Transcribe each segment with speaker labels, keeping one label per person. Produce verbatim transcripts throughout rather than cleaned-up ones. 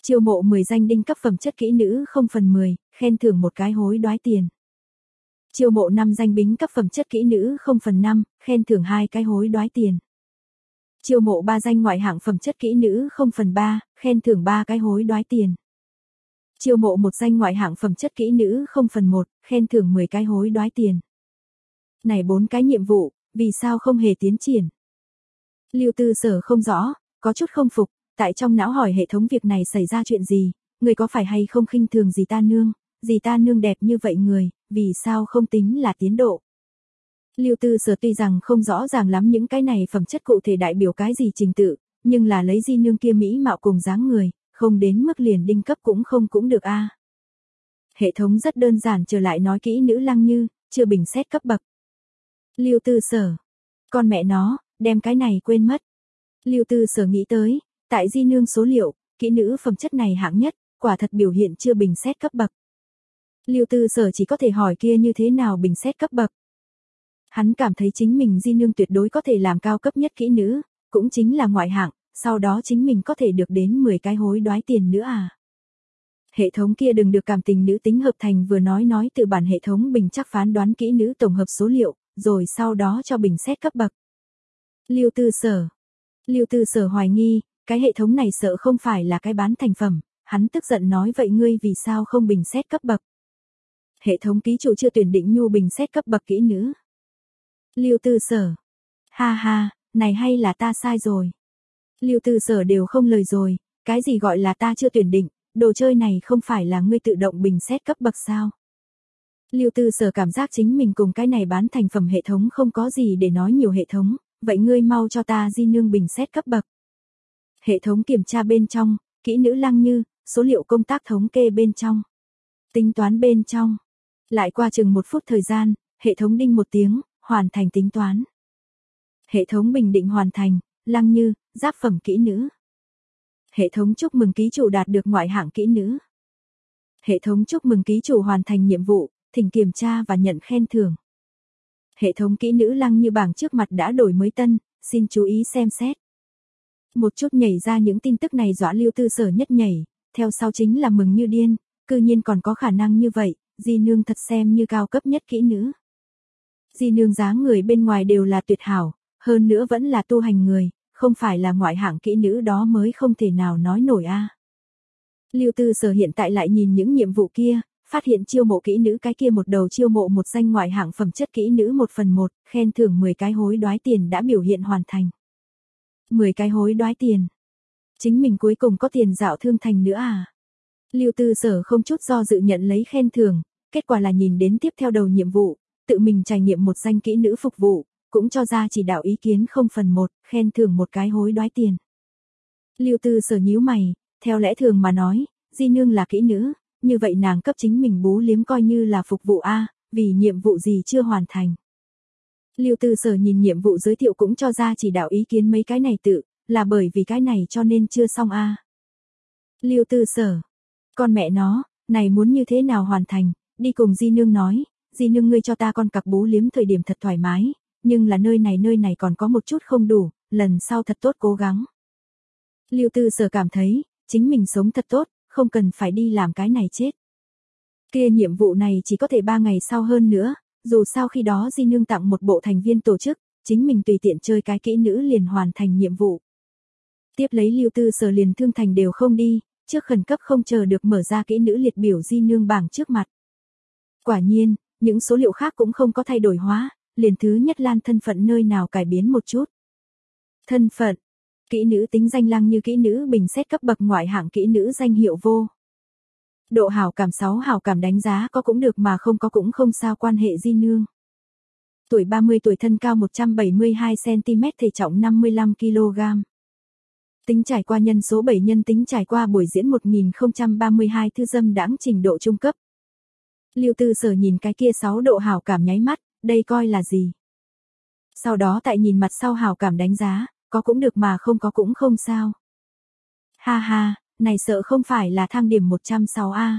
Speaker 1: Chiêu mộ mười danh đinh cấp phẩm chất kỹ nữ không phần mười, khen thưởng một cái hối đoái tiền. Chiêu mộ năm danh bính cấp phẩm chất kỹ nữ không phần năm, khen thưởng hai cái hối đoái tiền. Chiêu mộ ba danh ngoại hạng phẩm chất kỹ nữ không phần ba, khen thưởng ba cái hối đoái tiền. Chiêu mộ một danh ngoại hạng phẩm chất kỹ nữ không phần một, khen thưởng mười cái hối đoái tiền. Này bốn cái nhiệm vụ, vì sao không hề tiến triển? Lưu Tư Sở không rõ, có chút không phục, tại trong não hỏi hệ thống việc này xảy ra chuyện gì, người có phải hay không khinh thường dì ta nương, dì ta nương đẹp như vậy người, vì sao không tính là tiến độ? Lưu Tư Sở tuy rằng không rõ ràng lắm những cái này phẩm chất cụ thể đại biểu cái gì trình tự, nhưng là lấy di nương kia mỹ mạo cùng dáng người, không đến mức liền đinh cấp cũng không cũng được a. Hệ thống rất đơn giản trở lại nói kỹ nữ Lăng Như, chưa bình xét cấp bậc. Lưu Tư Sở, con mẹ nó, đem cái này quên mất. Lưu Tư Sở nghĩ tới, tại di nương số liệu, kỹ nữ phẩm chất này hạng nhất, quả thật biểu hiện chưa bình xét cấp bậc. Lưu Tư Sở chỉ có thể hỏi kia như thế nào bình xét cấp bậc. Hắn cảm thấy chính mình di nương tuyệt đối có thể làm cao cấp nhất kỹ nữ, cũng chính là ngoại hạng, sau đó chính mình có thể được đến mười cái hối đoái tiền nữa à. Hệ thống kia đừng được cảm tình nữ tính hợp thành vừa nói nói từ bản hệ thống bình chắc phán đoán kỹ nữ tổng hợp số liệu, rồi sau đó cho bình xét cấp bậc. Lưu Tư Sở. Lưu Tư Sở hoài nghi, cái hệ thống này sợ không phải là cái bán thành phẩm, hắn tức giận nói vậy ngươi vì sao không bình xét cấp bậc. Hệ thống ký chủ chưa tuyển định nhu bình xét cấp bậc kỹ nữ. Lưu Tư Sở. Ha ha, này hay là ta sai rồi. Lưu Tư Sở đều không lời rồi, cái gì gọi là ta chưa tuyển định, đồ chơi này không phải là ngươi tự động bình xét cấp bậc sao. Lưu Tư Sở cảm giác chính mình cùng cái này bán thành phẩm hệ thống không có gì để nói nhiều hệ thống, vậy ngươi mau cho ta di nương bình xét cấp bậc. Hệ thống kiểm tra bên trong, kỹ nữ Lăng Như, số liệu công tác thống kê bên trong. Tính toán bên trong. Lại qua chừng một phút thời gian, hệ thống đinh một tiếng, hoàn thành tính toán. Hệ thống bình định hoàn thành, Lăng Như, giáp phẩm kỹ nữ. Hệ thống chúc mừng ký chủ đạt được ngoại hạng kỹ nữ. Hệ thống chúc mừng ký chủ hoàn thành nhiệm vụ, thỉnh kiểm tra và nhận khen thưởng. Hệ thống kỹ nữ Lăng Như bảng trước mặt đã đổi mới tân, xin chú ý xem xét. Một chút nhảy ra những tin tức này dọa Lưu Tư Sở nhất nhảy, theo sau chính là mừng như điên, cư nhiên còn có khả năng như vậy, di nương thật xem như cao cấp nhất kỹ nữ. Di nương dáng người bên ngoài đều là tuyệt hảo, hơn nữa vẫn là tu hành người, không phải là ngoại hạng kỹ nữ đó mới không thể nào nói nổi a. À. Lưu Tư Sở hiện tại lại nhìn những nhiệm vụ kia, phát hiện chiêu mộ kỹ nữ cái kia một đầu chiêu mộ một danh ngoại hạng phẩm chất kỹ nữ một phần một, khen thưởng mười cái hối đoái tiền đã biểu hiện hoàn thành. mười cái hối đoái tiền. Chính mình cuối cùng có tiền dạo thương thành nữa à. Lưu Tư Sở không chút do dự nhận lấy khen thưởng, kết quả là nhìn đến tiếp theo đầu nhiệm vụ, tự mình trải nghiệm một danh kỹ nữ phục vụ, cũng cho ra chỉ đạo ý kiến không phần một, khen thưởng một cái hối đoái tiền. Lưu Tư Sở nhíu mày, theo lẽ thường mà nói, di nương là kỹ nữ, như vậy nàng cấp chính mình bú liếm coi như là phục vụ a, vì nhiệm vụ gì chưa hoàn thành. Lưu Tư Sở nhìn nhiệm vụ giới thiệu cũng cho ra chỉ đạo ý kiến mấy cái này tự, là bởi vì cái này cho nên chưa xong a. Lưu Tư Sở, con mẹ nó, này muốn như thế nào hoàn thành, đi cùng di nương nói, di nương ngươi cho ta con cặc bú liếm thời điểm thật thoải mái, nhưng là nơi này nơi này còn có một chút không đủ, lần sau thật tốt cố gắng. Lưu Tư Sở cảm thấy, chính mình sống thật tốt, không cần phải đi làm cái này chết. Kia nhiệm vụ này chỉ có thể ba ngày sau hơn nữa, dù sao khi đó di nương tặng một bộ thành viên tổ chức, chính mình tùy tiện chơi cái kỹ nữ liền hoàn thành nhiệm vụ. Tiếp lấy Lưu Tư Sở liền thương thành đều không đi, trước khẩn cấp không chờ được mở ra kỹ nữ liệt biểu di nương bảng trước mặt. Quả nhiên, những số liệu khác cũng không có thay đổi hóa, liền thứ nhất Lan thân phận nơi nào cải biến một chút. Thân phận, kỹ nữ tính danh Lăng Như kỹ nữ bình xét cấp bậc ngoại hạng kỹ nữ danh hiệu vô. Độ hảo cảm sáu hảo cảm đánh giá có cũng được mà không có cũng không sao quan hệ di nương. Tuổi ba mươi tuổi thân cao một trăm bảy mươi hai xăng ti mét thể trọng năm mươi lăm ki lô gam. Tính trải qua nhân số bảy nhân tính trải qua buổi diễn một nghìn không trăm ba mươi hai thư dâm đãng trình độ trung cấp. Lưu Tư Sở nhìn cái kia sáu độ hảo cảm nháy mắt, đây coi là gì? Sau đó tại nhìn mặt sau hảo cảm đánh giá, có cũng được mà không có cũng không sao. Ha ha, này sợ không phải là thang điểm một trăm sáu a.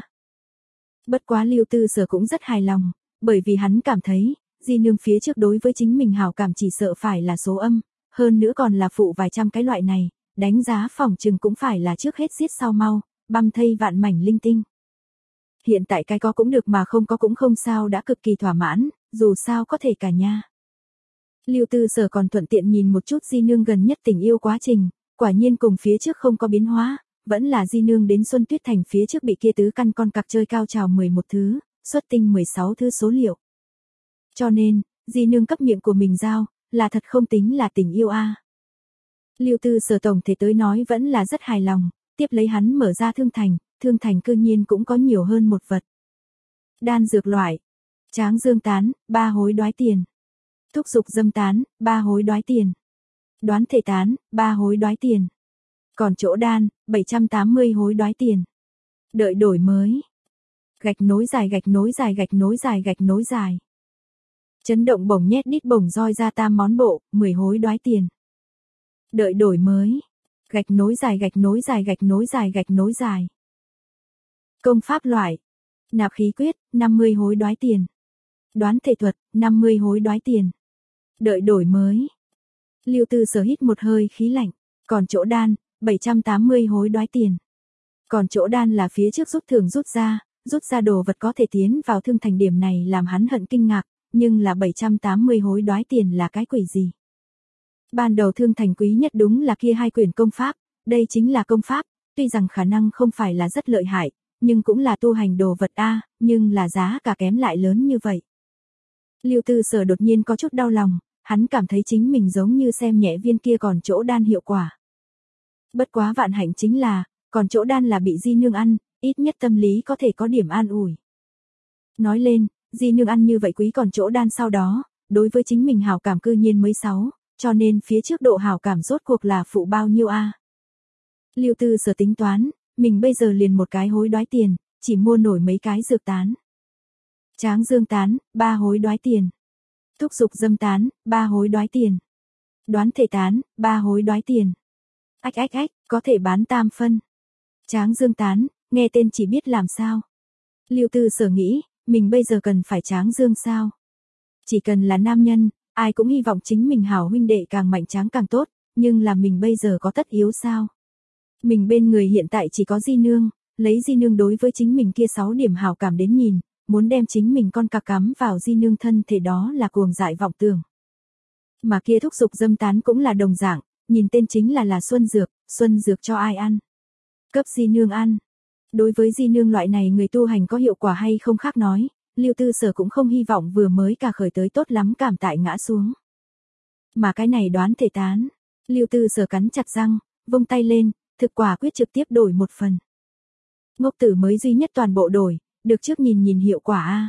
Speaker 1: Bất quá Lưu Tư Sở cũng rất hài lòng, bởi vì hắn cảm thấy, di nương phía trước đối với chính mình hảo cảm chỉ sợ phải là số âm, hơn nữa còn là phụ vài trăm cái loại này, đánh giá phòng trừng cũng phải là trước hết giết sau mau, băm thây vạn mảnh linh tinh. Hiện tại cái có cũng được mà không có cũng không sao, đã cực kỳ thỏa mãn, dù sao có thể cả nha. Lưu Tư Sở còn thuận tiện nhìn một chút Di Nương gần nhất tình yêu quá trình, quả nhiên cùng phía trước không có biến hóa, vẫn là Di Nương đến Xuân Tuyết Thành phía trước bị kia tứ căn con cặc chơi cao trào mười một thứ, xuất tinh mười sáu thứ số liệu. Cho nên, Di Nương cấp miệng của mình giao, là thật không tính là tình yêu a. À. Lưu Tư Sở tổng thể tới nói vẫn là rất hài lòng, tiếp lấy hắn mở ra thương thành, thương thành cư nhiên cũng có nhiều hơn một vật. Đan dược loại, tráng dương tán, ba hối đoái tiền. Thúc dục dâm tán, ba hối đoái tiền. Đoán thể tán, ba hối đoái tiền. Còn chỗ đan, bảy trăm tám mươi hối đoái tiền. Đợi đổi mới. Gạch nối dài gạch nối dài gạch nối dài gạch nối dài. Chấn động bổng nhét đít bổng roi ra tam món bộ, mười hối đoái tiền. Đợi đổi mới. Gạch nối dài gạch nối dài gạch nối dài gạch nối dài. Công pháp loại. Nạp khí quyết, năm mươi hối đoái tiền. Đoán thể thuật, năm mươi hối đoái tiền. Đợi đổi mới. Lưu Tư Sở hít một hơi khí lạnh. Còn chỗ đan, bảy trăm tám mươi hối đoái tiền. Còn chỗ đan là phía trước rút thưởng rút ra, rút ra đồ vật có thể tiến vào thương thành, điểm này làm hắn hận kinh ngạc, nhưng là bảy trăm tám mươi hối đoái tiền là cái quỷ gì? Ban đầu thương thành quý nhất đúng là kia hai quyển công pháp, đây chính là công pháp, tuy rằng khả năng không phải là rất lợi hại, nhưng cũng là tu hành đồ vật a, nhưng là giá cả kém lại lớn như vậy. Lưu Tư Sở đột nhiên có chút đau lòng, hắn cảm thấy chính mình giống như xem nhẹ viên kia còn chỗ đan hiệu quả. Bất quá vạn hạnh chính là, còn chỗ đan là bị Di Nương ăn, ít nhất tâm lý có thể có điểm an ủi. Nói lên, Di Nương ăn như vậy quý còn chỗ đan sau đó, đối với chính mình hảo cảm cư nhiên mới sáu, cho nên phía trước độ hảo cảm rốt cuộc là phụ bao nhiêu a? À? Lưu Tư Sở tính toán, mình bây giờ liền một cái hối đoái tiền, chỉ mua nổi mấy cái dược tán. Tráng dương tán, ba hối đoái tiền. Thúc dục dâm tán, ba hối đoái tiền. Đoán thể tán, ba hối đoái tiền. Ách ách ách, có thể bán tam phân. Tráng dương tán, nghe tên chỉ biết làm sao. Lưu Tư Sở nghĩ, mình bây giờ cần phải tráng dương sao? Chỉ cần là nam nhân, ai cũng hy vọng chính mình hảo huynh đệ càng mạnh tráng càng tốt, nhưng là mình bây giờ có tất yếu sao? Mình bên người hiện tại chỉ có Di Nương, lấy Di Nương đối với chính mình kia sáu điểm hảo cảm đến nhìn, muốn đem chính mình con cặc cắm vào Di Nương thân thể đó là cuồng dại vọng tưởng. Mà kia thúc dục dâm tán cũng là đồng dạng, nhìn tên chính là là xuân dược, xuân dược cho ai ăn? Cấp Di Nương ăn. Đối với Di Nương loại này người tu hành có hiệu quả hay không khác nói, Lưu Tư Sở cũng không hy vọng vừa mới cả khởi tới tốt lắm cảm tại ngã xuống. Mà cái này đoán thể tán, Lưu Tư Sở cắn chặt răng, vung tay lên, thực quả quyết trực tiếp đổi một phần. Ngốc tử mới duy nhất toàn bộ đổi, được trước nhìn nhìn hiệu quả a.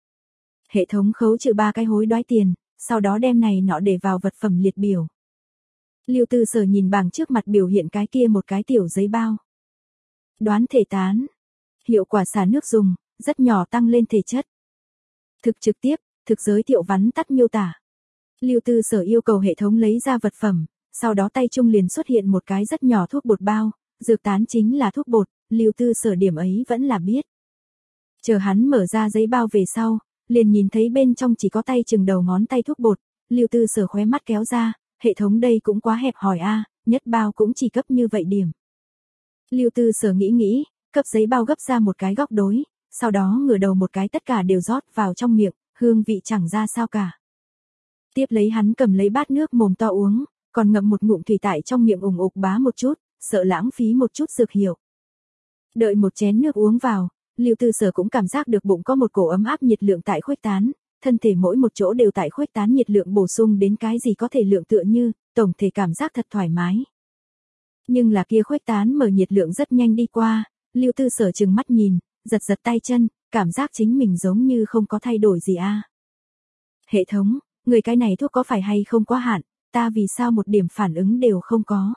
Speaker 1: Hệ thống khấu trừ ba cái hối đoái tiền, sau đó đem này nọ để vào vật phẩm liệt biểu. Lưu Tư Sở nhìn bảng trước mặt biểu hiện cái kia một cái tiểu giấy bao. Đoán thể tán, hiệu quả xả nước dùng, rất nhỏ tăng lên thể chất. Thực trực tiếp, thực giới thiệu vắn tắt miêu tả. Lưu Tư Sở yêu cầu hệ thống lấy ra vật phẩm, sau đó tay trung liền xuất hiện một cái rất nhỏ thuốc bột bao, dược tán chính là thuốc bột, Lưu Tư Sở điểm ấy vẫn là biết. Chờ hắn mở ra giấy bao về sau, liền nhìn thấy bên trong chỉ có tay chừng đầu ngón tay thuốc bột, Lưu Tư Sở khóe mắt kéo ra, hệ thống đây cũng quá hẹp hòi a, nhất bao cũng chỉ cấp như vậy điểm. Lưu Tư Sở nghĩ nghĩ, cấp giấy bao gấp ra một cái góc đối, sau đó ngửa đầu một cái tất cả đều rót vào trong miệng, hương vị chẳng ra sao cả. Tiếp lấy hắn cầm lấy bát nước mồm to uống, còn ngậm một ngụm thủy tại trong miệng ủng ục bá một chút, sợ lãng phí một chút dược hiệu. Đợi một chén nước uống vào, Lưu Tư Sở cũng cảm giác được bụng có một cổ ấm áp nhiệt lượng tại khuếch tán, thân thể mỗi một chỗ đều tại khuếch tán nhiệt lượng bổ sung đến cái gì có thể lượng tựa như, tổng thể cảm giác thật thoải mái. Nhưng là kia khuếch tán mở nhiệt lượng rất nhanh đi qua, Lưu Tư Sở trừng mắt nhìn, giật giật tay chân, cảm giác chính mình giống như không có thay đổi gì a. À. Hệ thống, người cái này thuốc có phải hay không quá hạn, ta vì sao một điểm phản ứng đều không có.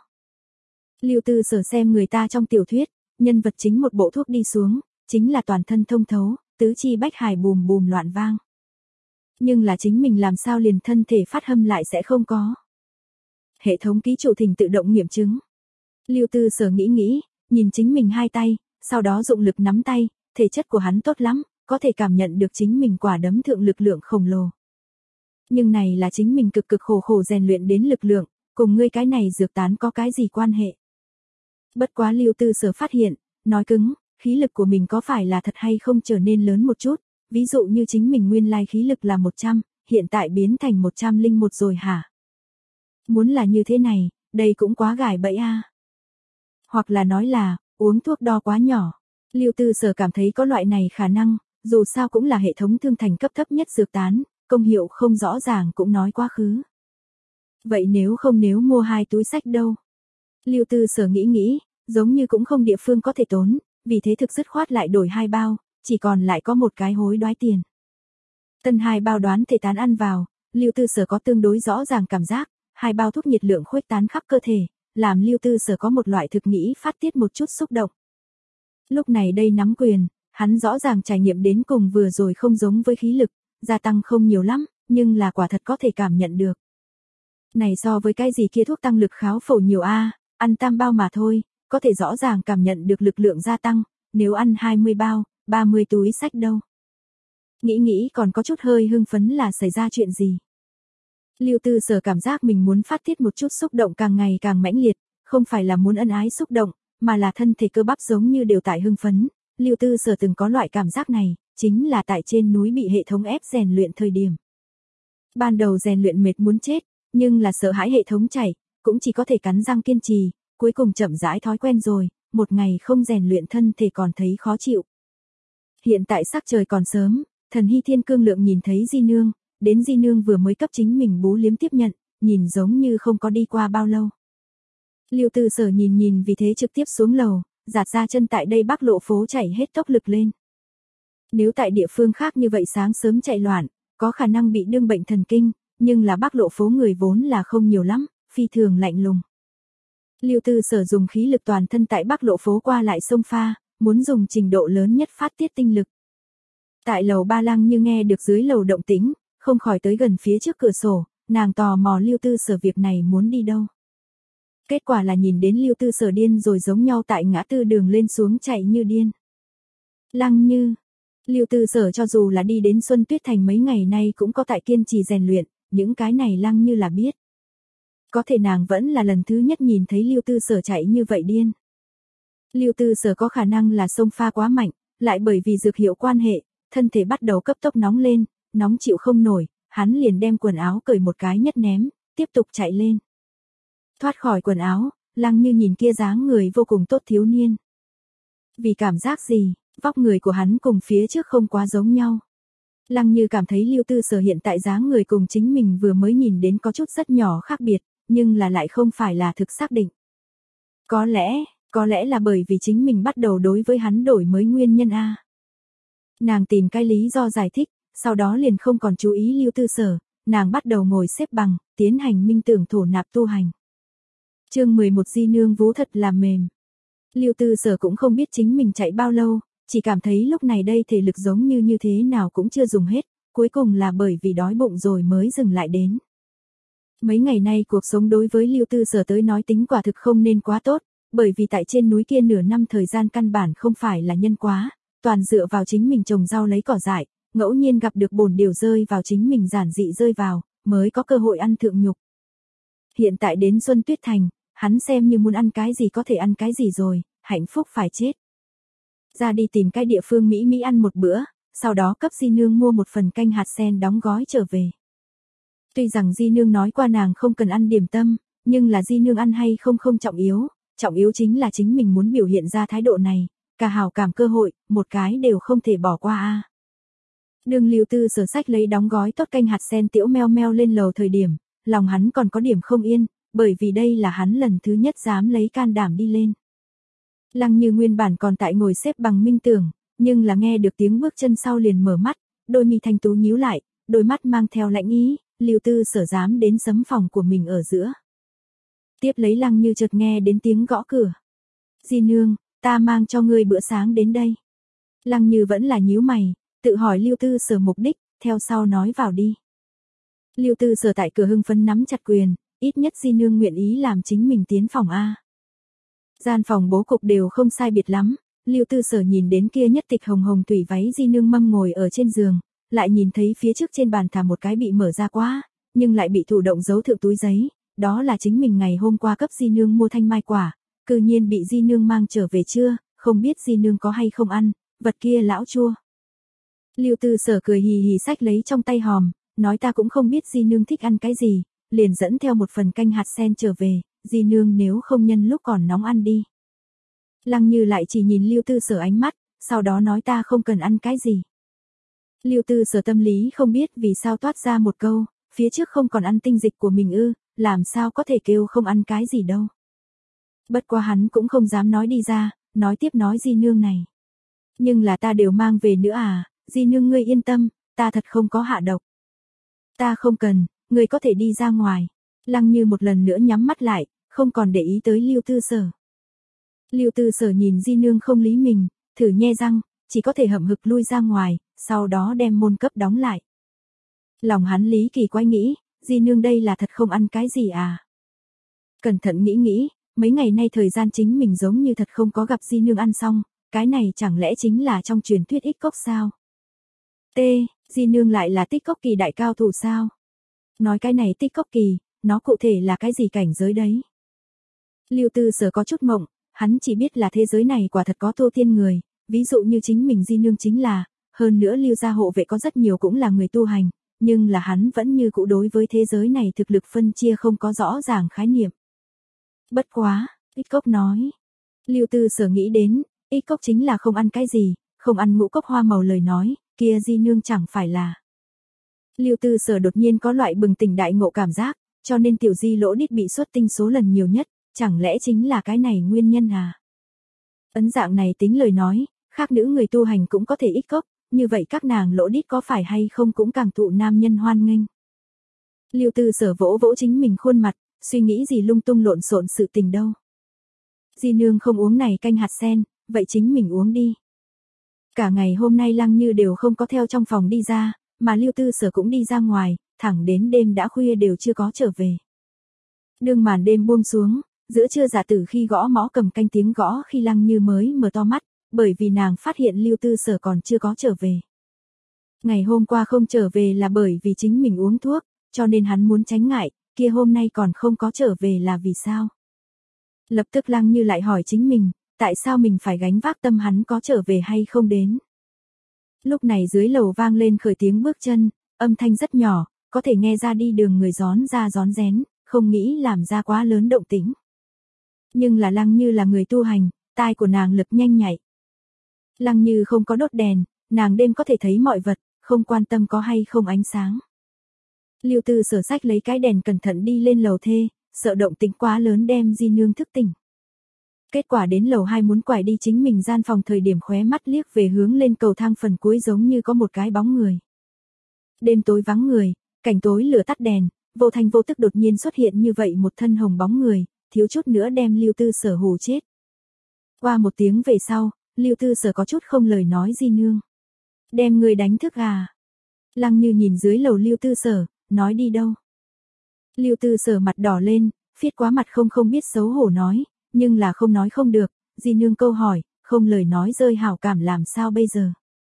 Speaker 1: Lưu Tư Sở xem người ta trong tiểu thuyết, nhân vật chính một bộ thuốc đi xuống, chính là toàn thân thông thấu, tứ chi bách hải bùm bùm loạn vang. Nhưng là chính mình làm sao liền thân thể phát hâm lại sẽ không có. Hệ thống ký chủ thỉnh tự động nghiệm chứng. Lưu Tư Sở nghĩ nghĩ, nhìn chính mình hai tay, sau đó dụng lực nắm tay, thể chất của hắn tốt lắm, có thể cảm nhận được chính mình quả đấm thượng lực lượng khổng lồ. Nhưng này là chính mình cực cực khổ khổ rèn luyện đến lực lượng, cùng ngươi cái này dược tán có cái gì quan hệ. Bất quá Lưu Tư Sở phát hiện, nói cứng, khí lực của mình có phải là thật hay không trở nên lớn một chút, ví dụ như chính mình nguyên lai khí lực là một trăm, hiện tại biến thành một trăm lẻ một rồi hả? Muốn là như thế này, đây cũng quá gài bẫy a. Hoặc là nói là, uống thuốc đo quá nhỏ. Lưu Tư Sở cảm thấy có loại này khả năng, dù sao cũng là hệ thống thương thành cấp thấp nhất dược tán, công hiệu không rõ ràng cũng nói quá khứ. Vậy nếu không nếu mua hai túi sách đâu? Lưu Tư Sở nghĩ nghĩ, giống như cũng không địa phương có thể tốn, vì thế thực dứt khoát lại đổi hai bao, chỉ còn lại có một cái hối đoái tiền. Tân hai bao đoán thể tán ăn vào, Lưu Tư Sở có tương đối rõ ràng cảm giác, hai bao thuốc nhiệt lượng khuếch tán khắp cơ thể, làm Lưu Tư Sở có một loại thực nghĩ phát tiết một chút xúc động. Lúc này đây nắm quyền, hắn rõ ràng trải nghiệm đến cùng vừa rồi không giống với khí lực, gia tăng không nhiều lắm, nhưng là quả thật có thể cảm nhận được. Này so với cái gì kia thuốc tăng lực kháo phổ nhiều a, ăn tam bao mà thôi, có thể rõ ràng cảm nhận được lực lượng gia tăng, nếu ăn hai mươi bao, ba mươi túi sách đâu. Nghĩ nghĩ còn có chút hơi hưng phấn là xảy ra chuyện gì. Lưu Tư Sở cảm giác mình muốn phát tiết một chút xúc động càng ngày càng mãnh liệt, không phải là muốn ân ái xúc động, mà là thân thể cơ bắp giống như đều tại hưng phấn. Lưu Tư Sở từng có loại cảm giác này, chính là tại trên núi bị hệ thống ép rèn luyện thời điểm. Ban đầu rèn luyện mệt muốn chết, nhưng là sợ hãi hệ thống chạy, cũng chỉ có thể cắn răng kiên trì, cuối cùng chậm rãi thói quen rồi, một ngày không rèn luyện thân thể còn thấy khó chịu. Hiện tại sắc trời còn sớm, Thần Hy Thiên Cương Lượng nhìn thấy Di Nương, đến Di Nương vừa mới cấp chính mình bú liếm tiếp nhận, nhìn giống như không có đi qua bao lâu. Lưu Tư Sở nhìn nhìn vì thế trực tiếp xuống lầu, giạt ra chân tại đây Bắc Lộ phố chạy hết tốc lực lên. Nếu tại địa phương khác như vậy sáng sớm chạy loạn, có khả năng bị đương bệnh thần kinh, nhưng là Bắc Lộ phố người vốn là không nhiều lắm, phi thường lạnh lùng. Lưu Tư Sở dùng khí lực toàn thân tại Bắc Lộ phố qua lại sông pha, muốn dùng trình độ lớn nhất phát tiết tinh lực. Tại lầu ba Lăng Như nghe được dưới lầu động tĩnh, không khỏi tới gần phía trước cửa sổ, nàng tò mò Lưu Tư Sở việc này muốn đi đâu. Kết quả là nhìn đến Lưu Tư Sở điên rồi giống nhau tại ngã tư đường lên xuống chạy như điên. Lăng Như, Lưu Tư Sở cho dù là đi đến Xuân Tuyết Thành mấy ngày nay cũng có tại kiên trì rèn luyện, những cái này Lăng Như là biết. Có thể nàng vẫn là lần thứ nhất nhìn thấy Lưu Tư Sở chạy như vậy điên. Lưu Tư Sở có khả năng là xông pha quá mạnh, lại bởi vì dược hiệu quan hệ, thân thể bắt đầu cấp tốc nóng lên, nóng chịu không nổi, hắn liền đem quần áo cởi một cái nhất ném, tiếp tục chạy lên. Thoát khỏi quần áo, Lăng Như nhìn kia dáng người vô cùng tốt thiếu niên. Vì cảm giác gì, vóc người của hắn cùng phía trước không quá giống nhau. Lăng Như cảm thấy Lưu Tư Sở hiện tại dáng người cùng chính mình vừa mới nhìn đến có chút rất nhỏ khác biệt, nhưng là lại không phải là thực xác định. Có lẽ, có lẽ là bởi vì chính mình bắt đầu đối với hắn đổi mới nguyên nhân a. Nàng tìm cái lý do giải thích, sau đó liền không còn chú ý Lưu Tư Sở, nàng bắt đầu ngồi xếp bằng, tiến hành minh tưởng thổ nạp tu hành. Chương mười một Di Nương vú thật là mềm. Lưu Tư Sở cũng không biết chính mình chạy bao lâu, chỉ cảm thấy lúc này đây thể lực giống như như thế nào cũng chưa dùng hết, cuối cùng là bởi vì đói bụng rồi mới dừng lại đến. Mấy ngày nay cuộc sống đối với Lưu Tư Sở tới nói tính quả thực không nên quá tốt, bởi vì tại trên núi kia nửa năm thời gian căn bản không phải là nhân quá, toàn dựa vào chính mình trồng rau lấy cỏ dại, ngẫu nhiên gặp được bồn điều rơi vào chính mình giản dị rơi vào, mới có cơ hội ăn thượng nhục. Hiện tại đến Xuân Tuyết Thành, hắn xem như muốn ăn cái gì có thể ăn cái gì rồi, hạnh phúc phải chết. Ra đi tìm cái địa phương Mỹ Mỹ ăn một bữa, sau đó cấp Di Nương mua một phần canh hạt sen đóng gói trở về. Tuy rằng Di Nương nói qua nàng không cần ăn điểm tâm, nhưng là Di Nương ăn hay không không trọng yếu, trọng yếu chính là chính mình muốn biểu hiện ra thái độ này, cả hào cảm cơ hội, một cái đều không thể bỏ qua a. Đường Lưu Tư Sở sách lấy đóng gói tốt canh hạt sen tiểu meo meo lên lầu thời điểm, lòng hắn còn có điểm không yên, bởi vì đây là hắn lần thứ nhất dám lấy can đảm đi lên. Lăng Như nguyên bản còn tại ngồi xếp bằng minh tưởng, nhưng là nghe được tiếng bước chân sau liền mở mắt, đôi mi thanh tú nhíu lại, đôi mắt mang theo lạnh ý, Lưu Tư Sở dám đến sấm phòng của mình ở giữa. Tiếp lấy Lăng Như chợt nghe đến tiếng gõ cửa. Di Nương, ta mang cho ngươi bữa sáng đến đây. Lăng Như vẫn là nhíu mày, tự hỏi Lưu Tư Sở mục đích, theo sau nói vào đi. Lưu Tư Sở tại cửa hưng phấn nắm chặt quyền, ít nhất Di Nương nguyện ý làm chính mình tiến phòng a. Gian phòng bố cục đều không sai biệt lắm, Lưu Tư Sở nhìn đến kia nhất tịch hồng hồng tủy váy Di Nương mâm ngồi ở trên giường, lại nhìn thấy phía trước trên bàn thả một cái bị mở ra quá, nhưng lại bị thủ động giấu thượng túi giấy, đó là chính mình ngày hôm qua cấp Di Nương mua thanh mai quả, cư nhiên bị Di Nương mang trở về chưa, không biết di nương có hay không ăn, vật kia lão chua. Lưu Tư Sở cười hì hì xách lấy trong tay hòm, nói ta cũng không biết di nương thích ăn cái gì, liền dẫn theo một phần canh hạt sen trở về, di nương nếu không nhân lúc còn nóng ăn đi. Lăng Như lại chỉ nhìn Lưu Tư Sở ánh mắt, sau đó nói ta không cần ăn cái gì. Lưu Tư Sở tâm lý không biết vì sao toát ra một câu, phía trước không còn ăn tinh dịch của mình ư, làm sao có thể kêu không ăn cái gì đâu. Bất quá hắn cũng không dám nói đi ra, nói tiếp nói di nương này. Nhưng là ta đều mang về nữa à, di nương ngươi yên tâm, ta thật không có hạ độc. Ta không cần, ngươi có thể đi ra ngoài. Lăng Như một lần nữa nhắm mắt lại, không còn để ý tới Lưu Tư Sở. Lưu Tư Sở nhìn di nương không lý mình, thử nhe răng, chỉ có thể hậm hực lui ra ngoài, sau đó đem môn cấp đóng lại. Lòng hắn lý kỳ quái nghĩ, di nương đây là thật không ăn cái gì à? Cẩn thận nghĩ nghĩ, mấy ngày nay thời gian chính mình giống như thật không có gặp di nương ăn xong, cái này chẳng lẽ chính là trong truyền thuyết ích cốc sao? T, di nương lại là tích cốc kỳ đại cao thủ sao? Nói cái này tích cốc kỳ, nó cụ thể là cái gì cảnh giới đấy? Lưu Tư Sở có chút mộng, hắn chỉ biết là thế giới này quả thật có tu tiên người, ví dụ như chính mình di nương chính là, hơn nữa Lưu gia hộ vệ có rất nhiều cũng là người tu hành, nhưng là hắn vẫn như cũ đối với thế giới này thực lực phân chia không có rõ ràng khái niệm. Bất quá, Ích Cốc nói. Lưu Tư Sở nghĩ đến, Ích Cốc chính là không ăn cái gì, không ăn ngũ cốc hoa màu lời nói, kia di nương chẳng phải là. Lưu Tư Sở đột nhiên có loại bừng tỉnh đại ngộ cảm giác, cho nên tiểu di lỗ đít bị xuất tinh số lần nhiều nhất, chẳng lẽ chính là cái này nguyên nhân à? Ấn dạng này tính lời nói, khác nữ người tu hành cũng có thể Ích Cốc, như vậy các nàng lỗ đít có phải hay không cũng càng thụ nam nhân hoan nghênh. Lưu Tư Sở vỗ vỗ chính mình khuôn mặt, suy nghĩ gì lung tung lộn xộn sự tình đâu. Di nương không uống này canh hạt sen, vậy chính mình uống đi. Cả ngày hôm nay Lăng Như đều không có theo trong phòng đi ra, mà Lưu Tư Sở cũng đi ra ngoài, thẳng đến đêm đã khuya đều chưa có trở về. Đương màn đêm buông xuống, giữa trưa giả tử khi gõ mõ cầm canh tiếng gõ khi Lăng Như mới mở to mắt, bởi vì nàng phát hiện Lưu Tư Sở còn chưa có trở về. Ngày hôm qua không trở về là bởi vì chính mình uống thuốc, cho nên hắn muốn tránh ngại, kia hôm nay còn không có trở về là vì sao? Lập tức Lăng Như lại hỏi chính mình, tại sao mình phải gánh vác tâm hắn có trở về hay không đến? Lúc này dưới lầu vang lên khởi tiếng bước chân, âm thanh rất nhỏ, có thể nghe ra đi đường người gión ra gión rén, không nghĩ làm ra quá lớn động tĩnh. Nhưng là Lăng Như là người tu hành, tai của nàng lực nhanh nhạy. Lăng Như không có đốt đèn, nàng đêm có thể thấy mọi vật, không quan tâm có hay không ánh sáng. Lưu Tư Sở sách lấy cái đèn cẩn thận đi lên lầu thê, sợ động tĩnh quá lớn đem di nương thức tỉnh. Kết quả đến lầu hai muốn quải đi chính mình gian phòng thời điểm khóe mắt liếc về hướng lên cầu thang phần cuối giống như có một cái bóng người. Đêm tối vắng người, cảnh tối lửa tắt đèn, vô thành vô tức đột nhiên xuất hiện như vậy một thân hồng bóng người, thiếu chút nữa đem Lưu Tư Sở hù chết. Qua một tiếng về sau, Lưu Tư Sở có chút không lời nói di nương. Đem người đánh thức à? Lăng Như nhìn dưới lầu Lưu Tư Sở, nói đi đâu? Lưu Tư Sở mặt đỏ lên, phiết quá mặt không không biết xấu hổ nói, nhưng là không nói không được, di nương câu hỏi, không lời nói rơi hảo cảm làm sao bây giờ?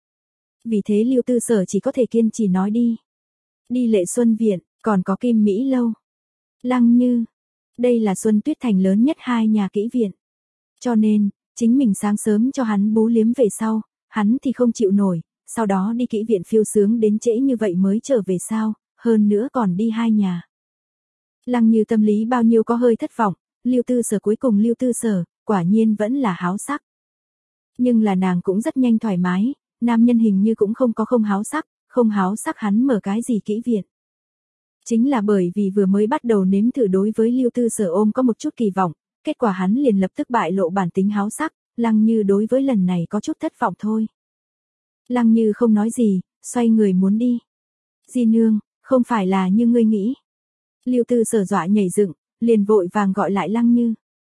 Speaker 1: Vì thế Lưu Tư Sở chỉ có thể kiên trì nói đi. Đi Lệ Xuân Viện, còn có Kim Mỹ Lâu. Lăng Như, đây là Xuân Tuyết Thành lớn nhất hai nhà kỹ viện. Cho nên, chính mình sáng sớm cho hắn bú liếm về sau, hắn thì không chịu nổi, sau đó đi kỹ viện phiêu sướng đến trễ như vậy mới trở về sao, hơn nữa còn đi hai nhà. Lăng Như tâm lý bao nhiêu có hơi thất vọng, Lưu Tư Sở cuối cùng Lưu Tư Sở, quả nhiên vẫn là háo sắc. Nhưng là nàng cũng rất nhanh thoải mái, nam nhân hình như cũng không có không háo sắc, không háo sắc hắn mở cái gì kỹ viện. Chính là bởi vì vừa mới bắt đầu nếm thử đối với Lưu Tư Sở ôm có một chút kỳ vọng, kết quả hắn liền lập tức bại lộ bản tính háo sắc, Lăng Như đối với lần này có chút thất vọng thôi. Lăng Như không nói gì, xoay người muốn đi. Di nương, không phải là như ngươi nghĩ. Lưu Tư Sở dọa nhảy dựng, liền vội vàng gọi lại Lăng Như.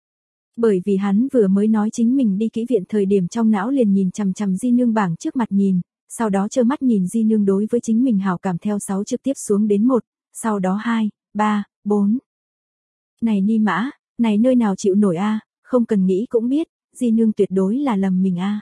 Speaker 1: Bởi vì hắn vừa mới nói chính mình đi kỹ viện thời điểm trong não liền nhìn chằm chằm di nương bảng trước mặt nhìn, sau đó trơ mắt nhìn di nương đối với chính mình hảo cảm theo sáu trực tiếp xuống đến một, sau đó hai, ba, bốn. Này ni mã, này nơi nào chịu nổi a, không cần nghĩ cũng biết, di nương tuyệt đối là lầm mình a.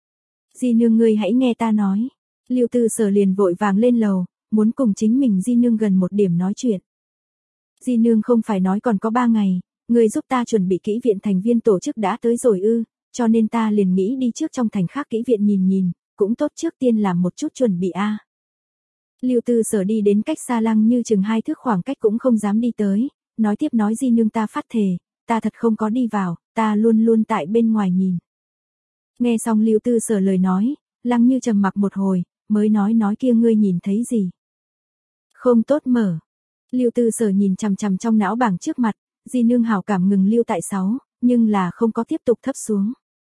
Speaker 1: Di nương ngươi hãy nghe ta nói. Lưu Tư Sở liền vội vàng lên lầu, muốn cùng chính mình di nương gần một điểm nói chuyện. Di nương không phải nói còn có ba ngày, người giúp ta chuẩn bị kỹ viện thành viên tổ chức đã tới rồi ư, cho nên ta liền nghĩ đi trước trong thành khác kỹ viện nhìn nhìn, cũng tốt trước tiên làm một chút chuẩn bị a. Lưu Tư Sở đi đến cách xa Lăng Như chừng hai thước khoảng cách cũng không dám đi tới, nói tiếp nói di nương ta phát thề, ta thật không có đi vào, ta luôn luôn tại bên ngoài nhìn. Nghe xong Lưu Tư Sở lời nói, Lăng Như trầm mặc một hồi, mới nói nói kia ngươi nhìn thấy gì? Không tốt mở. Lưu Tư Sở nhìn chằm chằm trong não bảng trước mặt, di nương hảo cảm ngừng lưu tại sáu, nhưng là không có tiếp tục thấp xuống.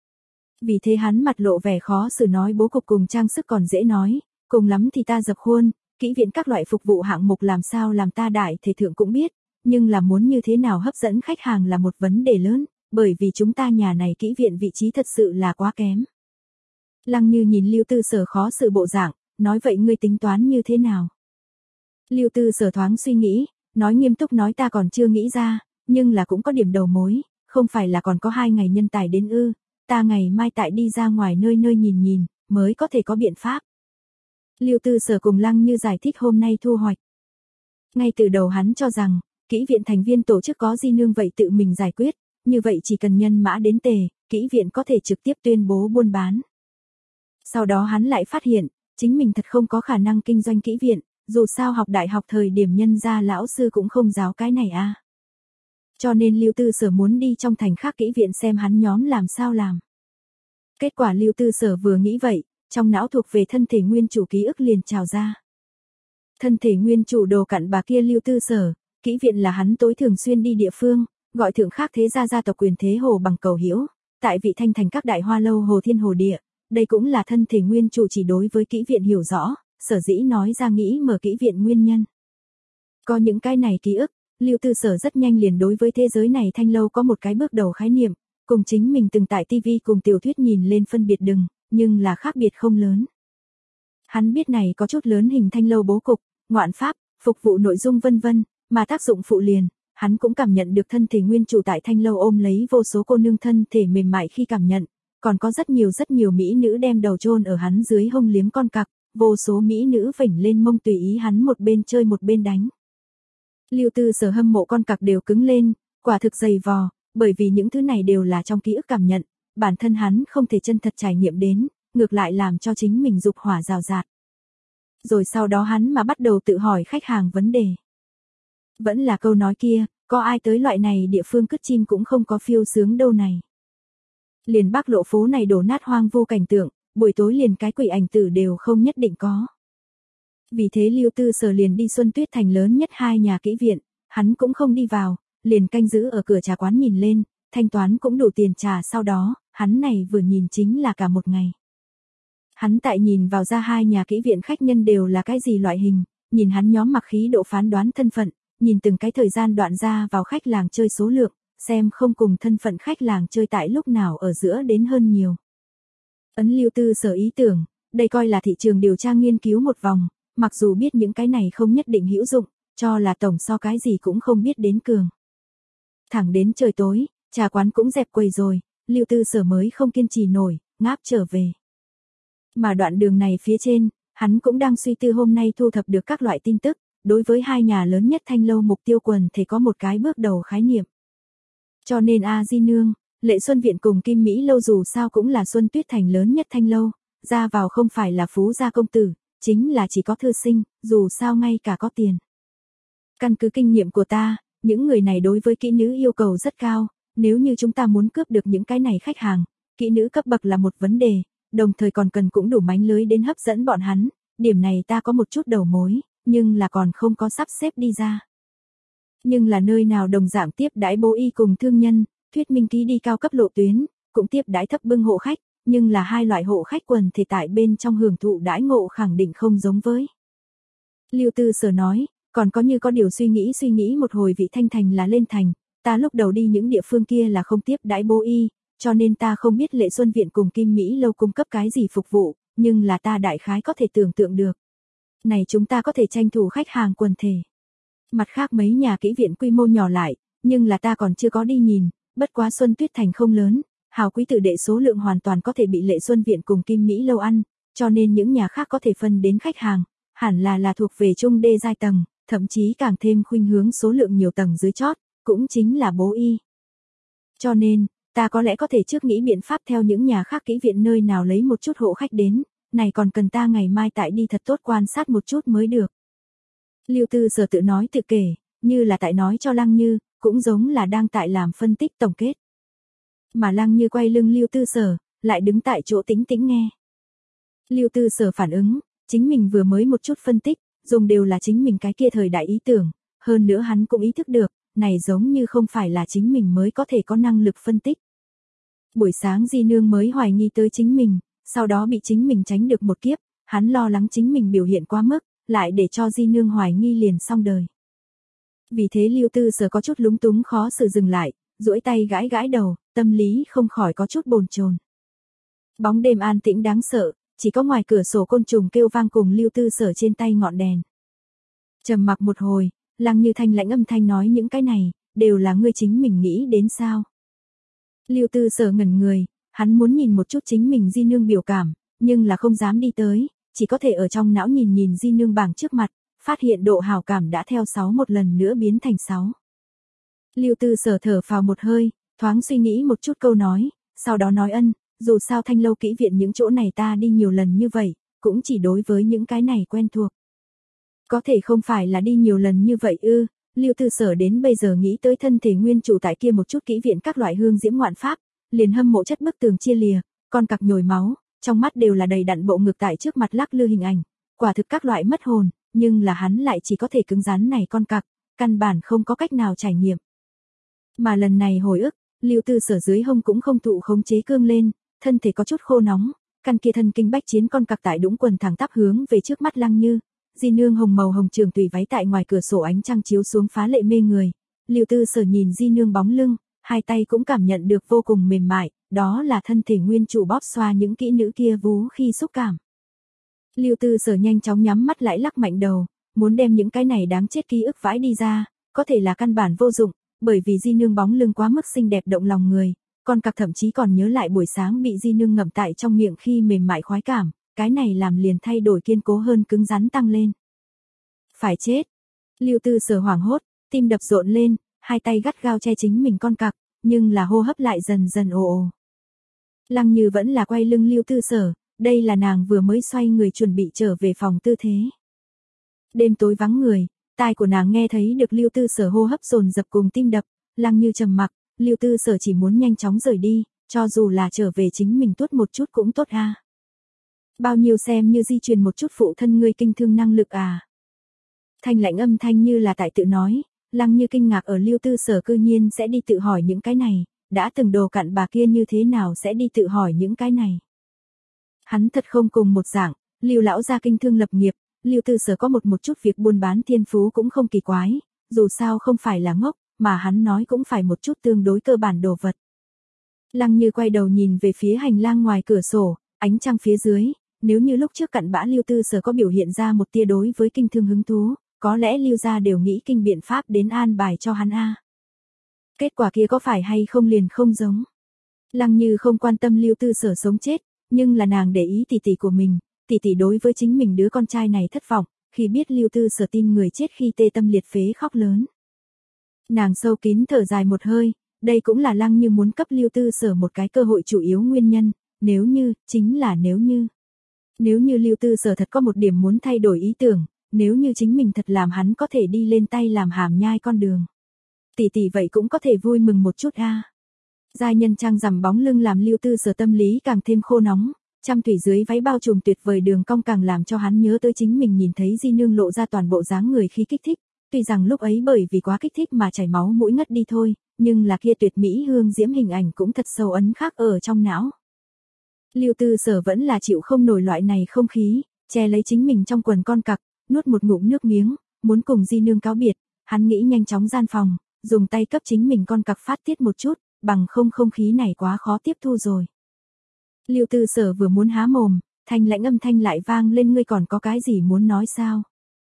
Speaker 1: Vì thế hắn mặt lộ vẻ khó xử nói bố cục cùng trang sức còn dễ nói, cùng lắm thì ta dập khuôn, kỹ viện các loại phục vụ hạng mục làm sao làm ta đại thể thượng cũng biết, nhưng là muốn như thế nào hấp dẫn khách hàng là một vấn đề lớn, bởi vì chúng ta nhà này kỹ viện vị trí thật sự là quá kém. Lăng Như nhìn Lưu Tư Sở khó xử bộ dạng, nói vậy ngươi tính toán như thế nào? Lưu Tư Sở thoáng suy nghĩ, nói nghiêm túc nói ta còn chưa nghĩ ra, nhưng là cũng có điểm đầu mối, không phải là còn có hai ngày nhân tài đến ư, ta ngày mai tại đi ra ngoài nơi nơi nhìn nhìn, mới có thể có biện pháp. Lưu Tư Sở cùng Lăng Như giải thích hôm nay thu hoạch. Ngay từ đầu hắn cho rằng, kỹ viện thành viên tổ chức có di nương vậy tự mình giải quyết, như vậy chỉ cần nhân mã đến tề, kỹ viện có thể trực tiếp tuyên bố buôn bán. Sau đó hắn lại phát hiện, chính mình thật không có khả năng kinh doanh kỹ viện, dù sao học đại học thời điểm nhân gia lão sư cũng không giáo cái này a. Cho nên Lưu Tư Sở muốn đi trong thành khác kỹ viện xem hắn nhóm làm sao làm. Kết quả Lưu Tư Sở vừa nghĩ vậy, trong não thuộc về thân thể nguyên chủ ký ức liền trào ra. Thân thể nguyên chủ đồ cặn bà kia Lưu Tư Sở, kỹ viện là hắn tối thường xuyên đi địa phương, gọi thượng khác thế gia gia tộc quyền thế hồ bằng cầu hiễu, tại vị thanh thành các đại hoa lâu hồ thiên hồ địa, đây cũng là thân thể nguyên chủ chỉ đối với kỹ viện hiểu rõ, sở dĩ nói ra nghĩ mở kỹ viện nguyên nhân. Có những cái này ký ức, Lưu Tư Sở rất nhanh liền đối với thế giới này thanh lâu có một cái bước đầu khái niệm, cùng chính mình từng tại tivi cùng tiểu thuyết nhìn lên phân biệt đừng, nhưng là khác biệt không lớn. Hắn biết này có chút lớn hình thanh lâu bố cục, ngoạn pháp, phục vụ nội dung vân vân, mà tác dụng phụ liền, hắn cũng cảm nhận được thân thể nguyên chủ tại thanh lâu ôm lấy vô số cô nương thân thể mềm mại khi cảm nhận, còn có rất nhiều rất nhiều mỹ nữ đem đầu chôn ở hắn dưới hông liếm con cặc, vô số mỹ nữ vểnh lên mông tùy ý hắn một bên chơi một bên đánh. Lưu Tư Sở hâm mộ con cặc đều cứng lên, quả thực dày vò, bởi vì những thứ này đều là trong ký ức cảm nhận, bản thân hắn không thể chân thật trải nghiệm đến, ngược lại làm cho chính mình dục hỏa rào rạt. Rồi sau đó hắn mà bắt đầu tự hỏi khách hàng vấn đề. Vẫn là câu nói kia, có ai tới loại này địa phương cất chim cũng không có phiêu sướng đâu này. Liền Bắc lộ phố này đổ nát hoang vô cảnh tượng, buổi tối liền cái quỷ ảnh tử đều không nhất định có. Vì thế Lưu Tư Sở liền đi Xuân Tuyết thành lớn nhất hai nhà kỹ viện, hắn cũng không đi vào, liền canh giữ ở cửa trà quán nhìn lên, thanh toán cũng đủ tiền trà sau đó, hắn này vừa nhìn chính là cả một ngày. Hắn tại nhìn vào ra hai nhà kỹ viện khách nhân đều là cái gì loại hình, nhìn hắn nhóm mặc khí độ phán đoán thân phận, nhìn từng cái thời gian đoạn ra vào khách làng chơi số lượng, xem không cùng thân phận khách làng chơi tại lúc nào ở giữa đến hơn nhiều. Ấn Lưu Tư Sở ý tưởng, đây coi là thị trường điều tra nghiên cứu một vòng, mặc dù biết những cái này không nhất định hữu dụng, cho là tổng so cái gì cũng không biết đến cường. Thẳng đến trời tối, trà quán cũng dẹp quầy rồi, Lưu Tư Sở mới không kiên trì nổi, ngáp trở về. Mà đoạn đường này phía trên, hắn cũng đang suy tư hôm nay thu thập được các loại tin tức, đối với hai nhà lớn nhất thanh lâu mục tiêu quần thể có một cái bước đầu khái niệm. Cho nên A Di Nương, Lệ Xuân Viện cùng Kim Mỹ lâu dù sao cũng là Xuân Tuyết thành lớn nhất thanh lâu, ra vào không phải là phú gia công tử, chính là chỉ có thư sinh, dù sao ngay cả có tiền. Căn cứ kinh nghiệm của ta, những người này đối với kỹ nữ yêu cầu rất cao, nếu như chúng ta muốn cướp được những cái này khách hàng, kỹ nữ cấp bậc là một vấn đề, đồng thời còn cần cũng đủ mánh lưới đến hấp dẫn bọn hắn, điểm này ta có một chút đầu mối, nhưng là còn không có sắp xếp đi ra. Nhưng là nơi nào đồng dạng tiếp đãi bố y cùng thương nhân, thuyết minh ký đi cao cấp lộ tuyến, cũng tiếp đãi thấp bưng hộ khách, nhưng là hai loại hộ khách quần thể tại bên trong hưởng thụ đãi ngộ khẳng định không giống với. Lưu Tư Sở nói, còn có như có điều suy nghĩ suy nghĩ một hồi vị thanh thành là lên thành, ta lúc đầu đi những địa phương kia là không tiếp đãi bố y, cho nên ta không biết Lệ Xuân Viện cùng Kim Mỹ lâu cung cấp cái gì phục vụ, nhưng là ta đại khái có thể tưởng tượng được. Này chúng ta có thể tranh thủ khách hàng quần thể. Mặt khác mấy nhà kỹ viện quy mô nhỏ lại, nhưng là ta còn chưa có đi nhìn, bất quá Xuân Tuyết thành không lớn, hào quý tử đệ số lượng hoàn toàn có thể bị Lệ Xuân Viện cùng Kim Mỹ lâu ăn, cho nên những nhà khác có thể phân đến khách hàng, hẳn là là thuộc về trung đê giai tầng, thậm chí càng thêm khuynh hướng số lượng nhiều tầng dưới chót, cũng chính là bố y. Cho nên, ta có lẽ có thể trước nghĩ biện pháp theo những nhà khác kỹ viện nơi nào lấy một chút hộ khách đến, này còn cần ta ngày mai tại đi thật tốt quan sát một chút mới được. Lưu Tư Sở tự nói tự kể, như là tại nói cho Lăng Như, cũng giống là đang tại làm phân tích tổng kết. Mà Lăng Như quay lưng Lưu Tư Sở, lại đứng tại chỗ tĩnh tĩnh nghe. Lưu Tư Sở phản ứng, chính mình vừa mới một chút phân tích, dùng đều là chính mình cái kia thời đại ý tưởng, hơn nữa hắn cũng ý thức được, này giống như không phải là chính mình mới có thể có năng lực phân tích. Buổi sáng Di Nương mới hoài nghi tới chính mình, sau đó bị chính mình tránh được một kiếp, hắn lo lắng chính mình biểu hiện quá mức, lại để cho Di Nương hoài nghi liền xong đời. Vì thế Lưu Tư Sở có chút lúng túng khó xử dừng lại, duỗi tay gãi gãi đầu, tâm lý không khỏi có chút bồn chồn. Bóng đêm an tĩnh đáng sợ, chỉ có ngoài cửa sổ côn trùng kêu vang cùng Lưu Tư Sở trên tay ngọn đèn. Trầm mặc một hồi, Lăng Như thanh lãnh âm thanh nói những cái này, đều là ngươi chính mình nghĩ đến sao? Lưu Tư Sở ngẩn người, hắn muốn nhìn một chút chính mình Di Nương biểu cảm, nhưng là không dám đi tới, chỉ có thể ở trong não nhìn nhìn Di Nương bảng trước mặt, phát hiện độ hảo cảm đã theo sáu một lần nữa biến thành sáu. Lưu Tư Sở thở phào một hơi, thoáng suy nghĩ một chút câu nói, sau đó nói ân, dù sao Thanh Lâu kỹ viện những chỗ này ta đi nhiều lần như vậy, cũng chỉ đối với những cái này quen thuộc. Có thể không phải là đi nhiều lần như vậy ư, Lưu Tư Sở đến bây giờ nghĩ tới thân thể nguyên chủ tại kia một chút kỹ viện các loại hương diễm ngoạn pháp, liền hâm mộ chất bức tường chia lìa, con cặc nhồi máu, trong mắt đều là đầy đặn bộ ngực tại trước mặt lắc lư hình ảnh, quả thực các loại mất hồn, nhưng là hắn lại chỉ có thể cứng rắn này con cặc, căn bản không có cách nào trải nghiệm. Mà lần này hồi ức, Lưu Tư Sở dưới hông cũng không thụ khống chế cương lên, thân thể có chút khô nóng, căn kia thân kinh bách chiến con cặc tại đũng quần thẳng tắp hướng về trước mắt Lăng Như. Di Nương hồng màu hồng trường tùy váy tại ngoài cửa sổ ánh trăng chiếu xuống phá lệ mê người. Lưu Tư Sở nhìn Di Nương bóng lưng, hai tay cũng cảm nhận được vô cùng mềm mại, đó là thân thể nguyên chủ bóp xoa những kỹ nữ kia vú khi xúc cảm. Lưu Tư Sở nhanh chóng nhắm mắt lại lắc mạnh đầu, muốn đem những cái này đáng chết ký ức vãi đi ra, có thể là căn bản vô dụng, bởi vì Di Nương bóng lưng quá mức xinh đẹp động lòng người, con cặc thậm chí còn nhớ lại buổi sáng bị Di Nương ngậm tại trong miệng khi mềm mại khoái cảm, cái này làm liền thay đổi kiên cố hơn cứng rắn tăng lên. Phải chết. Lưu Tư Sở hoảng hốt, tim đập rộn lên, hai tay gắt gao che chính mình con cặc, nhưng là hô hấp lại dần dần ồ ồ. Lăng Như vẫn là quay lưng Lưu Tư Sở, đây là nàng vừa mới xoay người chuẩn bị trở về phòng tư thế. Đêm tối vắng người, tai của nàng nghe thấy được Lưu Tư Sở hô hấp dồn dập cùng tim đập, Lăng Như trầm mặc, Lưu Tư Sở chỉ muốn nhanh chóng rời đi, cho dù là trở về chính mình tuốt một chút cũng tốt a. Bao nhiêu xem như di truyền một chút phụ thân ngươi kinh thương năng lực à. Thanh lãnh âm thanh như là tại tự nói, Lăng Như kinh ngạc ở Lưu Tư Sở cư nhiên sẽ đi tự hỏi những cái này, đã từng đồ cặn bà kia như thế nào sẽ đi tự hỏi những cái này. Hắn thật không cùng một dạng, Lưu lão gia kinh thương lập nghiệp, Lưu Tư Sở có một một chút việc buôn bán thiên phú cũng không kỳ quái, dù sao không phải là ngốc, mà hắn nói cũng phải một chút tương đối cơ bản đồ vật. Lăng Như quay đầu nhìn về phía hành lang ngoài cửa sổ, ánh trăng phía dưới, nếu như lúc trước cặn bã Lưu Tư Sở có biểu hiện ra một tia đối với kinh thương hứng thú, có lẽ Lưu gia đều nghĩ kinh biện pháp đến an bài cho hắn a. Kết quả kia có phải hay không liền không giống. Lăng Như không quan tâm Lưu Tư Sở sống chết, nhưng là nàng để ý tỷ tỷ của mình, tỷ tỷ đối với chính mình đứa con trai này thất vọng, khi biết Lưu Tư Sở tin người chết khi tê tâm liệt phế khóc lớn. Nàng sâu kín thở dài một hơi, đây cũng là Lăng Như muốn cấp Lưu Tư Sở một cái cơ hội chủ yếu nguyên nhân, nếu như, chính là nếu như. Nếu như Lưu Tư Sở thật có một điểm muốn thay đổi ý tưởng, nếu như chính mình thật làm hắn có thể đi lên tay làm hàm nhai con đường. Tỷ tỷ vậy cũng có thể vui mừng một chút a. Giai nhân trang rằm bóng lưng làm Lưu Tư Sở tâm lý càng thêm khô nóng, trăm thủy dưới váy bao trùm tuyệt vời đường cong càng làm cho hắn nhớ tới chính mình nhìn thấy Di Nương lộ ra toàn bộ dáng người khi kích thích, tuy rằng lúc ấy bởi vì quá kích thích mà chảy máu mũi ngất đi thôi, nhưng là kia tuyệt mỹ hương diễm hình ảnh cũng thật sâu ấn khắc ở trong não. Lưu Tư Sở vẫn là chịu không nổi loại này không khí, che lấy chính mình trong quần con cặc, nuốt một ngụm nước miếng, muốn cùng Di Nương cáo biệt, hắn nghĩ nhanh chóng gian phòng, dùng tay cấp chính mình con cặc phát tiết một chút, bằng không không khí này quá khó tiếp thu rồi. Lưu Tư Sở vừa muốn há mồm, thanh lãnh âm thanh lại vang lên, ngươi còn có cái gì muốn nói sao?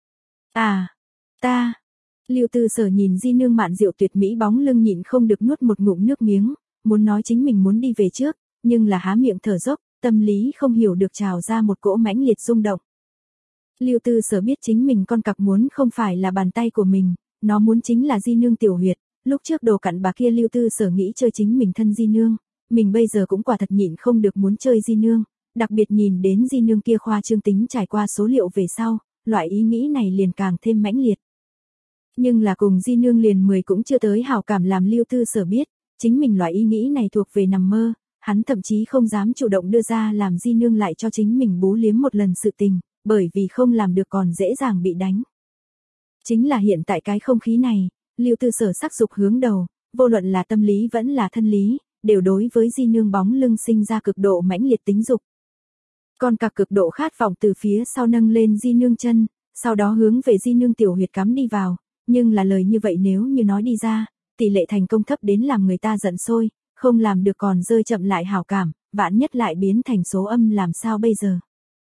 Speaker 1: À, ta. Lưu Tư Sở nhìn Di Nương mạn diệu tuyệt mỹ bóng lưng nhịn không được nuốt một ngụm nước miếng, muốn nói chính mình muốn đi về trước, nhưng là há miệng thở dốc, tâm lý không hiểu được trào ra một cỗ mãnh liệt rung động. Lưu Tư Sở biết chính mình con cặc muốn không phải là bàn tay của mình, nó muốn chính là Di Nương tiểu huyệt, lúc trước đồ cặn bà kia Lưu Tư Sở nghĩ chơi chính mình thân di nương, mình bây giờ cũng quả thật nhịn không được muốn chơi di nương, đặc biệt nhìn đến di nương kia khoa trương tính trải qua số liệu về sau, loại ý nghĩ này liền càng thêm mãnh liệt. Nhưng là cùng di nương liền mười cũng chưa tới hảo cảm làm Lưu Tư Sở biết, chính mình loại ý nghĩ này thuộc về nằm mơ, hắn thậm chí không dám chủ động đưa ra làm di nương lại cho chính mình bú liếm một lần sự tình, bởi vì không làm được còn dễ dàng bị đánh. Chính là hiện tại cái không khí này, Lưu Tư Sở sắc dục hướng đầu, vô luận là tâm lý vẫn là thân lý, đều đối với di nương bóng lưng sinh ra cực độ mãnh liệt tính dục. Còn cả cực độ khát vọng từ phía sau nâng lên di nương chân, sau đó hướng về di nương tiểu huyệt cắm đi vào, nhưng là lời như vậy nếu như nói đi ra, tỷ lệ thành công thấp đến làm người ta giận sôi, không làm được còn rơi chậm lại hảo cảm, vạn nhất lại biến thành số âm làm sao bây giờ.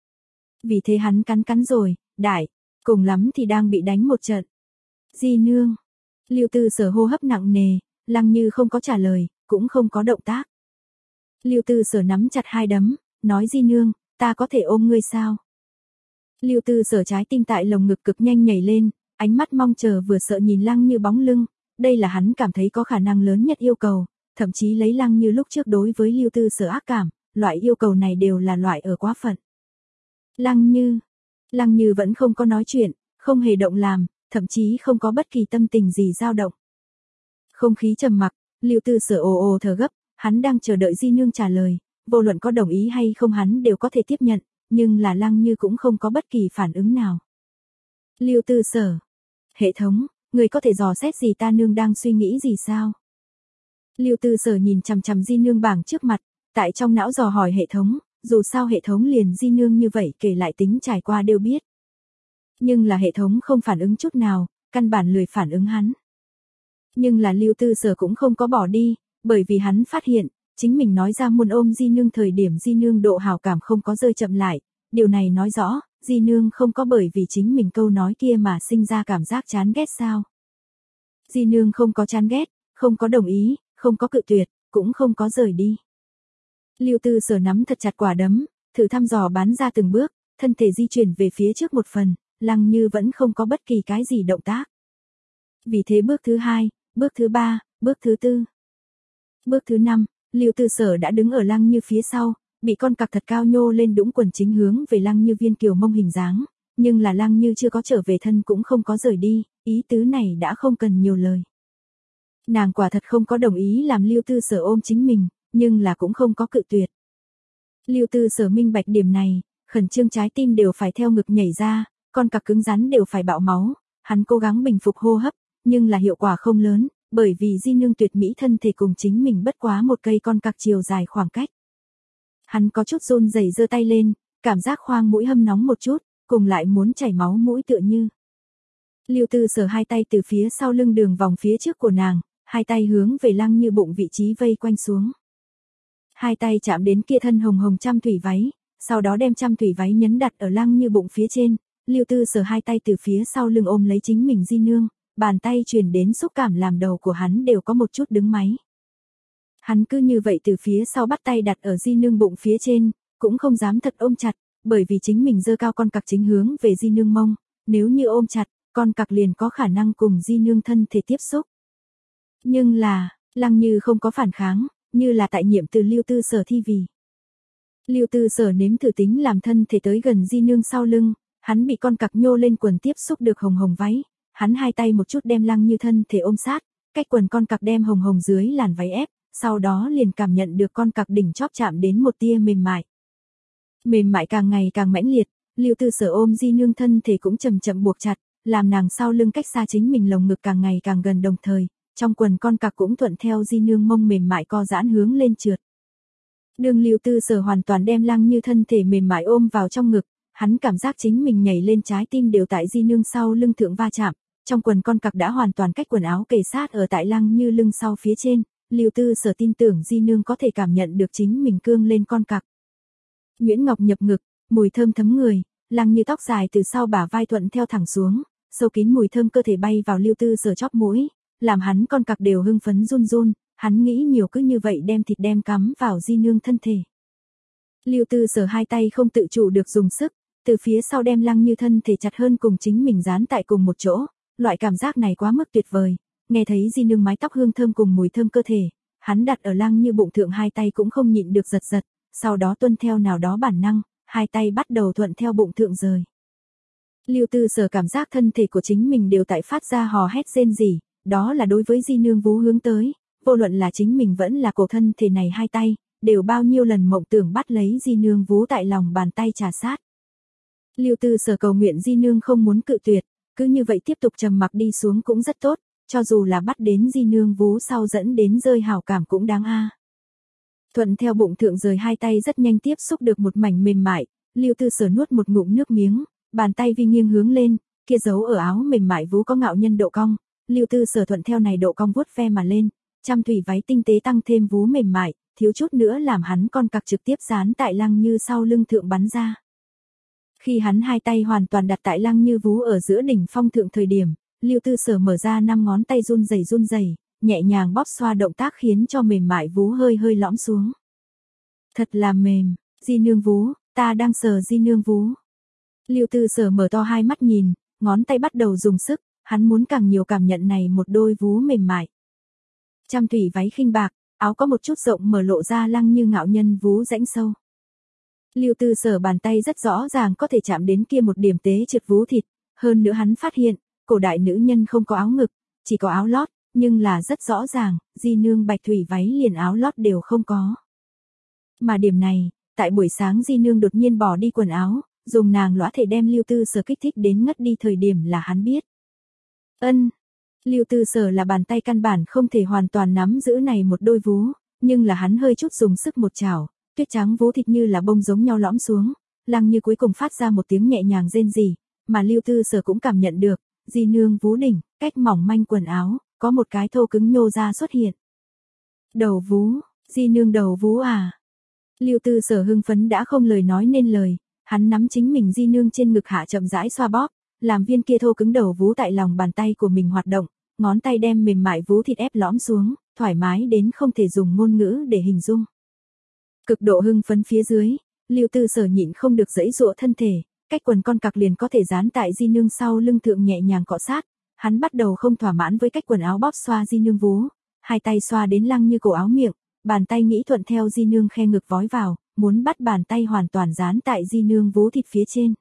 Speaker 1: Vì thế hắn cắn cắn rồi, đại, cùng lắm thì đang bị đánh một trận. Di nương, Lưu Tư Sở hô hấp nặng nề, Lăng Như không có trả lời, cũng không có động tác. Lưu Tư Sở nắm chặt hai đấm, nói di nương, ta có thể ôm ngươi sao? Lưu Tư Sở trái tim tại lồng ngực cực nhanh nhảy lên, ánh mắt mong chờ vừa sợ nhìn Lăng Như bóng lưng, đây là hắn cảm thấy có khả năng lớn nhất yêu cầu, thậm chí lấy Lăng Như lúc trước đối với Lưu Tư Sở ác cảm, loại yêu cầu này đều là loại ở quá phận. Lăng Như, Lăng Như vẫn không có nói chuyện, không hề động làm, thậm chí không có bất kỳ tâm tình gì dao động. Không khí trầm mặc, Lưu Tư Sở ồ ồ thở gấp, hắn đang chờ đợi di nương trả lời, vô luận có đồng ý hay không hắn đều có thể tiếp nhận, nhưng là Lăng Như cũng không có bất kỳ phản ứng nào. Lưu Tư Sở, hệ thống, người có thể dò xét gì ta nương đang suy nghĩ gì sao? Lưu Tư Sở nhìn chằm chằm di nương bảng trước mặt, tại trong não dò hỏi hệ thống, dù sao hệ thống liền di nương như vậy kể lại tính trải qua đều biết. Nhưng là hệ thống không phản ứng chút nào, căn bản lười phản ứng hắn. Nhưng là Lưu Tư Sở cũng không có bỏ đi, bởi vì hắn phát hiện, chính mình nói ra muốn ôm di nương thời điểm di nương độ hảo cảm không có rơi chậm lại, điều này nói rõ, di nương không có bởi vì chính mình câu nói kia mà sinh ra cảm giác chán ghét sao. Di nương không có chán ghét, không có đồng ý, không có cự tuyệt, cũng không có rời đi. Lưu Tư Sở nắm thật chặt quả đấm, thử thăm dò bán ra từng bước, thân thể di chuyển về phía trước một phần, Lăng Như vẫn không có bất kỳ cái gì động tác. Vì thế bước thứ hai, bước thứ ba, bước thứ tư, bước thứ năm, Lưu Tư Sở đã đứng ở Lăng Như phía sau, bị con cặc thật cao nhô lên đũng quần chính hướng về Lăng Như viên kiều mông hình dáng, nhưng là Lăng Như chưa có trở về thân cũng không có rời đi, ý tứ này đã không cần nhiều lời. Nàng quả thật không có đồng ý làm Lưu Tư Sở ôm chính mình, nhưng là cũng không có cự tuyệt. Lưu Tư Sở minh bạch điểm này, khẩn trương trái tim đều phải theo ngực nhảy ra, con cặc cứng rắn đều phải bạo máu, hắn cố gắng bình phục hô hấp, nhưng là hiệu quả không lớn, bởi vì di nương tuyệt mỹ thân thể cùng chính mình bất quá một cây con cặc chiều dài khoảng cách. Hắn có chút run rẩy giơ tay lên, cảm giác khoang mũi hâm nóng một chút, cùng lại muốn chảy máu mũi tựa như. Lưu Tư Sở hai tay từ phía sau lưng đường vòng phía trước của nàng, hai tay hướng về Lăng Như bụng vị trí vây quanh xuống. Hai tay chạm đến kia thân hồng hồng trăm thủy váy, sau đó đem trăm thủy váy nhấn đặt ở Lăng Như bụng phía trên, Lưu Tư Sở hai tay từ phía sau lưng ôm lấy chính mình di nương, bàn tay truyền đến xúc cảm làm đầu của hắn đều có một chút đứng máy. Hắn cứ như vậy từ phía sau bắt tay đặt ở di nương bụng phía trên, cũng không dám thật ôm chặt, bởi vì chính mình giơ cao con cặc chính hướng về di nương mông, nếu như ôm chặt, con cặc liền có khả năng cùng di nương thân thể tiếp xúc. Nhưng là, Lăng Như không có phản kháng, như là tại nhiệm từ Lưu Tư Sở thi vì. Lưu Tư Sở nếm thử tính làm thân thể tới gần di nương sau lưng, hắn bị con cặc nhô lên quần tiếp xúc được hồng hồng váy, hắn hai tay một chút đem Lăng Như thân thể ôm sát, cách quần con cặc đem hồng hồng dưới làn váy ép, sau đó liền cảm nhận được con cặc đỉnh chóp chạm đến một tia mềm mại. Mềm mại càng ngày càng mãnh liệt, Lưu Tư Sở ôm di nương thân thể cũng chậm chậm buộc chặt, làm nàng sau lưng cách xa chính mình lồng ngực càng ngày càng gần đồng thời, trong quần con cặc cũng thuận theo di nương mông mềm mại co giãn hướng lên trượt. Đường Lưu Tư Sở hoàn toàn đem Lăng Như thân thể mềm mại ôm vào trong ngực, hắn cảm giác chính mình nhảy lên trái tim đều tại di nương sau lưng thượng va chạm, trong quần con cặc đã hoàn toàn cách quần áo kề sát ở tại Lăng Như lưng sau phía trên, Lưu Tư Sở tin tưởng di nương có thể cảm nhận được chính mình cương lên con cặc. Nhuyễn ngọc nhập ngực, mùi thơm thấm người, Lăng Như tóc dài từ sau bả vai thuận theo thẳng xuống, sâu kín mùi thơm cơ thể bay vào Lưu Tư Sở chóp mũi, làm hắn con cặc đều hưng phấn run run, hắn nghĩ nhiều cứ như vậy đem thịt đem cắm vào di nương thân thể. Lưu Tư Sở hai tay không tự chủ được dùng sức, từ phía sau đem Lăng Như thân thể chặt hơn cùng chính mình dán tại cùng một chỗ, loại cảm giác này quá mức tuyệt vời, nghe thấy di nương mái tóc hương thơm cùng mùi thơm cơ thể, hắn đặt ở Lăng Như bụng thượng hai tay cũng không nhịn được giật giật, sau đó tuân theo nào đó bản năng, hai tay bắt đầu thuận theo bụng thượng rời. Lưu Tư Sở cảm giác thân thể của chính mình đều tại phát ra hò hét rên rỉ, đó là đối với di nương vú hướng tới, vô luận là chính mình vẫn là cổ thân thể này hai tay, đều bao nhiêu lần mộng tưởng bắt lấy di nương vú tại lòng bàn tay trà sát. Lưu Tư Sở cầu nguyện di nương không muốn cự tuyệt, cứ như vậy tiếp tục trầm mặc đi xuống cũng rất tốt, cho dù là bắt đến di nương vú sau dẫn đến rơi hảo cảm cũng đáng a. Thuận theo bụng thượng rời hai tay rất nhanh tiếp xúc được một mảnh mềm mại, Lưu Tư Sở nuốt một ngụm nước miếng, bàn tay vi nghiêng hướng lên, kia giấu ở áo mềm mại vú có ngạo nhân độ cong, Lưu Tư Sở thuận theo này độ cong vuốt ve mà lên, trăm thủy váy tinh tế tăng thêm vú mềm mại, thiếu chút nữa làm hắn con cặc trực tiếp dán tại Lăng Như sau lưng thượng bắn ra. Khi hắn hai tay hoàn toàn đặt tại Lăng Như vú ở giữa đỉnh phong thượng thời điểm, Lưu Tư Sở mở ra năm ngón tay run rẩy run rẩy, nhẹ nhàng bóp xoa động tác khiến cho mềm mại vú hơi hơi lõm xuống. Thật là mềm, di nương vú, ta đang sờ di nương vú. Lưu Tư Sở mở to hai mắt nhìn, ngón tay bắt đầu dùng sức, hắn muốn càng nhiều cảm nhận này một đôi vú mềm mại. Trăm thủy váy khinh bạc, áo có một chút rộng mở lộ ra Lăng Như ngạo nhân vú rãnh sâu. Lưu Tư Sở bàn tay rất rõ ràng có thể chạm đến kia một điểm tế trượt vú thịt, hơn nữa hắn phát hiện, cổ đại nữ nhân không có áo ngực, chỉ có áo lót, nhưng là rất rõ ràng, di nương bạch thủy váy liền áo lót đều không có. Mà điểm này, tại buổi sáng di nương đột nhiên bỏ đi quần áo, dùng nàng lõa thể đem Lưu Tư Sở kích thích đến ngất đi thời điểm là hắn biết. Ân, Lưu Tư Sở là bàn tay căn bản không thể hoàn toàn nắm giữ này một đôi vú, nhưng là hắn hơi chút dùng sức một chảo, tuyết trắng vú thịt như là bông giống nhau lõm xuống, Lăng Như cuối cùng phát ra một tiếng nhẹ nhàng rên rỉ, mà Lưu Tư Sở cũng cảm nhận được, di nương vú đỉnh, cách mỏng manh quần áo, có một cái thô cứng nhô ra xuất hiện. Đầu vú, di nương đầu vú à. Lưu Tư Sở hưng phấn đã không lời nói nên lời, hắn nắm chính mình di nương trên ngực hạ chậm rãi xoa bóp, làm viên kia thô cứng đầu vú tại lòng bàn tay của mình hoạt động, ngón tay đem mềm mại vú thịt ép lõm xuống, thoải mái đến không thể dùng ngôn ngữ để hình dung. Cực độ hưng phấn phía dưới, Lưu Tư Sở nhịn không được giãy giụa thân thể, cách quần con cặc liền có thể dán tại di nương sau lưng thượng nhẹ nhàng cọ sát, hắn bắt đầu không thỏa mãn với cách quần áo bóp xoa di nương vú, hai tay xoa đến Lăng Như cổ áo miệng, bàn tay nghĩ thuận theo di nương khe ngực vói vào, muốn bắt bàn tay hoàn toàn dán tại di nương vú thịt phía trên.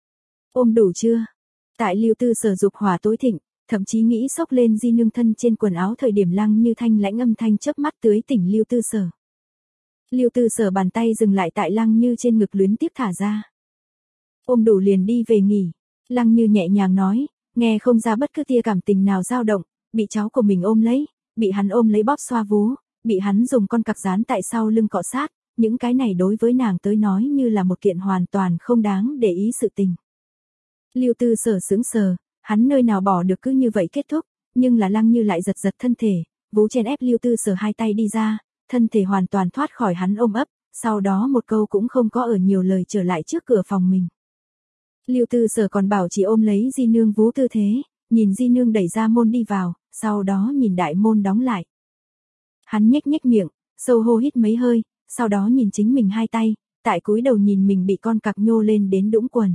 Speaker 1: Ôm đủ chưa? Tại Lưu Tư Sở dục hỏa tối thịnh, thậm chí nghĩ xốc lên di nương thân trên quần áo thời điểm Lăng Như thanh lãnh âm thanh chớp mắt tưới tỉnh Lưu Tư Sở. Lưu Tư Sở bàn tay dừng lại tại Lăng Như trên ngực luyến tiếp thả ra. Ôm đủ liền đi về nghỉ, Lăng Như nhẹ nhàng nói, nghe không ra bất cứ tia cảm tình nào dao động, bị cháu của mình ôm lấy, bị hắn ôm lấy bóp xoa vú, bị hắn dùng con cặc dán tại sau lưng cọ sát, những cái này đối với nàng tới nói như là một kiện hoàn toàn không đáng để ý sự tình. Lưu Tư Sở sững sờ, hắn nơi nào bỏ được cứ như vậy kết thúc, nhưng là Lăng Như lại giật giật thân thể, vú chèn ép Lưu Tư Sở hai tay đi ra, thân thể hoàn toàn thoát khỏi hắn ôm ấp, sau đó một câu cũng không có ở nhiều lời trở lại trước cửa phòng mình. Lưu Tư Sở còn bảo chỉ ôm lấy di nương vú tư thế, nhìn di nương đẩy ra môn đi vào, sau đó nhìn đại môn đóng lại. Hắn nhếch nhếch miệng, sâu hô hít mấy hơi, sau đó nhìn chính mình hai tay, tại cúi đầu nhìn mình bị con cặc nhô lên đến đũng quần.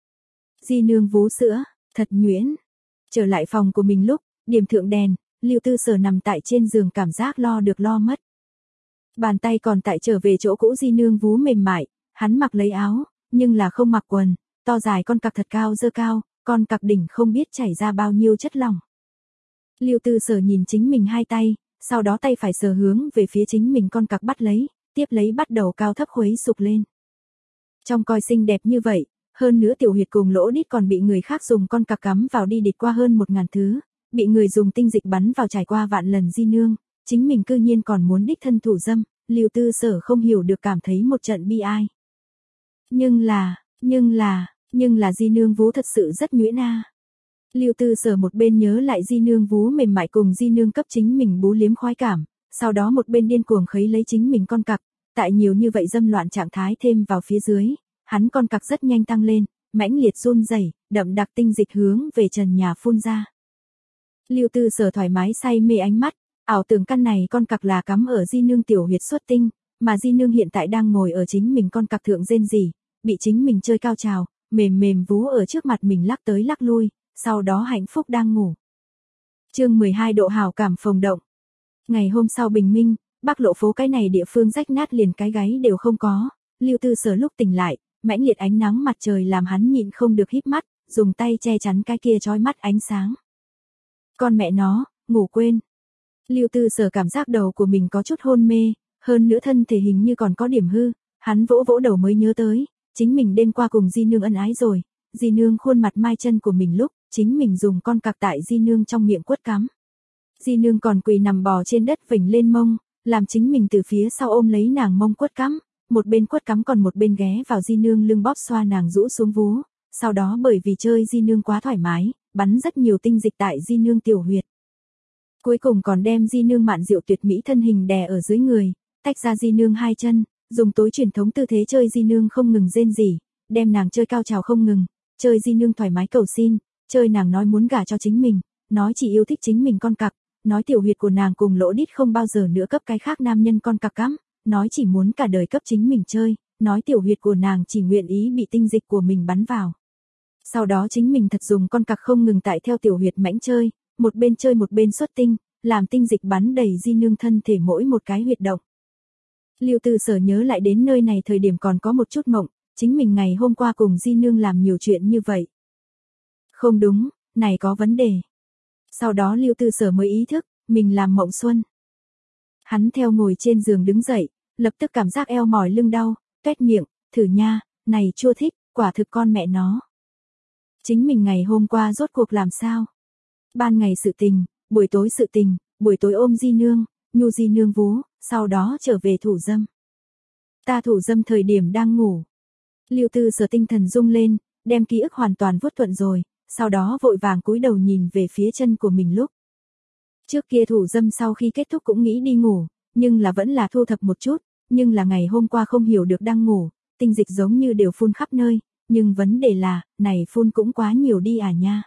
Speaker 1: Di nương vú sữa, thật nhuyễn. Trở lại phòng của mình lúc, điểm thượng đèn, Lưu Tư Sở nằm tại trên giường cảm giác lo được lo mất. Bàn tay còn tại trở về chỗ cũ di nương vú mềm mại, hắn mặc lấy áo, nhưng là không mặc quần, to dài con cặc thật cao dơ cao, con cặc đỉnh không biết chảy ra bao nhiêu chất lỏng. Lưu Tư Sở nhìn chính mình hai tay, sau đó tay phải sờ hướng về phía chính mình con cặc bắt lấy, tiếp lấy bắt đầu cao thấp khuấy sục lên. Trong coi xinh đẹp như vậy, hơn nữa tiểu huyệt cùng lỗ đít còn bị người khác dùng con cặc cắm vào đi địt qua hơn một ngàn thứ, bị người dùng tinh dịch bắn vào trải qua vạn lần di nương, chính mình cư nhiên còn muốn đích thân thủ dâm, Lưu Tư Sở không hiểu được cảm thấy một trận bi ai. Nhưng là, nhưng là, nhưng là di nương vú thật sự rất nhuyễn a. Lưu Tư Sở một bên nhớ lại di nương vú mềm mại cùng di nương cấp chính mình bú liếm khoái cảm, sau đó một bên điên cuồng khấy lấy chính mình con cặc, tại nhiều như vậy dâm loạn trạng thái thêm vào phía dưới, hắn con cặc rất nhanh tăng lên, mãnh liệt run rẩy, đậm đặc tinh dịch hướng về trần nhà phun ra. Lưu Tư Sở thoải mái say mê ánh mắt, ảo tưởng căn này con cặc là cắm ở di nương tiểu huyệt xuất tinh, mà di nương hiện tại đang ngồi ở chính mình con cặc thượng rên rỉ, bị chính mình chơi cao trào, mềm mềm vú ở trước mặt mình lắc tới lắc lui, sau đó hạnh phúc đang ngủ. Chương mười hai độ hảo cảm phồng động. Ngày hôm sau bình minh, Bắc Lộ phố cái này địa phương rách nát liền cái gáy đều không có, Lưu Tư Sở lúc tỉnh lại, mãnh liệt ánh nắng mặt trời làm hắn nhịn không được híp mắt, dùng tay che chắn cái kia chói mắt ánh sáng. Con mẹ nó, ngủ quên. Lưu Tư Sở cảm giác đầu của mình có chút hôn mê, hơn nữa thân thể hình như còn có điểm hư, hắn vỗ vỗ đầu mới nhớ tới, chính mình đêm qua cùng Di Nương ân ái rồi, Di Nương khuôn mặt mai chân của mình lúc, chính mình dùng con cặc tại Di Nương trong miệng quất cắm. Di Nương còn quỳ nằm bò trên đất vểnh lên mông, làm chính mình từ phía sau ôm lấy nàng mông quất cắm, một bên quất cắm còn một bên ghé vào Di Nương lưng bóp xoa nàng rũ xuống vú, sau đó bởi vì chơi Di Nương quá thoải mái, bắn rất nhiều tinh dịch tại Di Nương tiểu huyệt. Cuối cùng còn đem Di Nương mạn diệu tuyệt mỹ thân hình đè ở dưới người, tách ra Di Nương hai chân, dùng tối truyền thống tư thế chơi Di Nương không ngừng rên rỉ, đem nàng chơi cao trào không ngừng, chơi Di Nương thoải mái cầu xin, chơi nàng nói muốn gả cho chính mình, nói chỉ yêu thích chính mình con cặc, nói tiểu huyệt của nàng cùng lỗ đít không bao giờ nữa cấp cái khác nam nhân con cặc cắm, nói chỉ muốn cả đời cấp chính mình chơi, nói tiểu huyệt của nàng chỉ nguyện ý bị tinh dịch của mình bắn vào. Sau đó chính mình thật dùng con cặc không ngừng tại theo tiểu huyệt mãnh chơi, một bên chơi một bên xuất tinh, làm tinh dịch bắn đầy Di Nương thân thể mỗi một cái huyệt động. Lưu Tư Sở nhớ lại đến nơi này thời điểm còn có một chút mộng, chính mình ngày hôm qua cùng Di Nương làm nhiều chuyện như vậy. Không đúng, này có vấn đề. Sau đó Lưu Tư Sở mới ý thức, mình làm mộng xuân. Hắn theo ngồi trên giường đứng dậy, lập tức cảm giác eo mỏi lưng đau, tuét miệng, thử nha, này chua thích, quả thực con mẹ nó. Chính mình ngày hôm qua rốt cuộc làm sao? Ban ngày sự tình, buổi tối sự tình, buổi tối ôm Di Nương, nhu Di Nương vú, sau đó trở về thủ dâm. Ta thủ dâm thời điểm đang ngủ. Lưu Tư Sở tinh thần rung lên, đem ký ức hoàn toàn vuốt thuận rồi, sau đó vội vàng cúi đầu nhìn về phía chân của mình lúc. Trước kia thủ dâm sau khi kết thúc cũng nghĩ đi ngủ, nhưng là vẫn là thu thập một chút, nhưng là ngày hôm qua không hiểu được đang ngủ, tinh dịch giống như đều phun khắp nơi, nhưng vấn đề là, này phun cũng quá nhiều đi à nha.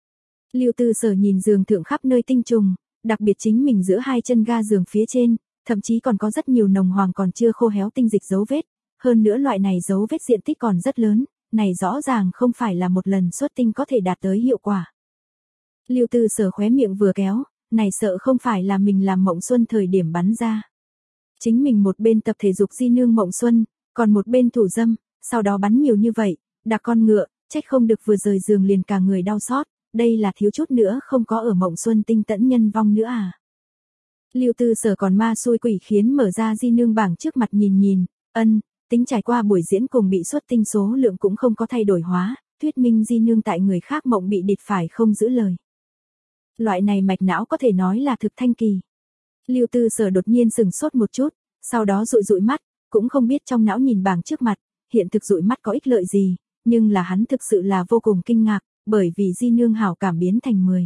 Speaker 1: Lưu Tư Sở nhìn giường thượng khắp nơi tinh trùng, đặc biệt chính mình giữa hai chân ga giường phía trên, thậm chí còn có rất nhiều nồng hoàng còn chưa khô héo tinh dịch dấu vết, hơn nữa loại này dấu vết diện tích còn rất lớn, này rõ ràng không phải là một lần xuất tinh có thể đạt tới hiệu quả. Lưu Tư Sở khóe miệng vừa kéo, này sợ không phải là mình làm mộng xuân thời điểm bắn ra. Chính mình một bên tập thể dục Di Nương mộng xuân, còn một bên thủ dâm, sau đó bắn nhiều như vậy, đặc con ngựa, trách không được vừa rời giường liền cả người đau xót, đây là thiếu chút nữa không có ở mộng xuân tinh tẫn nhân vong nữa à. Lưu Tư Sở còn ma xui quỷ khiến mở ra Di Nương bảng trước mặt nhìn nhìn, ân, tính trải qua buổi diễn cùng bị xuất tinh số lượng cũng không có thay đổi hóa, thuyết minh Di Nương tại người khác mộng bị địt phải không giữ lời. Loại này mạch não có thể nói là thực thanh kỳ. Lưu Tư Sở đột nhiên sừng sốt một chút, sau đó dụi dụi mắt, cũng không biết trong não nhìn bảng trước mặt, hiện thực dụi mắt có ích lợi gì, nhưng là hắn thực sự là vô cùng kinh ngạc, bởi vì Di Nương hảo cảm biến thành mười.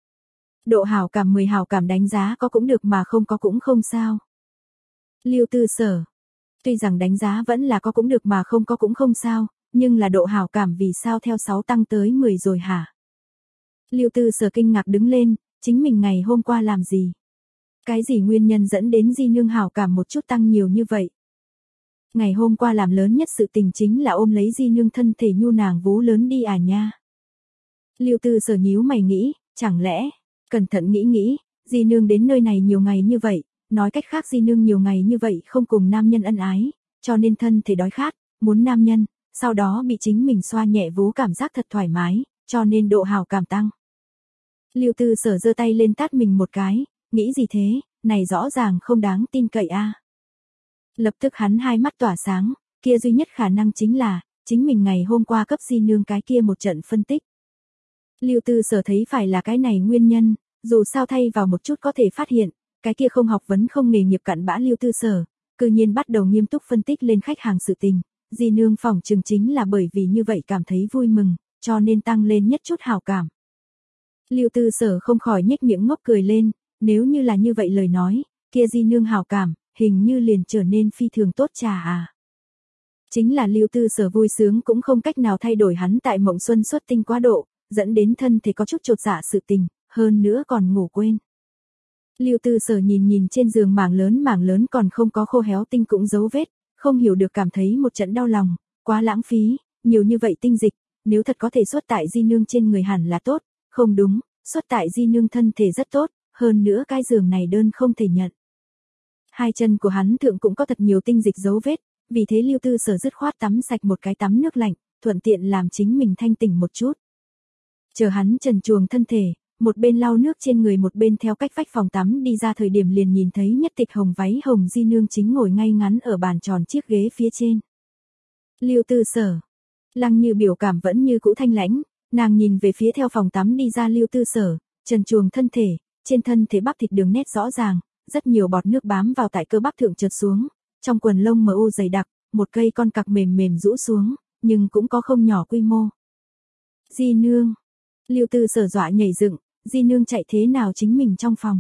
Speaker 1: Độ hảo cảm mười hảo cảm đánh giá có cũng được mà không có cũng không sao. Lưu Tư Sở. Tuy rằng đánh giá vẫn là có cũng được mà không có cũng không sao, nhưng là độ hảo cảm vì sao theo sáu tăng tới mười rồi hả? Lưu Tư Sở kinh ngạc đứng lên, chính mình ngày hôm qua làm gì? Cái gì nguyên nhân dẫn đến Di Nương hảo cảm một chút tăng nhiều như vậy? Ngày hôm qua làm lớn nhất sự tình chính là ôm lấy Di Nương thân thể nhu nàng vú lớn đi à nha. Lưu Tư Sở nhíu mày nghĩ, chẳng lẽ, cẩn thận nghĩ nghĩ, Di Nương đến nơi này nhiều ngày như vậy, nói cách khác Di Nương nhiều ngày như vậy không cùng nam nhân ân ái, cho nên thân thể đói khát, muốn nam nhân, sau đó bị chính mình xoa nhẹ vú cảm giác thật thoải mái, cho nên độ hảo cảm tăng. Lưu Tư Sở giơ tay lên tát mình một cái, nghĩ gì thế, này rõ ràng không đáng tin cậy a. Lập tức hắn hai mắt tỏa sáng, kia duy nhất khả năng chính là, chính mình ngày hôm qua cấp Di Nương cái kia một trận phân tích. Lưu Tư Sở thấy phải là cái này nguyên nhân, dù sao thay vào một chút có thể phát hiện, cái kia không học vấn không nghề nghiệp cặn bã Lưu Tư Sở, cư nhiên bắt đầu nghiêm túc phân tích lên khách hàng sự tình, Di Nương phỏng chừng chính là bởi vì như vậy cảm thấy vui mừng, cho nên tăng lên nhất chút hảo cảm. Lưu Tư Sở không khỏi nhếch miệng ngốc cười lên, nếu như là như vậy lời nói, kia Di Nương hảo cảm, hình như liền trở nên phi thường tốt trà à. Chính là Lưu Tư Sở vui sướng cũng không cách nào thay đổi hắn tại mộng xuân xuất tinh quá độ, dẫn đến thân thể có chút chột dạ sự tình, hơn nữa còn ngủ quên. Lưu Tư Sở nhìn nhìn trên giường mảng lớn mảng lớn còn không có khô héo tinh cũng dấu vết, không hiểu được cảm thấy một trận đau lòng, quá lãng phí, nhiều như vậy tinh dịch, nếu thật có thể xuất tại Di Nương trên người hẳn là tốt, không đúng, xuất tại Di Nương thân thể rất tốt, hơn nữa cái giường này đơn không thể nhận. Hai chân của hắn thượng cũng có thật nhiều tinh dịch dấu vết, vì thế Lưu Tư Sở dứt khoát tắm sạch một cái tắm nước lạnh, thuận tiện làm chính mình thanh tỉnh một chút. Chờ hắn trần truồng thân thể, một bên lau nước trên người một bên theo cách vách phòng tắm đi ra thời điểm liền nhìn thấy nhất tịch hồng váy hồng Di Nương chính ngồi ngay ngắn ở bàn tròn chiếc ghế phía trên. Lưu Tư Sở. Lăng Như biểu cảm vẫn như cũ thanh lãnh, nàng nhìn về phía theo phòng tắm đi ra Lưu Tư Sở, trần truồng thân thể, trên thân thể bắp thịt đường nét rõ ràng, rất nhiều bọt nước bám vào tại cơ bắp thượng trượt xuống, trong quần lông mờ u dày đặc, một cây con cặc mềm mềm rũ xuống, nhưng cũng có không nhỏ quy mô. Di Nương. Lưu Tư Sở dọa nhảy dựng, Di Nương chạy thế nào chính mình trong phòng.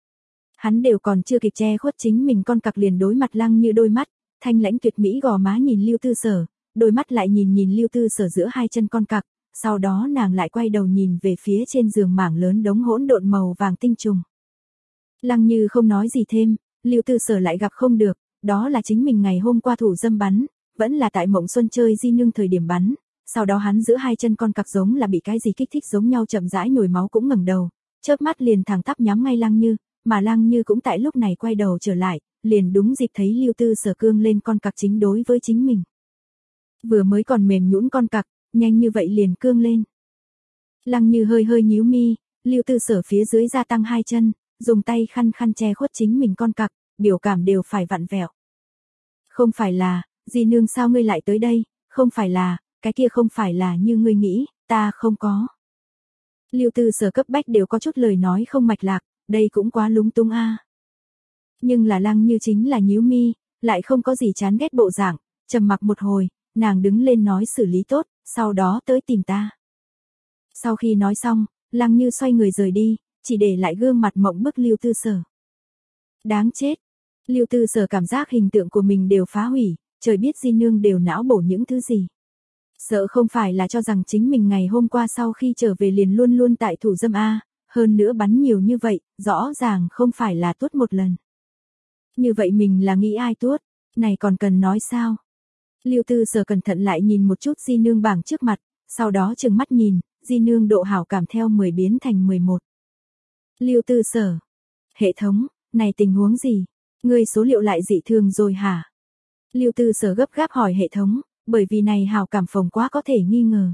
Speaker 1: Hắn đều còn chưa kịp che khuất chính mình con cặc liền đối mặt Lăng Như đôi mắt, thanh lãnh tuyệt mỹ gò má nhìn Lưu Tư Sở, đôi mắt lại nhìn nhìn Lưu Tư Sở giữa hai chân con cặc, sau đó nàng lại quay đầu nhìn về phía trên giường mảng lớn đống hỗn độn màu vàng tinh trùng. Lăng Như không nói gì thêm, Lưu Tư Sở lại gặp không được, đó là chính mình ngày hôm qua thủ dâm bắn, vẫn là tại Mộng Xuân chơi Di Nương thời điểm bắn, sau đó hắn giữa hai chân con cặc giống là bị cái gì kích thích giống nhau chậm rãi nhồi máu cũng ngẩng đầu, chớp mắt liền thẳng tắp nhắm ngay Lăng Như, mà Lăng Như cũng tại lúc này quay đầu trở lại, liền đúng dịp thấy Lưu Tư Sở cương lên con cặc chính đối với chính mình. Vừa mới còn mềm nhũn con cặc, nhanh như vậy liền cương lên. Lăng Như hơi hơi nhíu mi, Lưu Tư Sở phía dưới gia tăng hai chân, dùng tay khăn khăn che khuất chính mình con cặc, biểu cảm đều phải vặn vẹo. Không phải là, Di Nương sao ngươi lại tới đây, không phải là, cái kia không phải là như ngươi nghĩ, ta không có. Lưu Tư Sở cấp bách đều có chút lời nói không mạch lạc, đây cũng quá lúng túng a. Nhưng là Lăng Như chính là nhíu mi, lại không có gì chán ghét bộ dạng, trầm mặc một hồi, nàng đứng lên nói xử lý tốt, sau đó tới tìm ta. Sau khi nói xong, Lăng Như xoay người rời đi, chỉ để lại gương mặt mộng bức Lưu Tư Sở. Đáng chết. Lưu Tư Sở cảm giác hình tượng của mình đều phá hủy, trời biết Di Nương đều não bổ những thứ gì. Sợ không phải là cho rằng chính mình ngày hôm qua sau khi trở về liền luôn luôn tại thủ dâm A, hơn nữa bắn nhiều như vậy, rõ ràng không phải là tuốt một lần. Như vậy mình là nghĩ ai tuốt, này còn cần nói sao? Lưu Tư Sở cẩn thận lại nhìn một chút Di Nương bảng trước mặt, sau đó trừng mắt nhìn, Di Nương độ hảo cảm theo mười biến thành mười một. Lưu Tư Sở. Hệ thống, này tình huống gì? Ngươi số liệu lại dị thường rồi hả? Lưu Tư Sở gấp gáp hỏi hệ thống, bởi vì này hảo cảm phồng quá có thể nghi ngờ.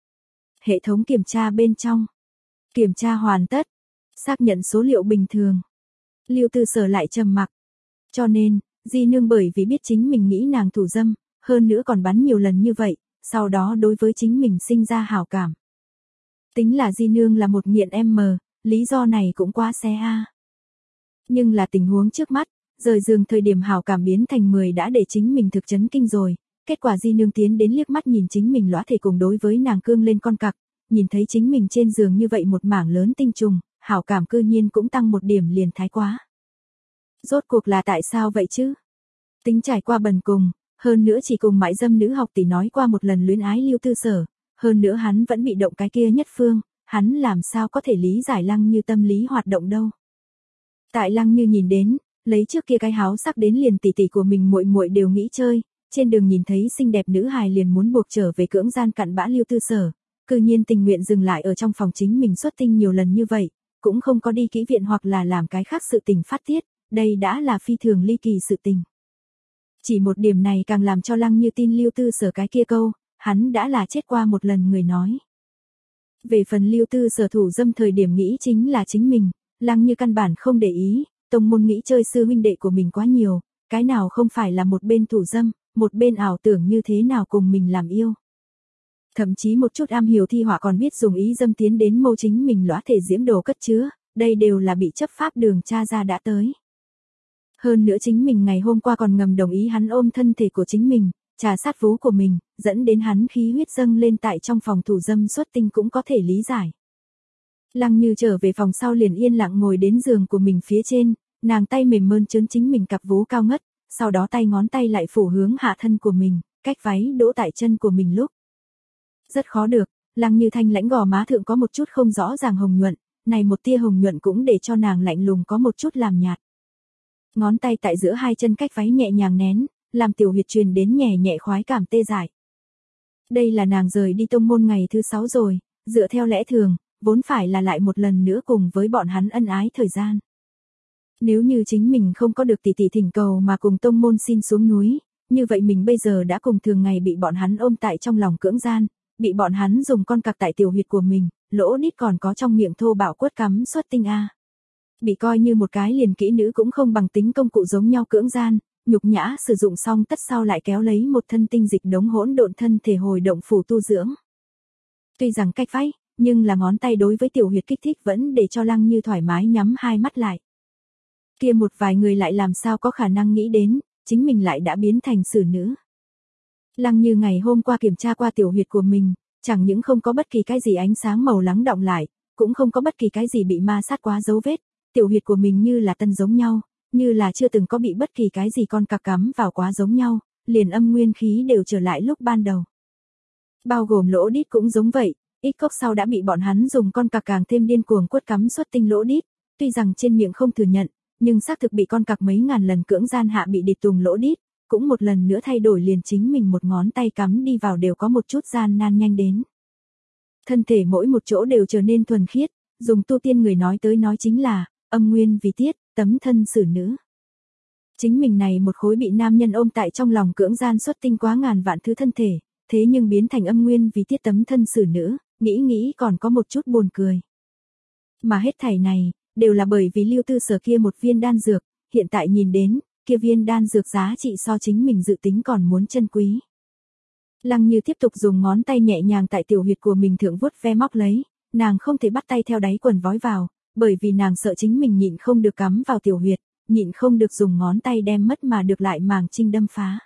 Speaker 1: Hệ thống kiểm tra bên trong. Kiểm tra hoàn tất. Xác nhận số liệu bình thường. Lưu Tư Sở lại trầm mặc. Cho nên, Di Nương bởi vì biết chính mình nghĩ nàng thủ dâm, hơn nữa còn bắn nhiều lần như vậy, sau đó đối với chính mình sinh ra hảo cảm. Tính là Di Nương là một nghiện M, lý do này cũng quá xe a. Nhưng là tình huống trước mắt, rời giường thời điểm hảo cảm biến thành mười đã để chính mình thực chấn kinh rồi, kết quả Di Nương tiến đến liếc mắt nhìn chính mình lõa thể cùng đối với nàng cương lên con cặc, nhìn thấy chính mình trên giường như vậy một mảng lớn tinh trùng, hảo cảm cư nhiên cũng tăng một điểm liền thái quá. Rốt cuộc là tại sao vậy chứ? Tính trải qua bần cùng, hơn nữa chỉ cùng mại dâm nữ học tỷ nói qua một lần luyến ái Lưu Tư Sở, hơn nữa hắn vẫn bị động cái kia nhất phương, hắn làm sao có thể lý giải Lăng Như tâm lý hoạt động đâu. Tại Lăng Như nhìn đến, lấy trước kia cái háo sắc đến liền tỷ tỷ của mình muội muội đều nghĩ chơi, trên đường nhìn thấy xinh đẹp nữ hài liền muốn buộc trở về cưỡng gian cặn bã Lưu Tư Sở, cư nhiên tình nguyện dừng lại ở trong phòng chính mình xuất tinh nhiều lần như vậy, cũng không có đi kỹ viện hoặc là làm cái khác sự tình phát tiết, đây đã là phi thường ly kỳ sự tình. Chỉ một điểm này càng làm cho Lăng Như tin Lưu Tư Sở cái kia câu, hắn đã là chết qua một lần người nói. Về phần Lưu Tư Sở thủ dâm thời điểm nghĩ chính là chính mình, Lăng Như căn bản không để ý, tông môn nghĩ chơi sư huynh đệ của mình quá nhiều, cái nào không phải là một bên thủ dâm, một bên ảo tưởng như thế nào cùng mình làm yêu. Thậm chí một chút am hiểu thi họa còn biết dùng ý dâm tiến đến mâu chính mình lõa thể diễm đồ cất chứa, đây đều là bị chấp pháp đường tra ra đã tới. Hơn nữa chính mình ngày hôm qua còn ngầm đồng ý hắn ôm thân thể của chính mình, trà sát vú của mình, dẫn đến hắn khí huyết dâng lên tại trong phòng thủ dâm xuất tinh cũng có thể lý giải. Lăng Như trở về phòng sau liền yên lặng ngồi đến giường của mình phía trên, nàng tay mềm mơn trớn chính mình cặp vú cao ngất, sau đó tay ngón tay lại phủ hướng hạ thân của mình, cách váy đỗ tại chân của mình lúc. Rất khó được, Lăng Như thanh lãnh gò má thượng có một chút không rõ ràng hồng nhuận, này một tia hồng nhuận cũng để cho nàng lạnh lùng có một chút làm nhạt. Ngón tay tại giữa hai chân cách váy nhẹ nhàng nén, làm tiểu huyệt truyền đến nhẹ nhẹ khoái cảm tê dại. Đây là nàng rời đi tông môn ngày thứ sáu rồi, dựa theo lẽ thường, vốn phải là lại một lần nữa cùng với bọn hắn ân ái thời gian. Nếu như chính mình không có được tỷ tỷ thỉnh cầu mà cùng tông môn xin xuống núi, như vậy mình bây giờ đã cùng thường ngày bị bọn hắn ôm tại trong lòng cưỡng gian, bị bọn hắn dùng con cặc tại tiểu huyệt của mình, lỗ đít còn có trong miệng thô bạo quất cắm xuất tinh a. Bị coi như một cái liền kỹ nữ cũng không bằng tính công cụ giống nhau cưỡng gian, nhục nhã sử dụng xong tất sau lại kéo lấy một thân tinh dịch đống hỗn độn thân thể hồi động phủ tu dưỡng. Tuy rằng cách vách, nhưng là ngón tay đối với tiểu huyệt kích thích vẫn để cho Lăng Như thoải mái nhắm hai mắt lại. Kia một vài người lại làm sao có khả năng nghĩ đến, chính mình lại đã biến thành xử nữ. Lăng Như ngày hôm qua kiểm tra qua tiểu huyệt của mình, chẳng những không có bất kỳ cái gì ánh sáng màu lắng đọng lại, cũng không có bất kỳ cái gì bị ma sát quá dấu vết, tiểu huyệt của mình như là tân giống nhau, như là chưa từng có bị bất kỳ cái gì con cặc cắm vào quá giống nhau, liền âm nguyên khí đều trở lại lúc ban đầu. Bao gồm lỗ đít cũng giống vậy, ít cốc sau đã bị bọn hắn dùng con cặc càng thêm điên cuồng quất cắm xuất tinh lỗ đít, tuy rằng trên miệng không thừa nhận, nhưng xác thực bị con cặc mấy ngàn lần cưỡng gian hạ bị địch tùng lỗ đít, cũng một lần nữa thay đổi liền chính mình một ngón tay cắm đi vào đều có một chút gian nan nhanh đến. Thân thể mỗi một chỗ đều trở nên thuần khiết, dùng tu tiên người nói tới nói chính là, âm nguyên vì tiết, tấm thân xử nữ. Chính mình này một khối bị nam nhân ôm tại trong lòng cưỡng gian xuất tinh quá ngàn vạn thứ thân thể, thế nhưng biến thành âm nguyên vì tiết tấm thân xử nữ, nghĩ nghĩ còn có một chút buồn cười. Mà hết thảy này, đều là bởi vì Lưu Tư Sở kia một viên đan dược, hiện tại nhìn đến, kia viên đan dược giá trị so chính mình dự tính còn muốn chân quý. Lăng Như tiếp tục dùng ngón tay nhẹ nhàng tại tiểu huyệt của mình thượng vuốt ve móc lấy, nàng không thể bắt tay theo đáy quần vói vào, bởi vì nàng sợ chính mình nhịn không được cắm vào tiểu huyệt, nhịn không được dùng ngón tay đem mất mà được lại màng trinh đâm phá.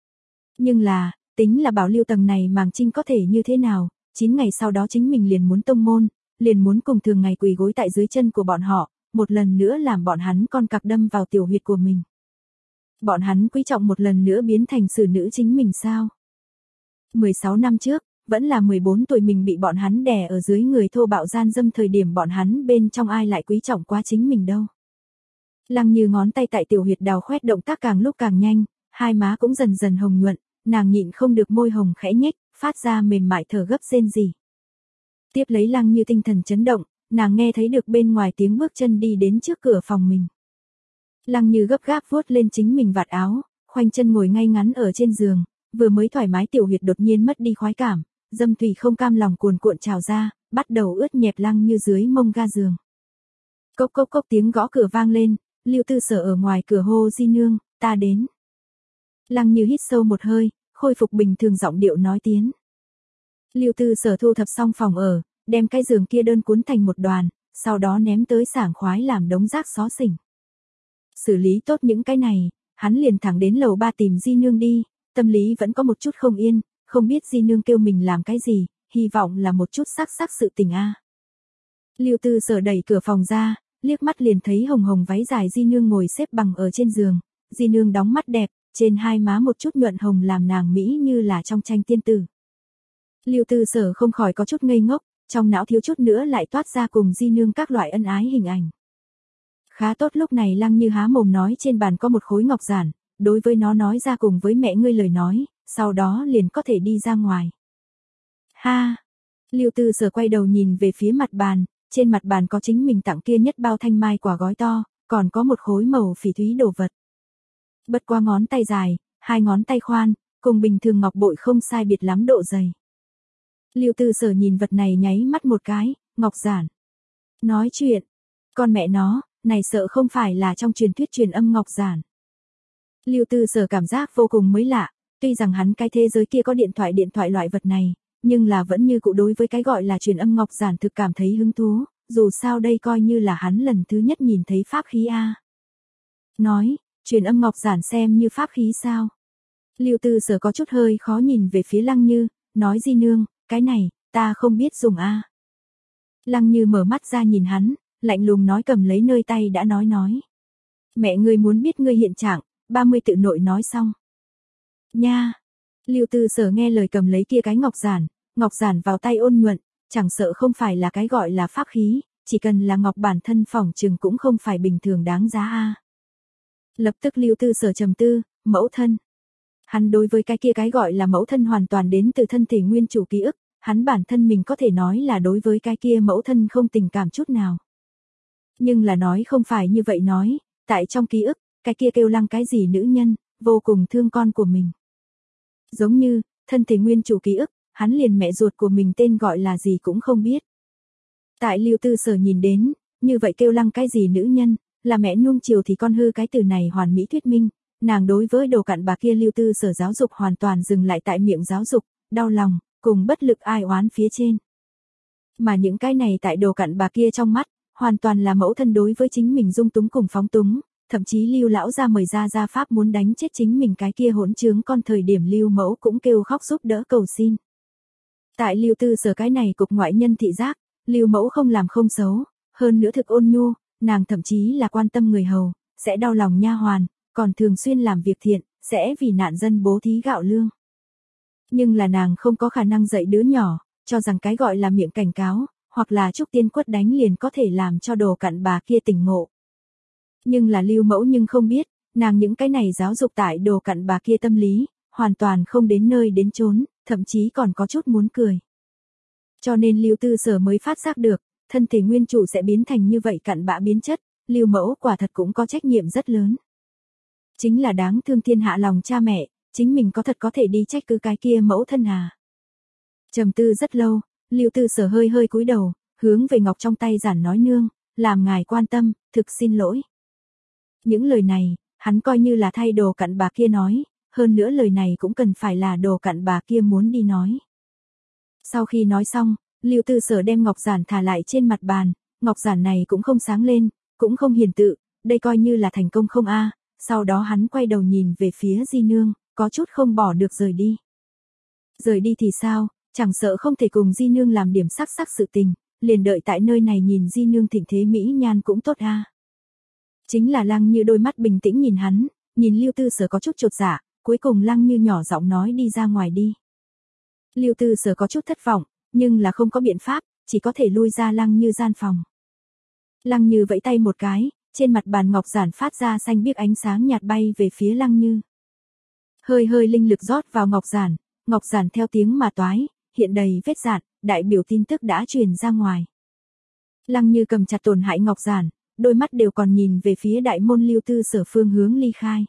Speaker 1: Nhưng là, tính là bảo lưu tầng này màng trinh có thể như thế nào, chín ngày sau đó chính mình liền muốn tông môn, liền muốn cùng thường ngày quỳ gối tại dưới chân của bọn họ, một lần nữa làm bọn hắn con cặc đâm vào tiểu huyệt của mình. Bọn hắn quý trọng một lần nữa biến thành xử nữ chính mình sao? mười sáu năm trước, vẫn là mười bốn tuổi mình bị bọn hắn đè ở dưới người thô bạo gian dâm thời điểm bọn hắn bên trong ai lại quý trọng quá chính mình đâu. Lăng Như ngón tay tại tiểu huyệt đào khoét động tác càng lúc càng nhanh, hai má cũng dần dần hồng nhuận, nàng nhịn không được môi hồng khẽ nhếch, phát ra mềm mại thở gấp rên rỉ. Tiếp lấy Lăng Như tinh thần chấn động, nàng nghe thấy được bên ngoài tiếng bước chân đi đến trước cửa phòng mình. Lăng Như gấp gáp vuốt lên chính mình vạt áo, khoanh chân ngồi ngay ngắn ở trên giường, vừa mới thoải mái tiểu huyệt đột nhiên mất đi khoái cảm, dâm thủy không cam lòng cuồn cuộn trào ra, bắt đầu ướt nhẹp Lăng Như dưới mông ga giường. Cốc cốc cốc tiếng gõ cửa vang lên, Lưu Tư Sở ở ngoài cửa hô Di nương, ta đến. Lăng Như hít sâu một hơi, khôi phục bình thường giọng điệu nói tiến. Lưu Tư Sở thu thập xong phòng ở, đem cái giường kia đơn cuốn thành một đoàn, sau đó ném tới sảng khoái làm đống rác xó xỉnh. Xử lý tốt những cái này, hắn liền thẳng đến lầu ba tìm Di nương đi, tâm lý vẫn có một chút không yên, không biết Di nương kêu mình làm cái gì, hy vọng là một chút sắc sắc sự tình a. Lưu Tư Sở đẩy cửa phòng ra, liếc mắt liền thấy hồng hồng váy dài Di nương ngồi xếp bằng ở trên giường, Di nương đóng mắt đẹp, trên hai má một chút nhuận hồng làm nàng mỹ như là trong tranh tiên tử. Lưu Tư Sở không khỏi có chút ngây ngốc, trong não thiếu chút nữa lại toát ra cùng Di nương các loại ân ái hình ảnh. Khá tốt lúc này Lăng Như há mồm nói trên bàn có một khối ngọc giản, đối với nó nói ra cùng với mẹ ngươi lời nói, sau đó liền có thể đi ra ngoài. Ha! Lưu Tư Sở quay đầu nhìn về phía mặt bàn, trên mặt bàn có chính mình tặng kia nhất bao thanh mai quả gói to, còn có một khối màu phỉ thúy đồ vật. Bất qua ngón tay dài, hai ngón tay khoan, cùng bình thường ngọc bội không sai biệt lắm độ dày. Lưu Tư Sở nhìn vật này nháy mắt một cái, ngọc giản. Nói chuyện, con mẹ nó, này sợ không phải là trong truyền thuyết truyền âm ngọc giản. Lưu Tư Sở cảm giác vô cùng mới lạ, tuy rằng hắn cái thế giới kia có điện thoại điện thoại loại vật này, nhưng là vẫn như cụ đối với cái gọi là truyền âm ngọc giản thực cảm thấy hứng thú, dù sao đây coi như là hắn lần thứ nhất nhìn thấy pháp khí a. Nói, truyền âm ngọc giản xem như pháp khí sao? Lưu Tư Sở có chút hơi khó nhìn về phía Lăng Như, nói Di nương, cái này, ta không biết dùng a. Lăng Như mở mắt ra nhìn hắn, lạnh lùng nói cầm lấy nơi tay đã nói nói. Mẹ ngươi muốn biết ngươi hiện trạng, ba mươi tự nội nói xong. Nha! Lưu Tư Sở nghe lời cầm lấy kia cái ngọc giản, ngọc giản vào tay ôn nhuận, chẳng sợ không phải là cái gọi là pháp khí, chỉ cần là ngọc bản thân phỏng chừng cũng không phải bình thường đáng giá a. Lập tức Lưu Tư Sở trầm tư, mẫu thân. Hắn đối với cái kia cái gọi là mẫu thân hoàn toàn đến từ thân thể nguyên chủ ký ức, hắn bản thân mình có thể nói là đối với cái kia mẫu thân không tình cảm chút nào. Nhưng là nói không phải như vậy nói, tại trong ký ức, cái kia kêu Lăng cái gì nữ nhân, vô cùng thương con của mình. Giống như, thân thể nguyên chủ ký ức, hắn liền mẹ ruột của mình tên gọi là gì cũng không biết. Tại Lưu Tư Sở nhìn đến, như vậy kêu Lăng cái gì nữ nhân, là mẹ nuông chiều thì con hư cái từ này hoàn mỹ thuyết minh, nàng đối với đồ cặn bà kia Lưu Tư Sở giáo dục hoàn toàn dừng lại tại miệng giáo dục, đau lòng, cùng bất lực ai oán phía trên. Mà những cái này tại đồ cặn bà kia trong mắt, hoàn toàn là mẫu thân đối với chính mình dung túng cùng phóng túng, thậm chí Lưu lão gia mời ra gia pháp muốn đánh chết chính mình cái kia hỗn trướng con thời điểm Lưu mẫu cũng kêu khóc giúp đỡ cầu xin. Tại Lưu Tư Sở cái này cục ngoại nhân thị giác, Lưu mẫu không làm không xấu, hơn nữa thực ôn nhu, nàng thậm chí là quan tâm người hầu, sẽ đau lòng nha hoàn, còn thường xuyên làm việc thiện, sẽ vì nạn dân bố thí gạo lương. Nhưng là nàng không có khả năng dạy đứa nhỏ, cho rằng cái gọi là miệng cảnh cáo, hoặc là trúc tiên quất đánh liền có thể làm cho đồ cặn bà kia tỉnh ngộ. Nhưng là Lưu mẫu nhưng không biết, nàng những cái này giáo dục tại đồ cặn bà kia tâm lý, hoàn toàn không đến nơi đến chốn, thậm chí còn có chút muốn cười. Cho nên Lưu Tư Sở mới phát giác được, thân thể nguyên chủ sẽ biến thành như vậy cặn bã biến chất, Lưu mẫu quả thật cũng có trách nhiệm rất lớn. Chính là đáng thương thiên hạ lòng cha mẹ, chính mình có thật có thể đi trách cứ cái kia mẫu thân à. Trầm tư rất lâu, Lưu Tư Sở hơi hơi cúi đầu, hướng về ngọc trong tay giản nói nương, làm ngài quan tâm, thực xin lỗi. Những lời này, hắn coi như là thay đồ cặn bà kia nói, hơn nữa lời này cũng cần phải là đồ cặn bà kia muốn đi nói. Sau khi nói xong, Lưu Tư Sở đem ngọc giản thả lại trên mặt bàn, ngọc giản này cũng không sáng lên, cũng không hiển tự, đây coi như là thành công không a. Sau đó hắn quay đầu nhìn về phía Di Nương, có chút không bỏ được rời đi. Rời đi thì sao, chẳng sợ không thể cùng Di Nương làm điểm sắc sắc sự tình, liền đợi tại nơi này nhìn Di Nương thịnh thế mỹ nhan cũng tốt a. Chính là Lăng Như đôi mắt bình tĩnh nhìn hắn, nhìn Lưu Tư Sở có chút chột dạ, cuối cùng Lăng Như nhỏ giọng nói đi ra ngoài đi. Lưu Tư Sở có chút thất vọng, nhưng là không có biện pháp, chỉ có thể lui ra Lăng Như gian phòng. Lăng Như vẫy tay một cái, trên mặt bàn ngọc giản phát ra xanh biếc ánh sáng nhạt bay về phía Lăng Như. Hơi hơi linh lực rót vào ngọc giản, ngọc giản theo tiếng mà toái, hiện đầy vết dạn, đại biểu tin tức đã truyền ra ngoài. Lăng Như cầm chặt tổn hại ngọc giản, đôi mắt đều còn nhìn về phía đại môn Lưu Tư Sở phương hướng ly khai.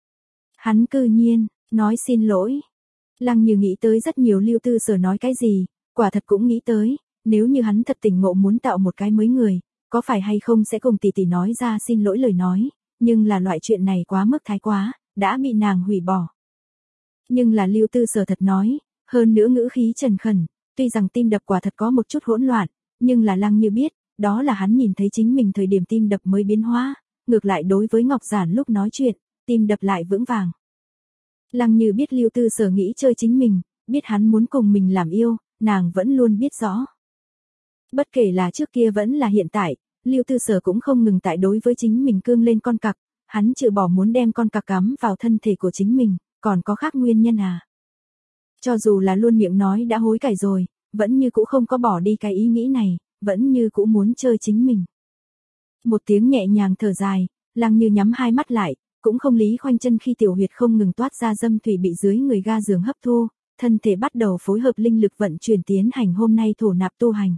Speaker 1: Hắn cư nhiên, nói xin lỗi. Lăng Như nghĩ tới rất nhiều Lưu Tư Sở nói cái gì, quả thật cũng nghĩ tới, nếu như hắn thật tỉnh ngộ muốn tạo một cái mới người, có phải hay không sẽ cùng tỷ tỷ nói ra xin lỗi lời nói, nhưng là loại chuyện này quá mức thái quá, đã bị nàng hủy bỏ. Nhưng là Lưu Tư Sở thật nói, hơn nữa ngữ khí trần khẩn, tuy rằng tim đập quả thật có một chút hỗn loạn, nhưng là Lăng Như biết, đó là hắn nhìn thấy chính mình thời điểm tim đập mới biến hóa, ngược lại đối với Ngọc Giản lúc nói chuyện, tim đập lại vững vàng. Lăng Như biết Lưu Tư Sở nghĩ chơi chính mình, biết hắn muốn cùng mình làm yêu, nàng vẫn luôn biết rõ. Bất kể là trước kia vẫn là hiện tại, Lưu Tư Sở cũng không ngừng tại đối với chính mình cương lên con cặc, hắn trừ bỏ muốn đem con cặc cắm vào thân thể của chính mình, còn có khác nguyên nhân à. Cho dù là luôn miệng nói đã hối cải rồi, vẫn như cũ không có bỏ đi cái ý nghĩ này, vẫn như cũ muốn chơi chính mình. Một tiếng nhẹ nhàng thở dài, Lăng Như nhắm hai mắt lại, cũng không lý khoanh chân khi tiểu huyệt không ngừng toát ra dâm thủy bị dưới người ga giường hấp thu, thân thể bắt đầu phối hợp linh lực vận chuyển tiến hành hôm nay thổ nạp tu hành.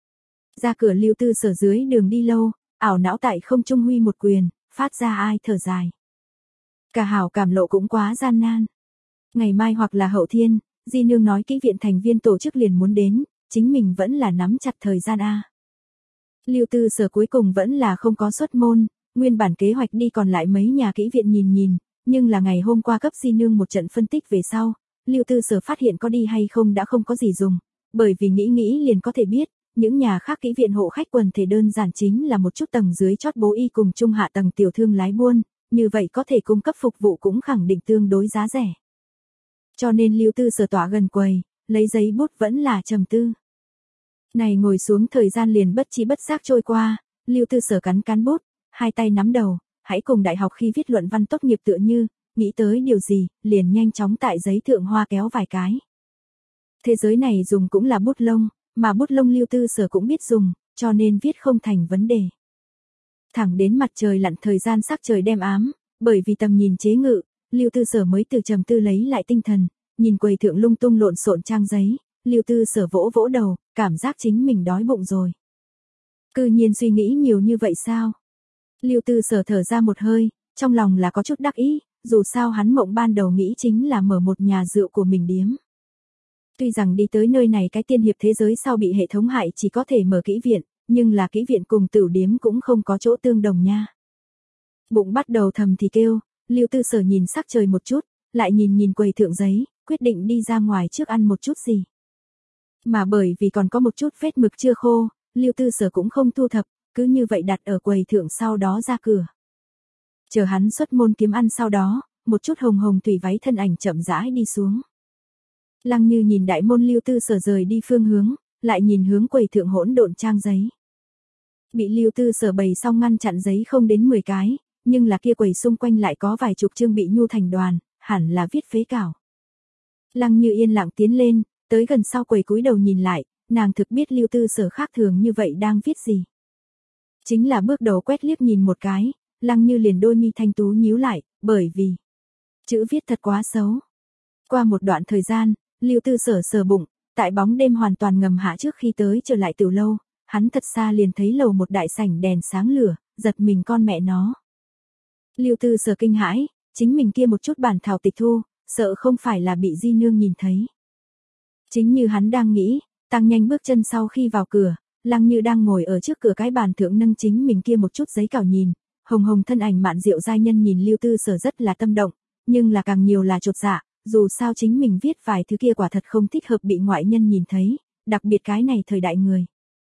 Speaker 1: Ra cửa Lưu Tư Sở dưới đường đi lâu, ảo não tại không trung huy một quyền, phát ra ai thở dài. Cả hảo cảm lộ cũng quá gian nan. Ngày mai hoặc là hậu thiên, Di Nương nói kỹ viện thành viên tổ chức liền muốn đến, chính mình vẫn là nắm chặt thời gian a. Lưu Tư Sở cuối cùng vẫn là không có xuất môn, nguyên bản kế hoạch đi còn lại mấy nhà kỹ viện nhìn nhìn, nhưng là ngày hôm qua cấp Di Nương một trận phân tích về sau, Lưu Tư Sở phát hiện có đi hay không đã không có gì dùng, bởi vì nghĩ nghĩ liền có thể biết, những nhà khác kỹ viện hộ khách quần thể đơn giản chính là một chút tầng dưới chót bố y cùng trung hạ tầng tiểu thương lái buôn, như vậy có thể cung cấp phục vụ cũng khẳng định tương đối giá rẻ. Cho nên Lưu Tư Sở tỏa gần quầy, lấy giấy bút vẫn là trầm tư. Này ngồi xuống thời gian liền bất chi bất giác trôi qua, Lưu Tư Sở cắn cắn bút, hai tay nắm đầu, hãy cùng đại học khi viết luận văn tốt nghiệp tựa như, nghĩ tới điều gì, liền nhanh chóng tại giấy thượng hoa kéo vài cái. Thế giới này dùng cũng là bút lông, mà bút lông Lưu Tư Sở cũng biết dùng, cho nên viết không thành vấn đề. Thẳng đến mặt trời lặn thời gian sắc trời đem ám, bởi vì tầm nhìn chế ngự, Lưu Tư Sở mới từ trầm tư lấy lại tinh thần, nhìn quầy thượng lung tung lộn xộn trang giấy, Lưu Tư Sở vỗ vỗ đầu, cảm giác chính mình đói bụng rồi. Cư nhiên suy nghĩ nhiều như vậy sao? Lưu Tư Sở thở ra một hơi, trong lòng là có chút đắc ý, dù sao hắn mộng ban đầu nghĩ chính là mở một nhà rượu của mình điếm. Tuy rằng đi tới nơi này cái tiên hiệp thế giới sau bị hệ thống hại chỉ có thể mở kỹ viện, nhưng là kỹ viện cùng tửu điếm cũng không có chỗ tương đồng nha. Bụng bắt đầu thầm thì kêu, Lưu Tư Sở nhìn sắc trời một chút, lại nhìn nhìn quầy thượng giấy, quyết định đi ra ngoài trước ăn một chút gì. Mà bởi vì còn có một chút vết mực chưa khô, Lưu Tư Sở cũng không thu thập, cứ như vậy đặt ở quầy thượng sau đó ra cửa. Chờ hắn xuất môn kiếm ăn sau đó, một chút hồng hồng tùy váy thân ảnh chậm rãi đi xuống. Lăng Như nhìn đại môn Lưu Tư Sở rời đi phương hướng, lại nhìn hướng quầy thượng hỗn độn trang giấy. Bị Lưu Tư Sở bày xong ngăn chặn giấy không đến mười cái, nhưng là kia quầy xung quanh lại có vài chục chương bị nhu thành đoàn, hẳn là viết phế cảo. Lăng Như yên lặng tiến lên, tới gần sau quầy cúi đầu nhìn lại, nàng thực biết Lưu Tư Sở khác thường như vậy đang viết gì. Chính là bước đầu quét liếc nhìn một cái, Lăng Như liền đôi mi thanh tú nhíu lại, bởi vì chữ viết thật quá xấu. Qua một đoạn thời gian, Lưu Tư Sở sờ bụng, tại bóng đêm hoàn toàn ngầm hạ trước khi tới trở lại tiểu lâu, hắn thật xa liền thấy lầu một đại sảnh đèn sáng lửa, giật mình con mẹ nó. Lưu Tư Sở kinh hãi, chính mình kia một chút bản thảo tịch thu, sợ không phải là bị di nương nhìn thấy. Chính như hắn đang nghĩ, tăng nhanh bước chân sau khi vào cửa, Lăng Như đang ngồi ở trước cửa cái bàn thượng nâng chính mình kia một chút giấy cào nhìn, hồng hồng thân ảnh mạn diệu giai nhân nhìn Lưu Tư Sở rất là tâm động, nhưng là càng nhiều là chột dạ, dù sao chính mình viết vài thứ kia quả thật không thích hợp bị ngoại nhân nhìn thấy, đặc biệt cái này thời đại người.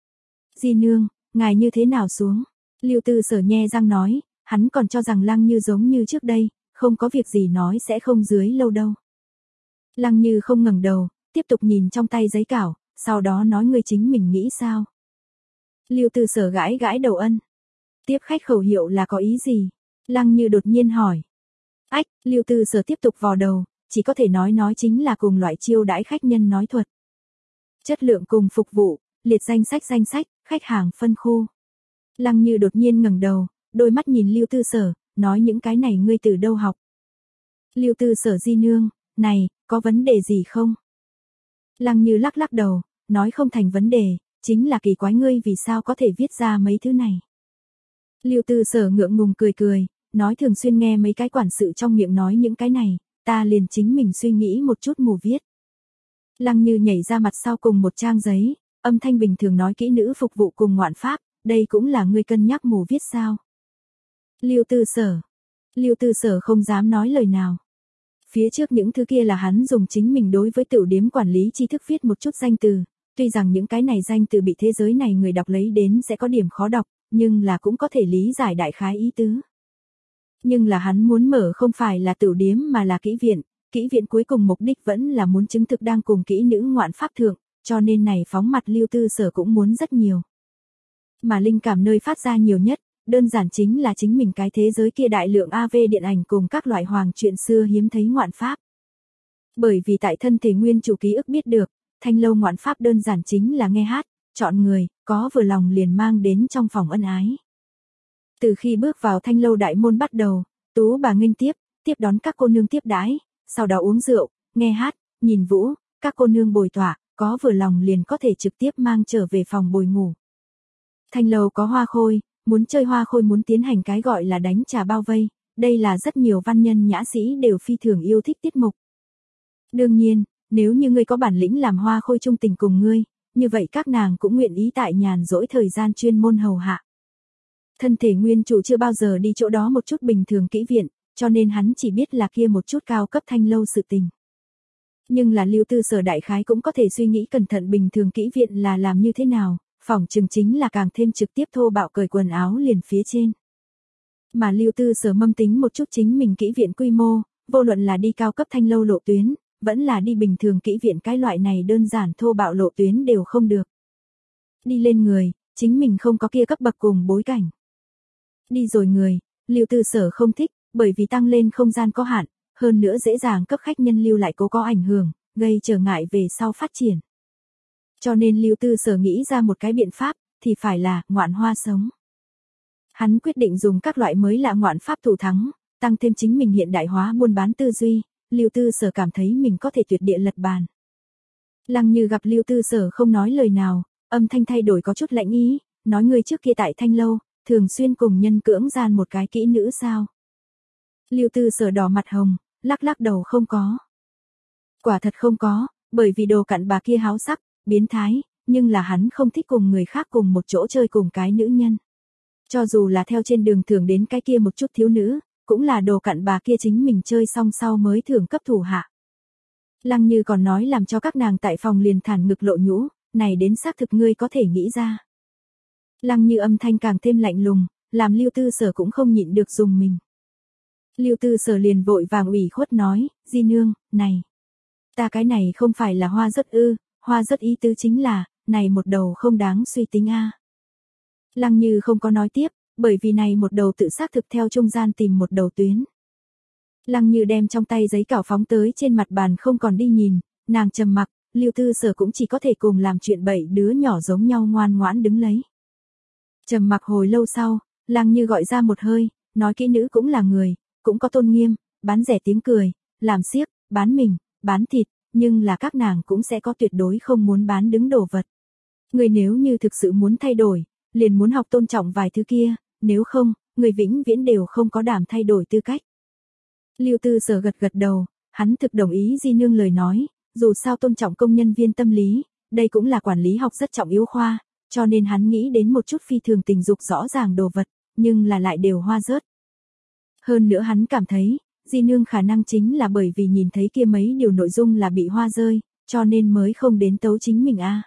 Speaker 1: Di nương, ngài như thế nào xuống? Lưu Tư Sở nhe răng nói, hắn còn cho rằng Lăng Như giống như trước đây, không có việc gì nói sẽ không dưới lâu đâu. Lăng Như không ngẩng đầu, tiếp tục nhìn trong tay giấy cảo, sau đó nói ngươi chính mình nghĩ sao? Lưu Tư Sở gãi gãi đầu ân. Tiếp khách khẩu hiệu là có ý gì? Lăng Như đột nhiên hỏi. Ách, Lưu Tư Sở tiếp tục vò đầu, chỉ có thể nói nói chính là cùng loại chiêu đãi khách nhân nói thuật. Chất lượng cùng phục vụ, liệt danh sách danh sách, khách hàng phân khu. Lăng Như đột nhiên ngẩng đầu, đôi mắt nhìn Lưu Tư Sở, nói những cái này ngươi từ đâu học? Lưu Tư Sở di nương, này, có vấn đề gì không? Lăng Như lắc lắc đầu, nói không thành vấn đề, chính là kỳ quái ngươi vì sao có thể viết ra mấy thứ này. Lưu Tư Sở ngượng ngùng cười cười, nói thường xuyên nghe mấy cái quản sự trong miệng nói những cái này, ta liền chính mình suy nghĩ một chút mù viết. Lăng Như nhảy ra mặt sau cùng một trang giấy, âm thanh bình thường nói kỹ nữ phục vụ cùng ngoạn pháp, đây cũng là ngươi cân nhắc mù viết sao? Lưu Tư Sở. Lưu Tư Sở không dám nói lời nào. Phía trước những thứ kia là hắn dùng chính mình đối với tiểu điếm quản lý tri thức viết một chút danh từ, tuy rằng những cái này danh từ bị thế giới này người đọc lấy đến sẽ có điểm khó đọc, nhưng là cũng có thể lý giải đại khái ý tứ. Nhưng là hắn muốn mở không phải là tiểu điếm mà là kỹ viện, kỹ viện cuối cùng mục đích vẫn là muốn chứng thực đang cùng kỹ nữ ngoạn pháp thượng, cho nên này phóng mặt Lưu Tư Sở cũng muốn rất nhiều. Mà linh cảm nơi phát ra nhiều nhất, đơn giản chính là chính mình cái thế giới kia đại lượng a vê điện ảnh cùng các loại hoàng chuyện xưa hiếm thấy ngoạn pháp. Bởi vì tại thân thể nguyên chủ ký ức biết được, thanh lâu ngoạn pháp đơn giản chính là nghe hát, chọn người, có vừa lòng liền mang đến trong phòng ân ái. Từ khi bước vào thanh lâu đại môn bắt đầu, tú bà nghênh tiếp, tiếp đón các cô nương tiếp đãi, sau đó uống rượu, nghe hát, nhìn vũ, các cô nương bồi tỏa, có vừa lòng liền có thể trực tiếp mang trở về phòng bồi ngủ. Thanh lâu có hoa khôi, muốn chơi hoa khôi muốn tiến hành cái gọi là đánh trà bao vây, đây là rất nhiều văn nhân nhã sĩ đều phi thường yêu thích tiết mục. Đương nhiên, nếu như ngươi có bản lĩnh làm hoa khôi trung tình cùng ngươi, như vậy các nàng cũng nguyện ý tại nhàn rỗi thời gian chuyên môn hầu hạ. Thân thể nguyên chủ chưa bao giờ đi chỗ đó một chút bình thường kỹ viện, cho nên hắn chỉ biết là kia một chút cao cấp thanh lâu sự tình. Nhưng là Lưu Tư Sở đại khái cũng có thể suy nghĩ cẩn thận bình thường kỹ viện là làm như thế nào, phỏng chừng chính là càng thêm trực tiếp thô bạo cởi quần áo liền phía trên. Mà Lưu Tư Sở mâm tính một chút chính mình kỹ viện quy mô, vô luận là đi cao cấp thanh lâu lộ tuyến, vẫn là đi bình thường kỹ viện cái loại này đơn giản thô bạo lộ tuyến đều không được. Đi lên người, chính mình không có kia cấp bậc cùng bối cảnh. Đi rồi người, Lưu Tư Sở không thích, bởi vì tăng lên không gian có hạn, hơn nữa dễ dàng cấp khách nhân lưu lại cố có ảnh hưởng, gây trở ngại về sau phát triển. Cho nên Lưu Tư Sở nghĩ ra một cái biện pháp, thì phải là ngoạn hoa sống. Hắn quyết định dùng các loại mới lạ ngoạn pháp thủ thắng, tăng thêm chính mình hiện đại hóa buôn bán tư duy, Lưu Tư Sở cảm thấy mình có thể tuyệt địa lật bàn. Lăng Như gặp Lưu Tư Sở không nói lời nào, âm thanh thay đổi có chút lạnh ý, nói người trước kia tại Thanh Lâu, thường xuyên cùng nhân cưỡng gian một cái kỹ nữ sao? Lưu Tư Sở đỏ mặt hồng, lắc lắc đầu không có. Quả thật không có, bởi vì đồ cặn bà kia háo sắc, biến thái, nhưng là hắn không thích cùng người khác cùng một chỗ chơi cùng cái nữ nhân. Cho dù là theo trên đường thường đến cái kia một chút thiếu nữ, cũng là đồ cặn bà kia chính mình chơi xong sau mới thường cấp thủ hạ. Lăng Như còn nói làm cho các nàng tại phòng liền thản ngực lộ nhũ, này đến xác thực ngươi có thể nghĩ ra. Lăng Như âm thanh càng thêm lạnh lùng, làm Lưu Tư Sở cũng không nhịn được dùng mình. Lưu Tư Sở liền vội vàng ủy khuất nói, di nương, này. Ta cái này không phải là hoa rất ư, hoa rất ý tứ chính là, này một đầu không đáng suy tính a. Lăng Như không có nói tiếp, bởi vì này một đầu tự xác thực theo trung gian tìm một đầu tuyến. Lăng Như đem trong tay giấy cảo phóng tới trên mặt bàn không còn đi nhìn, nàng trầm mặc, Lưu Tư Sở cũng chỉ có thể cùng làm chuyện bậy đứa nhỏ giống nhau ngoan ngoãn đứng lấy. Trầm mặc hồi lâu sau, Lăng Như gọi ra một hơi, nói kỹ nữ cũng là người, cũng có tôn nghiêm, bán rẻ tiếng cười, làm xiếc, bán mình, bán thịt, nhưng là các nàng cũng sẽ có tuyệt đối không muốn bán đứng đồ vật. Người nếu như thực sự muốn thay đổi, liền muốn học tôn trọng vài thứ kia, nếu không, người vĩnh viễn đều không có đảm thay đổi tư cách. Lưu Tư Sở gật gật đầu, hắn thực đồng ý di nương lời nói, dù sao tôn trọng công nhân viên tâm lý, đây cũng là quản lý học rất trọng yếu khoa, cho nên hắn nghĩ đến một chút phi thường tình dục rõ ràng đồ vật, nhưng là lại đều hoa rớt. Hơn nữa hắn cảm thấy, di nương khả năng chính là bởi vì nhìn thấy kia mấy điều nội dung là bị hoa rơi, cho nên mới không đến tấu chính mình a.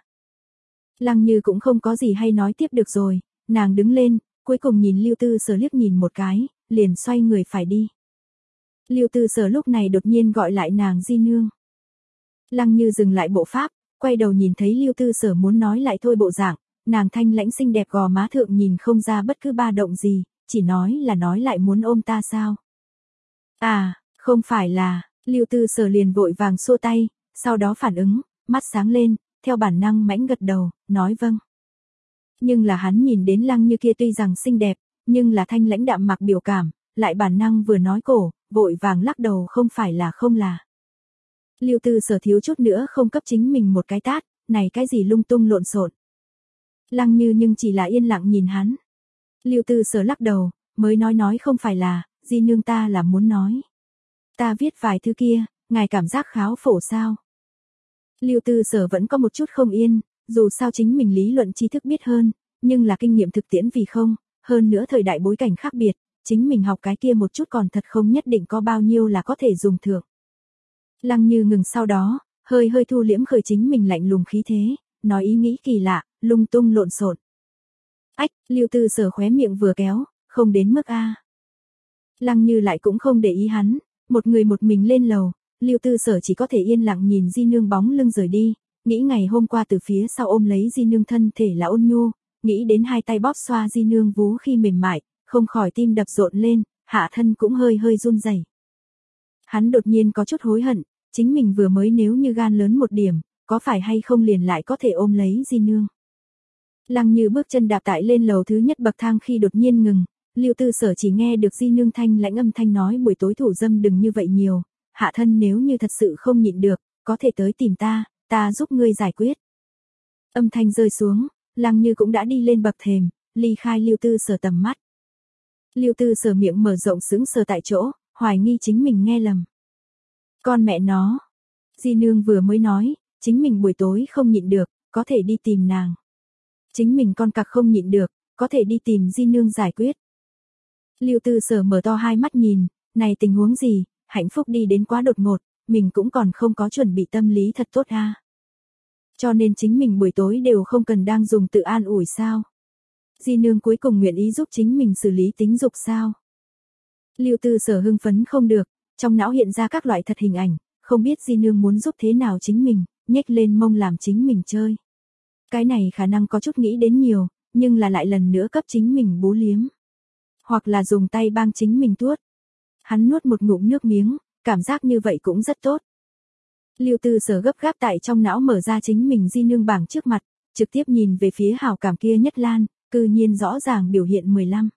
Speaker 1: Lăng Như cũng không có gì hay nói tiếp được rồi, nàng đứng lên, cuối cùng nhìn Lưu Tư Sở liếc nhìn một cái, liền xoay người phải đi. Lưu Tư Sở lúc này đột nhiên gọi lại nàng di nương. Lăng Như dừng lại bộ pháp, quay đầu nhìn thấy Lưu Tư Sở muốn nói lại thôi bộ dạng, nàng thanh lãnh xinh đẹp gò má thượng nhìn không ra bất cứ ba động gì, chỉ nói là nói lại muốn ôm ta sao. À, không phải là, Lưu Tư Sở liền vội vàng xua tay, sau đó phản ứng, mắt sáng lên, theo bản năng mãnh gật đầu, nói vâng. Nhưng là hắn nhìn đến Lăng Như kia tuy rằng xinh đẹp, nhưng là thanh lãnh đạm mặc biểu cảm, lại bản năng vừa nói cổ, vội vàng lắc đầu không phải là không là. Lưu Tư Sở thiếu chút nữa không cấp chính mình một cái tát, này cái gì lung tung lộn xộn. Lăng Như nhưng chỉ là yên lặng nhìn hắn. Lưu Tư Sở lắc đầu, mới nói nói không phải là, di nương ta là muốn nói. Ta viết vài thứ kia, ngài cảm giác kháo phổ sao. Lưu Tư Sở vẫn có một chút không yên, dù sao chính mình lý luận tri thức biết hơn, nhưng là kinh nghiệm thực tiễn vì không, hơn nữa thời đại bối cảnh khác biệt, chính mình học cái kia một chút còn thật không nhất định có bao nhiêu là có thể dùng thượng. Lăng Như ngừng sau đó, hơi hơi thu liễm khởi chính mình lạnh lùng khí thế, nói ý nghĩ kỳ lạ, lung tung lộn xộn. Ách, Lưu Tư Sở khóe miệng vừa kéo, không đến mức a. Lăng Như lại cũng không để ý hắn, một người một mình lên lầu, Lưu Tư Sở chỉ có thể yên lặng nhìn di nương bóng lưng rời đi, nghĩ ngày hôm qua từ phía sau ôm lấy di nương thân thể là ôn nhu, nghĩ đến hai tay bóp xoa di nương vú khi mềm mại, không khỏi tim đập rộn lên, hạ thân cũng hơi hơi run rẩy. Hắn đột nhiên có chút hối hận, chính mình vừa mới nếu như gan lớn một điểm, có phải hay không liền lại có thể ôm lấy di nương. Lăng Như bước chân đạp tại lên lầu thứ nhất bậc thang khi đột nhiên ngừng, Lưu Tư Sở chỉ nghe được di nương thanh lãnh âm thanh nói buổi tối thủ dâm đừng như vậy nhiều, hạ thân nếu như thật sự không nhịn được, có thể tới tìm ta, ta giúp ngươi giải quyết. Âm thanh rơi xuống, Lăng Như cũng đã đi lên bậc thềm, ly khai Lưu Tư Sở tầm mắt. Lưu Tư Sở miệng mở rộng sững sờ tại chỗ, hoài nghi chính mình nghe lầm. Con mẹ nó, di nương vừa mới nói, chính mình buổi tối không nhịn được, có thể đi tìm nàng. Chính mình con cặc không nhịn được, có thể đi tìm di nương giải quyết. Lưu Tư Sở mở to hai mắt nhìn, này tình huống gì, hạnh phúc đi đến quá đột ngột, mình cũng còn không có chuẩn bị tâm lý thật tốt ha. Cho nên chính mình buổi tối đều không cần đang dùng tự an ủi sao. Di nương cuối cùng nguyện ý giúp chính mình xử lý tính dục sao. Lưu Tư Sở hưng phấn không được, trong não hiện ra các loại thật hình ảnh, không biết di nương muốn giúp thế nào chính mình, nhếch lên mông làm chính mình chơi. Cái này khả năng có chút nghĩ đến nhiều, nhưng là lại lần nữa cấp chính mình bú liếm. Hoặc là dùng tay bang chính mình tuốt. Hắn nuốt một ngụm nước miếng, cảm giác như vậy cũng rất tốt. Lưu Tư Sở gấp gáp tại trong não mở ra chính mình di nương bảng trước mặt, trực tiếp nhìn về phía hào cảm kia nhất lan, cư nhiên rõ ràng biểu hiện mười lăm.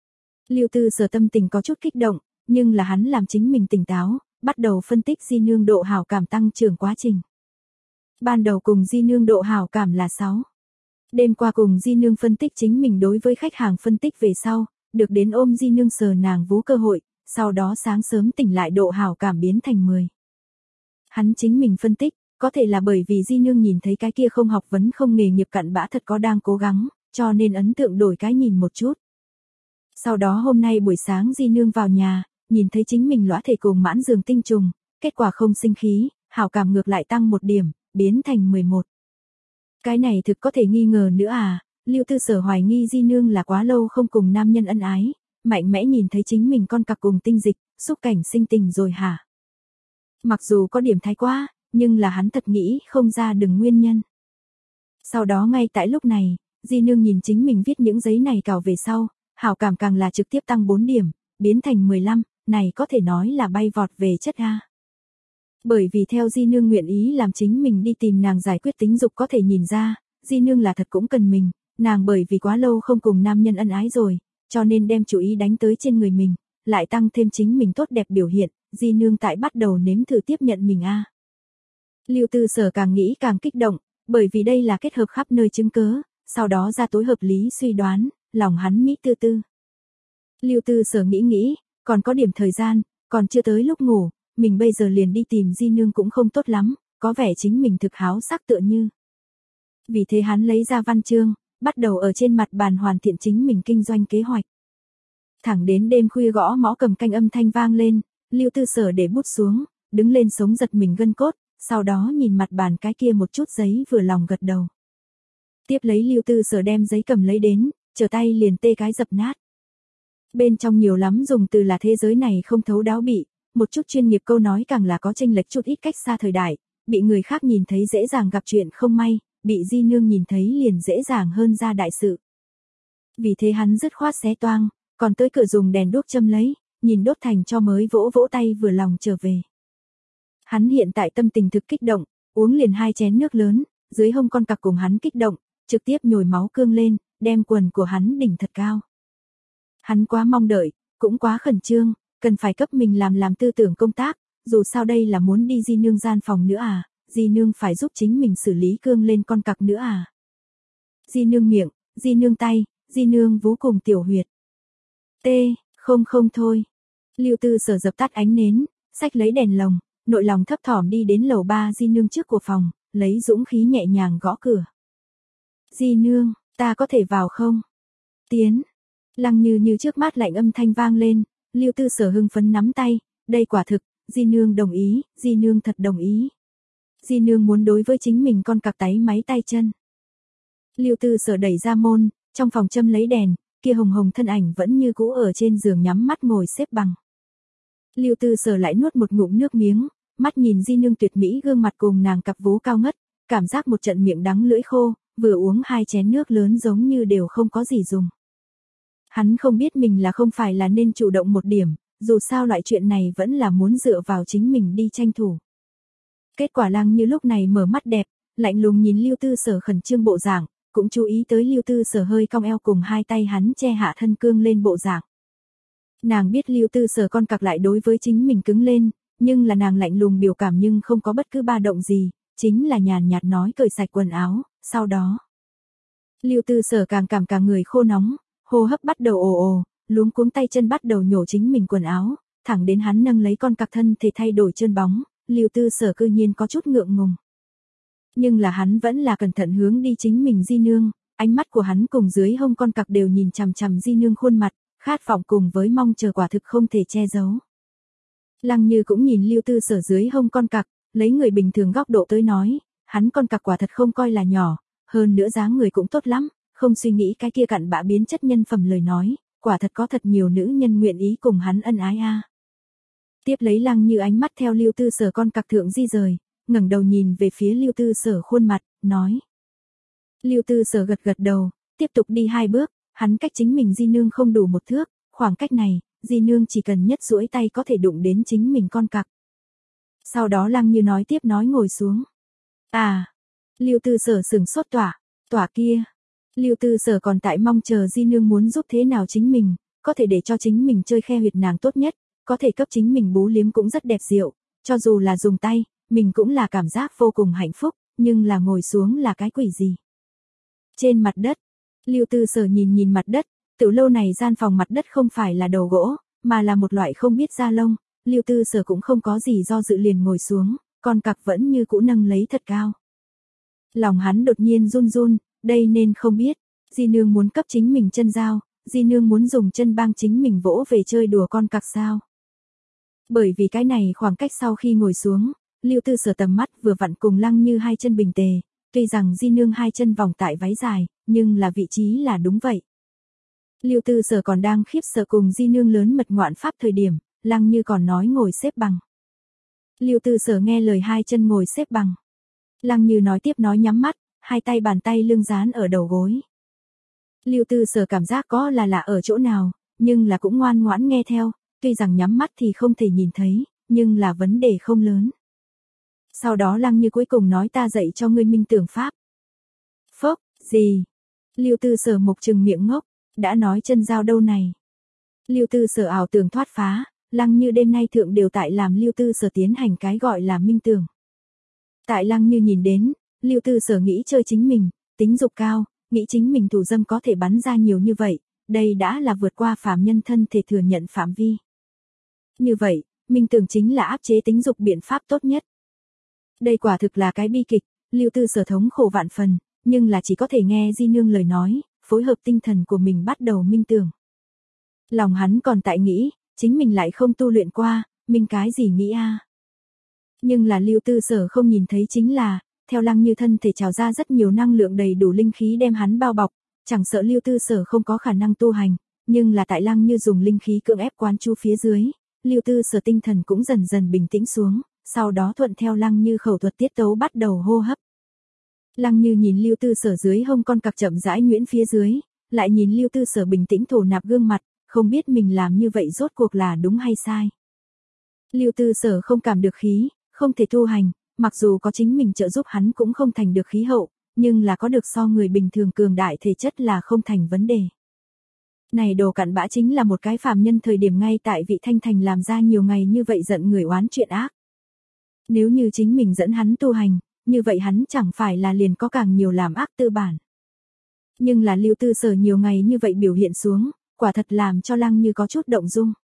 Speaker 1: Lưu Tư Sở tâm tình có chút kích động, nhưng là hắn làm chính mình tỉnh táo, bắt đầu phân tích di nương độ hào cảm tăng trưởng quá trình. Ban đầu cùng Di Nương độ hảo cảm là sáu. Đêm qua cùng Di Nương phân tích chính mình đối với khách hàng phân tích về sau, được đến ôm Di Nương sờ nàng vú cơ hội, sau đó sáng sớm tỉnh lại độ hảo cảm biến thành mười. Hắn chính mình phân tích, có thể là bởi vì Di Nương nhìn thấy cái kia không học vấn không nghề nghiệp cặn bã thật có đang cố gắng, cho nên ấn tượng đổi cái nhìn một chút. Sau đó hôm nay buổi sáng Di Nương vào nhà, nhìn thấy chính mình lõa thể cùng mãn giường tinh trùng, kết quả không sinh khí, hảo cảm ngược lại tăng một điểm, biến thành mười một. Cái này thực có thể nghi ngờ nữa à, Lưu Tư Sở hoài nghi Di Nương là quá lâu không cùng nam nhân ân ái, mạnh mẽ nhìn thấy chính mình con cặc cùng tinh dịch, xúc cảnh sinh tình rồi hả? Mặc dù có điểm thái quá, nhưng là hắn thật nghĩ không ra đừng nguyên nhân. Sau đó ngay tại lúc này, Di Nương nhìn chính mình viết những giấy này cào về sau, hảo cảm càng là trực tiếp tăng bốn điểm, biến thành mười lăm, này có thể nói là bay vọt về chất A. Bởi vì theo Di Nương nguyện ý làm chính mình đi tìm nàng giải quyết tính dục có thể nhìn ra, Di Nương là thật cũng cần mình, nàng bởi vì quá lâu không cùng nam nhân ân ái rồi, cho nên đem chú ý đánh tới trên người mình, lại tăng thêm chính mình tốt đẹp biểu hiện, Di Nương tại bắt đầu nếm thử tiếp nhận mình A. Lưu Tư Sở càng nghĩ càng kích động, bởi vì đây là kết hợp khắp nơi chứng cớ, sau đó ra tối hợp lý suy đoán, lòng hắn mỹ tư tư. Lưu Tư Sở nghĩ nghĩ, còn có điểm thời gian, còn chưa tới lúc ngủ, mình bây giờ liền đi tìm Di Nương cũng không tốt lắm, có vẻ chính mình thực háo sắc tựa như. Vì thế hắn lấy ra văn chương, bắt đầu ở trên mặt bàn hoàn thiện chính mình kinh doanh kế hoạch. Thẳng đến đêm khuya gõ mõ cầm canh âm thanh vang lên, Lưu Tư Sở để bút xuống, đứng lên sống giật mình gân cốt, sau đó nhìn mặt bàn cái kia một chút giấy vừa lòng gật đầu. Tiếp lấy Lưu Tư Sở đem giấy cầm lấy đến, trở tay liền tê cái dập nát. Bên trong nhiều lắm dùng từ là thế giới này không thấu đáo bị, một chút chuyên nghiệp câu nói càng là có chênh lệch chút ít cách xa thời đại, bị người khác nhìn thấy dễ dàng gặp chuyện không may, bị Di Nương nhìn thấy liền dễ dàng hơn ra đại sự. Vì thế hắn dứt khoát xé toang, còn tới cửa dùng đèn đuốc châm lấy, nhìn đốt thành cho mới vỗ vỗ tay vừa lòng trở về. Hắn hiện tại tâm tình thực kích động, uống liền hai chén nước lớn, dưới hông con cặc cùng hắn kích động, trực tiếp nhồi máu cương lên, đem quần của hắn đỉnh thật cao. Hắn quá mong đợi, cũng quá khẩn trương, cần phải cấp mình làm làm tư tưởng công tác, dù sao đây là muốn đi Di Nương gian phòng nữa à, Di Nương phải giúp chính mình xử lý cương lên con cặc nữa à. Di Nương miệng, Di Nương tay, Di Nương vú cùng tiểu huyệt. T, không không thôi. Lưu Tư Sở dập tắt ánh nến, xách lấy đèn lồng, nội lòng thấp thỏm đi đến lầu ba Di Nương trước của phòng, lấy dũng khí nhẹ nhàng gõ cửa. Di Nương, ta có thể vào không? Tiến. Lăng Như Như trước mắt lạnh âm thanh vang lên, Lưu Tư Sở hưng phấn nắm tay, đây quả thực, Di Nương đồng ý, Di Nương thật đồng ý. Di Nương muốn đối với chính mình con cặc táy máy tay chân. Lưu Tư Sở đẩy ra môn, trong phòng châm lấy đèn, kia hồng hồng thân ảnh vẫn như cũ ở trên giường nhắm mắt ngồi xếp bằng. Lưu Tư Sở lại nuốt một ngụm nước miếng, mắt nhìn Di Nương tuyệt mỹ gương mặt cùng nàng cặp vú cao ngất, cảm giác một trận miệng đắng lưỡi khô, vừa uống hai chén nước lớn giống như đều không có gì dùng. Hắn không biết mình là không phải là nên chủ động một điểm, dù sao loại chuyện này vẫn là muốn dựa vào chính mình đi tranh thủ. Kết quả Lăng Như lúc này mở mắt đẹp, lạnh lùng nhìn Lưu Tư Sở khẩn trương bộ dạng, cũng chú ý tới Lưu Tư Sở hơi cong eo cùng hai tay hắn che hạ thân cương lên bộ dạng. Nàng biết Lưu Tư Sở con cặc lại đối với chính mình cứng lên, nhưng là nàng lạnh lùng biểu cảm nhưng không có bất cứ ba động gì, chính là nhàn nhạt nói cởi sạch quần áo, sau đó. Lưu Tư Sở càng cảm cả người khô nóng, hô hấp bắt đầu ồ ồ, luống cuống tay chân bắt đầu nhổ chính mình quần áo, thẳng đến hắn nâng lấy con cặc thân thể thay đổi trơn bóng, Lưu Tư Sở cư nhiên có chút ngượng ngùng. Nhưng là hắn vẫn là cẩn thận hướng đi chính mình Di Nương, ánh mắt của hắn cùng dưới hông con cặc đều nhìn chằm chằm Di Nương khuôn mặt, khát vọng cùng với mong chờ quả thực không thể che giấu. Lăng Như cũng nhìn Lưu Tư Sở dưới hông con cặc, lấy người bình thường góc độ tới nói, hắn con cặc quả thật không coi là nhỏ, hơn nữa dáng người cũng tốt lắm, không suy nghĩ cái kia cặn bã biến chất nhân phẩm lời nói, quả thật có thật nhiều nữ nhân nguyện ý cùng hắn ân ái a. À. Tiếp lấy Lăng Như ánh mắt theo Lưu Tư Sở con cặc thượng di rời, ngẩng đầu nhìn về phía Lưu Tư Sở khuôn mặt, nói. Lưu Tư Sở gật gật đầu, tiếp tục đi hai bước, hắn cách chính mình Di Nương không đủ một thước, khoảng cách này, Di Nương chỉ cần nhất duỗi tay có thể đụng đến chính mình con cặc. Sau đó Lăng Như nói tiếp nói ngồi xuống. À, Lưu Tư Sở sừng sốt tỏa, tỏa kia. Lưu Tư Sở còn tại mong chờ Di Nương muốn giúp thế nào chính mình, có thể để cho chính mình chơi khe huyệt nàng tốt nhất, có thể cấp chính mình bú liếm cũng rất đẹp diệu, cho dù là dùng tay, mình cũng là cảm giác vô cùng hạnh phúc, nhưng là ngồi xuống là cái quỷ gì? Trên mặt đất, Lưu Tư Sở nhìn nhìn mặt đất, tiểu lâu này gian phòng mặt đất không phải là đầu gỗ, mà là một loại không biết da lông, Lưu Tư Sở cũng không có gì do dự liền ngồi xuống, con cặc vẫn như cũ nâng lấy thật cao. Lòng hắn đột nhiên run run, đây nên không biết, Di nương muốn cấp chính mình chân dao, Di nương muốn dùng chân bang chính mình vỗ về chơi đùa con cặc sao? Bởi vì cái này khoảng cách sau khi ngồi xuống, Lưu Tư Sở tầm mắt vừa vặn cùng Lăng Như hai chân bình tề, tuy rằng Di nương hai chân vòng tại váy dài, nhưng là vị trí là đúng vậy. Lưu Tư Sở còn đang khiếp sợ cùng Di nương lớn mật ngoạn pháp thời điểm, Lăng Như còn nói ngồi xếp bằng. Lưu Tư Sở nghe lời hai chân ngồi xếp bằng. Lăng Như nói tiếp nói nhắm mắt, hai tay bàn tay lưng dán ở đầu gối. Lưu Tư Sở cảm giác có là lạ ở chỗ nào, nhưng là cũng ngoan ngoãn nghe theo, tuy rằng nhắm mắt thì không thể nhìn thấy, nhưng là vấn đề không lớn. Sau đó Lăng Như cuối cùng nói ta dạy cho ngươi minh tưởng pháp. Phốc, gì? Lưu Tư Sở mục trừng miệng ngốc, đã nói chân dao đâu này. Lưu Tư Sở ảo tưởng thoát phá, Lăng Như đêm nay thượng đều tại làm Lưu Tư Sở tiến hành cái gọi là minh tưởng. Tại Lăng Như nhìn đến, Lưu Tư Sở nghĩ chơi chính mình, tính dục cao, nghĩ chính mình thủ dâm có thể bắn ra nhiều như vậy, đây đã là vượt qua phàm nhân thân thể thừa nhận phạm vi. Như vậy, minh tưởng chính là áp chế tính dục biện pháp tốt nhất. Đây quả thực là cái bi kịch, Lưu Tư Sở thống khổ vạn phần, nhưng là chỉ có thể nghe Di nương lời nói, phối hợp tinh thần của mình bắt đầu minh tưởng. Lòng hắn còn tại nghĩ, chính mình lại không tu luyện qua, minh cái gì nghĩ a? Nhưng là Lưu Tư Sở không nhìn thấy chính là, theo Lăng Như thân thể trào ra rất nhiều năng lượng đầy đủ linh khí đem hắn bao bọc, chẳng sợ Lưu Tư Sở không có khả năng tu hành, nhưng là tại Lăng Như dùng linh khí cưỡng ép quán chu phía dưới, Lưu Tư Sở tinh thần cũng dần dần bình tĩnh xuống, sau đó thuận theo Lăng Như khẩu thuật tiết tấu bắt đầu hô hấp. Lăng Như nhìn Lưu Tư Sở dưới hông con cặc chậm rãi nhuyễn phía dưới, lại nhìn Lưu Tư Sở bình tĩnh thổ nạp gương mặt, không biết mình làm như vậy rốt cuộc là đúng hay sai. Lưu Tư Sở không cảm được khí, không thể tu hành, mặc dù có chính mình trợ giúp hắn cũng không thành được khí hậu, nhưng là có được so người bình thường cường đại thể chất là không thành vấn đề. Này đồ cặn bã chính là một cái phàm nhân thời điểm ngay tại vị Thanh Thành làm ra nhiều ngày như vậy giận người oán chuyện ác. Nếu như chính mình dẫn hắn tu hành, như vậy hắn chẳng phải là liền có càng nhiều làm ác tư bản. Nhưng là Lưu Tư Sở nhiều ngày như vậy biểu hiện xuống, quả thật làm cho Lăng Như có chút động dung.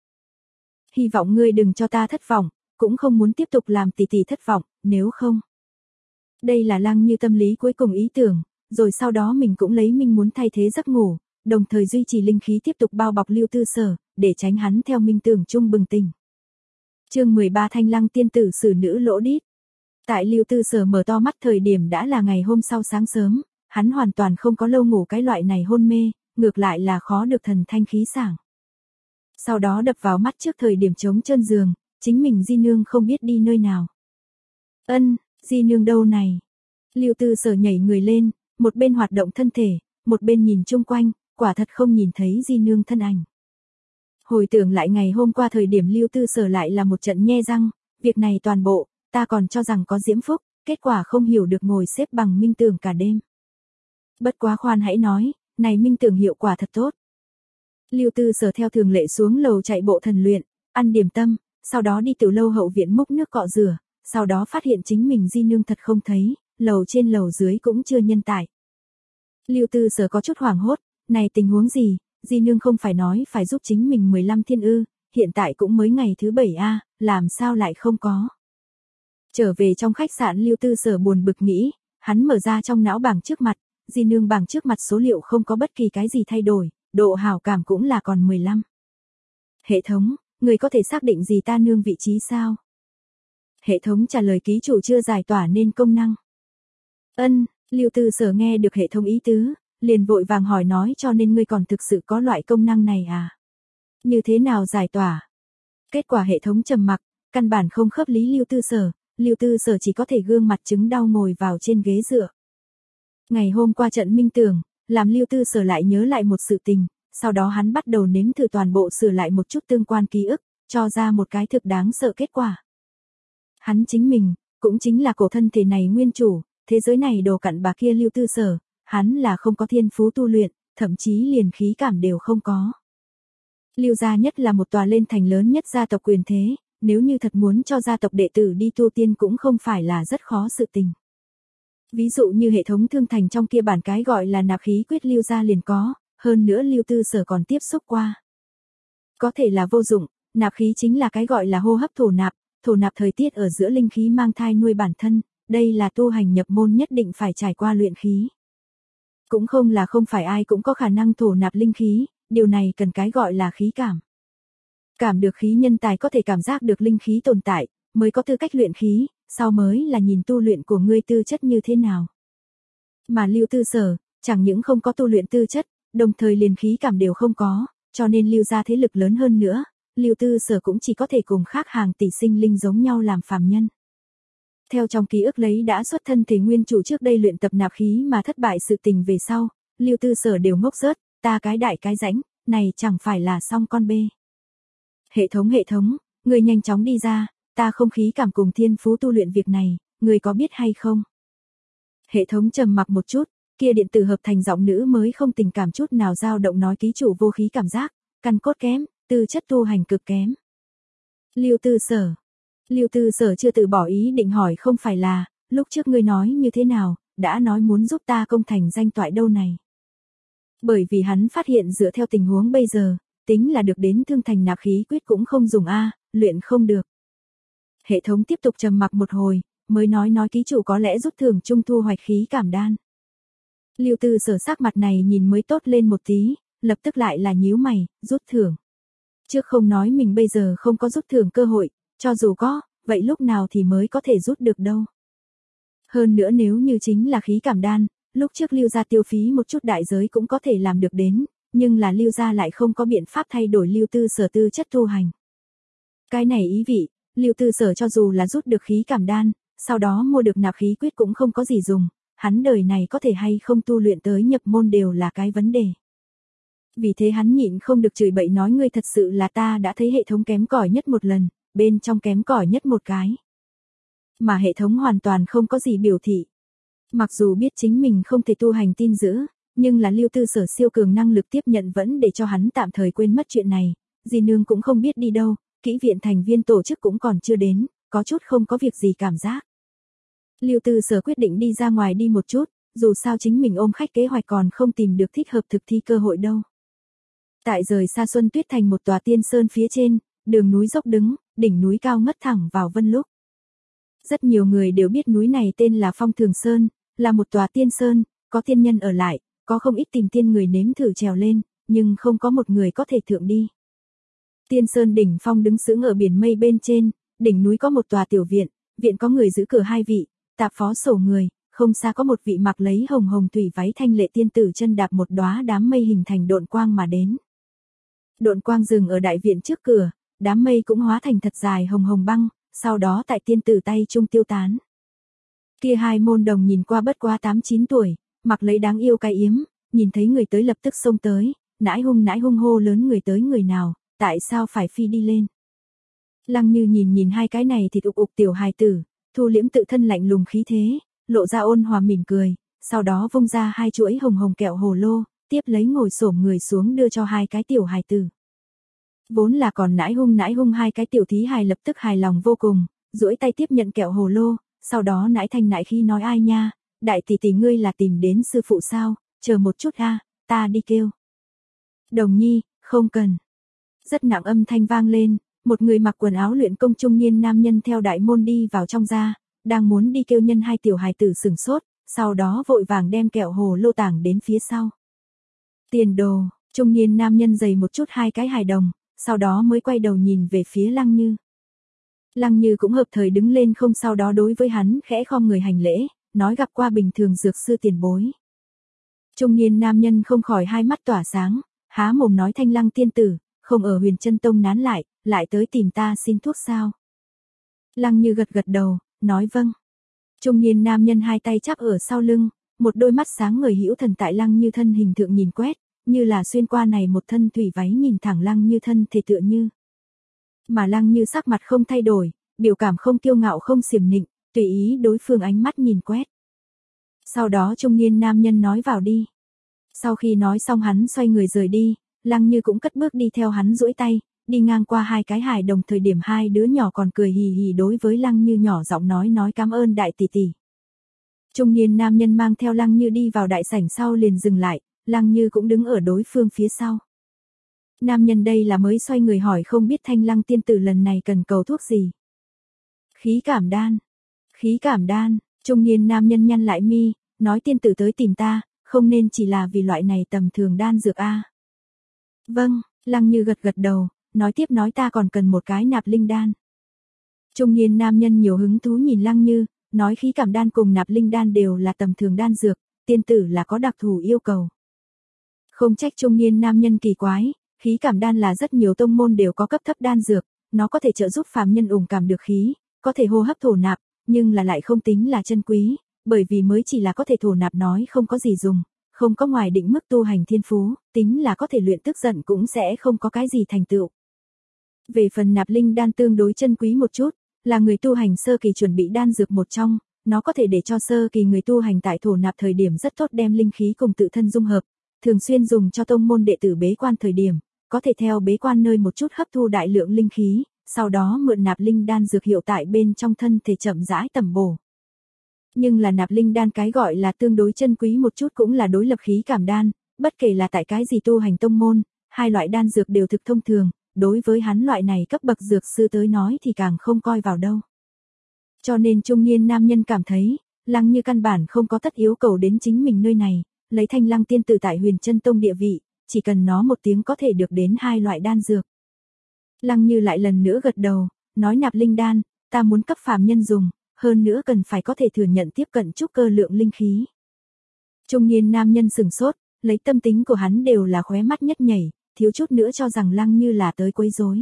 Speaker 1: Hy vọng ngươi đừng cho ta thất vọng, cũng không muốn tiếp tục làm tỷ tỷ thất vọng, nếu không. Đây là Lăng Như tâm lý cuối cùng ý tưởng, rồi sau đó mình cũng lấy minh muốn thay thế giấc ngủ, đồng thời duy trì linh khí tiếp tục bao bọc Lưu Tư Sở, để tránh hắn theo minh tưởng chung bừng tỉnh. Chương mười ba Thanh Lăng tiên tử xử nữ lỗ đít. Tại Lưu Tư Sở mở to mắt thời điểm đã là ngày hôm sau sáng sớm, hắn hoàn toàn không có lâu ngủ cái loại này hôn mê, ngược lại là khó được thần thanh khí sảng. Sau đó đập vào mắt trước thời điểm trống chân giường, chính mình Di nương không biết đi nơi nào. Ân, Di nương đâu này? Lưu Tư Sở nhảy người lên, một bên hoạt động thân thể, một bên nhìn chung quanh, quả thật không nhìn thấy Di nương thân ảnh. Hồi tưởng lại ngày hôm qua thời điểm Lưu Tư Sở lại là một trận nhe răng, việc này toàn bộ, ta còn cho rằng có diễm phúc, kết quả không hiểu được ngồi xếp bằng minh tưởng cả đêm. Bất quá khoan hãy nói, này minh tưởng hiệu quả thật tốt. Lưu Tư Sở theo thường lệ xuống lầu chạy bộ thần luyện, ăn điểm tâm, sau đó đi tiểu lâu hậu viện múc nước cọ rửa, sau đó phát hiện chính mình Di nương thật không thấy, lầu trên lầu dưới cũng chưa nhân tại. Lưu Tư Sở có chút hoảng hốt, này tình huống gì, Di nương không phải nói phải giúp chính mình mười lăm thiên ư, hiện tại cũng mới ngày thứ bảy a, làm sao lại không có. Trở về trong khách sạn Lưu Tư Sở buồn bực nghĩ, hắn mở ra trong não bảng trước mặt, Di nương bảng trước mặt số liệu không có bất kỳ cái gì thay đổi, độ hảo cảm cũng là còn mười lăm. Hệ thống, người có thể xác định gì ta nương vị trí sao? Hệ thống trả lời ký chủ chưa giải tỏa nên công năng. Ân, Lưu Tư Sở nghe được hệ thống ý tứ, liền vội vàng hỏi nói cho nên ngươi còn thực sự có loại công năng này à? Như thế nào giải tỏa? Kết quả hệ thống trầm mặc, căn bản không khớp lý Lưu Tư Sở, Lưu Tư Sở chỉ có thể gương mặt chứng đau ngồi vào trên ghế dựa. Ngày hôm qua trận minh tưởng, làm Lưu Tư Sở lại nhớ lại một sự tình, sau đó hắn bắt đầu nếm thử toàn bộ sửa lại một chút tương quan ký ức, cho ra một cái thực đáng sợ kết quả. Hắn chính mình, cũng chính là cổ thân thể này nguyên chủ, thế giới này đồ cặn bà kia Lưu Tư Sở, hắn là không có thiên phú tu luyện, thậm chí liền khí cảm đều không có. Lưu gia nhất là một tòa lên thành lớn nhất gia tộc quyền thế, nếu như thật muốn cho gia tộc đệ tử đi tu tiên cũng không phải là rất khó sự tình. Ví dụ như hệ thống thương thành trong kia bản cái gọi là nạp khí quyết Lưu gia liền có, hơn nữa Lưu Tư Sở còn tiếp xúc qua. Có thể là vô dụng, nạp khí chính là cái gọi là hô hấp thổ nạp, thổ nạp thời tiết ở giữa linh khí mang thai nuôi bản thân, đây là tu hành nhập môn nhất định phải trải qua luyện khí. Cũng không là không phải ai cũng có khả năng thổ nạp linh khí, điều này cần cái gọi là khí cảm. Cảm được khí nhân tài có thể cảm giác được linh khí tồn tại, mới có tư cách luyện khí, sau mới là nhìn tu luyện của ngươi tư chất như thế nào. Mà Lưu Tư Sở, chẳng những không có tu luyện tư chất, đồng thời liền khí cảm đều không có, cho nên Lưu gia thế lực lớn hơn nữa, Lưu Tư Sở cũng chỉ có thể cùng khác hàng tỷ sinh linh giống nhau làm phàm nhân. Theo trong ký ức lấy đã xuất thân thể nguyên chủ trước đây luyện tập nạp khí mà thất bại sự tình về sau, Lưu Tư Sở đều ngốc rớt, ta cái đại cái rãnh, này chẳng phải là xong con bê. Hệ thống hệ thống, người nhanh chóng đi ra, ta không khí cảm cùng thiên phú tu luyện việc này, người có biết hay không? Hệ thống trầm mặc một chút, kia điện tử hợp thành giọng nữ mới không tình cảm chút nào dao động nói ký chủ vô khí cảm giác, căn cốt kém, tư chất tu hành cực kém. Lưu Tư Sở. Lưu Tư Sở chưa từ bỏ ý định hỏi không phải là, lúc trước ngươi nói như thế nào, đã nói muốn giúp ta công thành danh toại đâu này. Bởi vì hắn phát hiện dựa theo tình huống bây giờ, tính là được đến thương thành nạp khí quyết cũng không dùng a, luyện không được. Hệ thống tiếp tục trầm mặc một hồi, mới nói nói ký chủ có lẽ rút thưởng trung thu hoạch khí cảm đan. Lưu Tư Sở sắc mặt này nhìn mới tốt lên một tí, lập tức lại là nhíu mày, rút thưởng. Trước không nói mình bây giờ không có rút thưởng cơ hội, cho dù có, vậy lúc nào thì mới có thể rút được đâu. Hơn nữa nếu như chính là khí cảm đan, lúc trước Lưu gia tiêu phí một chút đại giới cũng có thể làm được đến, nhưng là Lưu gia lại không có biện pháp thay đổi Lưu Tư Sở tư chất tu hành. Cái này ý vị, Lưu Tư Sở cho dù là rút được khí cảm đan, sau đó mua được nạp khí quyết cũng không có gì dùng, hắn đời này có thể hay không tu luyện tới nhập môn đều là cái vấn đề. Vì thế hắn nhịn không được chửi bậy nói ngươi thật sự là ta đã thấy hệ thống kém cỏi nhất một lần, bên trong kém cỏi nhất một cái. Mà hệ thống hoàn toàn không có gì biểu thị. Mặc dù biết chính mình không thể tu hành tin giữ, nhưng là Lưu Tư Sở siêu cường năng lực tiếp nhận vẫn để cho hắn tạm thời quên mất chuyện này, dì nương cũng không biết đi đâu, kỹ viện thành viên tổ chức cũng còn chưa đến, có chút không có việc gì cảm giác. Lưu Tư Sở quyết định đi ra ngoài đi một chút, dù sao chính mình ôm khách kế hoạch còn không tìm được thích hợp thực thi cơ hội đâu. Tại rời xa Xuân Tuyết thành một tòa tiên sơn phía trên, đường núi dốc đứng, đỉnh núi cao ngất thẳng vào vân lúc. Rất nhiều người đều biết núi này tên là Phong Thường Sơn, là một tòa tiên sơn, có tiên nhân ở lại, có không ít tìm tiên người nếm thử trèo lên, nhưng không có một người có thể thượng đi. Tiên sơn đỉnh phong đứng sững ở biển mây bên trên, đỉnh núi có một tòa tiểu viện, viện có người giữ cửa hai vị, tạp phó sổ người, không xa có một vị mặc lấy hồng hồng thủy váy thanh lệ tiên tử chân đạp một đóa đám mây hình thành độn quang mà đến. Độn quang dừng ở đại viện trước cửa, đám mây cũng hóa thành thật dài hồng hồng băng, sau đó tại tiên tử tay trung tiêu tán. Kia hai môn đồng nhìn qua bất quá tám chín tuổi, mặc lấy đáng yêu cái yếm, nhìn thấy người tới lập tức xông tới, nãi hung nãi hung hô lớn người tới người nào, tại sao phải phi đi lên. Lăng Như nhìn nhìn hai cái này thịt ục ục tiểu hài tử, thu liễm tự thân lạnh lùng khí thế, lộ ra ôn hòa mỉm cười, sau đó vung ra hai chuỗi hồng hồng kẹo hồ lô, tiếp lấy ngồi xổm người xuống đưa cho hai cái tiểu hài tử. Vốn là còn nãi hung nãi hung hai cái tiểu thí hài lập tức hài lòng vô cùng, duỗi tay tiếp nhận kẹo hồ lô, sau đó nãi thanh nãi khi nói ai nha, đại tỷ tỷ ngươi là tìm đến sư phụ sao, chờ một chút a, ta đi kêu. Đồng nhi, không cần. Rất nặng âm thanh vang lên, một người mặc quần áo luyện công trung niên nam nhân theo đại môn đi vào trong ra, đang muốn đi kêu nhân hai tiểu hài tử sừng sốt, sau đó vội vàng đem kẹo hồ lô tảng đến phía sau. Tiền đồ, trung niên nam nhân giày một chút hai cái hài đồng, sau đó mới quay đầu nhìn về phía Lăng Như. Lăng Như cũng hợp thời đứng lên không sau đó đối với hắn khẽ khom người hành lễ, nói gặp qua bình thường dược sư tiền bối. Trung niên nam nhân không khỏi hai mắt tỏa sáng, há mồm nói Thanh Lăng tiên tử, không ở Huyền Chân Tông nán lại, lại tới tìm ta xin thuốc sao. Lăng Như gật gật đầu, nói vâng. Trung niên nam nhân hai tay chắp ở sau lưng, một đôi mắt sáng người hữu thần tại Lăng Như thân hình thượng nhìn quét, như là xuyên qua này một thân thủy váy nhìn thẳng Lăng Như thân thể tựa như. Mà Lăng Như sắc mặt không thay đổi, biểu cảm không kiêu ngạo không xiểm nịnh, tùy ý đối phương ánh mắt nhìn quét. Sau đó trung niên nam nhân nói vào đi. Sau khi nói xong hắn xoay người rời đi, Lăng Như cũng cất bước đi theo hắn duỗi tay, đi ngang qua hai cái hài đồng thời điểm hai đứa nhỏ còn cười hì hì đối với Lăng Như nhỏ giọng nói nói cảm ơn đại tỷ tỷ. Trung niên nam nhân mang theo Lăng Như đi vào đại sảnh sau liền dừng lại, Lăng Như cũng đứng ở đối phương phía sau. Nam nhân đây là mới xoay người hỏi không biết Thanh Lăng tiên tử lần này cần cầu thuốc gì. Khí cảm đan. Khí cảm đan, trung niên nam nhân nhăn lại mi, nói tiên tử tới tìm ta, không nên chỉ là vì loại này tầm thường đan dược a. Vâng, Lăng Như gật gật đầu, nói tiếp nói ta còn cần một cái nạp linh đan. Trung niên nam nhân nhiều hứng thú nhìn Lăng Như, nói khí cảm đan cùng nạp linh đan đều là tầm thường đan dược, tiên tử là có đặc thù yêu cầu. Không trách trung niên nam nhân kỳ quái, khí cảm đan là rất nhiều tông môn đều có cấp thấp đan dược, nó có thể trợ giúp phàm nhân ủng cảm được khí, có thể hô hấp thổ nạp, nhưng là lại không tính là chân quý, bởi vì mới chỉ là có thể thổ nạp nói không có gì dùng, không có ngoài định mức tu hành thiên phú, tính là có thể luyện tức giận cũng sẽ không có cái gì thành tựu. Về phần nạp linh đan tương đối chân quý một chút, là người tu hành sơ kỳ chuẩn bị đan dược một trong, nó có thể để cho sơ kỳ người tu hành tại thổ nạp thời điểm rất tốt đem linh khí cùng tự thân dung hợp, thường xuyên dùng cho tông môn đệ tử bế quan thời điểm, có thể theo bế quan nơi một chút hấp thu đại lượng linh khí, sau đó mượn nạp linh đan dược hiệu tại bên trong thân thể chậm rãi tầm bổ. Nhưng là nạp linh đan cái gọi là tương đối chân quý một chút cũng là đối lập khí cảm đan, bất kể là tại cái gì tu hành tông môn, hai loại đan dược đều thực thông thường, đối với hắn loại này cấp bậc dược sư tới nói thì càng không coi vào đâu. Cho nên trung niên nam nhân cảm thấy, Lăng Như căn bản không có tất yếu cầu đến chính mình nơi này, lấy Thanh Lăng tiên tử tại Huyền Chân Tông địa vị, chỉ cần nó một tiếng có thể được đến hai loại đan dược. Lăng Như lại lần nữa gật đầu, nói nạp linh đan, ta muốn cấp phàm nhân dùng, hơn nữa cần phải có thể thừa nhận tiếp cận chút cơ lượng linh khí. Trung niên nam nhân sừng sốt, lấy tâm tính của hắn đều là khóe mắt nhất nhảy, thiếu chút nữa cho rằng Lăng Như là tới quấy rối.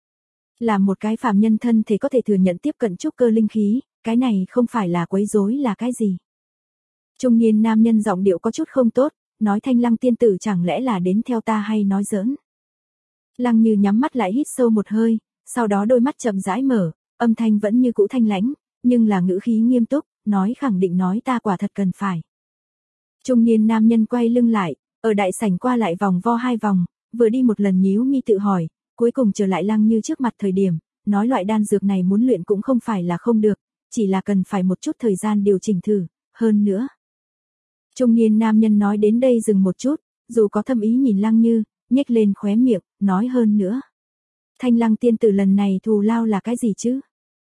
Speaker 1: Là một cái phàm nhân thân thể có thể thừa nhận tiếp cận chút cơ linh khí, cái này không phải là quấy rối là cái gì. Trung niên nam nhân giọng điệu có chút không tốt, nói Thanh Lăng tiên tử chẳng lẽ là đến theo ta hay nói giỡn. Lăng Như nhắm mắt lại hít sâu một hơi, sau đó đôi mắt chậm rãi mở, âm thanh vẫn như cũ thanh lãnh, nhưng là ngữ khí nghiêm túc, nói khẳng định nói ta quả thật cần phải. Trung niên nam nhân quay lưng lại, ở đại sảnh qua lại vòng vo hai vòng, vừa đi một lần nhíu mi tự hỏi, cuối cùng trở lại Lăng Như trước mặt thời điểm, nói loại đan dược này muốn luyện cũng không phải là không được, chỉ là cần phải một chút thời gian điều chỉnh thử, hơn nữa. Trung niên nam nhân nói đến đây dừng một chút, dù có thâm ý nhìn Lăng Như, nhếch lên khóe miệng, nói hơn nữa. Thanh Lăng tiên tử lần này thù lao là cái gì chứ?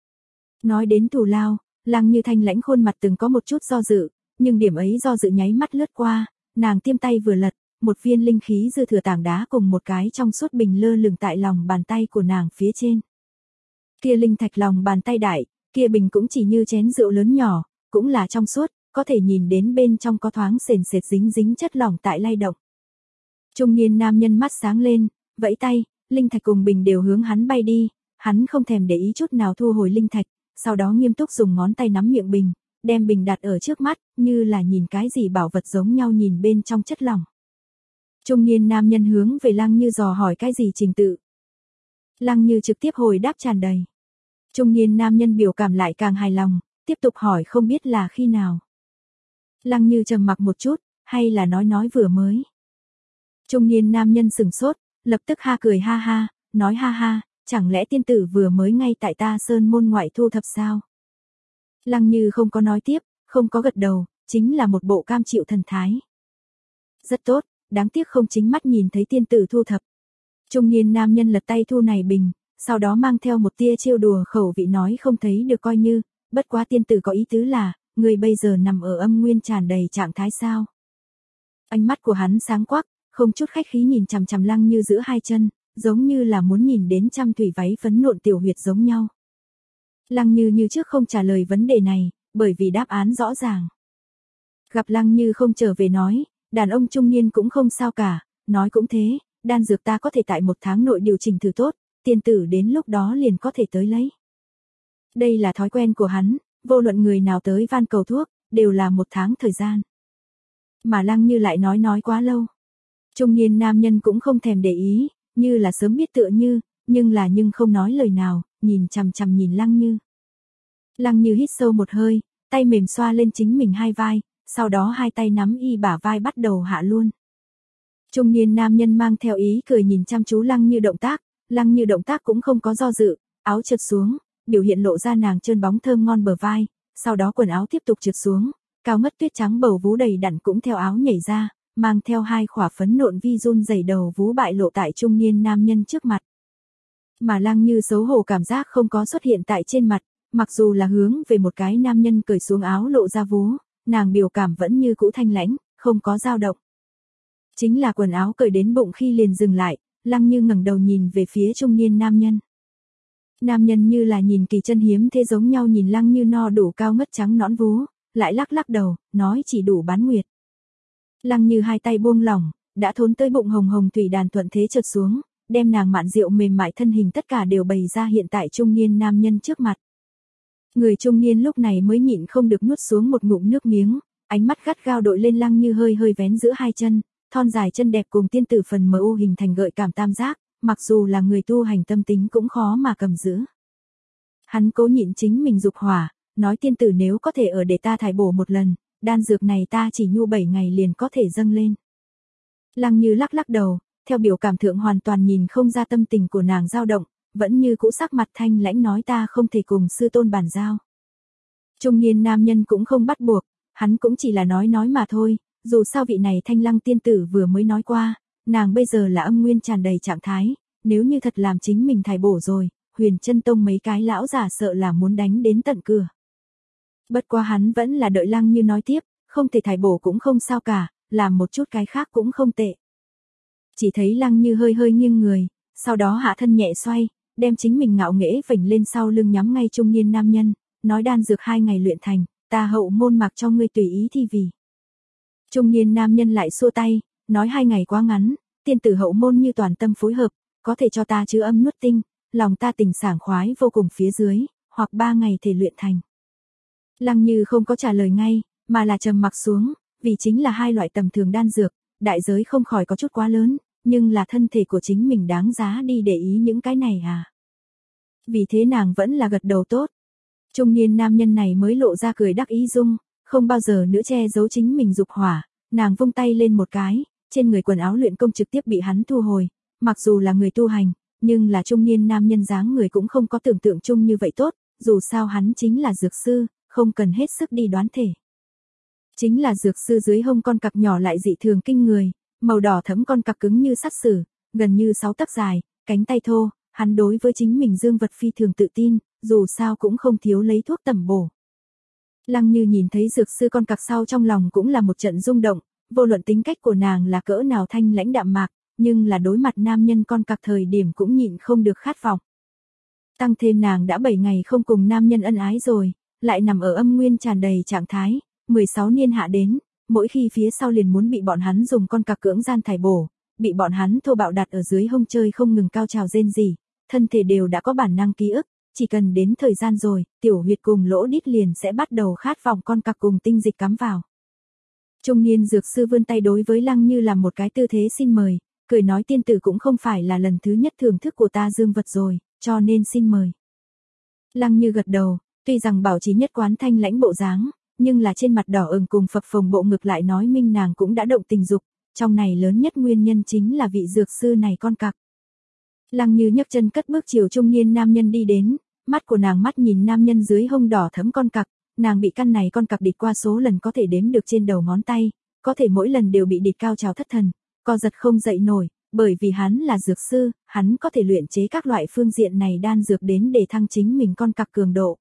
Speaker 1: Nói đến thù lao, Lăng Như thanh lãnh khuôn mặt từng có một chút do dự, nhưng điểm ấy do dự nháy mắt lướt qua, nàng tiêm tay vừa lật, một viên linh khí dư thừa tảng đá cùng một cái trong suốt bình lơ lửng tại lòng bàn tay của nàng phía trên. Kia linh thạch lòng bàn tay đại, kia bình cũng chỉ như chén rượu lớn nhỏ, cũng là trong suốt, có thể nhìn đến bên trong có thoáng sền sệt dính dính chất lỏng tại lay động. Trung niên nam nhân mắt sáng lên, vẫy tay, linh thạch cùng bình đều hướng hắn bay đi, hắn không thèm để ý chút nào thu hồi linh thạch, sau đó nghiêm túc dùng ngón tay nắm miệng bình, đem bình đặt ở trước mắt, như là nhìn cái gì bảo vật giống nhau nhìn bên trong chất lỏng. Trung niên nam nhân hướng về Lăng Như dò hỏi cái gì trình tự. Lăng Như trực tiếp hồi đáp tràn đầy. Trung niên nam nhân biểu cảm lại càng hài lòng, tiếp tục hỏi không biết là khi nào. Lăng Như trầm mặc một chút, hay là nói nói vừa mới. Trung niên nam nhân sừng sốt, lập tức ha cười ha ha, nói ha ha, chẳng lẽ tiên tử vừa mới ngay tại ta sơn môn ngoại thu thập sao? Lăng Như không có nói tiếp, không có gật đầu, chính là một bộ cam chịu thần thái. Rất tốt, đáng tiếc không chính mắt nhìn thấy tiên tử thu thập. Trung niên nam nhân lật tay thu này bình, sau đó mang theo một tia trêu đùa khẩu vị nói không thấy được coi như, bất quá tiên tử có ý tứ là, người bây giờ nằm ở âm nguyên tràn đầy trạng thái sao? Ánh mắt của hắn sáng quắc, không chút khách khí nhìn chằm chằm Lăng Như giữa hai chân, giống như là muốn nhìn đến trăm thủy váy phấn nộn tiểu huyệt giống nhau. Lăng Như như trước không trả lời vấn đề này, bởi vì đáp án rõ ràng. Gặp Lăng Như không trở về nói, đàn ông trung niên cũng không sao cả, nói cũng thế, đan dược ta có thể tại một tháng nội điều chỉnh thử tốt, tiên tử đến lúc đó liền có thể tới lấy. Đây là thói quen của hắn, vô luận người nào tới van cầu thuốc, đều là một tháng thời gian. Mà Lăng Như lại nói nói quá lâu. Trung niên nam nhân cũng không thèm để ý, như là sớm biết tựa như, nhưng là nhưng không nói lời nào, nhìn chằm chằm nhìn Lăng Như. Lăng Như hít sâu một hơi, tay mềm xoa lên chính mình hai vai, sau đó hai tay nắm y bả vai bắt đầu hạ luôn. Trung niên nam nhân mang theo ý cười nhìn chăm chú Lăng Như động tác, Lăng Như động tác cũng không có do dự, áo trượt xuống, biểu hiện lộ ra nàng trơn bóng thơm ngon bờ vai, sau đó quần áo tiếp tục trượt xuống, cao ngất tuyết trắng bầu vú đầy đặn cũng theo áo nhảy ra, mang theo hai khỏa phấn nộn vi run rẩy đầu vú bại lộ tại trung niên nam nhân trước mặt. Mà Lăng Như xấu hổ cảm giác không có xuất hiện tại trên mặt, mặc dù là hướng về một cái nam nhân cởi xuống áo lộ ra vú, nàng biểu cảm vẫn như cũ thanh lãnh, không có dao động. Chính là quần áo cởi đến bụng khi liền dừng lại, Lăng Như ngẩng đầu nhìn về phía trung niên nam nhân. Nam nhân như là nhìn kỳ chân hiếm thế giống nhau nhìn Lăng Như no đủ cao ngất trắng nõn vú, lại lắc lắc đầu, nói chỉ đủ bán nguyệt. Lăng Như hai tay buông lỏng, đã thốn tới bụng hồng hồng thủy đàn thuận thế trượt xuống, đem nàng mạn rượu mềm mại thân hình tất cả đều bày ra hiện tại trung niên nam nhân trước mặt. Người trung niên lúc này mới nhịn không được nuốt xuống một ngụm nước miếng, ánh mắt gắt gao đội lên Lăng Như hơi hơi vén giữa hai chân, thon dài chân đẹp cùng tiên tử phần mờ u hình thành gợi cảm tam giác, mặc dù là người tu hành tâm tính cũng khó mà cầm giữ. Hắn cố nhịn chính mình dục hỏa, nói tiên tử nếu có thể ở để ta thải bổ một lần, đan dược này ta chỉ nhu bảy ngày liền có thể dâng lên. Lăng Như lắc lắc đầu, theo biểu cảm thượng hoàn toàn nhìn không ra tâm tình của nàng dao động, vẫn như cũ sắc mặt thanh lãnh nói ta không thể cùng sư tôn bàn giao. Trung niên nam nhân cũng không bắt buộc, hắn cũng chỉ là nói nói mà thôi, dù sao vị này Thanh Lăng tiên tử vừa mới nói qua, nàng bây giờ là âm nguyên tràn đầy trạng thái, nếu như thật làm chính mình thải bổ rồi, Huyền Chân Tông mấy cái lão giả sợ là muốn đánh đến tận cửa. Bất quá hắn vẫn là đợi Lăng Như nói tiếp, không thể thải bổ cũng không sao cả, làm một chút cái khác cũng không tệ. Chỉ thấy Lăng Như hơi hơi nghiêng người, sau đó hạ thân nhẹ xoay, đem chính mình ngạo nghễ vểnh lên sau lưng nhắm ngay trung niên nam nhân, nói đan dược hai ngày luyện thành, ta hậu môn mặc cho ngươi tùy ý thi vì. Trung niên nam nhân lại xua tay, nói hai ngày quá ngắn, tiên tử hậu môn như toàn tâm phối hợp, có thể cho ta chứa âm nuốt tinh, lòng ta tình sảng khoái vô cùng phía dưới, hoặc ba ngày thể luyện thành. Lăng Như không có trả lời ngay, mà là trầm mặc xuống, vì chính là hai loại tầm thường đan dược, đại giới không khỏi có chút quá lớn, nhưng là thân thể của chính mình đáng giá đi để ý những cái này à. Vì thế nàng vẫn là gật đầu tốt. Trung niên nam nhân này mới lộ ra cười đắc ý dung, không bao giờ nữa che giấu chính mình dục hỏa, nàng vung tay lên một cái, trên người quần áo luyện công trực tiếp bị hắn thu hồi, mặc dù là người tu hành, nhưng là trung niên nam nhân dáng người cũng không có tưởng tượng chung như vậy tốt, dù sao hắn chính là dược sư, không cần hết sức đi đoán thể. Chính là dược sư dưới hông con cặc nhỏ lại dị thường kinh người, màu đỏ thẫm con cặc cứng như sắt sử, gần như sáu tấc dài, cánh tay thô, hắn đối với chính mình dương vật phi thường tự tin, dù sao cũng không thiếu lấy thuốc tẩm bổ. Lăng Như nhìn thấy dược sư con cặc sau trong lòng cũng là một trận rung động, vô luận tính cách của nàng là cỡ nào thanh lãnh đạm mạc, nhưng là đối mặt nam nhân con cặc thời điểm cũng nhịn không được khát vọng. Tăng thêm nàng đã bảy ngày không cùng nam nhân ân ái rồi, lại nằm ở âm nguyên tràn đầy trạng thái, mười sáu niên hạ đến, mỗi khi phía sau liền muốn bị bọn hắn dùng con cặc cưỡng gian thải bổ, bị bọn hắn thô bạo đặt ở dưới hông chơi không ngừng cao trào rên rỉ, thân thể đều đã có bản năng ký ức, chỉ cần đến thời gian rồi, tiểu huyệt cùng lỗ đít liền sẽ bắt đầu khát vọng con cặc cùng tinh dịch cắm vào. Trung niên dược sư vươn tay đối với Lăng Như làm một cái tư thế xin mời, cười nói tiên tử cũng không phải là lần thứ nhất thưởng thức của ta dương vật rồi, cho nên xin mời. Lăng Như gật đầu, tuy rằng bảo trì nhất quán thanh lãnh bộ dáng, nhưng là trên mặt đỏ ửng cùng phập phồng bộ ngực lại nói minh nàng cũng đã động tình dục, trong này lớn nhất nguyên nhân chính là vị dược sư này con cặc. Lăng Như nhấc chân cất bước chiều trung niên nam nhân đi đến, mắt của nàng mắt nhìn nam nhân dưới hông đỏ thẫm con cặc, nàng bị căn này con cặc địch qua số lần có thể đếm được trên đầu ngón tay, có thể mỗi lần đều bị địch cao trào thất thần, co giật không dậy nổi, bởi vì hắn là dược sư, hắn có thể luyện chế các loại phương diện này đan dược đến để thăng chính mình con cặc cường độ.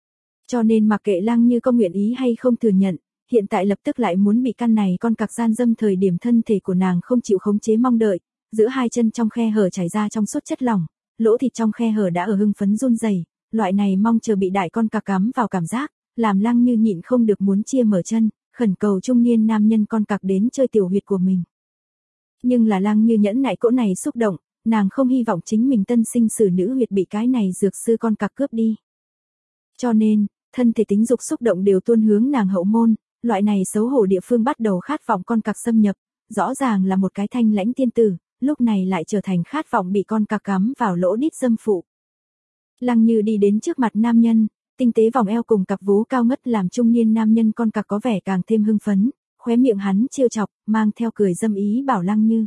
Speaker 1: Cho nên mặc kệ Lăng Như có nguyện ý hay không thừa nhận, hiện tại lập tức lại muốn bị căn này con cặc gian dâm thời điểm thân thể của nàng không chịu khống chế mong đợi, giữa hai chân trong khe hở chảy ra trong suốt chất lỏng, lỗ thịt trong khe hở đã ở hưng phấn run rẩy, loại này mong chờ bị đại con cặc cắm vào cảm giác, làm Lăng Như nhịn không được muốn chia mở chân, khẩn cầu trung niên nam nhân con cặc đến chơi tiểu huyệt của mình. Nhưng là Lăng Như nhẫn nại cỗ này xúc động, nàng không hy vọng chính mình tân sinh sử nữ huyệt bị cái này dược sư con cặc cướp đi. Cho nên, thân thể tính dục xúc động đều tuôn hướng nàng hậu môn, loại này xấu hổ địa phương bắt đầu khát vọng con cặc xâm nhập, rõ ràng là một cái thanh lãnh tiên tử, lúc này lại trở thành khát vọng bị con cặc cắm vào lỗ đít dâm phụ. Lăng Như đi đến trước mặt nam nhân, tinh tế vòng eo cùng cặp vú cao ngất làm trung niên nam nhân con cặc có vẻ càng thêm hưng phấn, khóe miệng hắn trêu chọc, mang theo cười dâm ý bảo Lăng Như.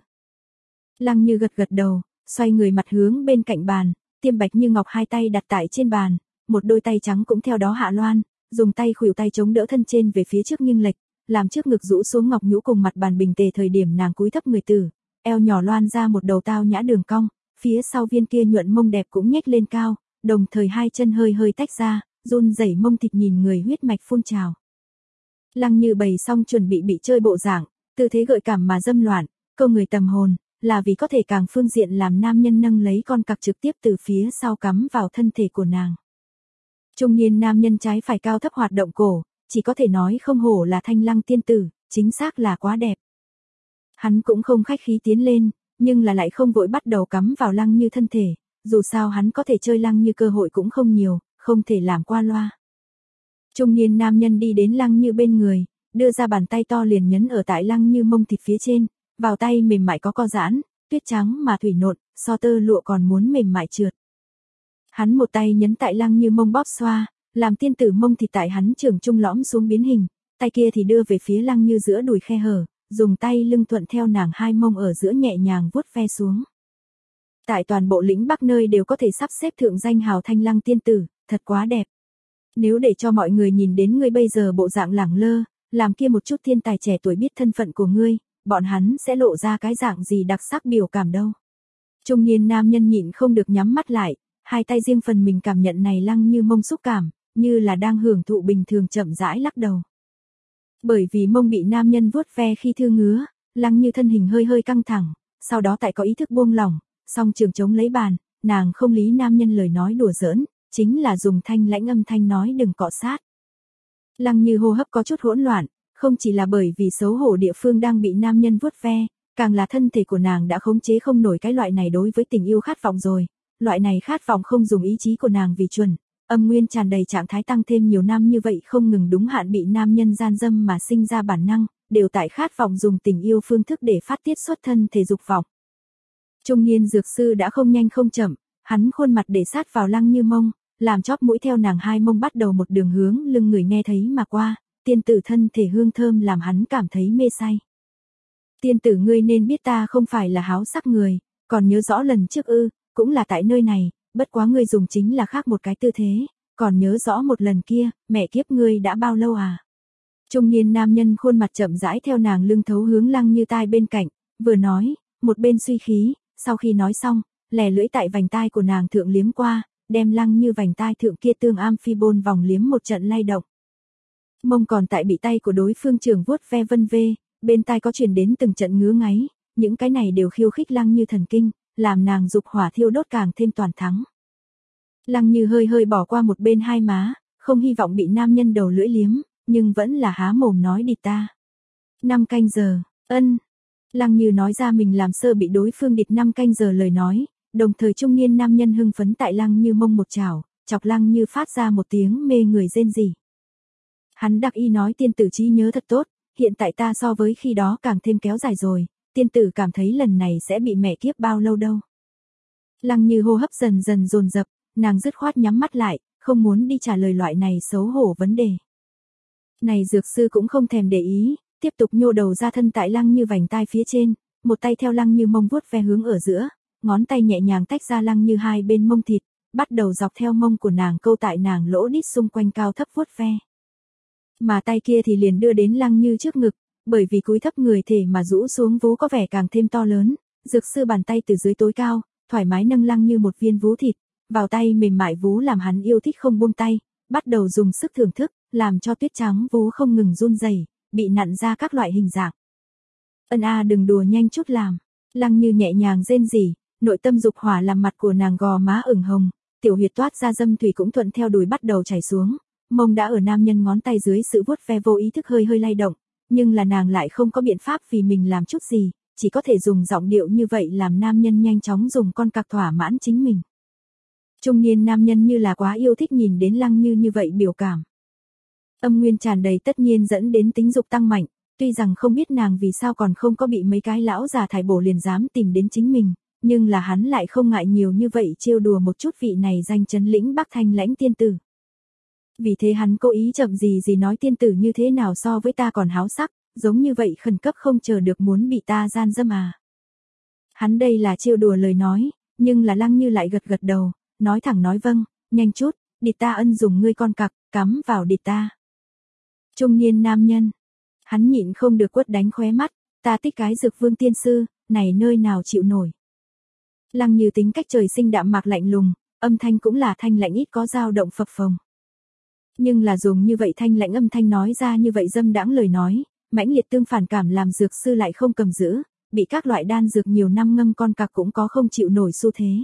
Speaker 1: Lăng Như gật gật đầu, xoay người mặt hướng bên cạnh bàn, tiêm bạch như ngọc hai tay đặt tại trên bàn, một đôi tay trắng cũng theo đó hạ loan, dùng tay khuỷu tay chống đỡ thân trên về phía trước nghiêng lệch, làm trước ngực rũ xuống ngọc nhũ cùng mặt bàn bình tề thời điểm nàng cúi thấp người tử, eo nhỏ loan ra một đầu tao nhã đường cong, phía sau viên kia nhuận mông đẹp cũng nhếch lên cao, đồng thời hai chân hơi hơi tách ra, run rẩy mông thịt nhìn người huyết mạch phun trào. Lăng Như bày xong chuẩn bị bị chơi bộ dạng, tư thế gợi cảm mà dâm loạn, câu người tầm hồn, là vì có thể càng phương diện làm nam nhân nâng lấy con cặc trực tiếp từ phía sau cắm vào thân thể của nàng. Trung niên nam nhân trái phải cao thấp hoạt động cổ, chỉ có thể nói không hổ là Thanh Lăng tiên tử, chính xác là quá đẹp. Hắn cũng không khách khí tiến lên, nhưng là lại không vội bắt đầu cắm vào Lăng Như thân thể, dù sao hắn có thể chơi Lăng Như cơ hội cũng không nhiều, không thể làm qua loa. Trung niên nam nhân đi đến Lăng Như bên người, đưa ra bàn tay to liền nhấn ở tại Lăng Như mông thịt phía trên, vào tay mềm mại có co giãn, tuyết trắng mà thủy nộn, so tơ lụa còn muốn mềm mại trượt. Hắn một tay nhấn tại Lăng Như mông bóp xoa, làm tiên tử mông thịt tại hắn trường trung lõm xuống biến hình, tay kia thì đưa về phía Lăng Như giữa đùi khe hở, dùng tay lưng thuận theo nàng hai mông ở giữa nhẹ nhàng vuốt ve xuống. Tại toàn bộ lĩnh Bắc nơi đều có thể sắp xếp thượng danh hào Thanh Lăng tiên tử, thật quá đẹp. Nếu để cho mọi người nhìn đến ngươi bây giờ bộ dạng lẳng lơ, làm kia một chút thiên tài trẻ tuổi biết thân phận của ngươi, bọn hắn sẽ lộ ra cái dạng gì đặc sắc biểu cảm đâu. Trung niên nam nhân nhịn không được nhắm mắt lại, hai tay riêng phần mình cảm nhận này Lăng Như mông xúc cảm, như là đang hưởng thụ bình thường chậm rãi lắc đầu. Bởi vì mông bị nam nhân vuốt ve khi thư ngứa, Lăng Như thân hình hơi hơi căng thẳng, sau đó tại có ý thức buông lỏng, song trường chống lấy bàn, nàng không lý nam nhân lời nói đùa giỡn, chính là dùng thanh lãnh âm thanh nói đừng cọ sát. Lăng Như hô hấp có chút hỗn loạn, không chỉ là bởi vì xấu hổ địa phương đang bị nam nhân vuốt ve, càng là thân thể của nàng đã khống chế không nổi cái loại này đối với tình yêu khát vọng rồi, loại này khát vọng không dùng ý chí của nàng vì chuẩn, âm nguyên tràn đầy trạng thái tăng thêm nhiều năm như vậy không ngừng đúng hạn bị nam nhân gian dâm mà sinh ra bản năng, đều tại khát vọng dùng tình yêu phương thức để phát tiết xuất thân thể dục vọng. Trung niên dược sư đã không nhanh không chậm, hắn khuôn mặt để sát vào Lăng Như mông, làm chóp mũi theo nàng hai mông bắt đầu một đường hướng lưng người nghe thấy mà qua, tiên tử thân thể hương thơm làm hắn cảm thấy mê say. Tiên tử ngươi nên biết ta không phải là háo sắc người, còn nhớ rõ lần trước ư, cũng là tại nơi này, bất quá ngươi dùng chính là khác một cái tư thế, còn nhớ rõ một lần kia, mẹ kiếp ngươi đã bao lâu à? Trung niên nam nhân khuôn mặt chậm rãi theo nàng lưng thấu hướng Lăng Như tai bên cạnh, vừa nói, một bên suy khí, sau khi nói xong, lè lưỡi tại vành tai của nàng thượng liếm qua, đem Lăng Như vành tai thượng kia tương amphibôn vòng liếm một trận lay động. Mông còn tại bị tay của đối phương trường vuốt ve vân vê, bên tai có truyền đến từng trận ngứa ngáy, những cái này đều khiêu khích Lăng Như thần kinh, làm nàng dục hỏa thiêu đốt càng thêm toàn thắng. Lăng Như hơi hơi bỏ qua một bên hai má, không hy vọng bị nam nhân đầu lưỡi liếm, nhưng vẫn là há mồm nói địt ta. Năm canh giờ, ân. Lăng Như nói ra mình làm sơ bị đối phương địt năm canh giờ lời nói, đồng thời trung niên nam nhân hưng phấn tại Lăng Như mông một chảo, chọc Lăng Như phát ra một tiếng mê người rên rỉ. Hắn đặc y nói tiên tử trí nhớ thật tốt, hiện tại ta so với khi đó càng thêm kéo dài rồi, tiên tử cảm thấy lần này sẽ bị mẹ kiếp bao lâu đâu. Lăng Như hô hấp dần dần dồn dập, nàng dứt khoát nhắm mắt lại, không muốn đi trả lời loại này xấu hổ vấn đề. Này dược sư cũng không thèm để ý, tiếp tục nhô đầu ra thân tại Lăng Như vành tai phía trên, một tay theo Lăng Như mông vuốt ve hướng ở giữa, ngón tay nhẹ nhàng tách ra Lăng Như hai bên mông thịt, bắt đầu dọc theo mông của nàng câu tại nàng lỗ đít xung quanh cao thấp vuốt ve. Mà tay kia thì liền đưa đến Lăng Như trước ngực, bởi vì cúi thấp người thể mà rũ xuống vú có vẻ càng thêm to lớn, dược sư bàn tay từ dưới tối cao, thoải mái nâng Lăng Như một viên vú thịt, vào tay mềm mại vú làm hắn yêu thích không buông tay, bắt đầu dùng sức thưởng thức, làm cho tuyết trắng vú không ngừng run rẩy, bị nặn ra các loại hình dạng. Ân a đừng đùa nhanh chút làm. Lăng Như nhẹ nhàng rên rỉ, nội tâm dục hỏa làm mặt của nàng gò má ửng hồng, tiểu huyệt toát ra dâm thủy cũng thuận theo đùi bắt đầu chảy xuống, mông đã ở nam nhân ngón tay dưới sự vuốt ve vô ý thức hơi hơi lay động, nhưng là nàng lại không có biện pháp vì mình làm chút gì, chỉ có thể dùng giọng điệu như vậy làm nam nhân nhanh chóng dùng con cặc thỏa mãn chính mình. Trung niên nam nhân như là quá yêu thích nhìn đến Lăng Như như vậy biểu cảm. Âm nguyên tràn đầy tất nhiên dẫn đến tính dục tăng mạnh, tuy rằng không biết nàng vì sao còn không có bị mấy cái lão già thải bổ liền dám tìm đến chính mình, nhưng là hắn lại không ngại nhiều như vậy trêu đùa một chút vị này danh chấn lĩnh Bắc Thanh lãnh tiên tử. Vì thế hắn cố ý chậm gì gì nói tiên tử như thế nào so với ta còn háo sắc, giống như vậy khẩn cấp không chờ được muốn bị ta gian dâm à. Hắn đây là trêu đùa lời nói, nhưng là Lăng Như lại gật gật đầu, nói thẳng nói vâng, nhanh chút, địt ta ân dùng ngươi con cặc, cắm vào địch ta. Trung niên nam nhân. Hắn nhịn không được quất đánh khóe mắt, ta thích cái Dược Vương tiên sư, này nơi nào chịu nổi. Lăng Như tính cách trời sinh đạm mạc lạnh lùng, âm thanh cũng là thanh lạnh ít có dao động phập phồng. Nhưng là dùng như vậy thanh lãnh âm thanh nói ra như vậy dâm đãng lời nói, mãnh liệt tương phản cảm làm dược sư lại không cầm giữ, bị các loại đan dược nhiều năm ngâm con cặc cũng có không chịu nổi xu thế.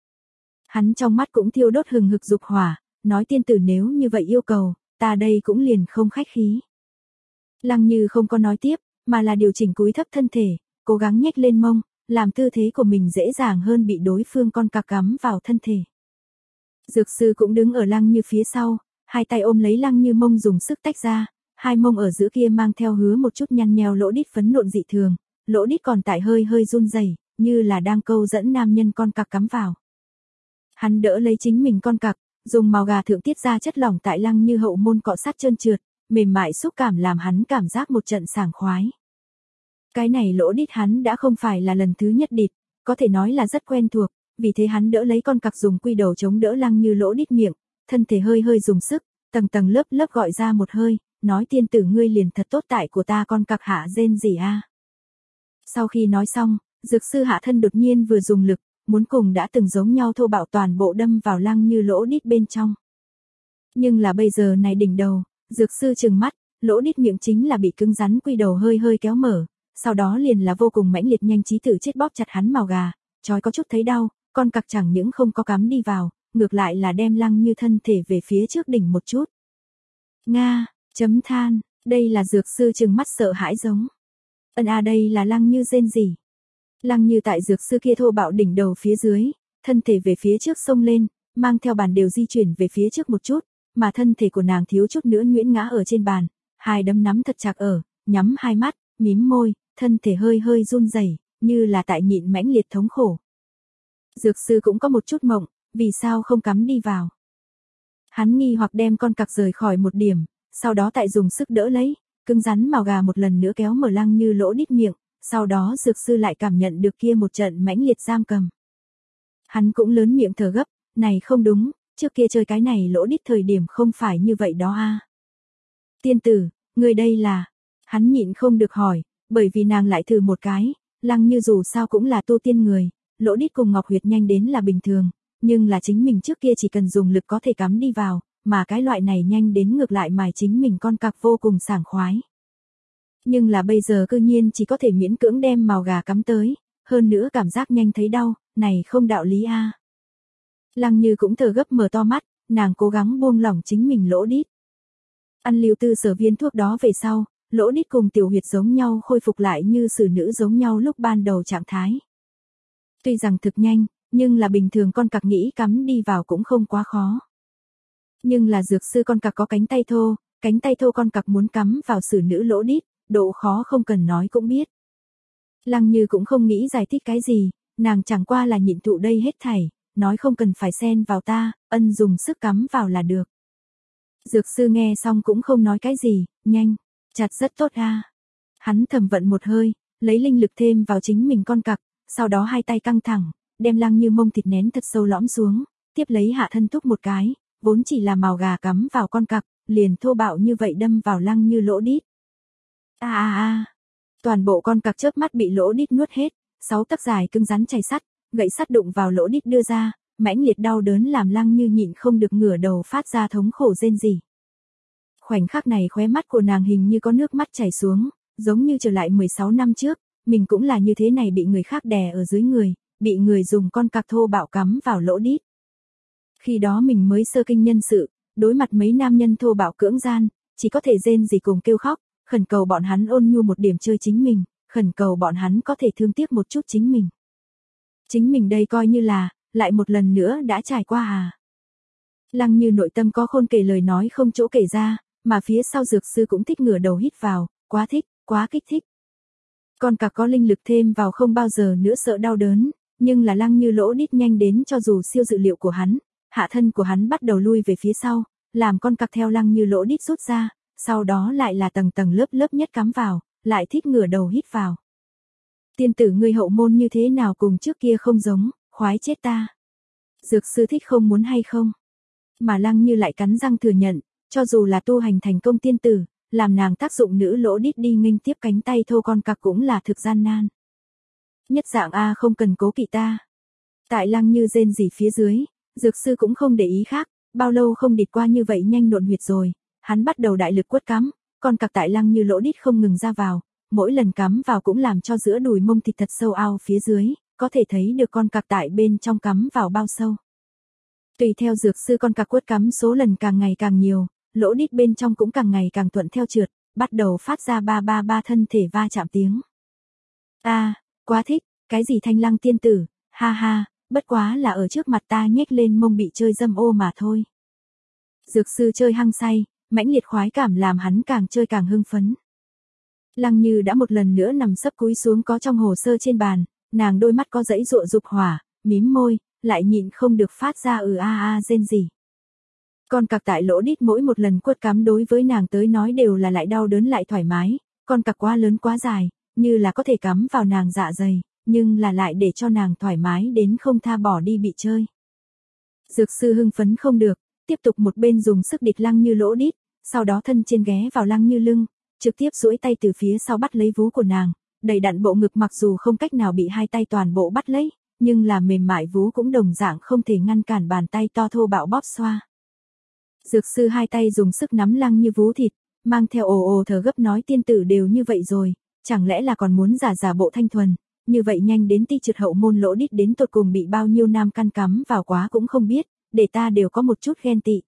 Speaker 1: Hắn trong mắt cũng thiêu đốt hừng hực dục hỏa, nói tiên tử nếu như vậy yêu cầu, ta đây cũng liền không khách khí. Lăng Như không có nói tiếp, mà là điều chỉnh cúi thấp thân thể, cố gắng nhếch lên mông, làm tư thế của mình dễ dàng hơn bị đối phương con cặc cắm vào thân thể. Dược sư cũng đứng ở Lăng Như phía sau, hai tay ôm lấy Lăng Như mông dùng sức tách ra, hai mông ở giữa kia mang theo hứa một chút nhăn nheo lỗ đít phấn nộn dị thường, lỗ đít còn tại hơi hơi run rẩy, như là đang câu dẫn nam nhân con cặc cắm vào. Hắn đỡ lấy chính mình con cặc, dùng mào gà thượng tiết ra chất lỏng tại Lăng Như hậu môn cọ sát trơn trượt, mềm mại xúc cảm làm hắn cảm giác một trận sảng khoái. Cái này lỗ đít hắn đã không phải là lần thứ nhất địt, có thể nói là rất quen thuộc, vì thế hắn đỡ lấy con cặc dùng quy đầu chống đỡ Lăng Như lỗ đít miệng, thân thể hơi hơi dùng sức, tầng tầng lớp lớp gọi ra một hơi, nói tiên tử ngươi liền thật tốt tại của ta con cặc hạ rên gì a. Sau khi nói xong, dược sư hạ thân đột nhiên vừa dùng lực, muốn cùng đã từng giống nhau thô bạo toàn bộ đâm vào Lăng Như lỗ đít bên trong. Nhưng là bây giờ này đỉnh đầu, dược sư trừng mắt, lỗ đít miệng chính là bị cứng rắn quy đầu hơi hơi kéo mở, sau đó liền là vô cùng mãnh liệt nhanh trí tử chết bóp chặt hắn mào gà, chói có chút thấy đau, con cặc chẳng những không có cắm đi vào, ngược lại là đem Lăng Như thân thể về phía trước đỉnh một chút. Nga, chấm than, đây là dược sư trừng mắt sợ hãi giống. Ân a đây là Lăng Như rên gì. Lăng Như tại dược sư kia thô bạo đỉnh đầu phía dưới, thân thể về phía trước xông lên, mang theo bàn đều di chuyển về phía trước một chút, mà thân thể của nàng thiếu chút nữa nhuyễn ngã ở trên bàn, hai đấm nắm thật chặt ở, nhắm hai mắt, mím môi, thân thể hơi hơi run rẩy, như là tại nhịn mãnh liệt thống khổ. Dược sư cũng có một chút mộng, vì sao không cắm đi vào. Hắn nghi hoặc đem con cặc rời khỏi một điểm, sau đó tại dùng sức đỡ lấy, cứng rắn mào gà một lần nữa kéo mở Lăng Như lỗ đít miệng, sau đó dược sư lại cảm nhận được kia một trận mãnh liệt giam cầm. Hắn cũng lớn miệng thở gấp, này không đúng, trước kia chơi cái này lỗ đít thời điểm không phải như vậy đó a. Tiên tử, người đây là, hắn nhịn không được hỏi, bởi vì nàng lại thử một cái, Lăng Như dù sao cũng là tu tiên người, lỗ đít cùng ngọc huyệt nhanh đến là bình thường, nhưng là chính mình trước kia chỉ cần dùng lực có thể cắm đi vào, mà cái loại này nhanh đến ngược lại mài chính mình con cặc vô cùng sảng khoái. Nhưng là bây giờ cư nhiên chỉ có thể miễn cưỡng đem mào gà cắm tới, hơn nữa cảm giác nhanh thấy đau, này không đạo lý a. Lăng Như cũng thở gấp mở to mắt, nàng cố gắng buông lỏng chính mình lỗ đít. Ăn liều tư sở viên thuốc đó về sau, lỗ đít cùng tiểu huyệt giống nhau khôi phục lại như xử nữ giống nhau lúc ban đầu trạng thái. Tuy rằng thực nhanh, nhưng là bình thường con cặc nghĩ cắm đi vào cũng không quá khó. Nhưng là dược sư con cặc có cánh tay thô, cánh tay thô con cặc muốn cắm vào xử nữ lỗ đít, độ khó không cần nói cũng biết. Lăng Như cũng không nghĩ giải thích cái gì, nàng chẳng qua là nhịn thụ đây hết thảy, nói không cần phải xen vào ta, ân dùng sức cắm vào là được. Dược sư nghe xong cũng không nói cái gì, nhanh, chặt rất tốt a. Hắn thầm vận một hơi, lấy linh lực thêm vào chính mình con cặc, sau đó hai tay căng thẳng, đem Lăng Như mông thịt nén thật sâu lõm xuống, tiếp lấy hạ thân thúc một cái, vốn chỉ là mào gà cắm vào con cặc, liền thô bạo như vậy đâm vào Lăng Như lỗ đít. A a a. Toàn bộ con cặc chớp mắt bị lỗ đít nuốt hết, sáu tấc dài cứng rắn chày sắt, gậy sắt đụng vào lỗ đít đưa ra, mãnh liệt đau đớn làm Lăng Như nhịn không được ngửa đầu phát ra thống khổ rên rỉ. Khoảnh khắc này khóe mắt của nàng hình như có nước mắt chảy xuống, giống như trở lại mười sáu năm trước, mình cũng là như thế này bị người khác đè ở dưới người, bị người dùng con cặc thô bạo cắm vào lỗ đít. Khi đó mình mới sơ kinh nhân sự, đối mặt mấy nam nhân thô bạo cưỡng gian, chỉ có thể rên rỉ cùng kêu khóc, khẩn cầu bọn hắn ôn nhu một điểm chơi chính mình, khẩn cầu bọn hắn có thể thương tiếc một chút chính mình. Chính mình đây coi như là, lại một lần nữa đã trải qua à. Lăng Như nội tâm có khôn kể lời nói không chỗ kể ra, mà phía sau dược sư cũng thích ngửa đầu hít vào, quá thích, quá kích thích. Con cặc có linh lực thêm vào không bao giờ nữa sợ đau đớn, nhưng là Lăng Như lỗ đít nhanh đến cho dù siêu dự liệu của hắn, hạ thân của hắn bắt đầu lui về phía sau, làm con cặc theo Lăng Như lỗ đít rút ra, sau đó lại là tầng tầng lớp lớp nhất cắm vào, lại thích ngửa đầu hít vào. Tiên tử ngươi hậu môn như thế nào cùng trước kia không giống, khoái chết ta. Dược sư thích không muốn hay không. Mà Lăng Như lại cắn răng thừa nhận, Cho dù là tu hành thành công tiên tử, làm nàng tác dụng nữ lỗ đít đi nghênh tiếp cánh tay thô con cặc cũng là thực gian nan. Nhất dạng a không cần cố kỵ ta. Tại Lăng Như rên rỉ phía dưới, dược sư cũng không để ý khác, bao lâu không địt qua như vậy nhanh nộn huyệt rồi, hắn bắt đầu đại lực quất cắm, con cặc tại Lăng Như lỗ đít không ngừng ra vào, mỗi lần cắm vào cũng làm cho giữa đùi mông thịt thật sâu ao phía dưới, có thể thấy được con cặc tại bên trong cắm vào bao sâu. Tùy theo dược sư con cặc quất cắm số lần càng ngày càng nhiều, lỗ đít bên trong cũng càng ngày càng thuận theo trượt, bắt đầu phát ra ba ba ba thân thể va chạm tiếng. A, à, quá thích, cái gì Thanh Lăng tiên tử, ha ha, bất quá là ở trước mặt ta nhếch lên mông bị chơi dâm ô mà thôi. Dược sư chơi hăng say, mãnh liệt khoái cảm làm hắn càng chơi càng hưng phấn. Lăng Như đã một lần nữa nằm sấp cúi xuống có trong hồ sơ trên bàn, nàng đôi mắt có dãy dụa dục hỏa, mím môi, lại nhịn không được phát ra ừ a a rên rỉ. Con cặc tại lỗ đít mỗi một lần quất cắm đối với nàng tới nói đều là lại đau đớn lại thoải mái, con cặc quá lớn quá dài, như là có thể cắm vào nàng dạ dày, nhưng là lại để cho nàng thoải mái đến không tha bỏ đi bị chơi. Dược sư hưng phấn không được, tiếp tục một bên dùng sức địt Lăng Như lỗ đít, sau đó thân trên ghé vào Lăng Như lưng, trực tiếp duỗi tay từ phía sau bắt lấy vú của nàng, đầy đặn bộ ngực mặc dù không cách nào bị hai tay toàn bộ bắt lấy, nhưng là mềm mại vú cũng đồng dạng không thể ngăn cản bàn tay to thô bạo bóp xoa. Dược sư hai tay dùng sức nắm Lăng Như vú thịt, mang theo ồ ồ thở gấp nói tiên tử đều như vậy rồi, chẳng lẽ là còn muốn giả giả bộ thanh thuần, như vậy nhanh đến ti trượt hậu môn lỗ đít đến tột cùng bị bao nhiêu nam căn cắm vào quá cũng không biết, để ta đều có một chút ghen tị.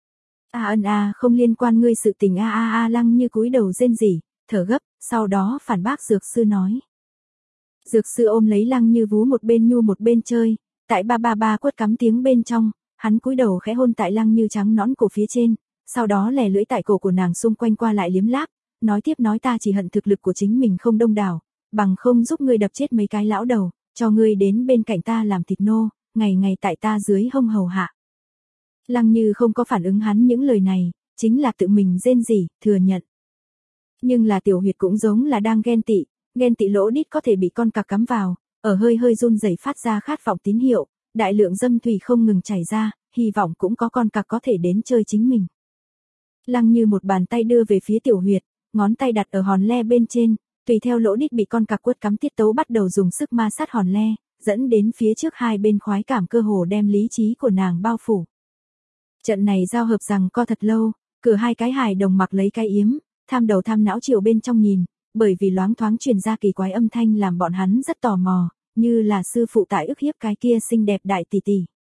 Speaker 1: A ân a không liên quan ngươi sự tình a a a Lăng Như cúi đầu rên rỉ, thở gấp, sau đó phản bác dược sư nói. Dược sư ôm lấy Lăng Như vú một bên nhu một bên chơi, tại ba ba ba quất cắm tiếng bên trong, hắn cúi đầu khẽ hôn tại Lăng Như trắng nõn cổ phía trên, sau đó lè lưỡi tại cổ của nàng xung quanh qua lại liếm láp, nói tiếp nói ta chỉ hận thực lực của chính mình không đông đảo, bằng không giúp ngươi đập chết mấy cái lão đầu, cho ngươi đến bên cạnh ta làm thịt nô, ngày ngày tại ta dưới hông hầu hạ. Lăng Như không có phản ứng hắn những lời này, chính là tự mình rên rỉ, thừa nhận. Nhưng là tiểu huyệt cũng giống là đang ghen tị, ghen tị lỗ đít có thể bị con cặc cắm vào, ở hơi hơi run rẩy phát ra khát vọng tín hiệu, đại lượng dâm thủy không ngừng chảy ra, hy vọng cũng có con cặc có thể đến chơi chính mình. Lăng Như một bàn tay đưa về phía tiểu huyệt, ngón tay đặt ở hòn le bên trên, tùy theo lỗ đít bị con cặc quất cắm tiết tấu bắt đầu dùng sức ma sát hòn le, dẫn đến phía trước hai bên khoái cảm cơ hồ đem lý trí của nàng bao phủ. Trận này giao hợp rằng co thật lâu, cửa hai cái hài đồng mặc lấy cái yếm, tham đầu tham não chiều bên trong nhìn, bởi vì loáng thoáng truyền ra kỳ quái âm thanh làm bọn hắn rất tò mò, như là sư phụ tại ức hiếp cái kia xinh đẹp đại tỷ tỷ.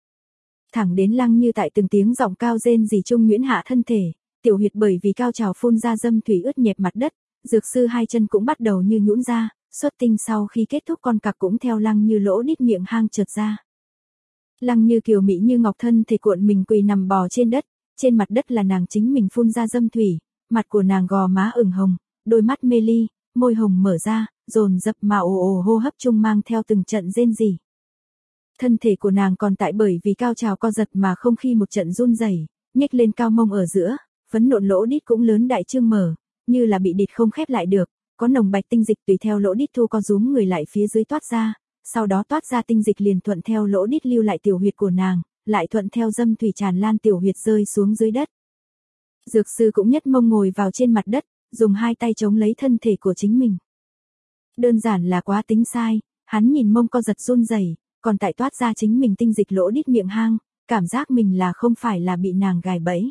Speaker 1: Thẳng đến Lăng Như tại từng tiếng giọng cao rên rỉ chung nhuyễn hạ thân thể, tiểu huyệt bởi vì cao trào phun ra dâm thủy ướt nhẹp mặt đất, dược sư hai chân cũng bắt đầu như nhũn ra, xuất tinh sau khi kết thúc con cặc cũng theo Lăng Như lỗ đít miệng hang trượt ra. Lăng Như kiều mỹ như ngọc thân thể cuộn mình quỳ nằm bò trên đất, trên mặt đất là nàng chính mình phun ra dâm thủy, mặt của nàng gò má ửng hồng, đôi mắt mê ly, môi hồng mở ra, dồn dập mà ồ ồ hô hấp chung mang theo từng trận rên rỉ. Thân thể của nàng còn tại bởi vì cao trào co giật mà không khi một trận run rẩy, nhếch lên cao mông ở giữa, phấn nộn lỗ đít cũng lớn đại trương mở, như là bị địt không khép lại được, có nồng bạch tinh dịch tùy theo lỗ đít thu co rúm người lại phía dưới toát ra, sau đó toát ra tinh dịch liền thuận theo lỗ đít lưu lại tiểu huyệt của nàng, lại thuận theo dâm thủy tràn lan tiểu huyệt rơi xuống dưới đất. Dược sư cũng nhất mông ngồi vào trên mặt đất, dùng hai tay chống lấy thân thể của chính mình. Đơn giản là quá tính sai, hắn nhìn mông co giật run rẩy, còn tại toát ra chính mình tinh dịch lỗ đít miệng hang, cảm giác mình là không phải là bị nàng gài bẫy.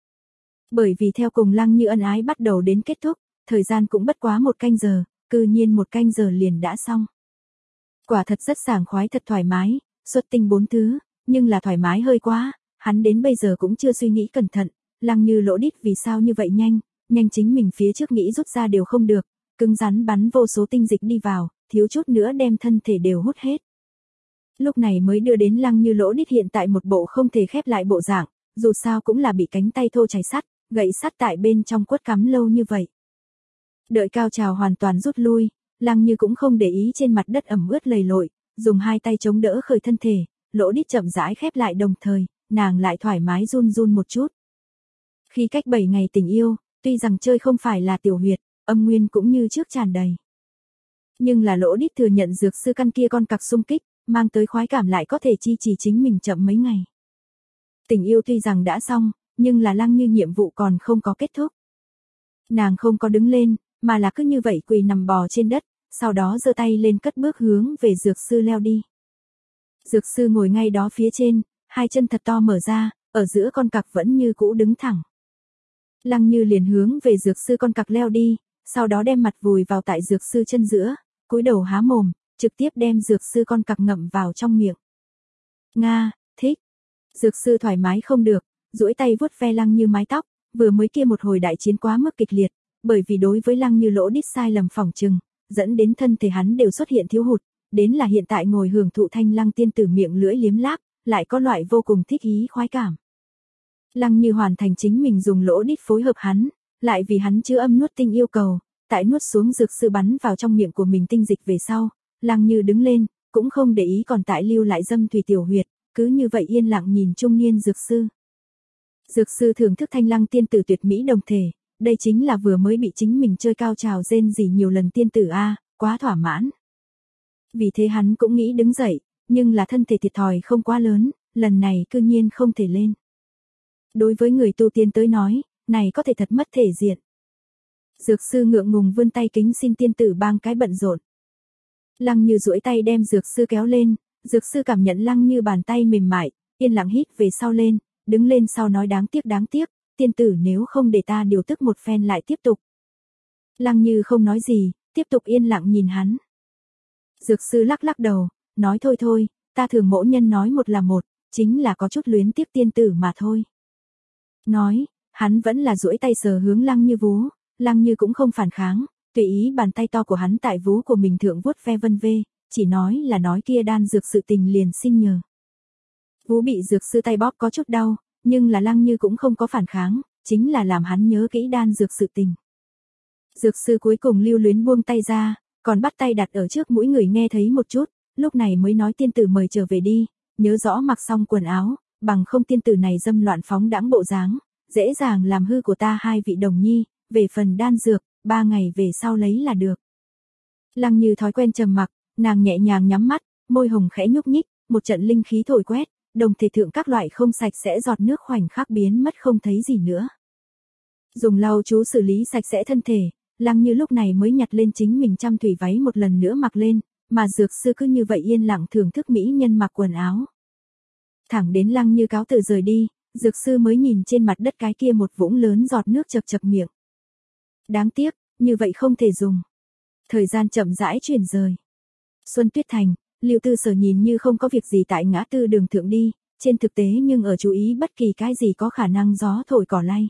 Speaker 1: Bởi vì theo cùng Lăng Như ân ái bắt đầu đến kết thúc, thời gian cũng bất quá một canh giờ, cư nhiên một canh giờ liền đã xong. Quả thật rất sảng khoái thật thoải mái, xuất tinh bốn thứ, nhưng là thoải mái hơi quá, hắn đến bây giờ cũng chưa suy nghĩ cẩn thận, Lăng Như lỗ đít vì sao như vậy nhanh, nhanh chính mình phía trước nghĩ rút ra đều không được, cứng rắn bắn vô số tinh dịch đi vào, thiếu chút nữa đem thân thể đều hút hết. Lúc này mới đưa đến Lăng Như lỗ đít hiện tại một bộ không thể khép lại bộ dạng, dù sao cũng là bị cánh tay thô chảy sắt, gậy sắt tại bên trong quất cắm lâu như vậy. Đợi cao trào hoàn toàn rút lui, Lăng Như cũng không để ý trên mặt đất ẩm ướt lầy lội, dùng hai tay chống đỡ khởi thân thể, lỗ đít chậm rãi khép lại đồng thời, nàng lại thoải mái run run một chút. Khi cách bảy ngày tình yêu, tuy rằng chơi không phải là tiểu huyệt, âm nguyên cũng như trước tràn đầy. Nhưng là lỗ đít thừa nhận dược sư căn kia con cặc xung kích, mang tới khoái cảm lại có thể chi trì chính mình chậm mấy ngày. Tình yêu tuy rằng đã xong, nhưng là Lăng Như nhiệm vụ còn không có kết thúc. Nàng không có đứng lên, mà là cứ như vậy quỳ nằm bò trên đất, sau đó giơ tay lên cất bước hướng về dược sư leo đi. Dược sư ngồi ngay đó phía trên, hai chân thật to mở ra, ở giữa con cặc vẫn như cũ đứng thẳng. Lăng Như liền hướng về dược sư con cặc leo đi, sau đó đem mặt vùi vào tại dược sư chân giữa, cúi đầu há mồm, trực tiếp đem dược sư con cặc ngậm vào trong miệng. Nga, thích. Dược sư thoải mái không được, duỗi tay vuốt ve Lăng Như mái tóc, vừa mới kia một hồi đại chiến quá mức kịch liệt, bởi vì đối với Lăng Như lỗ đít sai lầm phỏng chừng, dẫn đến thân thể hắn đều xuất hiện thiếu hụt, đến là hiện tại ngồi hưởng thụ thanh lăng tiên tử miệng lưỡi liếm láp, lại có loại vô cùng thích ý khoái cảm. Lăng Như hoàn thành chính mình dùng lỗ đít phối hợp hắn, lại vì hắn chứa âm nuốt tinh yêu cầu, tại nuốt xuống dược sư bắn vào trong miệng của mình tinh dịch về sau, Lăng Như đứng lên, cũng không để ý còn tại lưu lại dâm thủy tiểu huyệt, cứ như vậy yên lặng nhìn trung niên dược sư. Dược sư thưởng thức thanh lăng tiên tử tuyệt mỹ đồng thể, đây chính là vừa mới bị chính mình chơi cao trào rên rỉ nhiều lần tiên tử a, quá thỏa mãn. Vì thế hắn cũng nghĩ đứng dậy, nhưng là thân thể thiệt thòi không quá lớn, lần này cư nhiên không thể lên. Đối với người tu tiên tới nói, này có thể thật mất thể diện. Dược sư ngượng ngùng vươn tay kính xin tiên tử bang cái bận rộn. Lăng Như duỗi tay đem dược sư kéo lên, dược sư cảm nhận Lăng Như bàn tay mềm mại, yên lặng hít về sau lên, đứng lên sau nói đáng tiếc đáng tiếc, tiên tử nếu không để ta điều tức một phen lại tiếp tục. Lăng Như không nói gì, tiếp tục yên lặng nhìn hắn. Dược sư lắc lắc đầu, nói thôi thôi, ta thường mỗ nhân nói một là một, chính là có chút luyến tiếc tiên tử mà thôi. Nói, hắn vẫn là duỗi tay sờ hướng Lăng Như vú, Lăng Như cũng không phản kháng, tùy ý bàn tay to của hắn tại vú của mình thượng vuốt ve vân vê, chỉ nói là nói kia đan dược sự tình liền xin nhờ. Vú bị dược sư tay bóp có chút đau, nhưng là Lăng Như cũng không có phản kháng, chính là làm hắn nhớ kỹ đan dược sự tình. Dược sư cuối cùng lưu luyến buông tay ra, còn bắt tay đặt ở trước mũi người nghe thấy một chút, lúc này mới nói tiên tử mời trở về đi, nhớ rõ mặc xong quần áo, bằng không tiên tử này dâm loạn phóng đãng bộ dáng, dễ dàng làm hư của ta hai vị đồng nhi, về phần đan dược, ba ngày về sau lấy là được. Lăng Như thói quen trầm mặc, nàng nhẹ nhàng nhắm mắt, môi hồng khẽ nhúc nhích, một trận linh khí thổi quét, đồng thể thượng các loại không sạch sẽ giọt nước khoảnh khắc biến mất không thấy gì nữa. Dùng lau chú xử lý sạch sẽ thân thể, Lăng Như lúc này mới nhặt lên chính mình trăm thủy váy một lần nữa mặc lên, mà dược sư cứ như vậy yên lặng thưởng thức mỹ nhân mặc quần áo. Thẳng đến Lăng Như cáo từ rời đi, dược sư mới nhìn trên mặt đất cái kia một vũng lớn giọt nước chật chật miệng. Đáng tiếc, như vậy không thể dùng. Thời gian chậm rãi chuyển rời. Xuân Tuyết Thành, Lưu Tư Sở nhìn như không có việc gì tại ngã tư đường thượng đi, trên thực tế nhưng ở chú ý bất kỳ cái gì có khả năng gió thổi cỏ lay.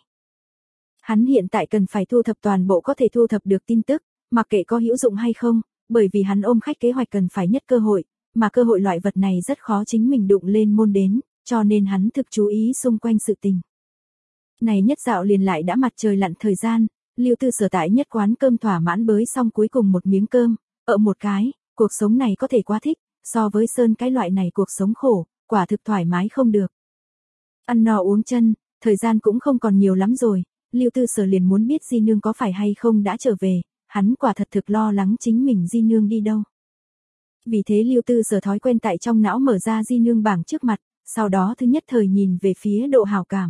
Speaker 1: Hắn hiện tại cần phải thu thập toàn bộ có thể thu thập được tin tức, mặc kệ có hữu dụng hay không, bởi vì hắn ôm khách kế hoạch cần phải nhất cơ hội, mà cơ hội loại vật này rất khó chính mình đụng lên môn đến, cho nên hắn thực chú ý xung quanh sự tình. Này nhất dạo liền lại đã mặt trời lặn thời gian, Lưu Tư Sở tại nhất quán cơm thỏa mãn bới xong cuối cùng một miếng cơm, ở một cái, cuộc sống này có thể quá thích, so với sơn cái loại này cuộc sống khổ, quả thực thoải mái không được. Ăn no uống chân, thời gian cũng không còn nhiều lắm rồi, Lưu Tư Sở liền muốn biết Di Nương có phải hay không đã trở về, hắn quả thật thực lo lắng chính mình Di Nương đi đâu. Vì thế Lưu Tư Sở thói quen tại trong não mở ra Di Nương bảng trước mặt, sau đó thứ nhất thời nhìn về phía độ hảo cảm.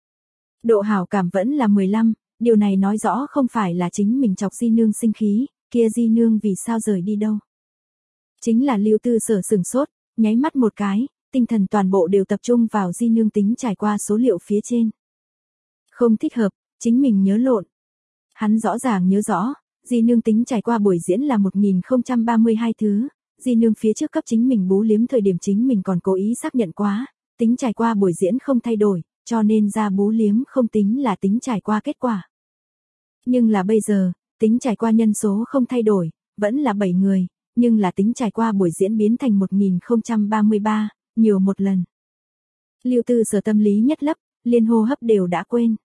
Speaker 1: Độ hảo cảm vẫn là mười lăm, điều này nói rõ không phải là chính mình chọc Di Nương sinh khí, kia Di Nương vì sao rời đi đâu. Chính là Lưu Tư Sở sửng sốt, nháy mắt một cái, tinh thần toàn bộ đều tập trung vào Di Nương tính trải qua số liệu phía trên. Không thích hợp, chính mình nhớ lộn. Hắn rõ ràng nhớ rõ, Di Nương tính trải qua buổi diễn là một nghìn không trăm ba mươi hai thứ, Di Nương phía trước cấp chính mình bú liếm thời điểm chính mình còn cố ý xác nhận quá, tính trải qua buổi diễn không thay đổi, cho nên ra bú liếm không tính là tính trải qua kết quả. Nhưng là bây giờ, tính trải qua nhân số không thay đổi, vẫn là bảy người, nhưng là tính trải qua buổi diễn biến thành một nghìn không trăm ba mươi ba, nhiều một lần. Lưu Tư Sở tâm lý nhất lấp, liên hô hấp đều đã quên.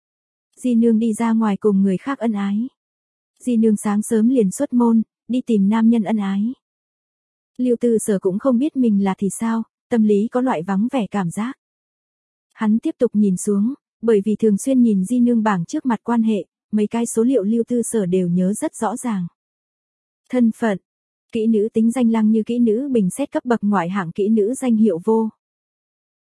Speaker 1: Di Nương đi ra ngoài cùng người khác ân ái. Di Nương sáng sớm liền xuất môn, đi tìm nam nhân ân ái. Lưu Tư Sở cũng không biết mình là thì sao, tâm lý có loại vắng vẻ cảm giác. Hắn tiếp tục nhìn xuống, bởi vì thường xuyên nhìn Di Nương bảng trước mặt quan hệ, mấy cái số liệu Lưu Tư Sở đều nhớ rất rõ ràng. Thân phận, kỹ nữ tính danh Lăng Như kỹ nữ bình xét cấp bậc ngoại hạng kỹ nữ danh hiệu vô.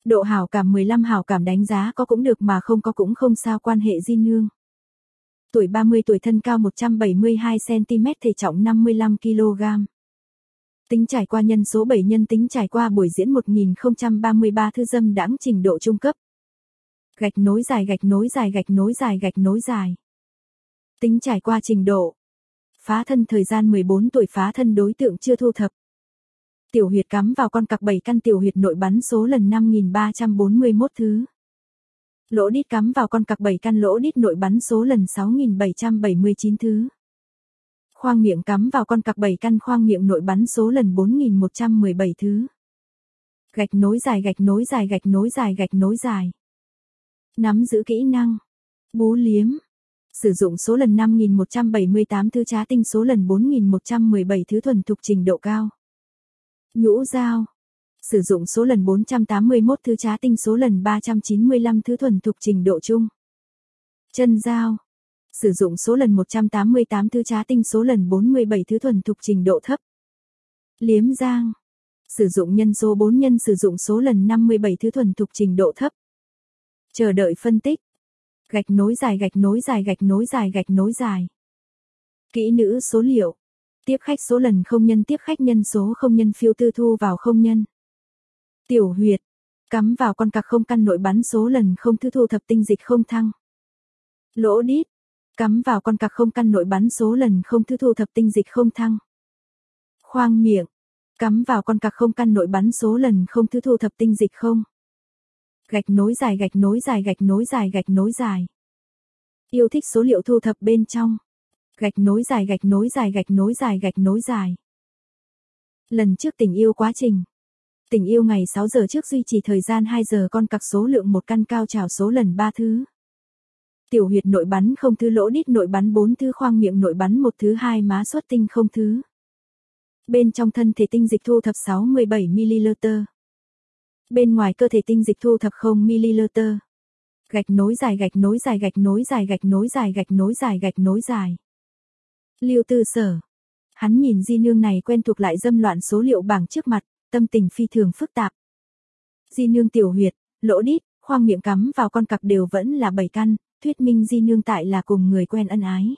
Speaker 1: Độ hảo cảm mười lăm, hảo cảm đánh giá có cũng được mà không có cũng không sao, quan hệ di nương. Tuổi ba mươi tuổi, thân cao một trăm bảy mươi hai xăng ti mét, thể trọng năm mươi lăm ki lô gam. Tính trải qua nhân số bảy nhân, tính trải qua buổi diễn một nghìn không trăm ba mươi ba, thư dâm đãng, trình độ trung cấp. Gạch nối dài, gạch nối dài, gạch nối dài, gạch nối dài. Tính trải qua trình độ. Phá thân, thời gian mười bốn tuổi, phá thân, đối tượng chưa thu thập. Tiểu huyệt cắm vào con cặc bảy căn, tiểu huyệt nội bắn số lần năm nghìn ba trăm bốn mươi mốt thứ. Lỗ đít cắm vào con cặc bảy căn, lỗ đít nội bắn số lần sáu nghìn bảy trăm bảy mươi chín thứ. Khoang miệng cắm vào con cặc bảy căn, khoang miệng nội bắn số lần bốn nghìn một trăm mười bảy thứ. Gạch nối dài, gạch nối dài, gạch nối dài, gạch nối dài. Nắm giữ kỹ năng. Bú liếm. Sử dụng số lần năm nghìn một trăm bảy mươi tám thứ, trá tinh số lần bốn nghìn một trăm mười bảy thứ, thuần thục, trình độ cao. Nhũ dao. Sử dụng số lần bốn trăm tám mươi mốt thứ, trá tinh số lần ba trăm chín mươi lăm thứ, thuần thục, trình độ trung. Chân dao. Sử dụng số lần một trăm tám mươi tám thứ, trá tinh số lần bốn mươi bảy thứ, thuần thục, trình độ thấp. Liếm giang. Sử dụng nhân số bốn nhân, sử dụng số lần năm mươi bảy thứ, thuần thục, trình độ thấp. Chờ đợi phân tích. Gạch nối dài, gạch nối dài, gạch nối dài, gạch nối dài. Kỹ nữ số liệu. Tiếp khách số lần không nhân, tiếp khách nhân số không nhân, phiếu tư thu vào không nhân. Tiểu huyệt. Cắm vào con cặc không căn, nội bắn số lần không thứ, thu thập tinh dịch không thăng. Lỗ đít. Cắm vào con cặc không căn, nội bắn số lần không thứ, thu thập tinh dịch không thăng. Khoang miệng. Cắm vào con cặc không căn, nội bắn số lần không thứ, thu thập tinh dịch không. Gạch nối dài, gạch nối dài, gạch nối dài, gạch nối dài. Yêu thích số liệu thu thập bên trong. Gạch nối dài, gạch nối dài, gạch nối dài, gạch nối dài. Lần trước tình yêu quá trình. Tình yêu ngày sáu giờ trước, duy trì thời gian hai giờ, con cặc số lượng một căn, cao trào số lần ba thứ. Tiểu huyệt nội bắn không thứ, lỗ đít nội bắn bốn thứ, khoang miệng nội bắn một thứ, hai má xuất tinh không thứ. Bên trong thân thể tinh dịch thu thập sáu mươi bảy mi-li-lít. Bên ngoài cơ thể tinh dịch thu thập không mi-li-lít. Gạch nối dài, gạch nối dài, gạch nối dài, gạch nối dài, gạch nối dài, gạch nối dài. Lưu Tư Sở. Hắn nhìn di nương này quen thuộc lại dâm loạn số liệu bảng trước mặt, tâm tình phi thường phức tạp. Di nương tiểu huyệt, lỗ đít, khoang miệng cắm vào con cặc đều vẫn là bảy căn, thuyết minh di nương tại là cùng người quen ân ái.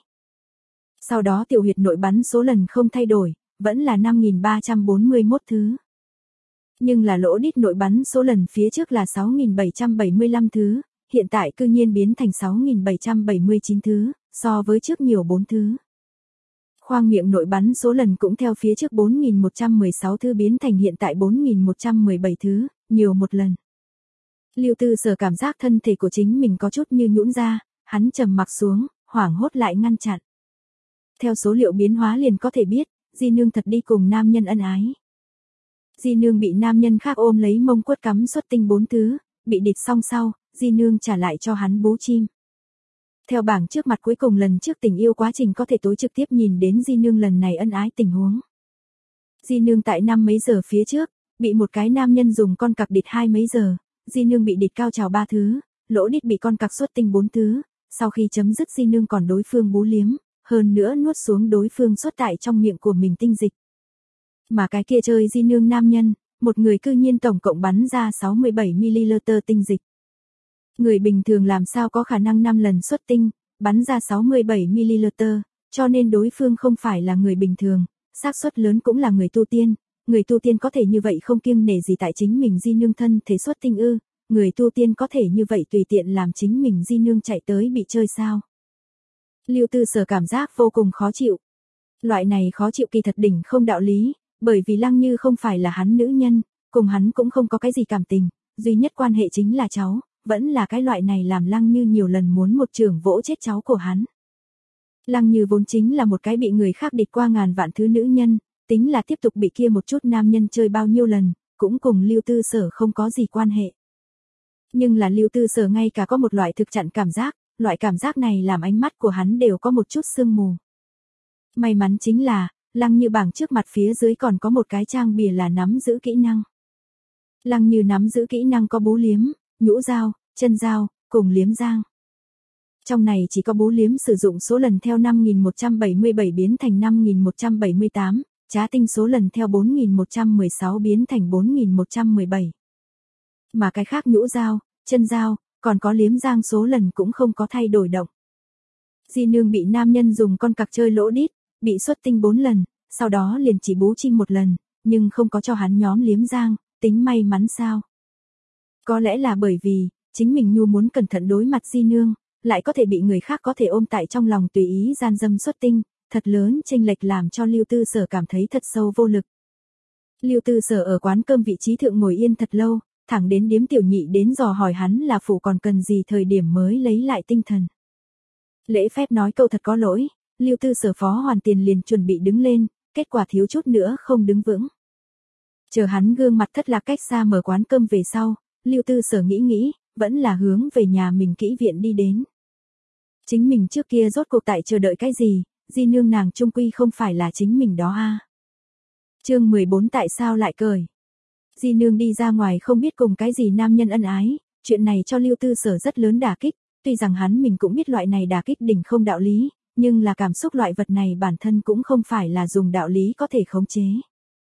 Speaker 1: Sau đó tiểu huyệt nội bắn số lần không thay đổi, vẫn là năm nghìn ba trăm bốn mươi mốt thứ. Nhưng là lỗ đít nội bắn số lần phía trước là sáu nghìn bảy trăm bảy mươi lăm thứ, hiện tại cư nhiên biến thành sáu nghìn bảy trăm bảy mươi chín thứ, so với trước nhiều bốn thứ. Khoang miệng nội bắn số lần cũng theo phía trước bốn nghìn một trăm mười sáu thứ biến thành hiện tại bốn nghìn một trăm mười bảy thứ, nhiều một lần. Lưu Tư Sở cảm giác thân thể của chính mình có chút như nhũn ra, hắn trầm mặc xuống, hoảng hốt lại ngăn chặn. Theo số liệu biến hóa liền có thể biết, di nương thật đi cùng nam nhân ân ái. Di nương bị nam nhân khác ôm lấy mông quất cắm xuất tinh bốn thứ, bị địt xong sau, di nương trả lại cho hắn bú chim. Theo bảng trước mặt cuối cùng lần trước tình yêu quá trình có thể tối trực tiếp nhìn đến di nương lần này ân ái tình huống. Di nương tại năm mấy giờ phía trước, bị một cái nam nhân dùng con cặc địt hai mấy giờ, di nương bị địt cao trào ba thứ, lỗ đít bị con cặc xuất tinh bốn thứ, sau khi chấm dứt di nương còn đối phương bú liếm, hơn nữa nuốt xuống đối phương xuất tại trong miệng của mình tinh dịch. Mà cái kia chơi di nương nam nhân, một người cư nhiên tổng cộng bắn ra sáu mươi bảy mi-li-lít tinh dịch. Người bình thường làm sao có khả năng năm lần xuất tinh, bắn ra sáu mươi bảy mi-li-lít, cho nên đối phương không phải là người bình thường, xác suất lớn cũng là người tu tiên, người tu tiên có thể như vậy không kiêng nể gì tại chính mình di nương thân thể xuất tinh ư, người tu tiên có thể như vậy tùy tiện làm chính mình di nương chạy tới bị chơi sao. Lưu Tư Sở cảm giác vô cùng khó chịu. Loại này khó chịu kỳ thật đỉnh không đạo lý, bởi vì Lăng Như không phải là hắn nữ nhân, cùng hắn cũng không có cái gì cảm tình, duy nhất quan hệ chính là cháu, vẫn là cái loại này làm Lăng Như nhiều lần muốn một chưởng vỗ chết cháu của hắn. Lăng Như vốn chính là một cái bị người khác địch qua ngàn vạn thứ nữ nhân, tính là tiếp tục bị kia một chút nam nhân chơi bao nhiêu lần, cũng cùng Lưu Tư Sở không có gì quan hệ. Nhưng là Lưu Tư Sở ngay cả có một loại thực chặn cảm giác, loại cảm giác này làm ánh mắt của hắn đều có một chút sương mù. May mắn chính là, Lăng Như bảng trước mặt phía dưới còn có một cái trang bìa là nắm giữ kỹ năng. Lăng Như nắm giữ kỹ năng có bú liếm, nhũ dao, chân dao, cùng liếm giang. Trong này chỉ có bú liếm sử dụng số lần theo năm nghìn một trăm bảy mươi bảy biến thành năm nghìn một trăm bảy mươi tám, trá tinh số lần theo bốn nghìn một trăm mười sáu biến thành bốn nghìn một trăm mười bảy. Mà cái khác nhũ dao, chân dao, còn có liếm giang số lần cũng không có thay đổi động. Di nương bị nam nhân dùng con cặc chơi lỗ đít, bị xuất tinh bốn lần, sau đó liền chỉ bú chim một lần, nhưng không có cho hắn nhóm liếm giang, tính may mắn sao? Có lẽ là bởi vì, chính mình nhu muốn cẩn thận đối mặt di nương, lại có thể bị người khác có thể ôm tại trong lòng tùy ý gian dâm xuất tinh, thật lớn chênh lệch làm cho Lưu Tư Sở cảm thấy thật sâu vô lực. Lưu Tư Sở ở quán cơm vị trí thượng ngồi yên thật lâu, thẳng đến điếm tiểu nhị đến dò hỏi hắn là phủ còn cần gì thời điểm mới lấy lại tinh thần. Lễ phép nói câu thật có lỗi, Lưu Tư Sở phó hoàn tiền liền chuẩn bị đứng lên, kết quả thiếu chút nữa không đứng vững. Chờ hắn gương mặt thất lạc cách xa mở quán cơm về sau, Lưu Tư Sở nghĩ nghĩ, vẫn là hướng về nhà mình kỹ viện đi đến. Chính mình trước kia rốt cuộc tại chờ đợi cái gì, di nương nàng trung quy không phải là chính mình đó a. À. Chương mười bốn tại sao lại cởi? Di nương đi ra ngoài không biết cùng cái gì nam nhân ân ái, chuyện này cho Lưu Tư Sở rất lớn đả kích, tuy rằng hắn mình cũng biết loại này đả kích đỉnh không đạo lý, nhưng là cảm xúc loại vật này bản thân cũng không phải là dùng đạo lý có thể khống chế.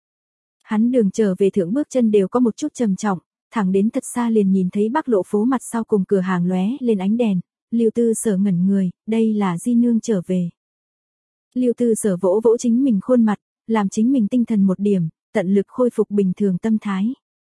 Speaker 1: Hắn đường trở về thượng bước chân đều có một chút trầm trọng, thẳng đến thật xa liền nhìn thấy Bắc Lộ phố mặt sau cùng cửa hàng lóe lên ánh đèn, Lưu Tư Sở ngẩn người, đây là di nương trở về. Lưu Tư Sở vỗ vỗ chính mình khuôn mặt, làm chính mình tinh thần một điểm, tận lực khôi phục bình thường tâm thái.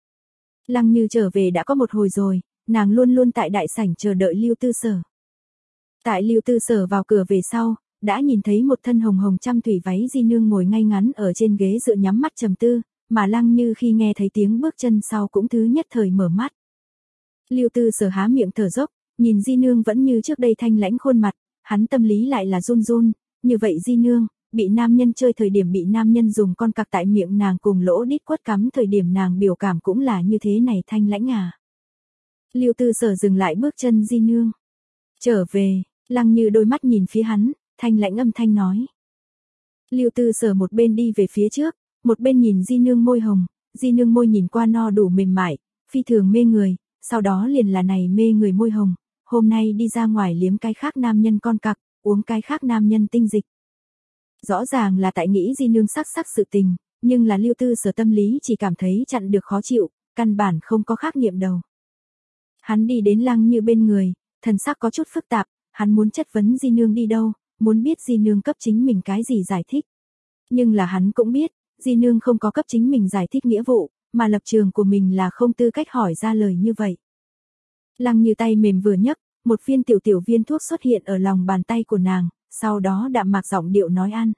Speaker 1: Lăng Như trở về đã có một hồi rồi, nàng luôn luôn tại đại sảnh chờ đợi Lưu Tư Sở. Tại Lưu Tư Sở vào cửa về sau, đã nhìn thấy một thân hồng hồng trăm thủy váy di nương ngồi ngay ngắn ở trên ghế dựa nhắm mắt trầm tư, mà Lăng Như khi nghe thấy tiếng bước chân sau cũng thứ nhất thời mở mắt. Lưu Tư Sở há miệng thở dốc, nhìn di nương vẫn như trước đây thanh lãnh khuôn mặt, hắn tâm lý lại là run run, như vậy di nương, bị nam nhân chơi thời điểm bị nam nhân dùng con cặc tại miệng nàng cùng lỗ đít quất cắm thời điểm nàng biểu cảm cũng là như thế này thanh lãnh à. Lưu Tư Sở dừng lại bước chân di nương. Trở về, Lăng Như đôi mắt nhìn phía hắn, thanh lãnh âm thanh nói. Lưu Tư Sở một bên đi về phía trước, một bên nhìn di nương môi hồng, di nương môi nhìn qua no đủ mềm mại, phi thường mê người, sau đó liền là này mê người môi hồng, hôm nay đi ra ngoài liếm cái khác nam nhân con cặc, uống cái khác nam nhân tinh dịch. Rõ ràng là tại nghĩ di nương sắc sắc sự tình, nhưng là Lưu Tư Sở tâm lý chỉ cảm thấy chặn được khó chịu, căn bản không có khác niệm đầu. Hắn đi đến Lăng Như bên người, thần sắc có chút phức tạp, hắn muốn chất vấn di nương đi đâu, muốn biết di nương cấp chính mình cái gì giải thích. Nhưng là hắn cũng biết, di nương không có cấp chính mình giải thích nghĩa vụ, mà lập trường của mình là không tư cách hỏi ra lời như vậy. Lăng Như tay mềm vừa nhấc, một viên tiểu tiểu viên thuốc xuất hiện ở lòng bàn tay của nàng, sau đó đạm mạc giọng điệu nói ăn.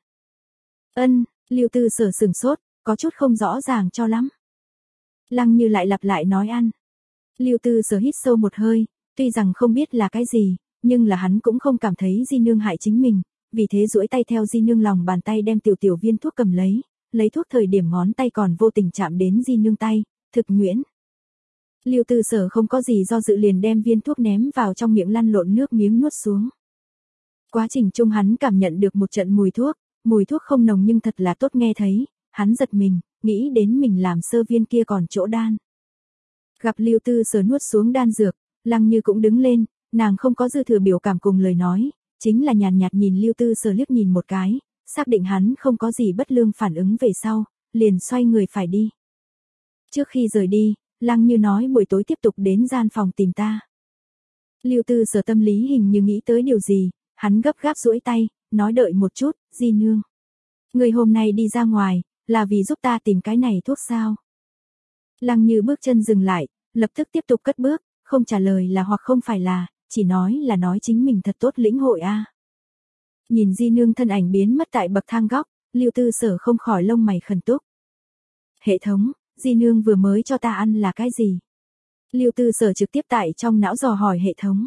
Speaker 1: Ân, Lưu Tư Sở sừng sốt, có chút không rõ ràng cho lắm. Lăng Như lại lặp lại nói ăn. Lưu Tư Sở hít sâu một hơi, tuy rằng không biết là cái gì, nhưng là hắn cũng không cảm thấy di nương hại chính mình, vì thế duỗi tay theo di nương lòng bàn tay đem tiểu tiểu viên thuốc cầm lấy, lấy thuốc thời điểm ngón tay còn vô tình chạm đến di nương tay, thực nhuyễn. Lưu Tư Sở không có gì do dự liền đem viên thuốc ném vào trong miệng lăn lộn nước miếng nuốt xuống. Quá trình chung hắn cảm nhận được một trận mùi thuốc, mùi thuốc không nồng nhưng thật là tốt nghe thấy, hắn giật mình, nghĩ đến mình làm sơ viên kia còn chỗ đan. Gặp Lưu Tư Sở nuốt xuống đan dược, Lăng Như cũng đứng lên, nàng không có dư thừa biểu cảm cùng lời nói, chính là nhàn nhạt nhìn Lưu Tư Sở liếc nhìn một cái, xác định hắn không có gì bất lương phản ứng về sau, liền xoay người phải đi. Trước khi rời đi, Lăng Như nói buổi tối tiếp tục đến gian phòng tìm ta. Lưu Tư Sở tâm lý hình như nghĩ tới điều gì, hắn gấp gáp duỗi tay, nói đợi một chút, di nương. Người hôm nay đi ra ngoài, là vì giúp ta tìm cái này thuốc sao? Lăng Như bước chân dừng lại, lập tức tiếp tục cất bước, không trả lời là hoặc không phải là, chỉ nói là nói chính mình thật tốt lĩnh hội a. À. Nhìn di nương thân ảnh biến mất tại bậc thang góc, Lưu Tư Sở không khỏi lông mày khẩn túc. Hệ thống, di nương vừa mới cho ta ăn là cái gì? Lưu Tư Sở trực tiếp tại trong não dò hỏi hệ thống.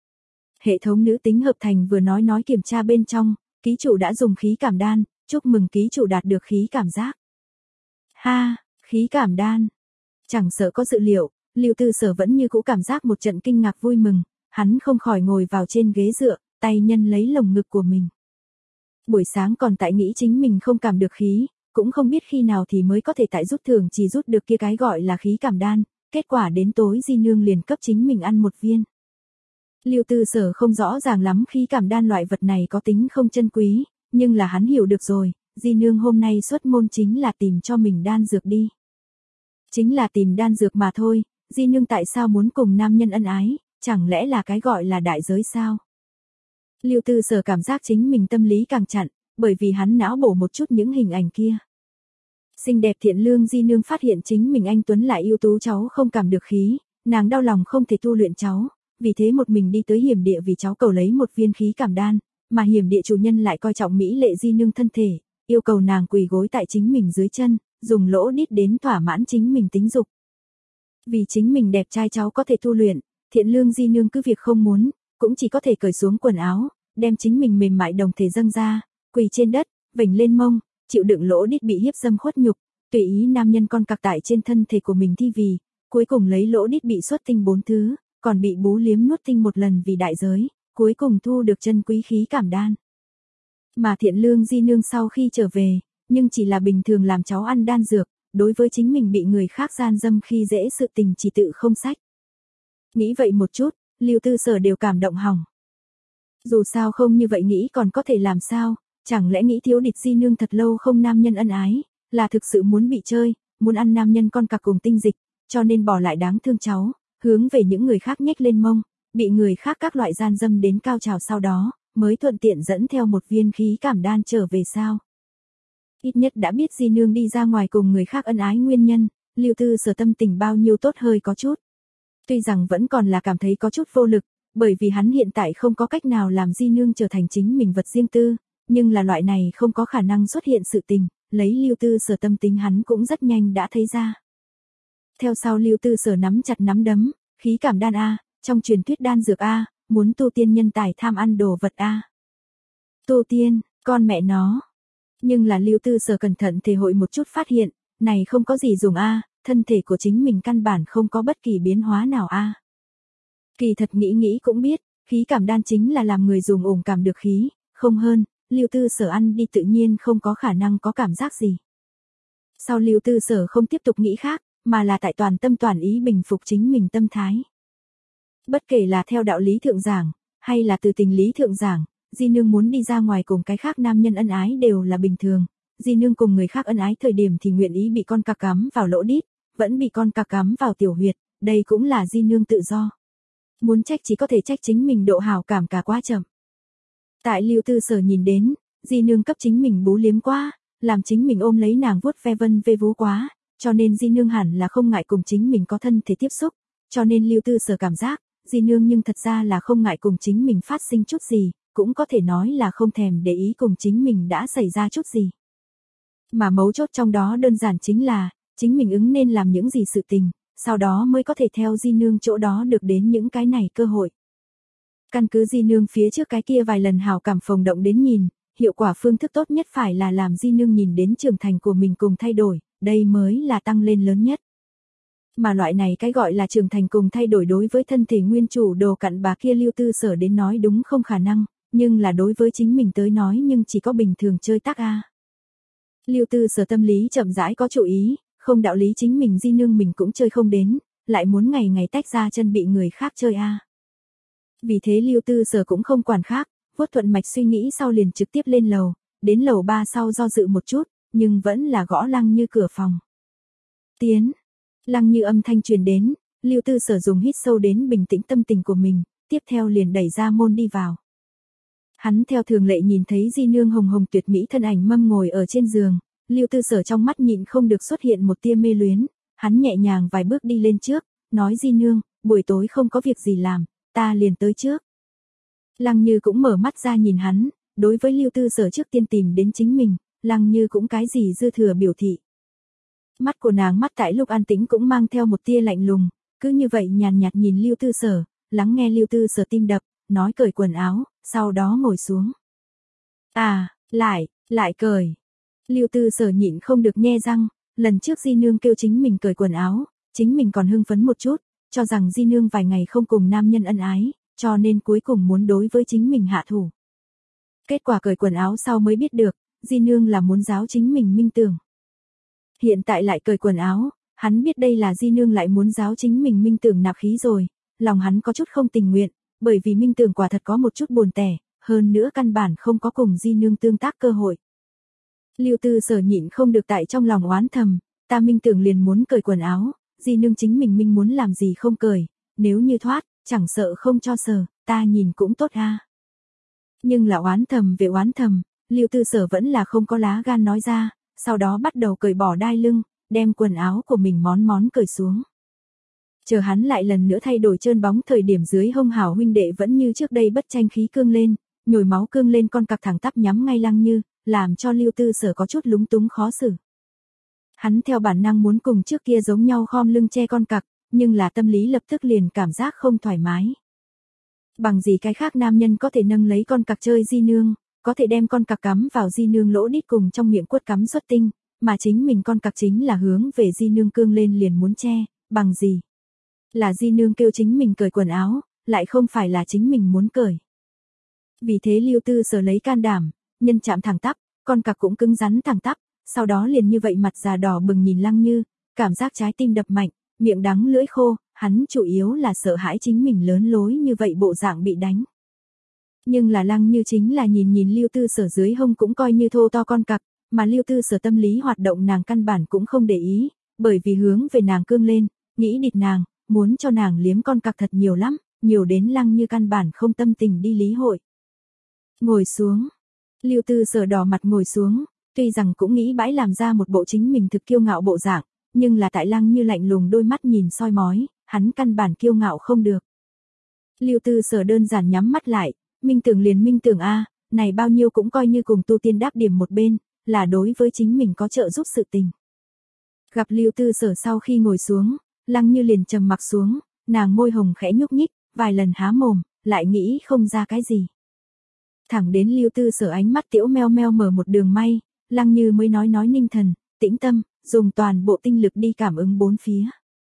Speaker 1: Hệ thống nữ tính hợp thành vừa nói nói kiểm tra bên trong, ký chủ đã dùng khí cảm đan, chúc mừng ký chủ đạt được khí cảm giác. Ha, khí cảm đan. Chẳng sợ có dự liệu, Lưu Tư Sở vẫn như cũ cảm giác một trận kinh ngạc vui mừng, hắn không khỏi ngồi vào trên ghế dựa, tay nhân lấy lồng ngực của mình. Buổi sáng còn tại nghĩ chính mình không cảm được khí, cũng không biết khi nào thì mới có thể tại rút thưởng chỉ rút được kia cái gọi là khí cảm đan, kết quả đến tối di nương liền cấp chính mình ăn một viên. Lưu Tư Sở không rõ ràng lắm khí cảm đan loại vật này có tính không chân quý, nhưng là hắn hiểu được rồi, di nương hôm nay xuất môn chính là tìm cho mình đan dược đi. Chính là tìm đan dược mà thôi, Di Nương tại sao muốn cùng nam nhân ân ái, chẳng lẽ là cái gọi là đại giới sao? Lưu Tư Sở cảm giác chính mình tâm lý càng chặn, bởi vì hắn não bổ một chút những hình ảnh kia. Xinh đẹp thiện lương Di Nương phát hiện chính mình anh tuấn lại ưu tú cháu không cảm được khí, nàng đau lòng không thể tu luyện cháu, vì thế một mình đi tới hiểm địa vì cháu cầu lấy một viên khí cảm đan, mà hiểm địa chủ nhân lại coi trọng mỹ lệ Di Nương thân thể, yêu cầu nàng quỳ gối tại chính mình dưới chân, dùng lỗ đít đến thỏa mãn chính mình tính dục. Vì chính mình đẹp trai cháu có thể tu luyện, thiện lương Di Nương cứ việc không muốn, cũng chỉ có thể cởi xuống quần áo, đem chính mình mềm mại đồng thể dâng ra, quỳ trên đất, vểnh lên mông, chịu đựng lỗ đít bị hiếp dâm khuất nhục, tùy ý nam nhân con cặc tại trên thân thể của mình thi vì, cuối cùng lấy lỗ đít bị xuất tinh bốn thứ, còn bị bú liếm nuốt tinh một lần vì đại giới, cuối cùng thu được chân quý khí cảm đan. Mà thiện lương Di Nương sau khi trở về, nhưng chỉ là bình thường làm cháu ăn đan dược, đối với chính mình bị người khác gian dâm khi dễ sự tình chỉ tự không sách. Nghĩ vậy một chút, Lưu Tư Sở đều cảm động hỏng. Dù sao không như vậy nghĩ còn có thể làm sao, chẳng lẽ nghĩ thiếu địch Di Nương thật lâu không nam nhân ân ái, là thực sự muốn bị chơi, muốn ăn nam nhân con cặc cùng tinh dịch, cho nên bỏ lại đáng thương cháu, hướng về những người khác nhếch lên mông, bị người khác các loại gian dâm đến cao trào sau đó, mới thuận tiện dẫn theo một viên khí cảm đan trở về sao. Ít nhất đã biết Di Nương đi ra ngoài cùng người khác ân ái nguyên nhân, Lưu Tư Sở tâm tình bao nhiêu tốt hơi có chút. Tuy rằng vẫn còn là cảm thấy có chút vô lực, bởi vì hắn hiện tại không có cách nào làm Di Nương trở thành chính mình vật riêng tư, nhưng là loại này không có khả năng xuất hiện sự tình, lấy Lưu Tư Sở tâm tính hắn cũng rất nhanh đã thấy ra. Theo sau Lưu Tư Sở nắm chặt nắm đấm, khí cảm đan A, trong truyền thuyết đan dược A, muốn tu tiên nhân tài tham ăn đồ vật A. Tu tiên, con mẹ nó. Nhưng là Lưu Tư Sở cẩn thận thể hội một chút phát hiện, này không có gì dùng A, thân thể của chính mình căn bản không có bất kỳ biến hóa nào A. Kỳ thật nghĩ nghĩ cũng biết, khí cảm đan chính là làm người dùng ổn cảm được khí, không hơn, Lưu Tư Sở ăn đi tự nhiên không có khả năng có cảm giác gì. Sau Lưu Tư Sở không tiếp tục nghĩ khác, mà là tại toàn tâm toàn ý bình phục chính mình tâm thái. Bất kể là theo đạo lý thượng giảng, hay là từ tình lý thượng giảng, Di Nương muốn đi ra ngoài cùng cái khác nam nhân ân ái đều là bình thường. Di Nương cùng người khác ân ái thời điểm thì nguyện ý bị con cặc cắm vào lỗ đít, vẫn bị con cặc cắm vào tiểu huyệt, đây cũng là Di Nương tự do. Muốn trách chỉ có thể trách chính mình độ hảo cảm cả quá chậm. Tại Lưu Tư Sở nhìn đến, Di Nương cấp chính mình bú liếm quá, làm chính mình ôm lấy nàng vuốt ve vân vê vú quá, cho nên Di Nương hẳn là không ngại cùng chính mình có thân thể tiếp xúc, cho nên Lưu Tư Sở cảm giác, Di Nương nhưng thật ra là không ngại cùng chính mình phát sinh chút gì, cũng có thể nói là không thèm để ý cùng chính mình đã xảy ra chút gì. Mà mấu chốt trong đó đơn giản chính là, chính mình ứng nên làm những gì sự tình, sau đó mới có thể theo Di Nương chỗ đó được đến những cái này cơ hội. Căn cứ Di Nương phía trước cái kia vài lần hào cảm phồng động đến nhìn, hiệu quả phương thức tốt nhất phải là làm Di Nương nhìn đến trưởng thành của mình cùng thay đổi, đây mới là tăng lên lớn nhất. Mà loại này cái gọi là trưởng thành cùng thay đổi đối với thân thể nguyên chủ đồ cặn bà kia Lưu Tư Sở đến nói đúng không khả năng, nhưng là đối với chính mình tới nói nhưng chỉ có bình thường chơi tác A. Lưu Tư Sở tâm lý chậm rãi có chủ ý, không đạo lý chính mình Di Nương mình cũng chơi không đến, lại muốn ngày ngày tách ra chân bị người khác chơi A. Vì thế Lưu Tư Sở cũng không quản khác, vuốt thuận mạch suy nghĩ sau liền trực tiếp lên lầu, đến lầu ba sau do dự một chút, nhưng vẫn là gõ Lăng Như cửa phòng. Tiến. Lăng Như âm thanh truyền đến, Lưu Tư Sở dùng hít sâu đến bình tĩnh tâm tình của mình, tiếp theo liền đẩy ra môn đi vào. Hắn theo thường lệ nhìn thấy Di Nương hồng hồng tuyệt mỹ thân ảnh mâm ngồi ở trên giường, Lưu Tư Sở trong mắt nhịn không được xuất hiện một tia mê luyến, hắn nhẹ nhàng vài bước đi lên trước, nói Di Nương, buổi tối không có việc gì làm, ta liền tới trước. Lăng Như cũng mở mắt ra nhìn hắn, đối với Lưu Tư Sở trước tiên tìm đến chính mình, Lăng Như cũng cái gì dư thừa biểu thị. Mắt của nàng mắt tại lúc an tĩnh cũng mang theo một tia lạnh lùng, cứ như vậy nhàn nhạt nhìn Lưu Tư Sở, lắng nghe Lưu Tư Sở tim đập, nói cởi quần áo, sau đó ngồi xuống. À, lại, lại cởi. Lưu Tư Sở nhịn không được nhe răng, lần trước Di Nương kêu chính mình cởi quần áo, chính mình còn hưng phấn một chút, cho rằng Di Nương vài ngày không cùng nam nhân ân ái, cho nên cuối cùng muốn đối với chính mình hạ thủ. Kết quả cởi quần áo sau mới biết được, Di Nương là muốn giáo chính mình minh tưởng. Hiện tại lại cởi quần áo, hắn biết đây là Di Nương lại muốn giáo chính mình minh tưởng nạp khí rồi, lòng hắn có chút không tình nguyện, bởi vì minh tưởng quả thật có một chút buồn tẻ, hơn nữa căn bản không có cùng Di Nương tương tác cơ hội. Lưu Tư Sở nhịn không được tại trong lòng oán thầm, ta minh tưởng liền muốn cởi quần áo, Di nương chính mình minh muốn làm gì không cởi, nếu như thoát, chẳng sợ không cho sờ, ta nhìn cũng tốt ha. Nhưng là oán thầm về oán thầm, Lưu Tư Sở vẫn là không có lá gan nói ra, sau đó bắt đầu cởi bỏ đai lưng, đem quần áo của mình món món cởi xuống. Chờ hắn lại lần nữa thay đổi trơn bóng thời điểm dưới hông Hảo huynh đệ vẫn như trước đây bất tranh khí cương lên, nhồi máu cương lên con cặc thẳng tắp nhắm ngay Lăng Như, làm cho Lưu Tư Sở có chút lúng túng khó xử. Hắn theo bản năng muốn cùng trước kia giống nhau khom lưng che con cặc, nhưng là tâm lý lập tức liền cảm giác không thoải mái. Bằng gì cái khác nam nhân có thể nâng lấy con cặc chơi di nương, có thể đem con cặc cắm vào di nương lỗ đít cùng trong miệng quất cắm xuất tinh, mà chính mình con cặc chính là hướng về di nương cương lên liền muốn che, bằng gì? Là di nương kêu chính mình cởi quần áo, lại không phải là chính mình muốn cởi. Vì thế Lưu Tư Sở lấy can đảm, nhân chạm thẳng tắp, con cặc cũng cứng rắn thẳng tắp, sau đó liền như vậy mặt già đỏ bừng nhìn Lăng Như, cảm giác trái tim đập mạnh, miệng đắng lưỡi khô, hắn chủ yếu là sợ hãi chính mình lớn lối như vậy bộ dạng bị đánh. Nhưng là Lăng Như chính là nhìn nhìn Lưu Tư Sở dưới hông cũng coi như thô to con cặc, mà Lưu Tư Sở tâm lý hoạt động nàng căn bản cũng không để ý, bởi vì hướng về nàng cương lên, nghĩ địt nàng, muốn cho nàng liếm con cặc thật nhiều lắm, nhiều đến Lăng Như căn bản không tâm tình đi lý hội. Ngồi xuống. Lưu Tư Sở đỏ mặt ngồi xuống, tuy rằng cũng nghĩ bãi làm ra một bộ chính mình thực kiêu ngạo bộ dạng, nhưng là tại Lăng Như lạnh lùng đôi mắt nhìn soi mói, hắn căn bản kiêu ngạo không được. Lưu Tư Sở đơn giản nhắm mắt lại, minh tưởng liền minh tưởng a, này bao nhiêu cũng coi như cùng tu tiên đáp điểm một bên, là đối với chính mình có trợ giúp sự tình. Gặp Lưu Tư Sở sau khi ngồi xuống, Lăng Như liền trầm mặc xuống, nàng môi hồng khẽ nhúc nhích, vài lần há mồm, lại nghĩ không ra cái gì. Thẳng đến Lưu Tư Sở ánh mắt tiểu meo meo mở một đường may, Lăng Như mới nói nói ninh thần, tĩnh tâm, dùng toàn bộ tinh lực đi cảm ứng bốn phía.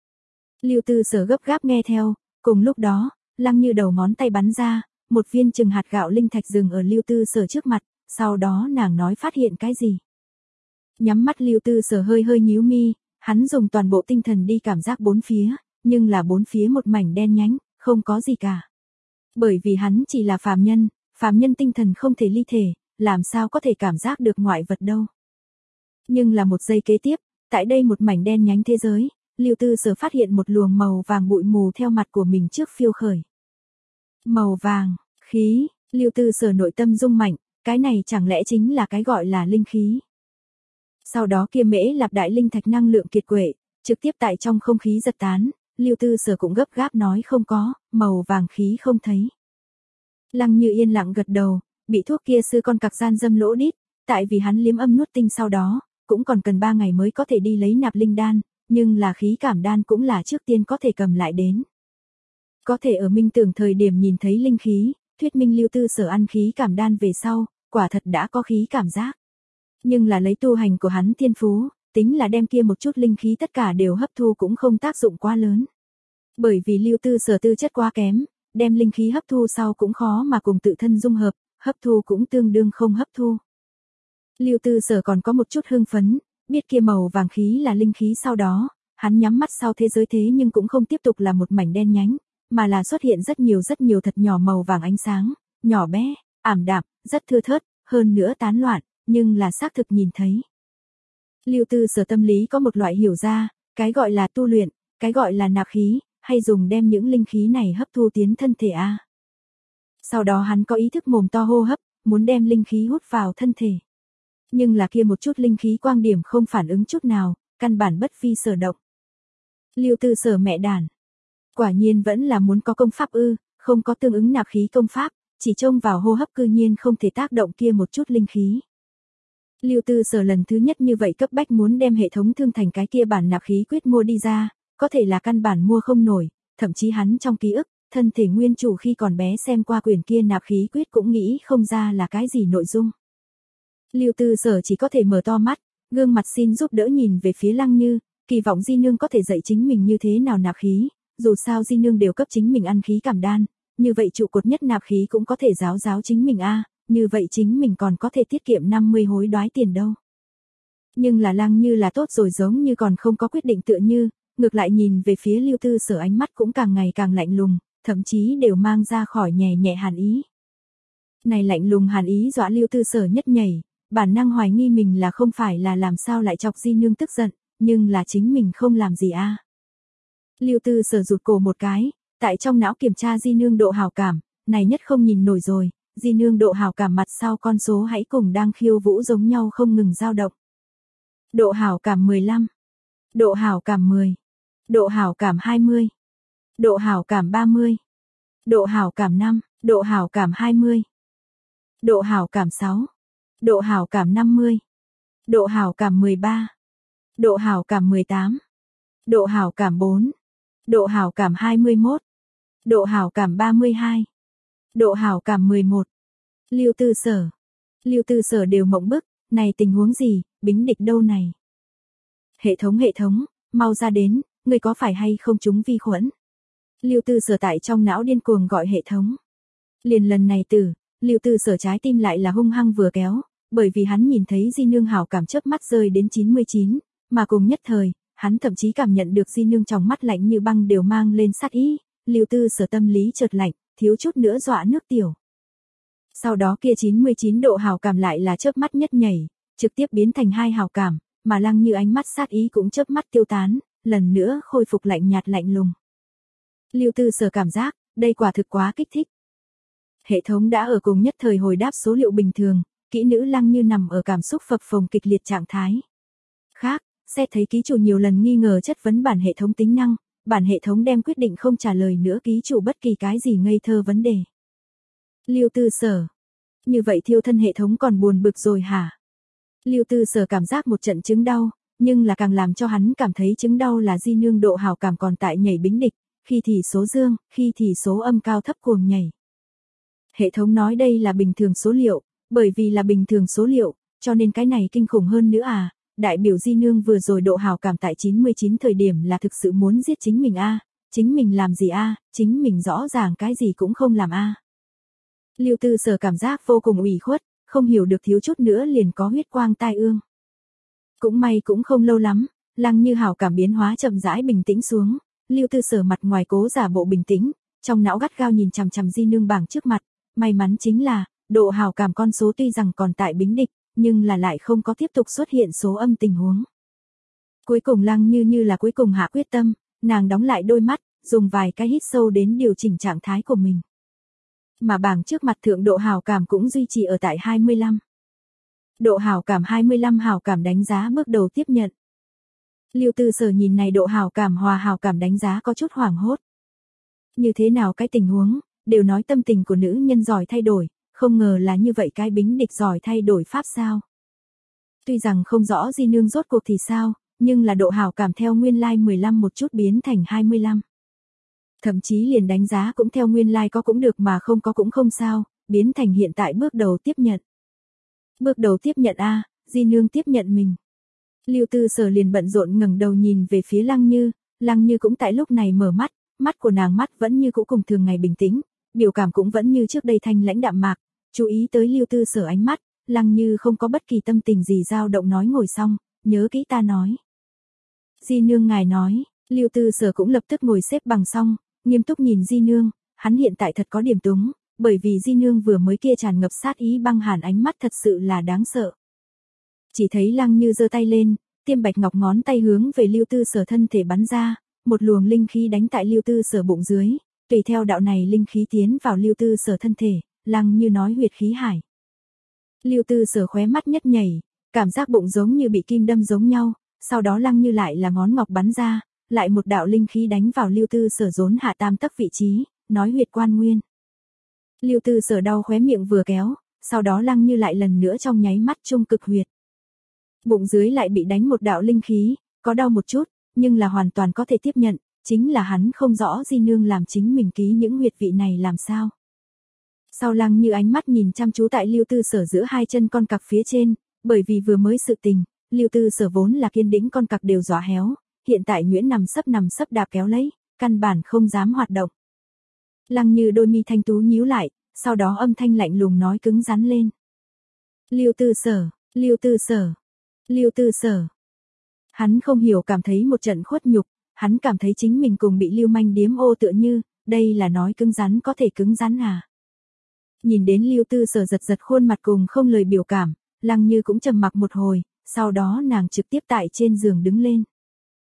Speaker 1: Lưu Tư Sở gấp gáp nghe theo, cùng lúc đó, Lăng Như đầu ngón tay bắn ra, một viên chừng hạt gạo linh thạch dừng ở Lưu Tư Sở trước mặt, sau đó nàng nói phát hiện cái gì. Nhắm mắt Lưu Tư Sở hơi hơi nhíu mi, hắn dùng toàn bộ tinh thần đi cảm giác bốn phía, nhưng là bốn phía một mảnh đen nhánh, không có gì cả. Bởi vì hắn chỉ là phàm nhân, phàm nhân tinh thần không thể ly thể, làm sao có thể cảm giác được ngoại vật đâu. Nhưng là một giây kế tiếp, tại đây một mảnh đen nhánh thế giới, Lưu Tư Sở phát hiện một luồng màu vàng bụi mù theo mặt của mình trước phiêu khởi. Màu vàng, khí, Lưu Tư Sở nội tâm rung mạnh, cái này chẳng lẽ chính là cái gọi là linh khí. Sau đó kia mễ lạp đại linh thạch năng lượng kiệt quệ, trực tiếp tại trong không khí giật tán, Lưu Tư Sở cũng gấp gáp nói không có, màu vàng khí không thấy. Lăng Như yên lặng gật đầu, bị thuốc kia sư con cặc gian dâm lỗ đít, tại vì hắn liếm âm nuốt tinh sau đó, cũng còn cần ba ngày mới có thể đi lấy nạp linh đan, nhưng là khí cảm đan cũng là trước tiên có thể cầm lại đến. Có thể ở minh tưởng thời điểm nhìn thấy linh khí, thuyết minh Lưu Tư Sở ăn khí cảm đan về sau, quả thật đã có khí cảm giác. Nhưng là lấy tu hành của hắn thiên phú, tính là đem kia một chút linh khí tất cả đều hấp thu cũng không tác dụng quá lớn. Bởi vì Lưu Tư Sở tư chất quá kém, đem linh khí hấp thu sau cũng khó mà cùng tự thân dung hợp, hấp thu cũng tương đương không hấp thu. Lưu Tư Sở còn có một chút hưng phấn, biết kia màu vàng khí là linh khí sau đó, hắn nhắm mắt sau thế giới thế nhưng cũng không tiếp tục là một mảnh đen nhánh, mà là xuất hiện rất nhiều rất nhiều thật nhỏ màu vàng ánh sáng, nhỏ bé, ảm đạm, rất thưa thớt, hơn nữa tán loạn, nhưng là xác thực nhìn thấy. Lưu Tư Sở tâm lý có một loại hiểu ra, cái gọi là tu luyện, cái gọi là nạp khí, hay dùng đem những linh khí này hấp thu tiến thân thể a. Sau đó hắn có ý thức mồm to hô hấp, muốn đem linh khí hút vào thân thể. Nhưng là kia một chút linh khí quang điểm không phản ứng chút nào, căn bản bất vi sở động. Lưu Tư Sở mẹ đàn. Quả nhiên vẫn là muốn có công pháp ư, không có tương ứng nạp khí công pháp, chỉ trông vào hô hấp cư nhiên không thể tác động kia một chút linh khí. Lưu Tư Sở lần thứ nhất như vậy cấp bách muốn đem hệ thống thương thành cái kia bản nạp khí quyết mua đi ra, có thể là căn bản mua không nổi, thậm chí hắn trong ký ức, thân thể nguyên chủ khi còn bé xem qua quyển kia nạp khí quyết cũng nghĩ không ra là cái gì nội dung. Lưu Tư Sở chỉ có thể mở to mắt, gương mặt xin giúp đỡ nhìn về phía Lăng Như, kỳ vọng Di Nương có thể dạy chính mình như thế nào nạp khí, dù sao Di Nương đều cấp chính mình ăn khí cảm đan, như vậy trụ cột nhất nạp khí cũng có thể giáo giáo chính mình a, như vậy chính mình còn có thể tiết kiệm năm mươi hối đoái tiền đâu. Nhưng là Lăng Như là tốt rồi giống như còn không có quyết định tựa như, ngược lại nhìn về phía Lưu Tư Sở ánh mắt cũng càng ngày càng lạnh lùng, thậm chí đều mang ra khỏi nhẹ nhẹ hàn ý. Này lạnh lùng hàn ý dọa Lưu Tư Sở nhất nhảy, bản năng hoài nghi mình là không phải là làm sao lại chọc Di Nương tức giận, nhưng là chính mình không làm gì a. Lưu Tư Sở rụt cổ một cái, tại trong não kiểm tra Di Nương độ hảo cảm, này nhất không nhìn nổi rồi, Di Nương độ hảo cảm mặt sau con số hãy cùng đang khiêu vũ giống nhau không ngừng dao động. Độ hảo cảm mười lăm, độ hảo cảm mười, độ hảo cảm hai mươi, độ hảo cảm ba mươi, độ hảo cảm năm, độ hảo cảm hai mươi, độ hảo cảm sáu, độ hảo cảm năm mươi, độ hảo cảm mười ba, độ hảo cảm mười tám, độ hảo cảm bốn, độ hảo cảm hai mươi mốt, độ hảo cảm ba mươi hai, độ hảo cảm mười một. Lưu Tư Sở, Lưu Tư Sở đều mộng bức, này tình huống gì, bính địch đâu này. Hệ thống hệ thống, mau ra đến, người có phải hay không trúng vi khuẩn. Lưu Tư Sở tại trong não điên cuồng gọi hệ thống. Liền lần này tử, Lưu Tư Sở trái tim lại là hung hăng vừa kéo, bởi vì hắn nhìn thấy Di Nương hảo cảm chớp mắt rơi đến chín mươi chín, mà cùng nhất thời, hắn thậm chí cảm nhận được Di Nương trong mắt lạnh như băng đều mang lên sát ý, Lưu Tư Sở tâm lý chợt lạnh, thiếu chút nữa dọa nước tiểu. Sau đó kia chín mươi chín độ hảo cảm lại là chớp mắt nhất nhảy, trực tiếp biến thành hai hảo cảm, mà Lăng Như ánh mắt sát ý cũng chớp mắt tiêu tán, lần nữa khôi phục lạnh nhạt lạnh lùng. Lưu Tư Sở cảm giác, đây quả thực quá kích thích. Hệ thống đã ở cùng nhất thời hồi đáp số liệu bình thường, kỹ nữ Lăng Như nằm ở cảm xúc phập phồng kịch liệt trạng thái. Khác, xét thấy ký chủ nhiều lần nghi ngờ chất vấn bản hệ thống tính năng, bản hệ thống đem quyết định không trả lời nữa ký chủ bất kỳ cái gì ngây thơ vấn đề. Lưu Tư Sở, như vậy thiêu thân hệ thống còn buồn bực rồi hả? Lưu Tư Sở cảm giác một trận chứng đau, nhưng là càng làm cho hắn cảm thấy chứng đau là Di Nương độ hảo cảm còn tại nhảy bính địch, khi thì số dương, khi thì số âm cao thấp cuồng nhảy. Hệ thống nói đây là bình thường số liệu, bởi vì là bình thường số liệu, cho nên cái này kinh khủng hơn nữa à, đại biểu Di Nương vừa rồi độ hảo cảm tại chín mươi chín thời điểm là thực sự muốn giết chính mình a, à, chính mình làm gì a, à, chính mình rõ ràng cái gì cũng không làm a. À. Lưu Tư Sở cảm giác vô cùng ủy khuất, không hiểu được thiếu chút nữa liền có huyết quang tai ương. Cũng may cũng không lâu lắm, Lăng Như hảo cảm biến hóa chậm rãi bình tĩnh xuống, Lưu Tư Sở mặt ngoài cố giả bộ bình tĩnh, trong não gắt gao nhìn chằm chằm Di Nương bảng trước mặt, may mắn chính là, độ hảo cảm con số tuy rằng còn tại bính địch, nhưng là lại không có tiếp tục xuất hiện số âm tình huống. Cuối cùng Lăng Như như là cuối cùng hạ quyết tâm, nàng đóng lại đôi mắt, dùng vài cái hít sâu đến điều chỉnh trạng thái của mình. Mà bảng trước mặt thượng độ hảo cảm cũng duy trì ở tại hai mươi lăm. Độ hảo cảm hai mươi lăm hảo cảm đánh giá bước đầu tiếp nhận. Lưu Tư Sở nhìn này độ hảo cảm hòa hảo cảm đánh giá có chút hoảng hốt. Như thế nào cái tình huống, đều nói tâm tình của nữ nhân giỏi thay đổi, không ngờ là như vậy cái bính địch giỏi thay đổi pháp sao. Tuy rằng không rõ Di Nương rốt cuộc thì sao, nhưng là độ hảo cảm theo nguyên lai like mười lăm một chút biến thành hai mươi lăm. Thậm chí liền đánh giá cũng theo nguyên lai like có cũng được mà không có cũng không sao, biến thành hiện tại bước đầu tiếp nhận. Bước đầu tiếp nhận a, Di Nương tiếp nhận mình. Lưu Tư Sở liền bận rộn ngẩng đầu nhìn về phía Lăng Như, Lăng Như cũng tại lúc này mở mắt, mắt của nàng mắt vẫn như cũ cùng thường ngày bình tĩnh, biểu cảm cũng vẫn như trước đây thanh lãnh đạm mạc, chú ý tới Lưu Tư Sở ánh mắt, Lăng Như không có bất kỳ tâm tình gì dao động nói ngồi xong, nhớ kỹ ta nói. Di Nương ngài nói, Lưu Tư Sở cũng lập tức ngồi xếp bằng xong, nghiêm túc nhìn Di Nương, hắn hiện tại thật có điểm túng, bởi vì Di Nương vừa mới kia tràn ngập sát ý băng hàn ánh mắt thật sự là đáng sợ. Chỉ thấy Lăng Như giơ tay lên, tiêm bạch ngọc ngón tay hướng về Lưu Tư Sở thân thể bắn ra, một luồng linh khí đánh tại Lưu Tư Sở bụng dưới, tùy theo đạo này linh khí tiến vào Lưu Tư Sở thân thể, Lăng Như nói huyệt khí hải. Lưu Tư Sở khóe mắt nhất nhảy, cảm giác bụng giống như bị kim đâm giống nhau, sau đó Lăng Như lại là ngón ngọc bắn ra, lại một đạo linh khí đánh vào Lưu Tư Sở rốn hạ tam tấc vị trí, nói huyệt quan nguyên. Lưu Tư Sở đau khóe miệng vừa kéo, sau đó Lăng Như lại lần nữa trong nháy mắt trung cực huyệt. Bụng dưới lại bị đánh một đạo linh khí, có đau một chút, nhưng là hoàn toàn có thể tiếp nhận, chính là hắn không rõ Di Nương làm chính mình ký những huyệt vị này làm sao. Sau Lăng Như ánh mắt nhìn chăm chú tại Lưu Tư Sở giữa hai chân con cặc phía trên, bởi vì vừa mới sự tình, Lưu Tư Sở vốn là kiên đĩnh con cặc đều dọa héo, hiện tại nhuyễn nằm sấp nằm sấp đạp kéo lấy, căn bản không dám hoạt động. Lăng Như đôi mi thanh tú nhíu lại, sau đó âm thanh lạnh lùng nói cứng rắn lên. Lưu Tư Sở, Lưu Tư Sở, Lưu Tư Sở. Hắn không hiểu cảm thấy một trận khuất nhục, hắn cảm thấy chính mình cùng bị Lưu Manh điếm ô tựa như, đây là nói cứng rắn có thể cứng rắn à. Nhìn đến Lưu Tư Sở giật giật khuôn mặt cùng không lời biểu cảm, Lăng Như cũng trầm mặc một hồi, sau đó nàng trực tiếp tại trên giường đứng lên.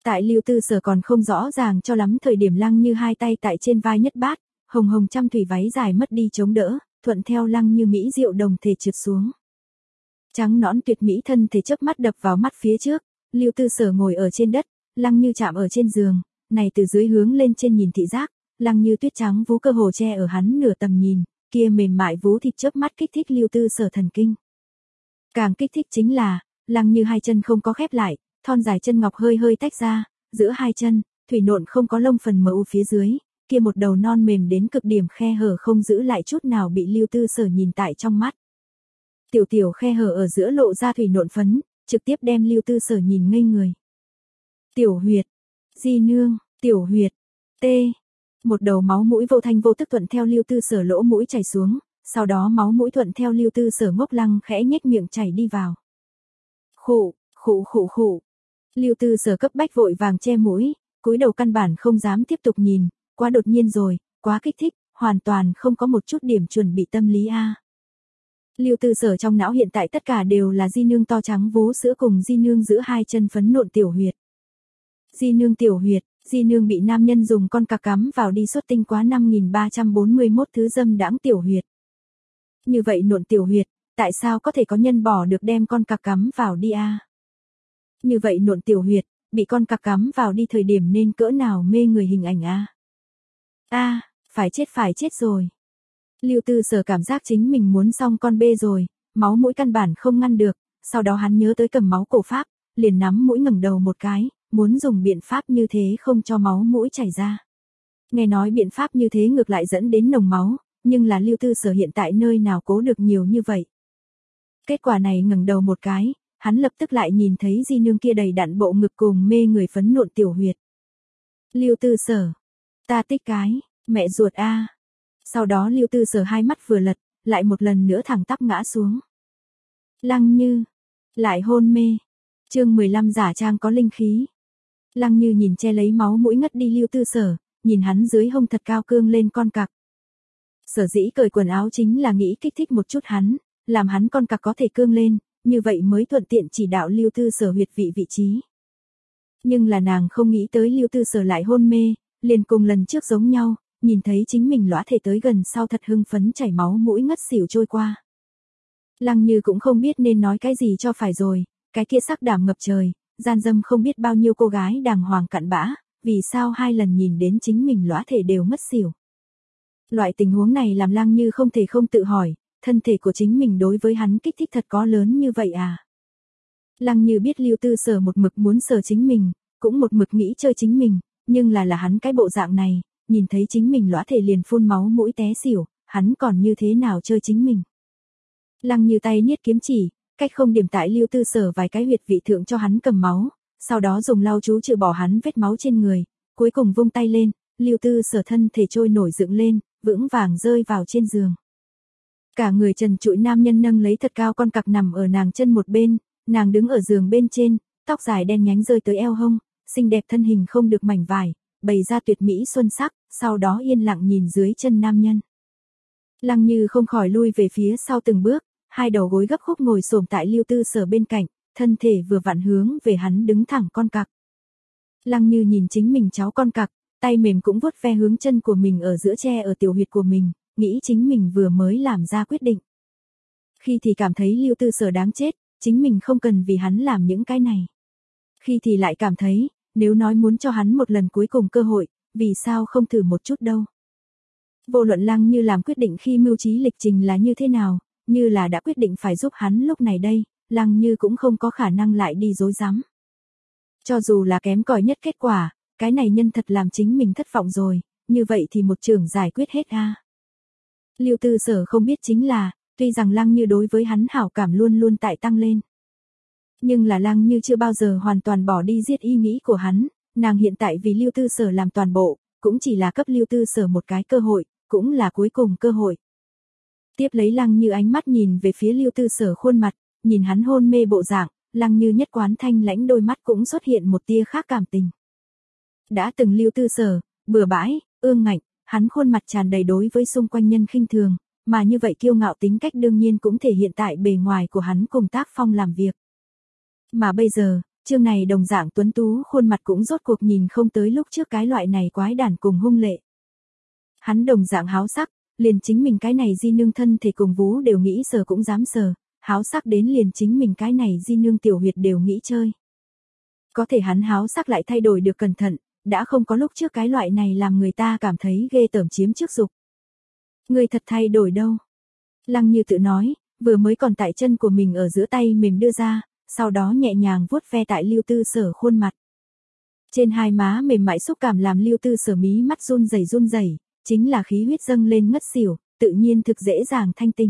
Speaker 1: Tại Lưu Tư Sở còn không rõ ràng cho lắm thời điểm Lăng Như hai tay tại trên vai nhất bát, hồng hồng trăm thủy váy dài mất đi chống đỡ, thuận theo Lăng Như mỹ diệu đồng thể trượt xuống. Trắng nõn tuyệt mỹ thân thể chớp mắt đập vào mắt phía trước, Lưu Tư Sở ngồi ở trên đất, Lăng Như chạm ở trên giường, này từ dưới hướng lên trên nhìn thị giác, Lăng Như tuyết trắng vú cơ hồ che ở hắn nửa tầm nhìn, kia mềm mại vú thịt chớp mắt kích thích Lưu Tư Sở thần kinh. Càng kích thích chính là, Lăng Như hai chân không có khép lại, thon dài chân ngọc hơi hơi tách ra, giữa hai chân, thủy nộn không có lông phần mờ u phía dưới, kia một đầu non mềm đến cực điểm khe hở không giữ lại chút nào bị Lưu Tư Sở nhìn tại trong mắt. Tiểu tiểu khe hở ở giữa lộ ra thủy nộn phấn, trực tiếp đem Lưu Tư Sở nhìn ngây người. Tiểu huyệt, di nương, tiểu huyệt, tê. Một đầu máu mũi vô thanh vô tức thuận theo Lưu Tư Sở lỗ mũi chảy xuống, sau đó máu mũi thuận theo Lưu Tư Sở ngốc lăng khẽ nhếch miệng chảy đi vào. Khụ, khụ khụ khụ. Lưu Tư Sở cấp bách vội vàng che mũi, cúi đầu căn bản không dám tiếp tục nhìn, quá đột nhiên rồi, quá kích thích, hoàn toàn không có một chút điểm chuẩn bị tâm lý a. Lưu Tư Sở trong não hiện tại tất cả đều là di nương to trắng vú sữa cùng di nương giữa hai chân phấn nộn tiểu huyệt. Di nương tiểu huyệt, di nương bị nam nhân dùng con cạc cắm vào đi xuất tinh quá năm nghìn ba trăm bốn mươi mốt thứ dâm đãng tiểu huyệt. Như vậy nộn tiểu huyệt, tại sao có thể có nhân bỏ được đem con cạc cắm vào đi a? Như vậy nộn tiểu huyệt, bị con cạc cắm vào đi thời điểm nên cỡ nào mê người hình ảnh a? A, phải chết phải chết rồi. Lưu Tư Sở cảm giác chính mình muốn xong con bê rồi, máu mũi căn bản không ngăn được, sau đó hắn nhớ tới cầm máu cổ pháp, liền nắm mũi ngẩng đầu một cái, muốn dùng biện pháp như thế không cho máu mũi chảy ra. Nghe nói biện pháp như thế ngược lại dẫn đến nồng máu, nhưng là Lưu Tư Sở hiện tại nơi nào cố được nhiều như vậy. Kết quả này ngẩng đầu một cái, hắn lập tức lại nhìn thấy di nương kia đầy đặn bộ ngực cùng mê người phấn nộn tiểu huyệt. Lưu Tư Sở, ta tích cái, mẹ ruột a. Sau đó Lưu Tư Sở hai mắt vừa lật, lại một lần nữa thẳng tắp ngã xuống. Lăng Như, lại hôn mê. Chương mười lăm giả trang có linh khí. Lăng Như nhìn che lấy máu mũi ngất đi Lưu Tư Sở, nhìn hắn dưới hông thật cao cương lên con cặc. Sở dĩ cởi quần áo chính là nghĩ kích thích một chút hắn, làm hắn con cặc có thể cương lên, như vậy mới thuận tiện chỉ đạo Lưu Tư Sở huyệt vị vị trí. Nhưng là nàng không nghĩ tới Lưu Tư Sở lại hôn mê, liền cùng lần trước giống nhau, nhìn thấy chính mình lõa thể tới gần sau thật hưng phấn chảy máu mũi ngất xỉu trôi qua. Lăng Như cũng không biết nên nói cái gì cho phải rồi, cái kia sắc đảm ngập trời, gian dâm không biết bao nhiêu cô gái đàng hoàng cặn bã, vì sao hai lần nhìn đến chính mình lõa thể đều ngất xỉu. Loại tình huống này làm Lăng Như không thể không tự hỏi, thân thể của chính mình đối với hắn kích thích thật có lớn như vậy à. Lăng Như biết Lưu Tư Sở một mực muốn sờ chính mình, cũng một mực nghĩ chơi chính mình, nhưng là là hắn cái bộ dạng này, nhìn thấy chính mình lõa thể liền phun máu mũi té xỉu, hắn còn như thế nào chơi chính mình. Lăng Như tay niết kiếm chỉ, cách không điểm tại Lưu Tư Sở vài cái huyệt vị thượng cho hắn cầm máu, sau đó dùng lau chú trừ bỏ hắn vết máu trên người, cuối cùng vung tay lên, Lưu Tư Sở thân thể trôi nổi dựng lên, vững vàng rơi vào trên giường. Cả người trần trụi nam nhân nâng lấy thật cao con cặc nằm ở nàng chân một bên, nàng đứng ở giường bên trên, tóc dài đen nhánh rơi tới eo hông, xinh đẹp thân hình không được mảnh vải, bày ra tuyệt mỹ xuân sắc, sau đó yên lặng nhìn dưới chân nam nhân. Lăng Như không khỏi lui về phía sau từng bước, hai đầu gối gấp khúc ngồi xổm tại Lưu Tư Sở bên cạnh, thân thể vừa vặn hướng về hắn đứng thẳng con cặc. Lăng Như nhìn chính mình cháu con cặc, tay mềm cũng vuốt ve hướng chân của mình ở giữa tre ở tiểu huyệt của mình, nghĩ chính mình vừa mới làm ra quyết định. Khi thì cảm thấy Lưu Tư Sở đáng chết, chính mình không cần vì hắn làm những cái này. Khi thì lại cảm thấy, nếu nói muốn cho hắn một lần cuối cùng cơ hội, vì sao không thử một chút đâu. Vô luận Lăng Như làm quyết định khi mưu trí lịch trình là như thế nào, như là đã quyết định phải giúp hắn lúc này đây, Lăng Như cũng không có khả năng lại đi dối rắm. Cho dù là kém cỏi nhất kết quả, cái này nhân thật làm chính mình thất vọng rồi, như vậy thì một trường giải quyết hết a. Lưu Tư Sở không biết chính là, tuy rằng Lăng Như đối với hắn hảo cảm luôn luôn tại tăng lên. Nhưng là Lăng Như chưa bao giờ hoàn toàn bỏ đi giết ý nghĩ của hắn, nàng hiện tại vì Lưu Tư Sở làm toàn bộ, cũng chỉ là cấp Lưu Tư Sở một cái cơ hội, cũng là cuối cùng cơ hội. Tiếp lấy Lăng Như ánh mắt nhìn về phía Lưu Tư Sở khuôn mặt, nhìn hắn hôn mê bộ dạng, Lăng Như nhất quán thanh lãnh đôi mắt cũng xuất hiện một tia khác cảm tình. Đã từng Lưu Tư Sở, bừa bãi, ương ngạnh, hắn khuôn mặt tràn đầy đối với xung quanh nhân khinh thường, mà như vậy kiêu ngạo tính cách đương nhiên cũng thể hiện tại bề ngoài của hắn cùng tác phong làm việc. Mà bây giờ, Chương này đồng dạng tuấn tú khuôn mặt cũng rốt cuộc nhìn không tới lúc trước cái loại này quái đản cùng hung lệ. Hắn đồng dạng háo sắc, liền chính mình cái này di nương thân thể cùng vú đều nghĩ sờ cũng dám sờ, háo sắc đến liền chính mình cái này di nương tiểu huyệt đều nghĩ chơi. Có thể hắn háo sắc lại thay đổi được cẩn thận, đã không có lúc trước cái loại này làm người ta cảm thấy ghê tởm chiếm trước dục. Người thật thay đổi đâu. Lăng Như tự nói, vừa mới còn tại chân của mình ở giữa tay mềm đưa ra, sau đó nhẹ nhàng vuốt ve tại Lưu Tư Sở khuôn mặt. Trên hai má mềm mại xúc cảm làm Lưu Tư Sở mí mắt run rẩy run rẩy, chính là khí huyết dâng lên ngất xỉu, tự nhiên thực dễ dàng thanh tỉnh.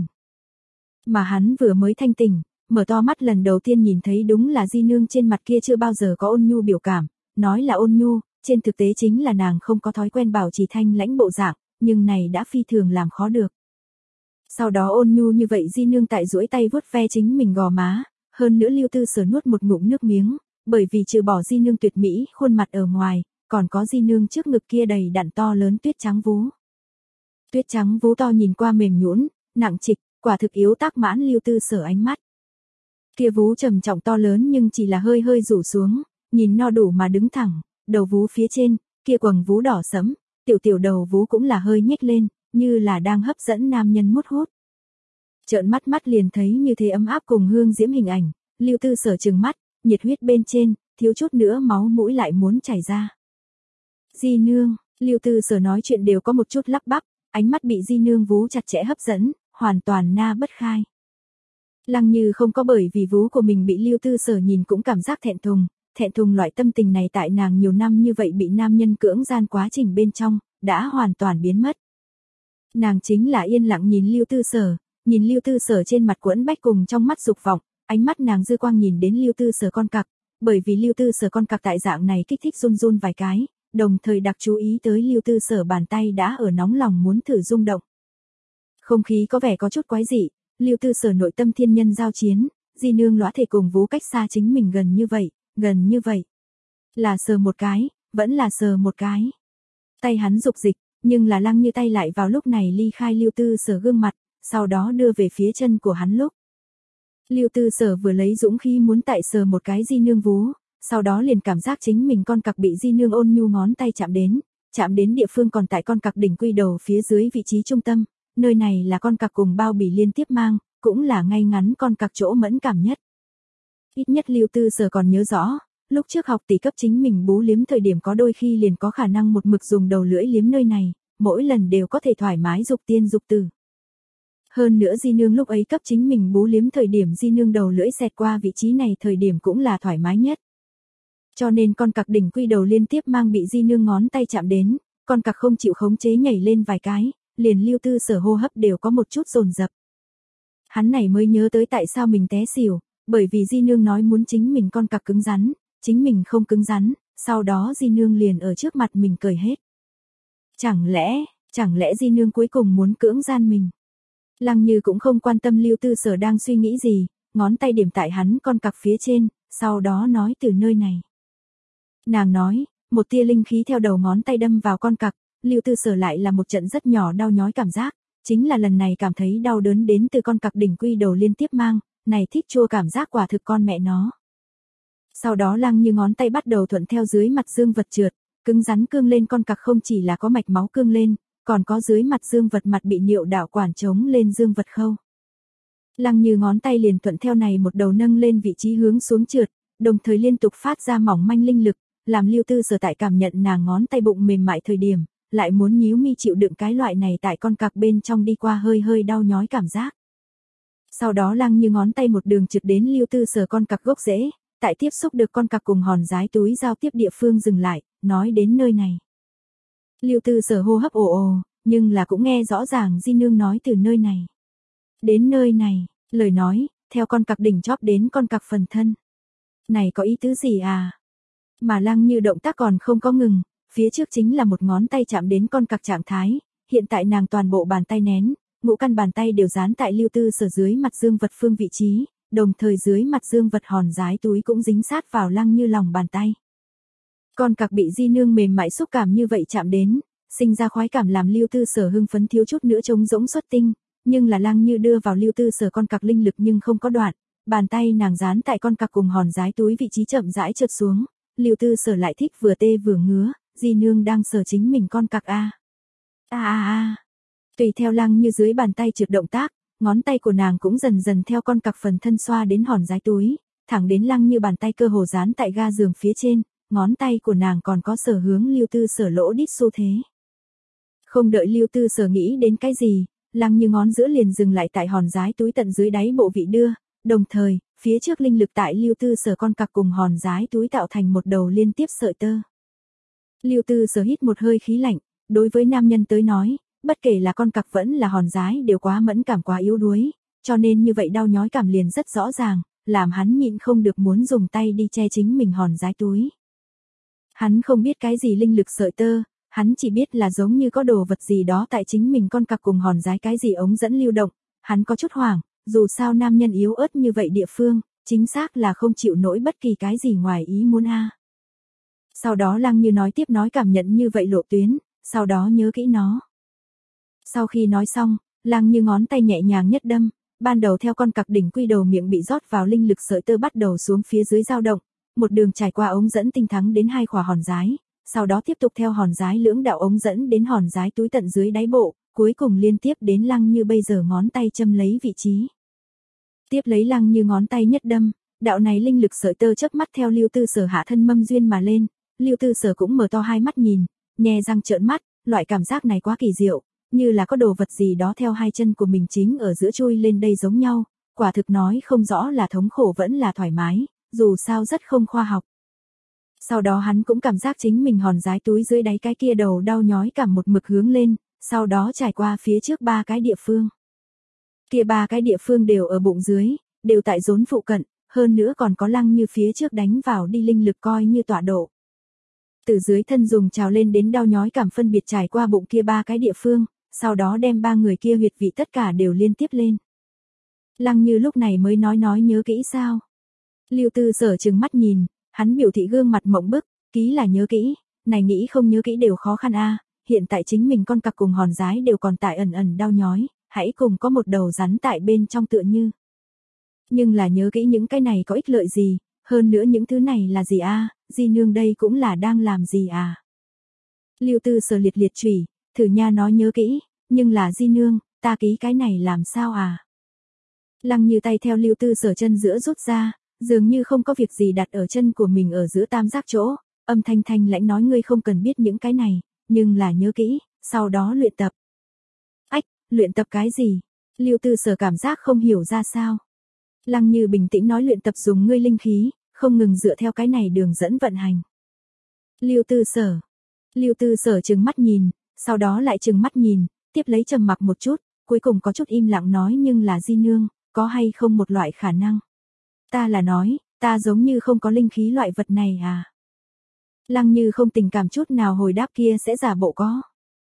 Speaker 1: Mà hắn vừa mới thanh tỉnh, mở to mắt lần đầu tiên nhìn thấy đúng là di nương trên mặt kia chưa bao giờ có ôn nhu biểu cảm, nói là ôn nhu, trên thực tế chính là nàng không có thói quen bảo trì thanh lãnh bộ dạng, nhưng này đã phi thường làm khó được. Sau đó ôn nhu như vậy di nương tại duỗi tay vuốt ve chính mình gò má, hơn nữa Lưu Tư Sở nuốt một ngụm nước miếng, bởi vì trừ bỏ di nương tuyệt mỹ khuôn mặt ở ngoài, còn có di nương trước ngực kia đầy đặn to lớn tuyết trắng vú. Tuyết trắng vú to nhìn qua mềm nhũn, nặng trịch, quả thực yếu tác mãn Lưu Tư Sở ánh mắt. Kia vú trầm trọng to lớn nhưng chỉ là hơi hơi rủ xuống, nhìn no đủ mà đứng thẳng, đầu vú phía trên, kia quầng vú đỏ sẫm, tiểu tiểu đầu vú cũng là hơi nhếch lên, như là đang hấp dẫn nam nhân mút hút. Trợn mắt mắt liền thấy như thế ấm áp cùng hương diễm hình ảnh, Lưu Tư Sở trừng mắt, nhiệt huyết bên trên, thiếu chút nữa máu mũi lại muốn chảy ra. Di nương, Lưu Tư Sở nói chuyện đều có một chút lắp bắp, ánh mắt bị di nương vú chặt chẽ hấp dẫn, hoàn toàn na bất khai. Lăng Như không có bởi vì vú của mình bị Lưu Tư Sở nhìn cũng cảm giác thẹn thùng, thẹn thùng loại tâm tình này tại nàng nhiều năm như vậy bị nam nhân cưỡng gian quá trình bên trong, đã hoàn toàn biến mất. Nàng chính là yên lặng nhìn Lưu Tư Sở, nhìn Lưu Tư Sở trên mặt quẫn bách cùng trong mắt dục vọng, ánh mắt nàng dư quang nhìn đến Lưu Tư Sở con cặc, bởi vì Lưu Tư Sở con cặc tại dạng này kích thích run run vài cái, đồng thời đặc chú ý tới Lưu Tư Sở bàn tay đã ở nóng lòng muốn thử rung động. Không khí có vẻ có chút quái dị, Lưu Tư Sở nội tâm thiên nhân giao chiến, di nương lõa thể cùng vú cách xa chính mình gần như vậy, gần như vậy. Là sờ một cái, vẫn là sờ một cái. Tay hắn dục dịch, nhưng là Lăng Như tay lại vào lúc này ly khai Lưu Tư Sở gương mặt, sau đó đưa về phía chân của hắn lúc. Lưu Tư Sở vừa lấy dũng khí muốn tại sờ một cái di nương vú, sau đó liền cảm giác chính mình con cặc bị di nương ôn nhu ngón tay chạm đến, chạm đến địa phương còn tại con cặc đỉnh quy đầu phía dưới vị trí trung tâm, nơi này là con cặc cùng bao bì liên tiếp mang, cũng là ngay ngắn con cặc chỗ mẫn cảm nhất. Ít nhất Lưu Tư Sở còn nhớ rõ, lúc trước học tỷ cấp chính mình bú liếm thời điểm có đôi khi liền có khả năng một mực dùng đầu lưỡi liếm nơi này, mỗi lần đều có thể thoải mái dục tiên dục tử. Hơn nữa di nương lúc ấy cấp chính mình bú liếm thời điểm di nương đầu lưỡi xẹt qua vị trí này thời điểm cũng là thoải mái nhất. Cho nên con cặc đỉnh quy đầu liên tiếp mang bị di nương ngón tay chạm đến, con cặc không chịu khống chế nhảy lên vài cái, liền Lưu Tư Sở hô hấp đều có một chút dồn dập. Hắn này mới nhớ tới tại sao mình té xỉu, bởi vì di nương nói muốn chính mình con cặc cứng rắn, chính mình không cứng rắn, sau đó di nương liền ở trước mặt mình cởi hết. Chẳng lẽ, chẳng lẽ di nương cuối cùng muốn cưỡng gian mình? Lăng Như cũng không quan tâm Lưu Tư Sở đang suy nghĩ gì, ngón tay điểm tại hắn con cặc phía trên, sau đó nói từ nơi này. Nàng nói, một tia linh khí theo đầu ngón tay đâm vào con cặc, Lưu Tư Sở lại là một trận rất nhỏ đau nhói cảm giác, chính là lần này cảm thấy đau đớn đến từ con cặc đỉnh quy đầu liên tiếp mang, này thích chua cảm giác quả thực con mẹ nó. Sau đó Lăng Như ngón tay bắt đầu thuận theo dưới mặt dương vật trượt, cứng rắn cương lên con cặc không chỉ là có mạch máu cương lên, còn có dưới mặt dương vật mặt bị niệu đạo quản chống lên dương vật khâu. Lăng Như ngón tay liền thuận theo này một đầu nâng lên vị trí hướng xuống trượt, đồng thời liên tục phát ra mỏng manh linh lực, làm Lưu Tư Sở tại cảm nhận nàng ngón tay bụng mềm mại thời điểm, lại muốn nhíu mi chịu đựng cái loại này tại con cặc bên trong đi qua hơi hơi đau nhói cảm giác. Sau đó Lăng Như ngón tay một đường trượt đến Lưu Tư Sở con cặc gốc rễ, tại tiếp xúc được con cặc cùng hòn dái túi giao tiếp địa phương dừng lại, nói đến nơi này. Lưu Tư Sở hô hấp ồ ồ, nhưng là cũng nghe rõ ràng di nương nói từ nơi này. Đến nơi này, lời nói, theo con cặc đỉnh chóp đến con cặc phần thân. Này có ý tứ gì à? Mà Lăng Như động tác còn không có ngừng, phía trước chính là một ngón tay chạm đến con cặc trạng thái, hiện tại nàng toàn bộ bàn tay nén, ngũ căn bàn tay đều dán tại Lưu Tư Sở dưới mặt dương vật phương vị trí, đồng thời dưới mặt dương vật hòn dái túi cũng dính sát vào Lăng Như lòng bàn tay. Con cặc bị di nương mềm mại xúc cảm như vậy chạm đến, sinh ra khoái cảm làm Lưu Tư Sở hưng phấn thiếu chút nữa trống rỗng xuất tinh, nhưng là Lăng Như đưa vào Lưu Tư Sở con cặc linh lực nhưng không có đoạn, Bàn tay nàng dán tại con cặc cùng hòn giái túi vị trí chậm rãi trượt xuống, Lưu Tư Sở lại thích vừa tê vừa ngứa, di nương đang sờ chính mình con cặc a. A a a. Tùy theo Lăng Như dưới bàn tay trượt động tác, ngón tay của nàng cũng dần dần theo con cặc phần thân xoa đến hòn giái túi, thẳng đến Lăng Như bàn tay cơ hồ dán tại ga giường phía trên, ngón tay của nàng còn có sở hướng Lưu Tư Sở lỗ đít xu thế. Không đợi Lưu Tư Sở nghĩ đến cái gì, Lăng Như ngón giữa liền dừng lại tại hòn giái túi tận dưới đáy bộ vị đưa, đồng thời, phía trước linh lực tại Lưu Tư Sở con cặc cùng hòn giái túi tạo thành một đầu liên tiếp sợi tơ. Lưu Tư Sở hít một hơi khí lạnh, đối với nam nhân tới nói, bất kể là con cặc vẫn là hòn giái đều quá mẫn cảm quá yếu đuối, cho nên như vậy đau nhói cảm liền rất rõ ràng, làm hắn nhịn không được muốn dùng tay đi che chính mình hòn giái túi. Hắn không biết cái gì linh lực sợi tơ, hắn chỉ biết là giống như có đồ vật gì đó tại chính mình con cặc cùng hòn giái cái gì ống dẫn lưu động, hắn có chút hoảng, dù sao nam nhân yếu ớt như vậy địa phương, chính xác là không chịu nổi bất kỳ cái gì ngoài ý muốn a. Sau đó Lăng Như nói tiếp nói cảm nhận như vậy lộ tuyến, sau đó nhớ kỹ nó. Sau khi nói xong, Lăng Như ngón tay nhẹ nhàng nhất đâm, ban đầu theo con cặc đỉnh quy đầu miệng bị rót vào linh lực sợi tơ bắt đầu xuống phía dưới dao động, một đường trải qua ống dẫn tinh thắng đến hai khỏa hòn giái, sau đó tiếp tục theo hòn giái lưỡng đạo ống dẫn đến hòn giái túi tận dưới đáy bộ, cuối cùng liên tiếp đến Lăng Như bây giờ ngón tay châm lấy vị trí. Tiếp lấy Lăng Như ngón tay nhất đâm, đạo này linh lực sợi tơ chớp mắt theo Lưu Tư Sở hạ thân mâm duyên mà lên, Lưu Tư Sở cũng mở to hai mắt nhìn, nhe răng trợn mắt, loại cảm giác này quá kỳ diệu, như là có đồ vật gì đó theo hai chân của mình chính ở giữa chui lên đây giống nhau, quả thực nói không rõ là thống khổ vẫn là thoải mái, dù sao rất không khoa học. Sau đó hắn cũng cảm giác chính mình hòn giái túi dưới đáy cái kia đầu đau nhói cảm một mực hướng lên, sau đó trải qua phía trước ba cái địa phương. Kia ba cái địa phương đều ở bụng dưới, đều tại rốn phụ cận, hơn nữa còn có Lăng Như phía trước đánh vào đi linh lực coi như tọa độ. Từ dưới thân dùng trào lên đến đau nhói cảm phân biệt trải qua bụng kia ba cái địa phương, sau đó đem ba người kia huyệt vị tất cả đều liên tiếp lên. Lăng Như lúc này mới nói nói nhớ kỹ sao. Lưu Tư Sở trừng mắt nhìn, hắn biểu thị gương mặt mộng bức, ký là nhớ kỹ, này nghĩ không nhớ kỹ đều khó khăn a. Hiện tại chính mình con cặc cùng hòn giái đều còn tại ẩn ẩn đau nhói, hãy cùng có một đầu rắn tại bên trong tựa như. Nhưng là nhớ kỹ những cái này có ích lợi gì, hơn nữa những thứ này là gì a, di nương đây cũng là đang làm gì à. Lưu Tư Sở liệt liệt chủy, thử nha nói nhớ kỹ, nhưng là di nương, ta ký cái này làm sao à. Lăng Như tay theo Lưu Tư Sở chân giữa rút ra, dường như không có việc gì đặt ở chân của mình ở giữa tam giác chỗ, âm thanh thanh lãnh nói ngươi không cần biết những cái này, nhưng là nhớ kỹ, sau đó luyện tập. Ách, luyện tập cái gì? Lưu Tư Sở cảm giác không hiểu ra sao. Lăng Như bình tĩnh nói luyện tập dùng ngươi linh khí, không ngừng dựa theo cái này đường dẫn vận hành. Lưu Tư Sở. Lưu Tư Sở trừng mắt nhìn, sau đó lại trừng mắt nhìn, tiếp lấy trầm mặc một chút, cuối cùng có chút im lặng nói nhưng là di nương, có hay không một loại khả năng. Ta là nói, ta giống như không có linh khí loại vật này à. Lăng Như không tình cảm chút nào hồi đáp kia sẽ giả bộ có.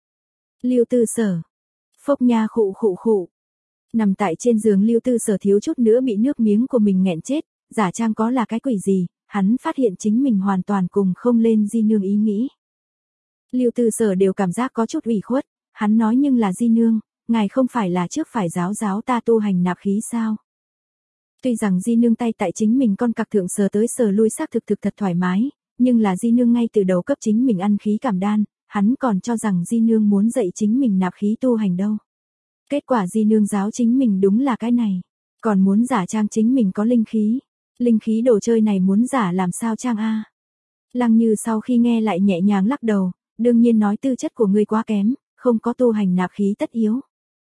Speaker 1: Lưu Tư Sở. Phốc nha khụ khụ khụ. Nằm tại trên giường Lưu Tư Sở thiếu chút nữa bị nước miếng của mình nghẹn chết, giả trang có là cái quỷ gì, hắn phát hiện chính mình hoàn toàn cùng không lên di nương ý nghĩ. Lưu Tư Sở đều cảm giác có chút ủy khuất, hắn nói nhưng là di nương, ngài không phải là trước phải giáo giáo ta tu hành nạp khí sao. Tuy rằng di nương tay tại chính mình con cặc thượng sờ tới sờ lui xác thực thực thật thoải mái, nhưng là di nương ngay từ đầu cấp chính mình ăn khí cảm đan, hắn còn cho rằng di nương muốn dạy chính mình nạp khí tu hành đâu. Kết quả di nương giáo chính mình đúng là cái này, còn muốn giả trang chính mình có linh khí. Linh khí đồ chơi này muốn giả làm sao trang a? Lăng Như sau khi nghe lại nhẹ nhàng lắc đầu, đương nhiên nói tư chất của ngươi quá kém, không có tu hành nạp khí tất yếu.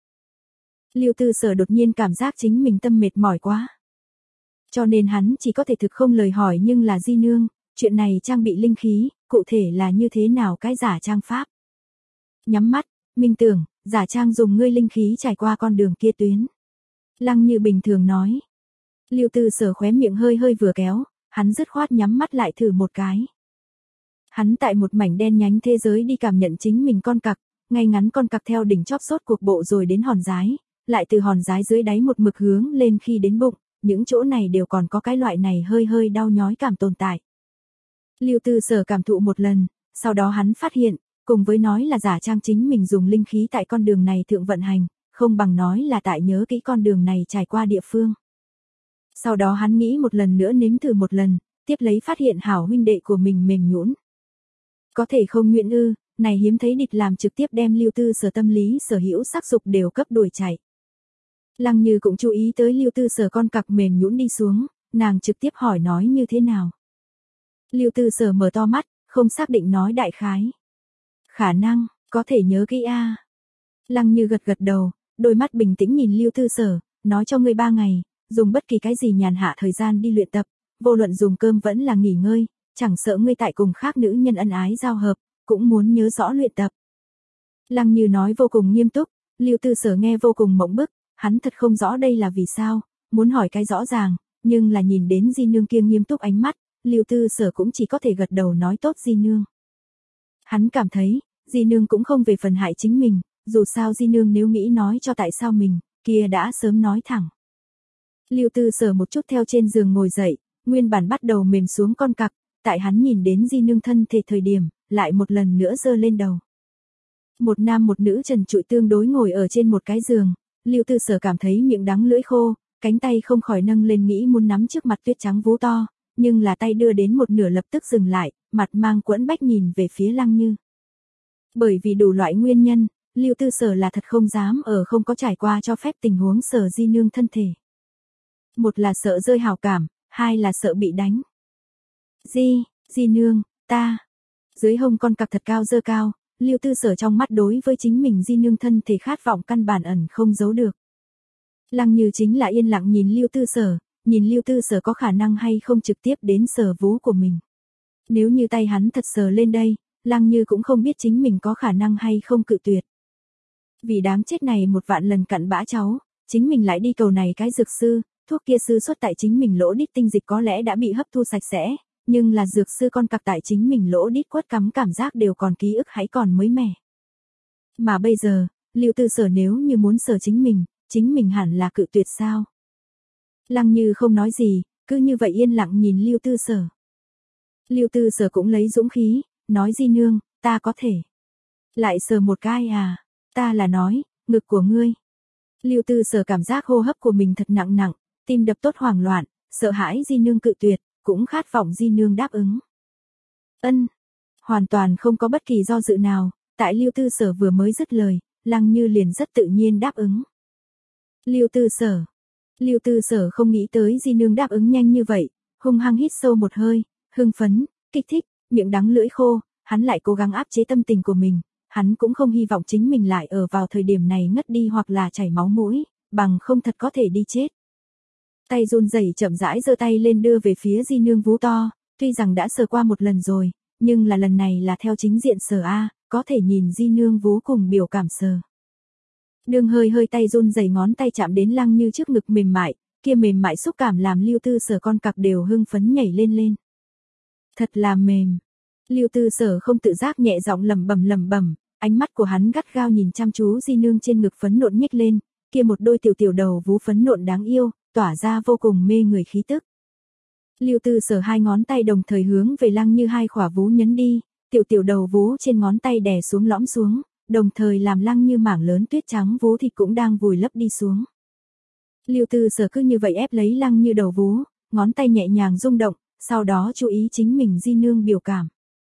Speaker 1: Lưu Tư Sở đột nhiên cảm giác chính mình tâm mệt mỏi quá. Cho nên hắn chỉ có thể thực không lời hỏi nhưng là di nương, chuyện này trang bị linh khí, cụ thể là như thế nào cái giả trang pháp. Nhắm mắt, minh tưởng, giả trang dùng ngươi linh khí trải qua con đường kia tuyến. Lăng Như bình thường nói. Lưu Tư Sở khóe miệng hơi hơi vừa kéo, hắn dứt khoát nhắm mắt lại thử một cái. Hắn tại một mảnh đen nhánh thế giới đi cảm nhận chính mình con cặc, ngay ngắn con cặc theo đỉnh chóp sốt cuộc bộ rồi đến hòn giái, lại từ hòn giái dưới đáy một mực hướng lên khi đến bụng, những chỗ này đều còn có cái loại này hơi hơi đau nhói cảm tồn tại. Lưu Tư Sở cảm thụ một lần, sau đó hắn phát hiện, cùng với nói là giả trang chính mình dùng linh khí tại con đường này thượng vận hành, không bằng nói là tại nhớ kỹ con đường này trải qua địa phương. Sau đó hắn nghĩ một lần nữa nếm thử một lần, tiếp lấy phát hiện hảo huynh đệ của mình mềm nhũn. Có thể không nguyện ư, này hiếm thấy địch làm trực tiếp đem Lưu Tư Sở tâm lý sở hữu sắc dục đều cấp đuổi chạy. Lăng Như cũng chú ý tới Lưu Tư Sở con cặc mềm nhũn đi xuống, nàng trực tiếp hỏi nói như thế nào. Lưu Tư Sở mở to mắt, không xác định nói đại khái. Khả năng, có thể nhớ kỹ a. Lăng Như gật gật đầu, đôi mắt bình tĩnh nhìn Lưu Tư Sở, nói cho ngươi ba ngày, dùng bất kỳ cái gì nhàn hạ thời gian đi luyện tập, vô luận dùng cơm vẫn là nghỉ ngơi, chẳng sợ ngươi tại cùng khác nữ nhân ân ái giao hợp, cũng muốn nhớ rõ luyện tập. Lăng Như nói vô cùng nghiêm túc, Lưu Tư Sở nghe vô cùng mộng bức, hắn thật không rõ đây là vì sao, muốn hỏi cái rõ ràng, nhưng là nhìn đến Di Nương kia nghiêm túc ánh mắt, Lưu Tư Sở cũng chỉ có thể gật đầu nói tốt Di Nương. Hắn cảm thấy, Di Nương cũng không về phần hại chính mình, dù sao Di Nương nếu nghĩ nói cho tại sao mình, kia đã sớm nói thẳng. Lưu Tư Sở một chút theo trên giường ngồi dậy, nguyên bản bắt đầu mềm xuống con cặc, tại hắn nhìn đến Di Nương thân thể thời điểm, lại một lần nữa giơ lên đầu. Một nam một nữ trần trụi tương đối ngồi ở trên một cái giường, Lưu Tư Sở cảm thấy miệng đắng lưỡi khô, cánh tay không khỏi nâng lên nghĩ muốn nắm trước mặt tuyết trắng vú to, nhưng là tay đưa đến một nửa lập tức dừng lại, mặt mang quẫn bách nhìn về phía Lăng Như. Bởi vì đủ loại nguyên nhân, Lưu Tư Sở là thật không dám ở không có trải qua cho phép tình huống Sở Di Nương thân thể. Một là sợ rơi hảo cảm, hai là sợ bị đánh. Di, Di Nương, ta. Dưới hông con cặc thật cao dơ cao, Lưu Tư Sở trong mắt đối với chính mình Di Nương thân thể khát vọng căn bản ẩn không giấu được. Lăng Như chính là yên lặng nhìn Lưu Tư Sở, nhìn Lưu Tư Sở có khả năng hay không trực tiếp đến sờ vú của mình. Nếu như tay hắn thật sờ lên đây, Lăng Như cũng không biết chính mình có khả năng hay không cự tuyệt. Vì đáng chết này một vạn lần cặn bã cháu, chính mình lại đi cầu này cái dược sư, thuốc kia sư xuất tại chính mình lỗ đít tinh dịch có lẽ đã bị hấp thu sạch sẽ, nhưng là dược sư con cặc tại chính mình lỗ đít quất cắm cảm giác đều còn ký ức hãy còn mới mẻ. Mà bây giờ, Lưu Tư Sở nếu như muốn sờ chính mình, chính mình hẳn là cự tuyệt sao? Lăng Như không nói gì, cứ như vậy yên lặng nhìn Lưu Tư Sở. Lưu Tư Sở cũng lấy dũng khí, nói Di Nương, ta có thể. Lại sờ một cái à, ta là nói, ngực của ngươi. Lưu Tư Sở cảm giác hô hấp của mình thật nặng nặng, tim đập tốt hoảng loạn, sợ hãi Di Nương cự tuyệt, cũng khát vọng Di Nương đáp ứng. Ân, hoàn toàn không có bất kỳ do dự nào, tại Lưu Tư Sở vừa mới dứt lời, Lăng Như liền rất tự nhiên đáp ứng. Lưu Tư Sở. Lưu Tư Sở không nghĩ tới Di Nương đáp ứng nhanh như vậy, hung hăng hít sâu một hơi, hưng phấn, kích thích, miệng đắng lưỡi khô, hắn lại cố gắng áp chế tâm tình của mình, hắn cũng không hy vọng chính mình lại ở vào thời điểm này ngất đi hoặc là chảy máu mũi, bằng không thật có thể đi chết. Tay run rẩy chậm rãi giơ tay lên đưa về phía Di Nương vú to, tuy rằng đã sờ qua một lần rồi, nhưng là lần này là theo chính diện sờ a, có thể nhìn Di Nương vú cùng biểu cảm sờ. Đường hơi hơi tay run rẩy ngón tay chạm đến Lăng Như trước ngực mềm mại, kia mềm mại xúc cảm làm Lưu Tư Sở con cặc đều hưng phấn nhảy lên lên. Thật là mềm. Lưu Tư Sở không tự giác nhẹ giọng lẩm bẩm lẩm bẩm, ánh mắt của hắn gắt gao nhìn chăm chú Di Nương trên ngực phấn nộn nhếch lên, kia một đôi tiểu tiểu đầu vú phấn nộn đáng yêu, tỏa ra vô cùng mê người khí tức. Lưu Tư Sở hai ngón tay đồng thời hướng về Lăng Như hai khỏa vú nhấn đi, tiểu tiểu đầu vú trên ngón tay đè xuống lõm xuống, đồng thời làm Lăng Như mảng lớn tuyết trắng vú thịt cũng đang vùi lấp đi xuống. Lưu Tư Sở cứ như vậy ép lấy Lăng Như đầu vú, ngón tay nhẹ nhàng rung động, sau đó chú ý chính mình Di Nương biểu cảm.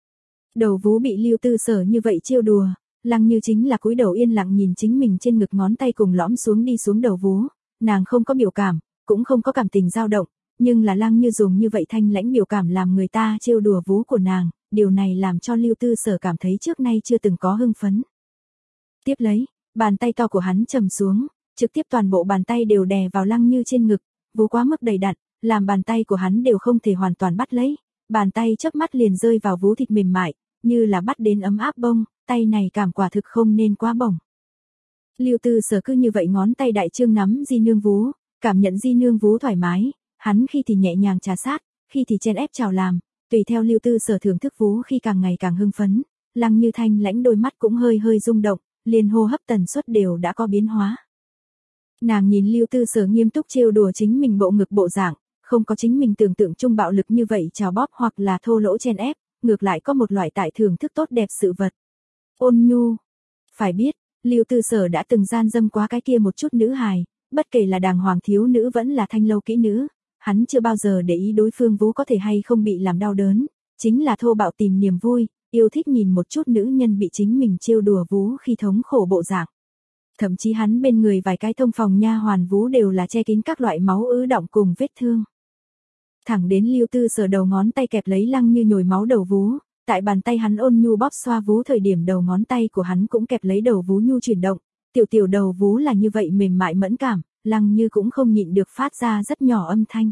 Speaker 1: Đầu vú bị Lưu Tư Sở như vậy trêu đùa, Lăng Như chính là cúi đầu yên lặng nhìn chính mình trên ngực ngón tay cùng lõm xuống đi xuống đầu vú, nàng không có biểu cảm, cũng không có cảm tình dao động, nhưng là Lăng Như dùng như vậy thanh lãnh biểu cảm làm người ta trêu đùa vú của nàng, điều này làm cho Lưu Tư Sở cảm thấy trước nay chưa từng có hưng phấn. Tiếp lấy, bàn tay to của hắn trầm xuống, trực tiếp toàn bộ bàn tay đều đè vào Lăng Như trên ngực, vú quá mức đầy đặn, làm bàn tay của hắn đều không thể hoàn toàn bắt lấy, bàn tay chớp mắt liền rơi vào vú thịt mềm mại, như là bắt đến ấm áp bông, tay này cảm quả thực không nên quá bổng. Lưu Tư Sở cứ như vậy ngón tay đại trương nắm Di Nương vú, cảm nhận Di Nương vú thoải mái, hắn khi thì nhẹ nhàng trà sát, khi thì chen ép chào làm, tùy theo Lưu Tư Sở thưởng thức vú khi càng ngày càng hưng phấn, Lăng Như thanh lãnh đôi mắt cũng hơi hơi rung động, liền hô hấp tần suất đều đã có biến hóa. Nàng nhìn Lưu Tư Sở nghiêm túc trêu đùa chính mình bộ ngực bộ dạng, không có chính mình tưởng tượng chung bạo lực như vậy trào bóp hoặc là thô lỗ chen ép, ngược lại có một loại tại thưởng thức tốt đẹp sự vật. Ôn nhu. Phải biết, Lưu Tư Sở đã từng gian dâm quá cái kia một chút nữ hài, bất kể là đàng hoàng thiếu nữ vẫn là thanh lâu kỹ nữ, hắn chưa bao giờ để ý đối phương vú có thể hay không bị làm đau đớn, chính là thô bạo tìm niềm vui, yêu thích nhìn một chút nữ nhân bị chính mình trêu đùa vú khi thống khổ bộ dạng. Thậm chí hắn bên người vài cái thông phòng nha hoàn vú đều là che kín các loại máu ứ đọng cùng vết thương. Thẳng đến Lưu Tư Sở đầu ngón tay kẹp lấy Lăng Như nhồi máu đầu vú, tại bàn tay hắn ôn nhu bóp xoa vú thời điểm đầu ngón tay của hắn cũng kẹp lấy đầu vú nhu chuyển động, tiểu tiểu đầu vú là như vậy mềm mại mẫn cảm, Lăng Như cũng không nhịn được phát ra rất nhỏ âm thanh.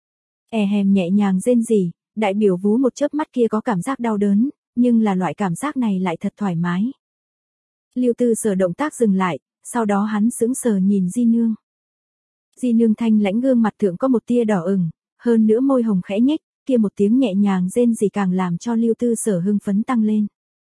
Speaker 1: E hèm nhẹ nhàng rên rỉ, đại biểu vú một chớp mắt kia có cảm giác đau đớn, nhưng là loại cảm giác này lại thật thoải mái. Lưu Tư Sở động tác dừng lại, sau đó hắn sững sờ nhìn Di Nương. Di Nương thanh lãnh gương mặt thượng có một tia đỏ ửng, hơn nữa môi hồng khẽ nhếch, kia một tiếng nhẹ nhàng rên rỉ càng làm cho Lưu Tư Sở hưng phấn tăng lên.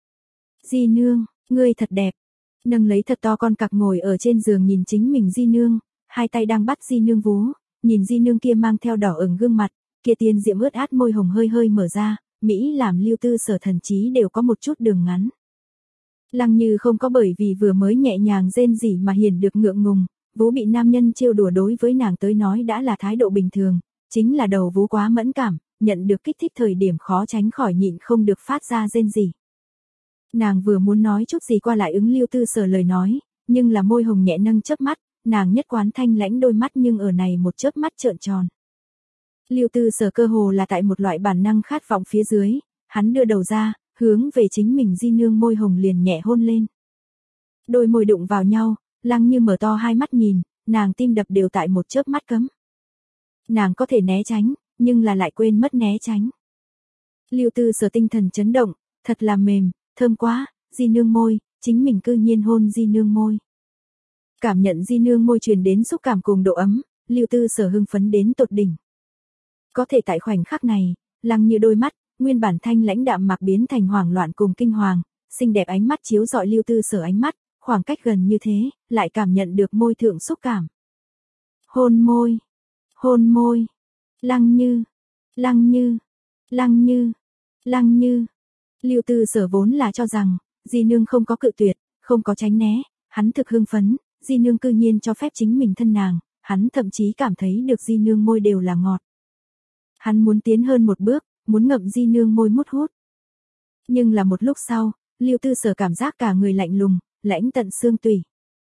Speaker 1: Di Nương, ngươi thật đẹp. Nâng lấy thật to con cặc ngồi ở trên giường nhìn chính mình Di Nương, hai tay đang bắt Di Nương vú, nhìn Di Nương kia mang theo đỏ ửng gương mặt, kia tiên diệm ướt át môi hồng hơi hơi mở ra, mỹ làm Lưu Tư Sở thần trí đều có một chút đường ngắn. Lăng Như không có bởi vì vừa mới nhẹ nhàng rên rỉ mà hiển được ngượng ngùng, vú bị nam nhân trêu đùa đối với nàng tới nói đã là thái độ bình thường, chính là đầu vú quá mẫn cảm, nhận được kích thích thời điểm khó tránh khỏi nhịn không được phát ra rên rỉ. Nàng vừa muốn nói chút gì qua lại ứng Lưu Tư Sở lời nói, nhưng là môi hồng nhẹ nâng chớp mắt, nàng nhất quán thanh lãnh đôi mắt nhưng ở này một chớp mắt trợn tròn. Lưu Tư Sở cơ hồ là tại một loại bản năng khát vọng phía dưới, hắn đưa đầu ra, hướng về chính mình Di Nương môi hồng liền nhẹ hôn lên. Đôi môi đụng vào nhau, Lăng Như mở to hai mắt nhìn, nàng tim đập đều tại một chớp mắt cấm. Nàng có thể né tránh, nhưng là lại quên mất né tránh. Lưu Tư Sở tinh thần chấn động, thật là mềm, thơm quá, Di Nương môi, chính mình cư nhiên hôn Di Nương môi. Cảm nhận Di Nương môi truyền đến xúc cảm cùng độ ấm, Lưu Tư Sở hưng phấn đến tột đỉnh. Có thể tại khoảnh khắc này, Lăng Như đôi mắt, nguyên bản thanh lãnh đạm mạc biến thành hoảng loạn cùng kinh hoàng, xinh đẹp ánh mắt chiếu rọi Lưu Tư Sở ánh mắt, khoảng cách gần như thế, lại cảm nhận được môi thượng xúc cảm. Hôn môi, hôn môi, Lăng Như, Lăng Như, Lăng Như, Lăng Như. Lưu Tư Sở vốn là cho rằng, Di Nương không có cự tuyệt, không có tránh né, hắn thực hưng phấn, Di Nương cư nhiên cho phép chính mình thân nàng, hắn thậm chí cảm thấy được Di Nương môi đều là ngọt. Hắn muốn tiến hơn một bước, muốn ngậm Di Nương môi mút hút. Nhưng là một lúc sau, Lưu Tư Sở cảm giác cả người lạnh lùng, lãnh tận xương tủy.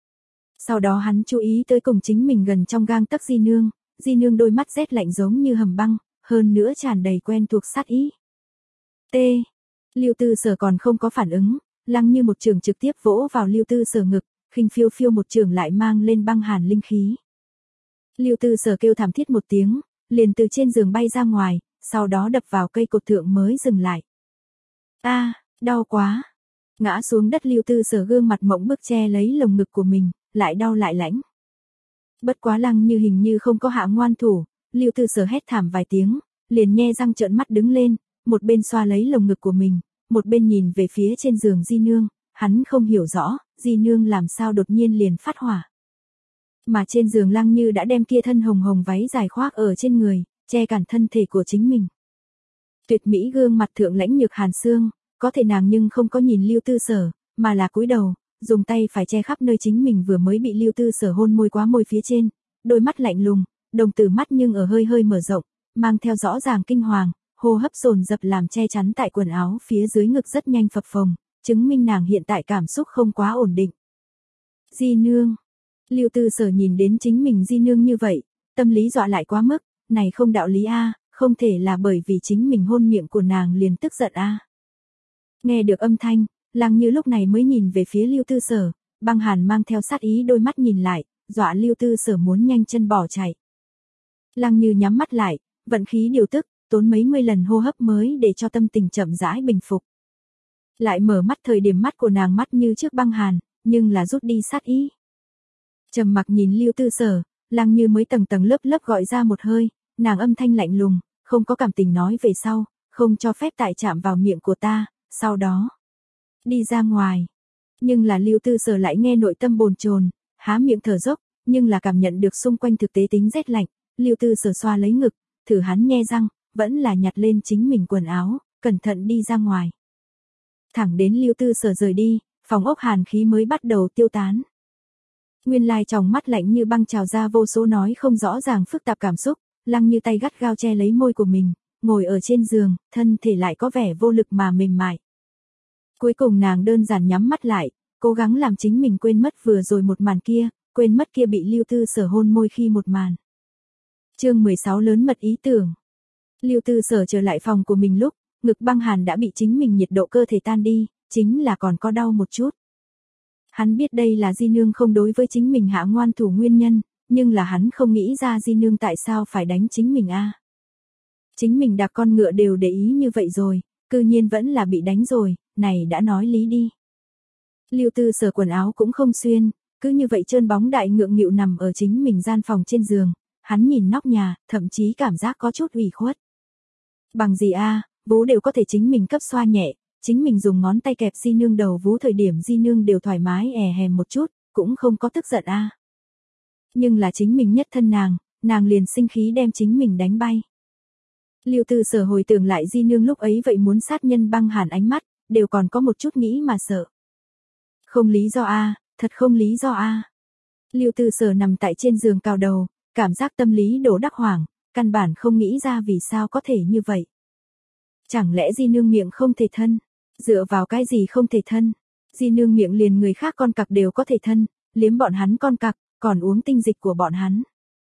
Speaker 1: Sau đó hắn chú ý tới cùng chính mình gần trong gang tấc Di Nương, Di Nương đôi mắt rét lạnh giống như hầm băng, hơn nữa tràn đầy quen thuộc sát ý. T. Lưu Tư Sở còn không có phản ứng, Lăng Như một trường trực tiếp vỗ vào Lưu Tư Sở ngực, khinh phiêu phiêu một trường lại mang lên băng hàn linh khí. Lưu Tư Sở kêu thảm thiết một tiếng, liền từ trên giường bay ra ngoài, sau đó đập vào cây cột thượng mới dừng lại. A, à, đau quá. Ngã xuống đất Lưu Tư Sở gương mặt mộng bức che lấy lồng ngực của mình, lại đau lại lãnh. Bất quá Lăng Như hình như không có hạ ngoan thủ, Lưu Tư Sở hét thảm vài tiếng, liền nhe răng trợn mắt đứng lên, một bên xoa lấy lồng ngực của mình, một bên nhìn về phía trên giường Di Nương, hắn không hiểu rõ, Di Nương làm sao đột nhiên liền phát hỏa. Mà trên giường Lăng Như đã đem kia thân hồng hồng váy dài khoác ở trên người, che cản thân thể của chính mình. Tuyệt mỹ gương mặt thượng lãnh nhược hàn xương, có thể nàng nhưng không có nhìn Lưu Tư Sở, mà là cúi đầu, dùng tay phải che khắp nơi chính mình vừa mới bị Lưu Tư Sở hôn môi quá môi phía trên, đôi mắt lạnh lùng, đồng tử mắt nhưng ở hơi hơi mở rộng, mang theo rõ ràng kinh hoàng, hô hấp dồn dập làm che chắn tại quần áo phía dưới ngực rất nhanh phập phồng, chứng minh nàng hiện tại cảm xúc không quá ổn định. Di Nương. Lưu Tư Sở nhìn đến chính mình Di Nương như vậy, tâm lý dọa lại quá mức, này không đạo lý a, không thể là bởi vì chính mình hôn miệng của nàng liền tức giận a. Nghe được âm thanh, Lăng Như lúc này mới nhìn về phía Lưu Tư Sở, băng hàn mang theo sát ý đôi mắt nhìn lại, dọa Lưu Tư Sở muốn nhanh chân bỏ chạy. Lăng Như nhắm mắt lại, vận khí điều tức, tốn mấy mươi lần hô hấp mới để cho tâm tình chậm rãi bình phục. Lại mở mắt thời điểm mắt của nàng mắt như trước băng hàn, nhưng là rút đi sát ý. Trầm mặc nhìn Lưu Tư Sở, Lăng Như mới tầng tầng lớp lớp gọi ra một hơi, nàng âm thanh lạnh lùng, không có cảm tình nói về sau, không cho phép tại chạm vào miệng của ta, sau đó đi ra ngoài. Nhưng là Lưu Tư Sở lại nghe nội tâm bồn chồn, há miệng thở dốc, nhưng là cảm nhận được xung quanh thực tế tính rét lạnh, Lưu Tư Sở xoa lấy ngực, thử hắn nhe răng, vẫn là nhặt lên chính mình quần áo, cẩn thận đi ra ngoài. Thẳng đến Lưu Tư Sở rời đi, phòng ốc hàn khí mới bắt đầu tiêu tán. Nguyên lai trong mắt lạnh như băng trào ra vô số nói không rõ ràng phức tạp cảm xúc, Lăng Như tay gắt gao che lấy môi của mình, ngồi ở trên giường, thân thể lại có vẻ vô lực mà mềm mại. Cuối cùng nàng đơn giản nhắm mắt lại, cố gắng làm chính mình quên mất vừa rồi một màn kia, quên mất kia bị Lưu Tư Sở hôn môi khi một màn. Chương mười sáu lớn mật ý tưởng. Lưu Tư Sở trở lại phòng của mình lúc, ngực băng hàn đã bị chính mình nhiệt độ cơ thể tan đi, chính là còn có đau một chút. Hắn biết đây là Di Nương không đối với chính mình hạ ngoan thủ nguyên nhân, nhưng là hắn không nghĩ ra Di Nương tại sao phải đánh chính mình a. Chính mình đạp con ngựa đều để ý như vậy rồi, cư nhiên vẫn là bị đánh rồi, này đã nói lý đi. Lưu Tư Sở quần áo cũng không xuyên, cứ như vậy trơn bóng đại ngượng nghịu nằm ở chính mình gian phòng trên giường, hắn nhìn nóc nhà, thậm chí cảm giác có chút ủy khuất. Bằng gì a, vú đều có thể chính mình cấp xoa nhẹ, chính mình dùng ngón tay kẹp Di Nương đầu vú thời điểm Di Nương đều thoải mái è hèm một chút, cũng không có tức giận a. Nhưng là chính mình nhất thân nàng, nàng liền sinh khí đem chính mình đánh bay. Lưu Tư Sở hồi tưởng lại Di Nương lúc ấy vậy muốn sát nhân băng hàn ánh mắt, đều còn có một chút nghĩ mà sợ. Không lý do a, thật không lý do a. Lưu Tư Sở nằm tại trên giường cào đầu, cảm giác tâm lý đổ đắc hoảng, căn bản không nghĩ ra vì sao có thể như vậy. Chẳng lẽ Di Nương miệng không thể thân? Dựa vào cái gì không thể thân? Di Nương miệng liền người khác con cặc đều có thể thân, liếm bọn hắn con cặc, còn uống tinh dịch của bọn hắn.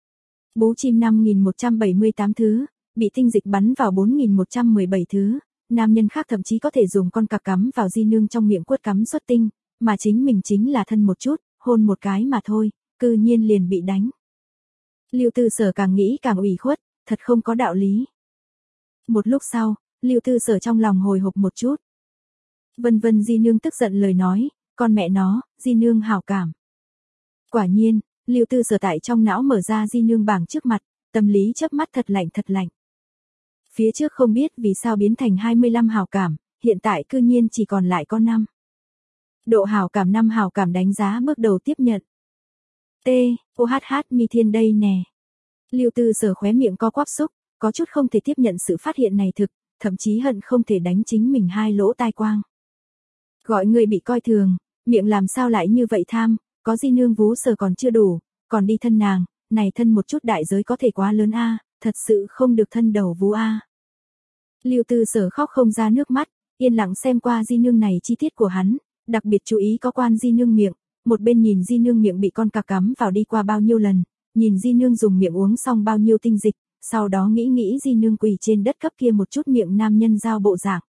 Speaker 1: Bú chim năm nghìn một trăm bảy mươi tám thứ, bị tinh dịch bắn vào bốn nghìn một trăm mười bảy thứ, nam nhân khác thậm chí có thể dùng con cặc cắm vào Di Nương trong miệng quất cắm xuất tinh, mà chính mình chính là thân một chút, hôn một cái mà thôi, cư nhiên liền bị đánh. Lưu Tư Sở càng nghĩ càng ủy khuất, thật không có đạo lý. Một lúc sau, Lưu Tư Sở trong lòng hồi hộp một chút. Vân vân Di Nương tức giận lời nói, con mẹ nó, Di Nương hảo cảm. Quả nhiên, Lưu Tư Sở tại trong não mở ra Di Nương bảng trước mặt, tâm lý chớp mắt thật lạnh thật lạnh. Phía trước không biết vì sao biến thành hai mươi lăm hảo cảm, hiện tại cư nhiên chỉ còn lại có năm. Độ hảo cảm năm hảo cảm đánh giá bước đầu tiếp nhận. T, ô hát hát mi thiên đây nè. Lưu Tư Sở khóe miệng co quắp xúc, có chút không thể tiếp nhận sự phát hiện này thực, thậm chí hận không thể đánh chính mình hai lỗ tai quang. Gọi người bị coi thường, miệng làm sao lại như vậy tham, có Di Nương vú sờ còn chưa đủ, còn đi thân nàng, này thân một chút đại giới có thể quá lớn a, thật sự không được thân đầu vú a. Lưu Tư Sở khóc không ra nước mắt, yên lặng xem qua Di Nương này chi tiết của hắn, đặc biệt chú ý có quan Di Nương miệng, một bên nhìn Di Nương miệng bị con cặc cắm vào đi qua bao nhiêu lần, nhìn Di Nương dùng miệng uống xong bao nhiêu tinh dịch, sau đó nghĩ nghĩ Di Nương quỳ trên đất cấp kia một chút miệng nam nhân giao bộ dạng.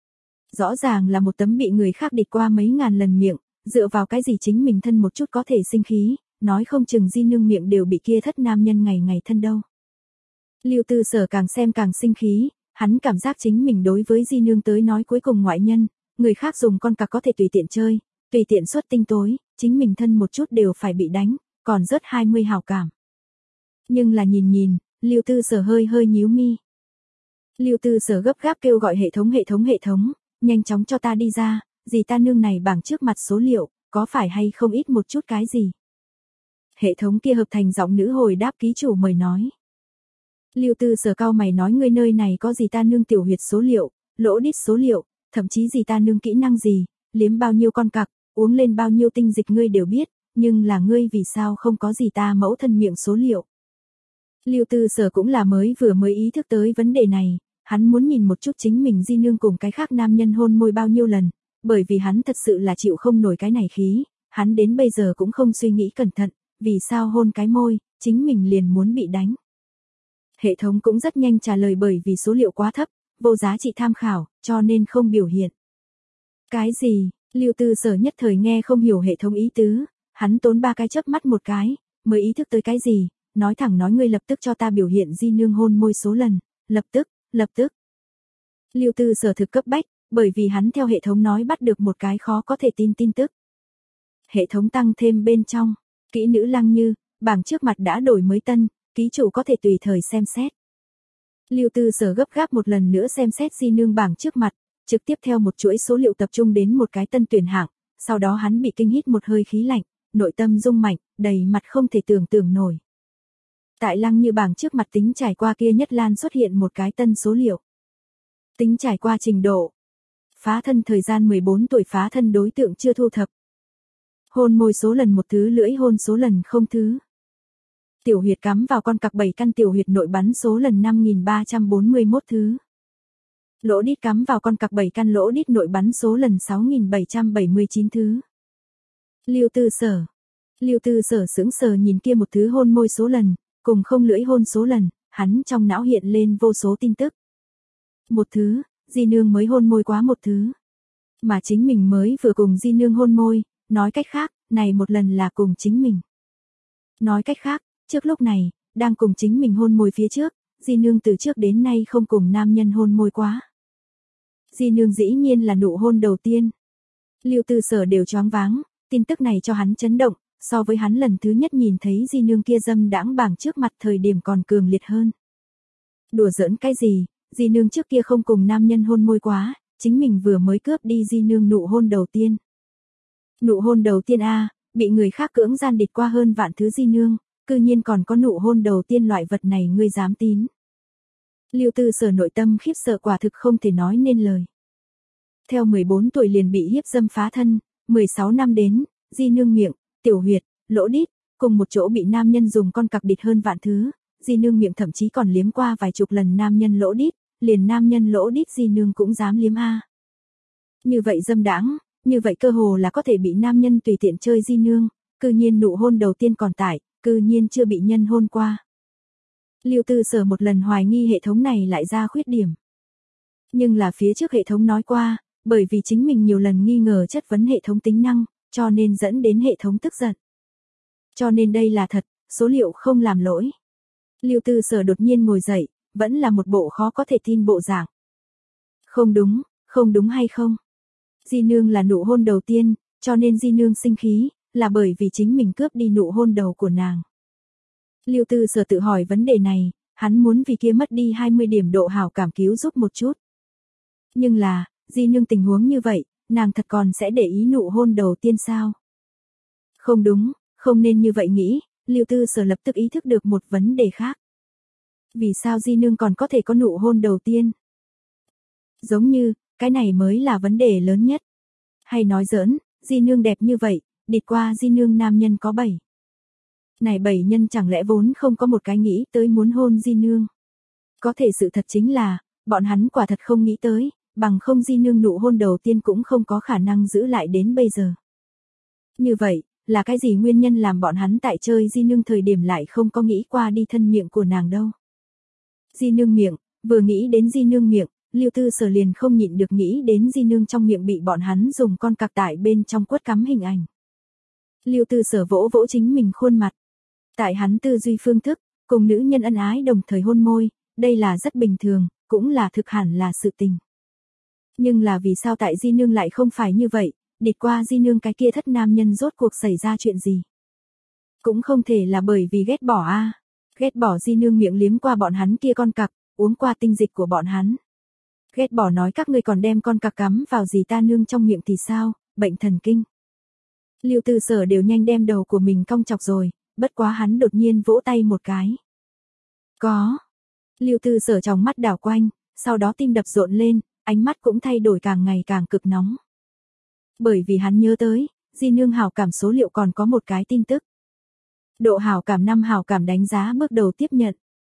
Speaker 1: Rõ ràng là một tấm bị người khác địch qua mấy ngàn lần miệng, dựa vào cái gì chính mình thân một chút có thể sinh khí, nói không chừng Di Nương miệng đều bị kia thất nam nhân ngày ngày thân đâu. Lưu Tư Sở càng xem càng sinh khí, hắn cảm giác chính mình đối với Di Nương tới nói cuối cùng ngoại nhân, người khác dùng con cặc có thể tùy tiện chơi, tùy tiện xuất tinh tối, chính mình thân một chút đều phải bị đánh, còn rớt hai mươi hảo cảm. Nhưng là nhìn nhìn, Lưu Tư Sở hơi hơi nhíu mi. Lưu Tư Sở gấp gáp kêu gọi hệ thống hệ thống hệ thống, nhanh chóng cho ta đi ra, gì ta nương này bảng trước mặt số liệu, có phải hay không ít một chút cái gì. Hệ thống kia hợp thành giọng nữ hồi đáp ký chủ mời nói. Lưu Tư Sở cao mày nói ngươi nơi này có gì ta nương tiểu huyệt số liệu, lỗ đít số liệu, thậm chí gì ta nương kỹ năng gì, liếm bao nhiêu con cặc, uống lên bao nhiêu tinh dịch ngươi đều biết, nhưng là ngươi vì sao không có gì ta mẫu thân miệng số liệu. Lưu Tư Sở cũng là mới vừa mới ý thức tới vấn đề này, hắn muốn nhìn một chút chính mình Di Nương cùng cái khác nam nhân hôn môi bao nhiêu lần, bởi vì hắn thật sự là chịu không nổi cái này khí, hắn đến bây giờ cũng không suy nghĩ cẩn thận, vì sao hôn cái môi, chính mình liền muốn bị đánh. Hệ thống cũng rất nhanh trả lời bởi vì số liệu quá thấp, vô giá trị tham khảo, cho nên không biểu hiện. Cái gì? Lưu Tư Sở nhất thời nghe không hiểu hệ thống ý tứ, hắn tốn ba cái chớp mắt một cái, mới ý thức tới cái gì, nói thẳng nói ngươi lập tức cho ta biểu hiện Di Nương hôn môi số lần, lập tức, lập tức. Lưu Tư Sở thực cấp bách, bởi vì hắn theo hệ thống nói bắt được một cái khó có thể tin tin tức. Hệ thống tăng thêm bên trong, kỹ nữ Lăng Như, bảng trước mặt đã đổi mới tân, ký chủ có thể tùy thời xem xét. Lưu Tư Sở gấp gáp một lần nữa xem xét Di Nương bảng trước mặt, trực tiếp theo một chuỗi số liệu tập trung đến một cái tân tuyển hạng, sau đó hắn bị kinh hít một hơi khí lạnh, nội tâm rung mạnh, đầy mặt không thể tưởng tượng nổi. Tại Lăng Như bảng trước mặt tính trải qua kia nhất lan xuất hiện một cái tân số liệu. Tính trải qua trình độ. Phá thân thời gian mười bốn tuổi phá thân đối tượng chưa thu thập. Hôn môi số lần một thứ lưỡi hôn số lần không thứ. Tiểu huyệt cắm vào con cặc bảy căn, tiểu huyệt nội bắn số lần năm nghìn ba trăm bốn mươi mốt thứ. Lỗ đít cắm vào con cặc bảy căn, lỗ đít nội bắn số lần sáu nghìn bảy trăm bảy mươi chín thứ. Lưu Tư Sở. Lưu Tư Sở sững sờ nhìn kia một thứ hôn môi số lần, cùng không lưỡi hôn số lần, hắn trong não hiện lên vô số tin tức. Một thứ, Di Nương mới hôn môi quá một thứ. Mà chính mình mới vừa cùng Di Nương hôn môi, nói cách khác, này một lần là cùng chính mình. Nói cách khác, trước lúc này, đang cùng chính mình hôn môi phía trước, Di Nương từ trước đến nay không cùng nam nhân hôn môi quá. Di Nương dĩ nhiên là nụ hôn đầu tiên. Lưu Tư Sở đều choáng váng, tin tức này cho hắn chấn động, so với hắn lần thứ nhất nhìn thấy Di Nương kia dâm đãng bảng trước mặt thời điểm còn cường liệt hơn. Đùa giỡn cái gì, Di Nương trước kia không cùng nam nhân hôn môi quá, chính mình vừa mới cướp đi Di Nương nụ hôn đầu tiên. Nụ hôn đầu tiên a, bị người khác cưỡng gian địch qua hơn vạn thứ Di Nương, cư nhiên còn có nụ hôn đầu tiên loại vật này, ngươi dám tín. Lưu Tư Sở nội tâm khiếp sợ quả thực không thể nói nên lời. Theo mười bốn tuổi liền bị hiếp dâm phá thân, mười sáu năm đến, Di Nương miệng, tiểu huyệt, lỗ đít, cùng một chỗ bị nam nhân dùng con cặc địch hơn vạn thứ, Di Nương miệng thậm chí còn liếm qua vài chục lần nam nhân lỗ đít, liền nam nhân lỗ đít Di Nương cũng dám liếm a. Như vậy dâm đãng, như vậy cơ hồ là có thể bị nam nhân tùy tiện chơi Di Nương, cư nhiên nụ hôn đầu tiên còn tại, cư nhiên chưa bị nhân hôn qua. Lưu Tư Sở một lần hoài nghi hệ thống này lại ra khuyết điểm. Nhưng là phía trước hệ thống nói qua, bởi vì chính mình nhiều lần nghi ngờ chất vấn hệ thống tính năng, cho nên dẫn đến hệ thống tức giận. Cho nên đây là thật, số liệu không làm lỗi. Lưu Tư Sở đột nhiên ngồi dậy, vẫn là một bộ khó có thể tin bộ dạng. Không đúng, không đúng hay không? Di Nương là nụ hôn đầu tiên, cho nên Di Nương sinh khí, là bởi vì chính mình cướp đi nụ hôn đầu của nàng. Lưu Tư Sở tự hỏi vấn đề này, hắn muốn vì kia mất đi hai mươi điểm độ hảo cảm cứu giúp một chút. Nhưng là, Di Nương tình huống như vậy, nàng thật còn sẽ để ý nụ hôn đầu tiên sao? Không đúng, không nên như vậy nghĩ, Lưu Tư Sở lập tức ý thức được một vấn đề khác. Vì sao Di Nương còn có thể có nụ hôn đầu tiên? Giống như, cái này mới là vấn đề lớn nhất. Hay nói giỡn, Di Nương đẹp như vậy, địch qua Di Nương nam nhân có bảy. Này bảy nhân chẳng lẽ vốn không có một cái nghĩ tới muốn hôn Di Nương. Có thể sự thật chính là, bọn hắn quả thật không nghĩ tới, bằng không Di Nương nụ hôn đầu tiên cũng không có khả năng giữ lại đến bây giờ. Như vậy, là cái gì nguyên nhân làm bọn hắn tại chơi Di Nương thời điểm lại không có nghĩ qua đi thân miệng của nàng đâu. Di Nương miệng, vừa nghĩ đến Di Nương miệng, Lưu Tư Sở liền không nhịn được nghĩ đến Di Nương trong miệng bị bọn hắn dùng con cặc tại bên trong quất cắm hình ảnh. Lưu Tư Sở vỗ vỗ chính mình khuôn mặt. Tại hắn tư duy phương thức, cùng nữ nhân ân ái đồng thời hôn môi, đây là rất bình thường, cũng là thực hẳn là sự tình. Nhưng là vì sao tại Di Nương lại không phải như vậy, địch qua Di Nương cái kia thất nam nhân rốt cuộc xảy ra chuyện gì? Cũng không thể là bởi vì ghét bỏ a, ghét bỏ Di Nương miệng liếm qua bọn hắn kia con cặc, uống qua tinh dịch của bọn hắn. Ghét bỏ nói các ngươi còn đem con cặc cắm vào gì ta nương trong miệng thì sao, bệnh thần kinh. Lưu Tư Sở đều nhanh đem đầu của mình cong chọc rồi, bất quá hắn đột nhiên vỗ tay một cái. Có. Lưu Tư Sở trong mắt đảo quanh, sau đó tim đập rộn lên, ánh mắt cũng thay đổi càng ngày càng cực nóng. Bởi vì hắn nhớ tới, Di Nương hảo cảm số liệu còn có một cái tin tức. Độ hảo cảm năm hảo cảm đánh giá bước đầu tiếp nhận.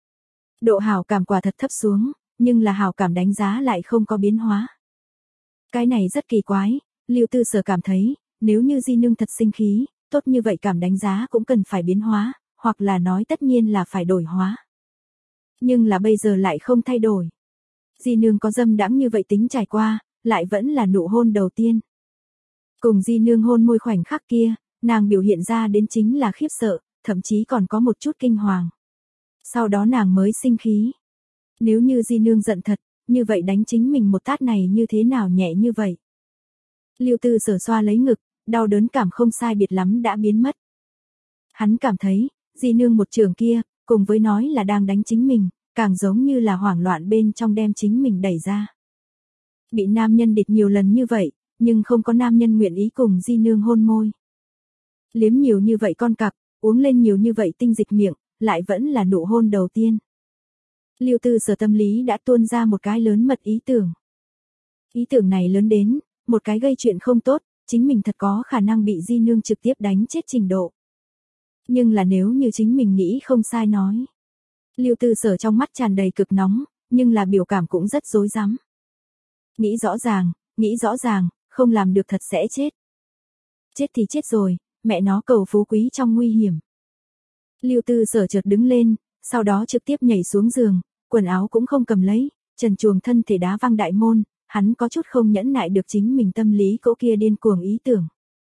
Speaker 1: Độ hảo cảm quả thật thấp xuống, nhưng là hảo cảm đánh giá lại không có biến hóa. Cái này rất kỳ quái, Lưu Tư Sở cảm thấy, nếu như Di Nương thật sinh khí, tốt như vậy cảm đánh giá cũng cần phải biến hóa, hoặc là nói tất nhiên là phải đổi hóa. Nhưng là bây giờ lại không thay đổi. Di Nương có dâm đãng như vậy tính trải qua, lại vẫn là nụ hôn đầu tiên. Cùng Di Nương hôn môi khoảnh khắc kia, nàng biểu hiện ra đến chính là khiếp sợ, thậm chí còn có một chút kinh hoàng. Sau đó nàng mới sinh khí. Nếu như Di Nương giận thật, như vậy đánh chính mình một tát này như thế nào nhẹ như vậy. Lưu Tư Sở xoa lấy ngực, đau đớn cảm không sai biệt lắm đã biến mất. Hắn cảm thấy, Di Nương một trường kia, cùng với nói là đang đánh chính mình, càng giống như là hoảng loạn bên trong đem chính mình đẩy ra. Bị nam nhân địch nhiều lần như vậy, nhưng không có nam nhân nguyện ý cùng Di Nương hôn môi. Liếm nhiều như vậy con cặc, uống lên nhiều như vậy tinh dịch miệng, lại vẫn là nụ hôn đầu tiên. Lưu Tư Sở tâm lý đã tuôn ra một cái lớn mật ý tưởng. Ý tưởng này lớn đến, một cái gây chuyện không tốt, chính mình thật có khả năng bị Di Nương trực tiếp đánh chết trình độ. Nhưng là nếu như chính mình nghĩ không sai nói. Lưu Tư Sở trong mắt tràn đầy cực nóng, nhưng là biểu cảm cũng rất rối rắm. Nghĩ rõ ràng, nghĩ rõ ràng, không làm được thật sẽ chết. Chết thì chết rồi, mẹ nó cầu phú quý trong nguy hiểm. Lưu Tư Sở chợt đứng lên, sau đó trực tiếp nhảy xuống giường, quần áo cũng không cầm lấy, trần truồng thân thể đá văng đại môn, hắn có chút không nhẫn nại được chính mình tâm lý cỗ kia điên cuồng ý tưởng.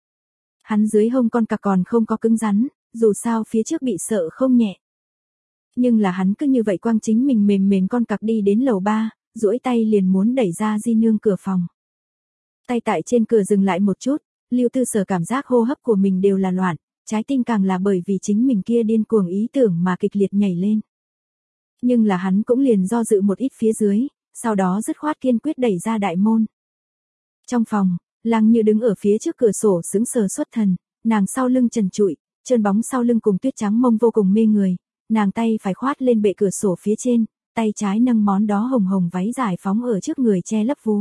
Speaker 1: Hắn dưới hông con cặc còn không có cứng rắn, dù sao phía trước bị sợ không nhẹ. Nhưng là hắn cứ như vậy quăng chính mình mềm mềm con cặc đi đến lầu ba, duỗi tay liền muốn đẩy ra Di Nương cửa phòng. Tay tại trên cửa dừng lại một chút, Lưu Tư Sở cảm giác hô hấp của mình đều là loạn, trái tim càng là bởi vì chính mình kia điên cuồng ý tưởng mà kịch liệt nhảy lên. Nhưng là hắn cũng liền do dự một ít phía dưới, sau đó dứt khoát kiên quyết đẩy ra đại môn. Trong phòng, Lăng Như đứng ở phía trước cửa sổ sững sờ xuất thần, nàng sau lưng trần trụi, trơn bóng sau lưng cùng tuyết trắng mông vô cùng mê người, nàng tay phải khoát lên bệ cửa sổ phía trên, tay trái nâng món đó hồng hồng váy dài phóng ở trước người che lấp vú.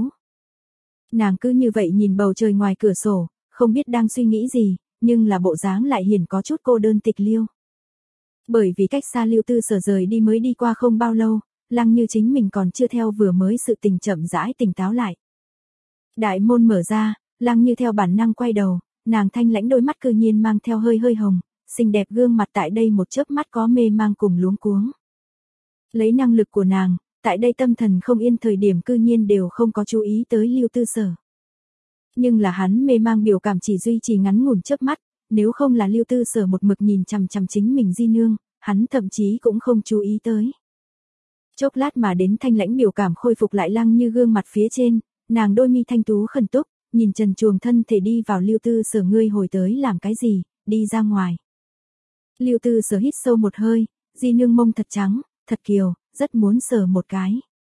Speaker 1: Nàng cứ như vậy nhìn bầu trời ngoài cửa sổ, không biết đang suy nghĩ gì, nhưng là bộ dáng lại hiển có chút cô đơn tịch liêu. Bởi vì cách xa Lưu Tư Sở rời đi mới đi qua không bao lâu, Lăng Như chính mình còn chưa theo vừa mới sự tình chậm rãi tỉnh táo lại. Đại môn mở ra, Lăng Như theo bản năng quay đầu, nàng thanh lãnh đôi mắt cư nhiên mang theo hơi hơi hồng, xinh đẹp gương mặt tại đây một chớp mắt có mê mang cùng luống cuống. Lấy năng lực của nàng, tại đây tâm thần không yên thời điểm cư nhiên đều không có chú ý tới Lưu Tư Sở. Nhưng là hắn mê mang biểu cảm chỉ duy trì ngắn ngủn chớp mắt, nếu không là Lưu Tư Sở một mực nhìn chằm chằm chính mình Di Nương, hắn thậm chí cũng không chú ý tới. Chốc lát mà đến thanh lãnh biểu cảm khôi phục lại Lăng Như gương mặt phía trên, nàng đôi mi thanh tú khẩn túc, nhìn trần truồng thân thể đi vào Lưu Tư Sở ngươi hồi tới làm cái gì, đi ra ngoài. Lưu Tư Sở hít sâu một hơi, Di Nương mông thật trắng, thật kiều, rất muốn sờ một cái.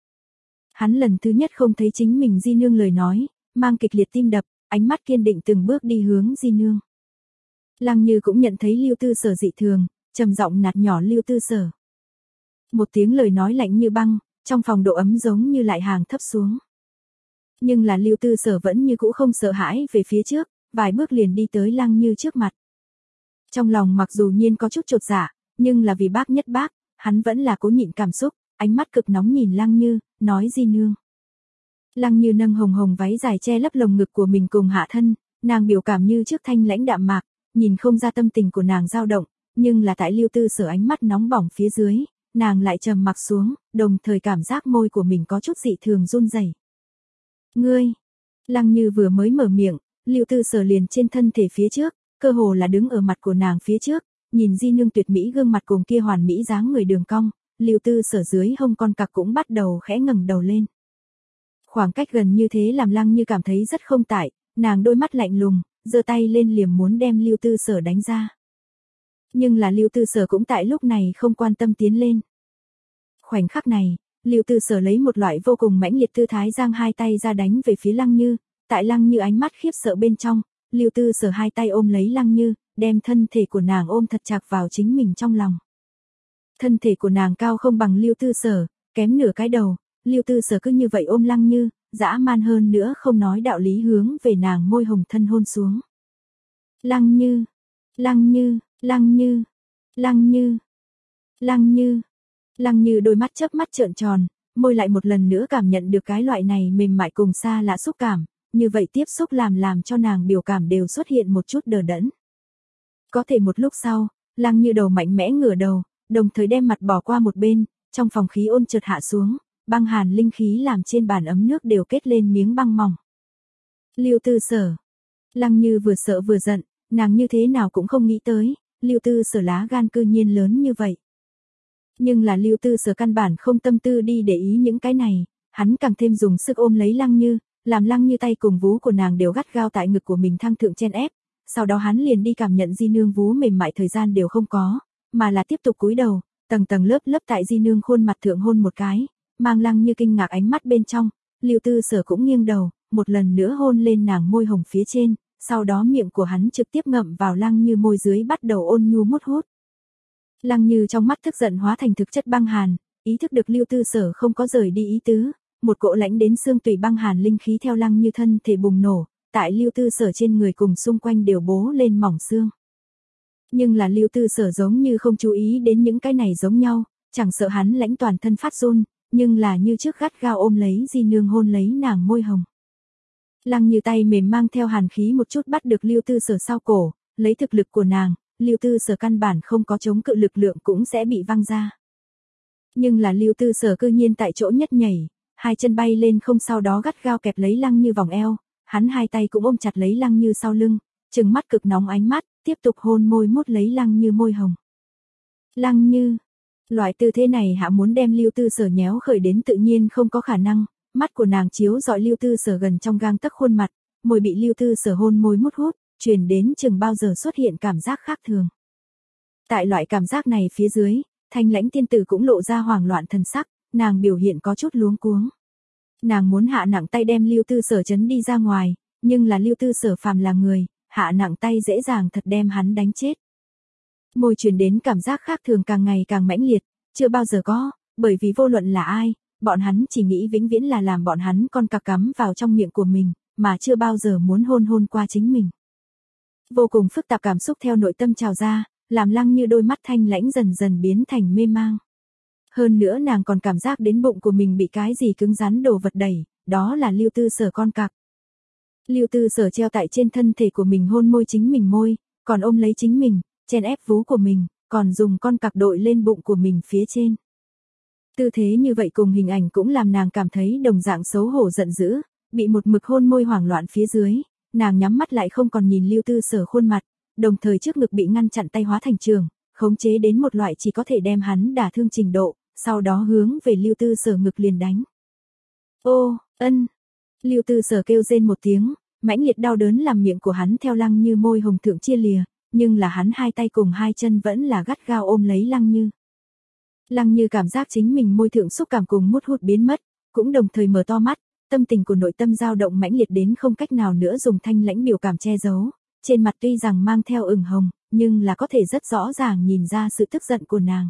Speaker 1: Hắn lần thứ nhất không thấy chính mình Di Nương lời nói, mang kịch liệt tim đập, ánh mắt kiên định từng bước đi hướng Di Nương. Lăng Như cũng nhận thấy Lưu Tư Sở dị thường, trầm giọng nạt nhỏ Lưu Tư Sở. Một tiếng lời nói lạnh như băng, trong phòng độ ấm giống như lại hàng thấp xuống. Nhưng là Lưu Tư Sở vẫn như cũ không sợ hãi về phía trước, vài bước liền đi tới Lăng Như trước mặt. Trong lòng mặc dù nhiên có chút chột dạ, nhưng là vì bác nhất bác, hắn vẫn là cố nhịn cảm xúc, ánh mắt cực nóng nhìn Lăng Như, nói Di Nương. Lăng Như nâng hồng hồng váy dài che lấp lồng ngực của mình cùng hạ thân, nàng biểu cảm như trước thanh lãnh đạm mạc, nhìn không ra tâm tình của nàng dao động, nhưng là tại Lưu Tư Sở ánh mắt nóng bỏng phía dưới, nàng lại trầm mặc xuống, đồng thời cảm giác môi của mình có chút dị thường run rẩy. Ngươi, Lăng Như vừa mới mở miệng, Lưu Tư Sở liền trên thân thể phía trước, cơ hồ là đứng ở mặt của nàng phía trước, nhìn Di Nương tuyệt mỹ gương mặt cùng kia hoàn mỹ dáng người đường cong, Lưu Tư Sở dưới hông con cặc cũng bắt đầu khẽ ngẩng đầu lên. Khoảng cách gần như thế làm Lăng Như cảm thấy rất không tải, nàng đôi mắt lạnh lùng, giơ tay lên liềm muốn đem Lưu Tư Sở đánh ra. Nhưng là Lưu Tư Sở cũng tại lúc này không quan tâm tiến lên. Khoảnh khắc này, Lưu Tư Sở lấy một loại vô cùng mãnh liệt tư thái giang hai tay ra đánh về phía Lăng Như, tại Lăng Như ánh mắt khiếp sợ bên trong, Lưu Tư Sở hai tay ôm lấy Lăng Như, đem thân thể của nàng ôm thật chặt vào chính mình trong lòng. Thân thể của nàng cao không bằng Lưu Tư Sở, kém nửa cái đầu, Lưu Tư Sở cứ như vậy ôm Lăng Như, dã man hơn nữa không nói đạo lý hướng về nàng môi hồng thân hôn xuống. Lăng Như, Lăng Như, Lăng Như, Lăng Như, Lăng Như, Lăng Như đôi mắt chớp mắt trợn tròn, môi lại một lần nữa cảm nhận được cái loại này mềm mại cùng xa lạ xúc cảm, như vậy tiếp xúc làm làm cho nàng biểu cảm đều xuất hiện một chút đờ đẫn. Có thể một lúc sau, Lăng Như đầu mạnh mẽ ngửa đầu, đồng thời đem mặt bỏ qua một bên, trong phòng khí ôn chợt hạ xuống, băng hàn linh khí làm trên bàn ấm nước đều kết lên miếng băng mỏng. Lưu Tư Sở. Lăng Như vừa sợ vừa giận, nàng như thế nào cũng không nghĩ tới, Lưu Tư Sở lá gan cư nhiên lớn như vậy. Nhưng là Lưu Tư Sở căn bản không tâm tư đi để ý những cái này, hắn càng thêm dùng sức ôm lấy Lăng Như, làm Lăng Như tay cùng vú của nàng đều gắt gao tại ngực của mình thăng thượng chen ép, sau đó hắn liền đi cảm nhận Di Nương vú mềm mại thời gian đều không có, mà là tiếp tục cúi đầu, tầng tầng lớp lớp tại Di Nương khuôn mặt thượng hôn một cái, mang Lăng Như kinh ngạc ánh mắt bên trong, Lưu Tư Sở cũng nghiêng đầu, một lần nữa hôn lên nàng môi hồng phía trên, sau đó miệng của hắn trực tiếp ngậm vào Lăng Như môi dưới bắt đầu ôn nhu mút hút. Lăng Như trong mắt tức giận hóa thành thực chất băng hàn, ý thức được Lưu Tư Sở không có rời đi ý tứ, một cỗ lãnh đến xương tủy băng hàn linh khí theo Lăng Như thân thể bùng nổ, tại Lưu Tư Sở trên người cùng xung quanh đều bố lên mỏng xương. Nhưng là Lưu Tư Sở giống như không chú ý đến những cái này giống nhau, chẳng sợ hắn lãnh toàn thân phát run, nhưng là như trước gắt gao ôm lấy Di Nương hôn lấy nàng môi hồng. Lăng Như tay mềm mang theo hàn khí một chút bắt được Lưu Tư Sở sau cổ, lấy thực lực của nàng, Lưu Tư Sở căn bản không có chống cự lực lượng cũng sẽ bị văng ra. Nhưng là Lưu Tư Sở cư nhiên tại chỗ nhất nhảy, hai chân bay lên không sau đó gắt gao kẹp lấy Lăng Như vòng eo, hắn hai tay cũng ôm chặt lấy Lăng Như sau lưng, trừng mắt cực nóng ánh mắt, tiếp tục hôn môi mút lấy Lăng Như môi hồng. Lăng Như, loại tư thế này hạ muốn đem Lưu Tư Sở nhéo khởi đến tự nhiên không có khả năng, mắt của nàng chiếu dọi Lưu Tư Sở gần trong gang tấc khuôn mặt, môi bị Lưu Tư Sở hôn môi mút hút, truyền đến chừng bao giờ xuất hiện cảm giác khác thường. Tại loại cảm giác này phía dưới, Thanh Lãnh tiên tử cũng lộ ra hoảng loạn thần sắc, nàng biểu hiện có chút luống cuống. Nàng muốn hạ nặng tay đem Lưu Tư Sở chấn đi ra ngoài, nhưng là Lưu Tư Sở phàm là người, hạ nặng tay dễ dàng thật đem hắn đánh chết. Môi truyền đến cảm giác khác thường càng ngày càng mãnh liệt, chưa bao giờ có, bởi vì vô luận là ai, bọn hắn chỉ nghĩ vĩnh viễn là làm bọn hắn con cặc cắm vào trong miệng của mình, mà chưa bao giờ muốn hôn hôn qua chính mình. Vô cùng phức tạp cảm xúc theo nội tâm trào ra, làm Lăng Như đôi mắt thanh lãnh dần dần biến thành mê mang. Hơn nữa nàng còn cảm giác đến bụng của mình bị cái gì cứng rắn đồ vật đẩy, đó là Lưu Tư Sở con cặc. Lưu Tư Sở treo tại trên thân thể của mình hôn môi chính mình môi, còn ôm lấy chính mình, chen ép vú của mình, còn dùng con cặc đội lên bụng của mình phía trên. Tư thế như vậy cùng hình ảnh cũng làm nàng cảm thấy đồng dạng xấu hổ giận dữ, bị một mực hôn môi hoảng loạn phía dưới, nàng nhắm mắt lại không còn nhìn Lưu Tư Sở khuôn mặt, đồng thời trước ngực bị ngăn chặn tay hóa thành trường, khống chế đến một loại chỉ có thể đem hắn đả thương trình độ, sau đó hướng về Lưu Tư Sở ngực liền đánh. Ô, ân. Lưu Tư Sở kêu rên một tiếng, mãnh liệt đau đớn làm miệng của hắn theo Lăng Như môi hồng thượng chia lìa, nhưng là hắn hai tay cùng hai chân vẫn là gắt gao ôm lấy Lăng Như. Lăng Như cảm giác chính mình môi thượng xúc cảm cùng mút hút biến mất, cũng đồng thời mở to mắt, tâm tình của nội tâm dao động mãnh liệt đến không cách nào nữa dùng thanh lãnh biểu cảm che giấu, trên mặt tuy rằng mang theo ửng hồng, nhưng là có thể rất rõ ràng nhìn ra sự tức giận của nàng.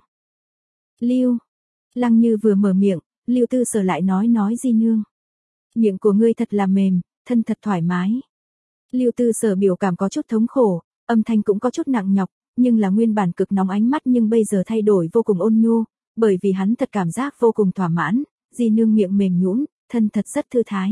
Speaker 1: Lưu, Lăng Như vừa mở miệng, Lưu Tư Sở lại nói nói Di Nương. Miệng của ngươi thật là mềm, thân thật thoải mái. Lưu Tư Sở biểu cảm có chút thống khổ, âm thanh cũng có chút nặng nhọc, nhưng là nguyên bản cực nóng ánh mắt nhưng bây giờ thay đổi vô cùng ôn nhu, bởi vì hắn thật cảm giác vô cùng thỏa mãn, Di Nương miệng mềm nhũn, thân thật rất thư thái.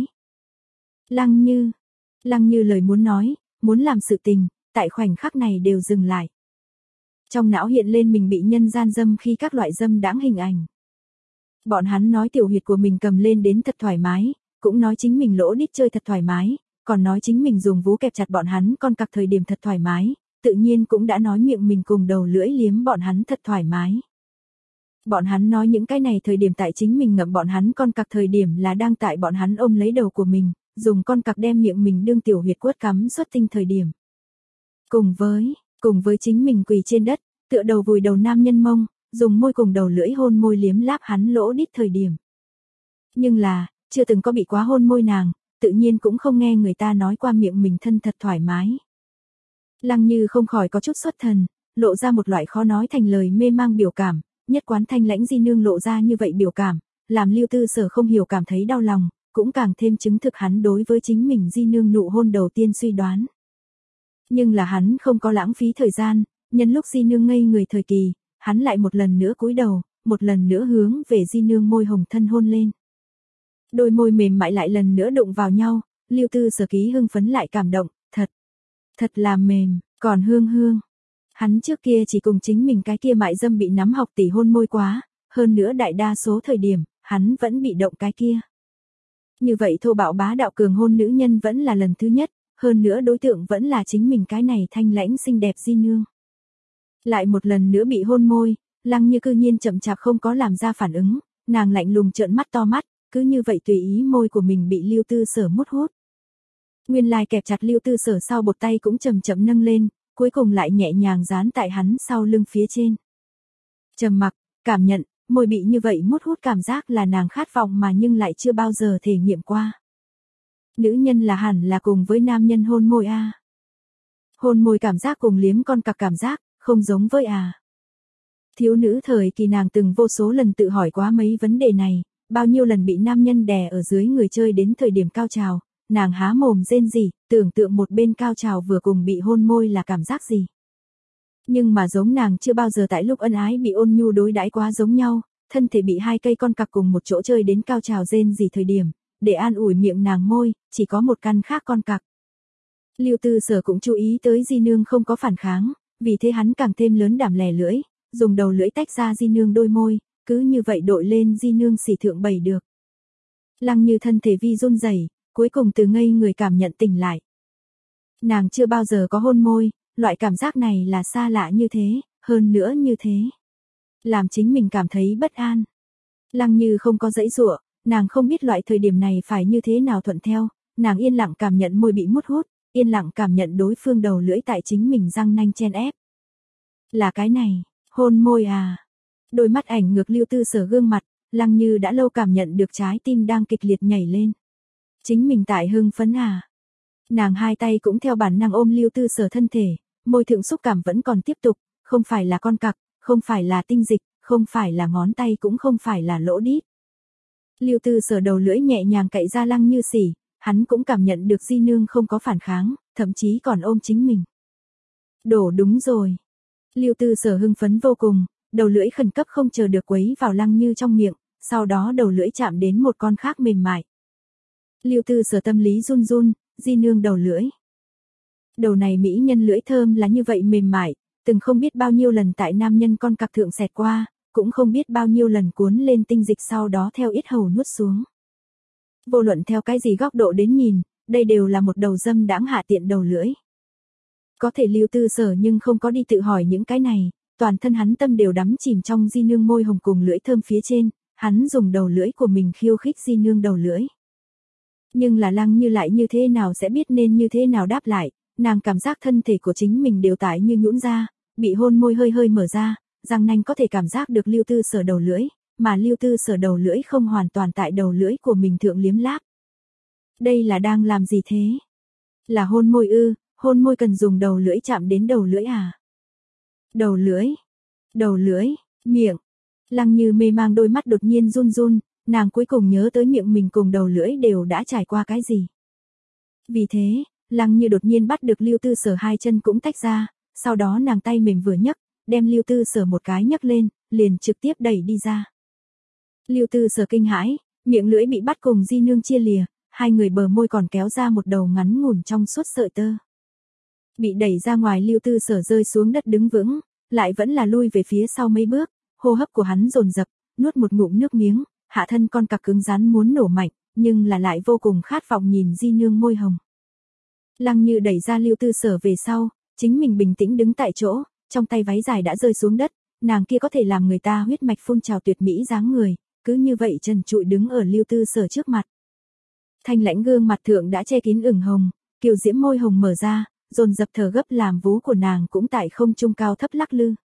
Speaker 1: Lăng Như, Lăng Như lời muốn nói, muốn làm sự tình, tại khoảnh khắc này đều dừng lại. Trong não hiện lên mình bị nhân gian dâm khi các loại dâm đãng hình ảnh. Bọn hắn nói tiểu huyệt của mình cầm lên đến thật thoải mái, cũng nói chính mình lỗ đít chơi thật thoải mái, còn nói chính mình dùng vú kẹp chặt bọn hắn con cặc thời điểm thật thoải mái, tự nhiên cũng đã nói miệng mình cùng đầu lưỡi liếm bọn hắn thật thoải mái. Bọn hắn nói những cái này thời điểm tại chính mình ngậm bọn hắn con cặc thời điểm là đang tại bọn hắn ôm lấy đầu của mình, dùng con cặc đem miệng mình đương tiểu huyệt quất cắm xuất tinh thời điểm. Cùng với, cùng với chính mình quỳ trên đất, tựa đầu vùi đầu nam nhân mông, dùng môi cùng đầu lưỡi hôn môi liếm láp hắn lỗ đít thời điểm. Nhưng là, chưa từng có bị quá hôn môi nàng, tự nhiên cũng không nghe người ta nói qua miệng mình thân thật thoải mái. Lăng Như không khỏi có chút xuất thần, lộ ra một loại khó nói thành lời mê mang biểu cảm, nhất quán thanh lãnh Di Nương lộ ra như vậy biểu cảm, làm Lưu Tư Sở không hiểu cảm thấy đau lòng, cũng càng thêm chứng thực hắn đối với chính mình Di Nương nụ hôn đầu tiên suy đoán. Nhưng là hắn không có lãng phí thời gian, nhân lúc Di Nương ngây người thời kỳ, hắn lại một lần nữa cúi đầu, một lần nữa hướng về Di Nương môi hồng thân hôn lên. Đôi môi mềm mại lại lần nữa đụng vào nhau, Lưu Tư Sở ký hưng phấn lại cảm động, thật, thật là mềm, còn hương hương. Hắn trước kia chỉ cùng chính mình cái kia mại dâm bị nắm học tỷ hôn môi quá, hơn nữa đại đa số thời điểm, hắn vẫn bị động cái kia. Như vậy thô bạo bá đạo cường hôn nữ nhân vẫn là lần thứ nhất, hơn nữa đối tượng vẫn là chính mình cái này thanh lãnh xinh đẹp Di Nương. Lại một lần nữa bị hôn môi, Lăng Như cư nhiên chậm chạp không có làm ra phản ứng, nàng lạnh lùng trợn mắt to mắt, cứ như vậy tùy ý môi của mình bị Lưu Tư Sở mút hút. Nguyên lai kẹp chặt Lưu Tư Sở sau bột tay cũng chậm chậm nâng lên, cuối cùng lại nhẹ nhàng dán tại hắn sau lưng phía trên. Trầm mặc, cảm nhận, môi bị như vậy mút hút cảm giác là nàng khát vọng mà nhưng lại chưa bao giờ thể nghiệm qua. Nữ nhân là hẳn là cùng với nam nhân hôn môi a. Hôn môi cảm giác cùng liếm con cặc cảm giác, không giống với à. Thiếu nữ thời kỳ nàng từng vô số lần tự hỏi quá mấy vấn đề này, bao nhiêu lần bị nam nhân đè ở dưới người chơi đến thời điểm cao trào, nàng há mồm rên rỉ, tưởng tượng một bên cao trào vừa cùng bị hôn môi là cảm giác gì. Nhưng mà giống nàng chưa bao giờ tại lúc ân ái bị ôn nhu đối đãi quá giống nhau, thân thể bị hai cây con cặc cùng một chỗ chơi đến cao trào rên rỉ thời điểm, để an ủi miệng nàng môi, chỉ có một căn khác con cặc. Lưu Tư Sở cũng chú ý tới Di Nương không có phản kháng, vì thế hắn càng thêm lớn đảm lẻ lưỡi, dùng đầu lưỡi tách ra Di Nương đôi môi, cứ như vậy đội lên Di Nương xỉ thượng bầy được. Lăng Như thân thể vi run rẩy, cuối cùng từ ngây người cảm nhận tỉnh lại. Nàng chưa bao giờ có hôn môi, loại cảm giác này là xa lạ như thế, hơn nữa như thế. Làm chính mình cảm thấy bất an. Lăng Như không có giãy giụa, nàng không biết loại thời điểm này phải như thế nào thuận theo, nàng yên lặng cảm nhận môi bị mút hút, yên lặng cảm nhận đối phương đầu lưỡi tại chính mình răng nanh chen ép. Là cái này, hôn môi à. Đôi mắt ảnh ngược Lưu Tư Sở gương mặt, Lăng Như đã lâu cảm nhận được trái tim đang kịch liệt nhảy lên. Chính mình tại hưng phấn à. Nàng hai tay cũng theo bản năng ôm Lưu Tư Sở thân thể, môi thượng xúc cảm vẫn còn tiếp tục, không phải là con cặc, không phải là tinh dịch, không phải là ngón tay cũng không phải là lỗ đít. Lưu Tư Sở đầu lưỡi nhẹ nhàng cạy ra Lăng Như xỉ, hắn cũng cảm nhận được Di Nương không có phản kháng, thậm chí còn ôm chính mình. Đổ đúng rồi. Lưu Tư Sở hưng phấn vô cùng, đầu lưỡi khẩn cấp không chờ được quấy vào Lăng Như trong miệng, sau đó đầu lưỡi chạm đến một con khác mềm mại. Lưu Tư Sở tâm lý run run, Di Nương đầu lưỡi. Đầu này mỹ nhân lưỡi thơm là như vậy mềm mại, từng không biết bao nhiêu lần tại nam nhân con cặc thượng xẹt qua, cũng không biết bao nhiêu lần cuốn lên tinh dịch sau đó theo yết hầu nuốt xuống. Vô luận theo cái gì góc độ đến nhìn, đây đều là một đầu dâm đãng hạ tiện đầu lưỡi. Có thể Lưu Tư Sở nhưng không có đi tự hỏi những cái này, toàn thân hắn tâm đều đắm chìm trong Di Nương môi hồng cùng lưỡi thơm phía trên, hắn dùng đầu lưỡi của mình khiêu khích Di Nương đầu lưỡi. Nhưng là Lăng Như lại như thế nào sẽ biết nên như thế nào đáp lại, nàng cảm giác thân thể của chính mình đều tải như nhũn ra, bị hôn môi hơi hơi mở ra, răng nanh có thể cảm giác được Lưu Tư Sở đầu lưỡi, mà Lưu Tư Sở đầu lưỡi không hoàn toàn tại đầu lưỡi của mình thượng liếm láp. Đây là đang làm gì thế? Là hôn môi ư, hôn môi cần dùng đầu lưỡi chạm đến đầu lưỡi à? Đầu lưỡi, đầu lưỡi, miệng. Lăng Như mê mang đôi mắt đột nhiên run run, nàng cuối cùng nhớ tới miệng mình cùng đầu lưỡi đều đã trải qua cái gì. Vì thế, Lăng Như đột nhiên bắt được Lưu Tư Sở hai chân cũng tách ra, sau đó nàng tay mềm vừa nhấc, đem Lưu Tư Sở một cái nhấc lên, liền trực tiếp đẩy đi ra. Lưu Tư Sở kinh hãi, miệng lưỡi bị bắt cùng Di Nương chia lìa, hai người bờ môi còn kéo ra một đầu ngắn ngủn trong suốt sợi tơ. Bị đẩy ra ngoài Lưu Tư Sở rơi xuống đất đứng vững, lại vẫn là lui về phía sau mấy bước, hô hấp của hắn dồn dập, nuốt một ngụm nước miếng, hạ thân con cặc cứng rắn muốn nổ mạnh, nhưng là lại vô cùng khát vọng nhìn Di Nương môi hồng. Lăng Như đẩy ra Lưu Tư Sở về sau, chính mình bình tĩnh đứng tại chỗ, trong tay váy dài đã rơi xuống đất, nàng kia có thể làm người ta huyết mạch phun trào tuyệt mỹ dáng người, cứ như vậy trần trụi đứng ở Lưu Tư Sở trước mặt. Thanh lãnh gương mặt thượng đã che kín ửng hồng, kiều diễm môi hồng mở ra, dồn dập thở gấp làm vú của nàng cũng tại không trung cao thấp lắc lư.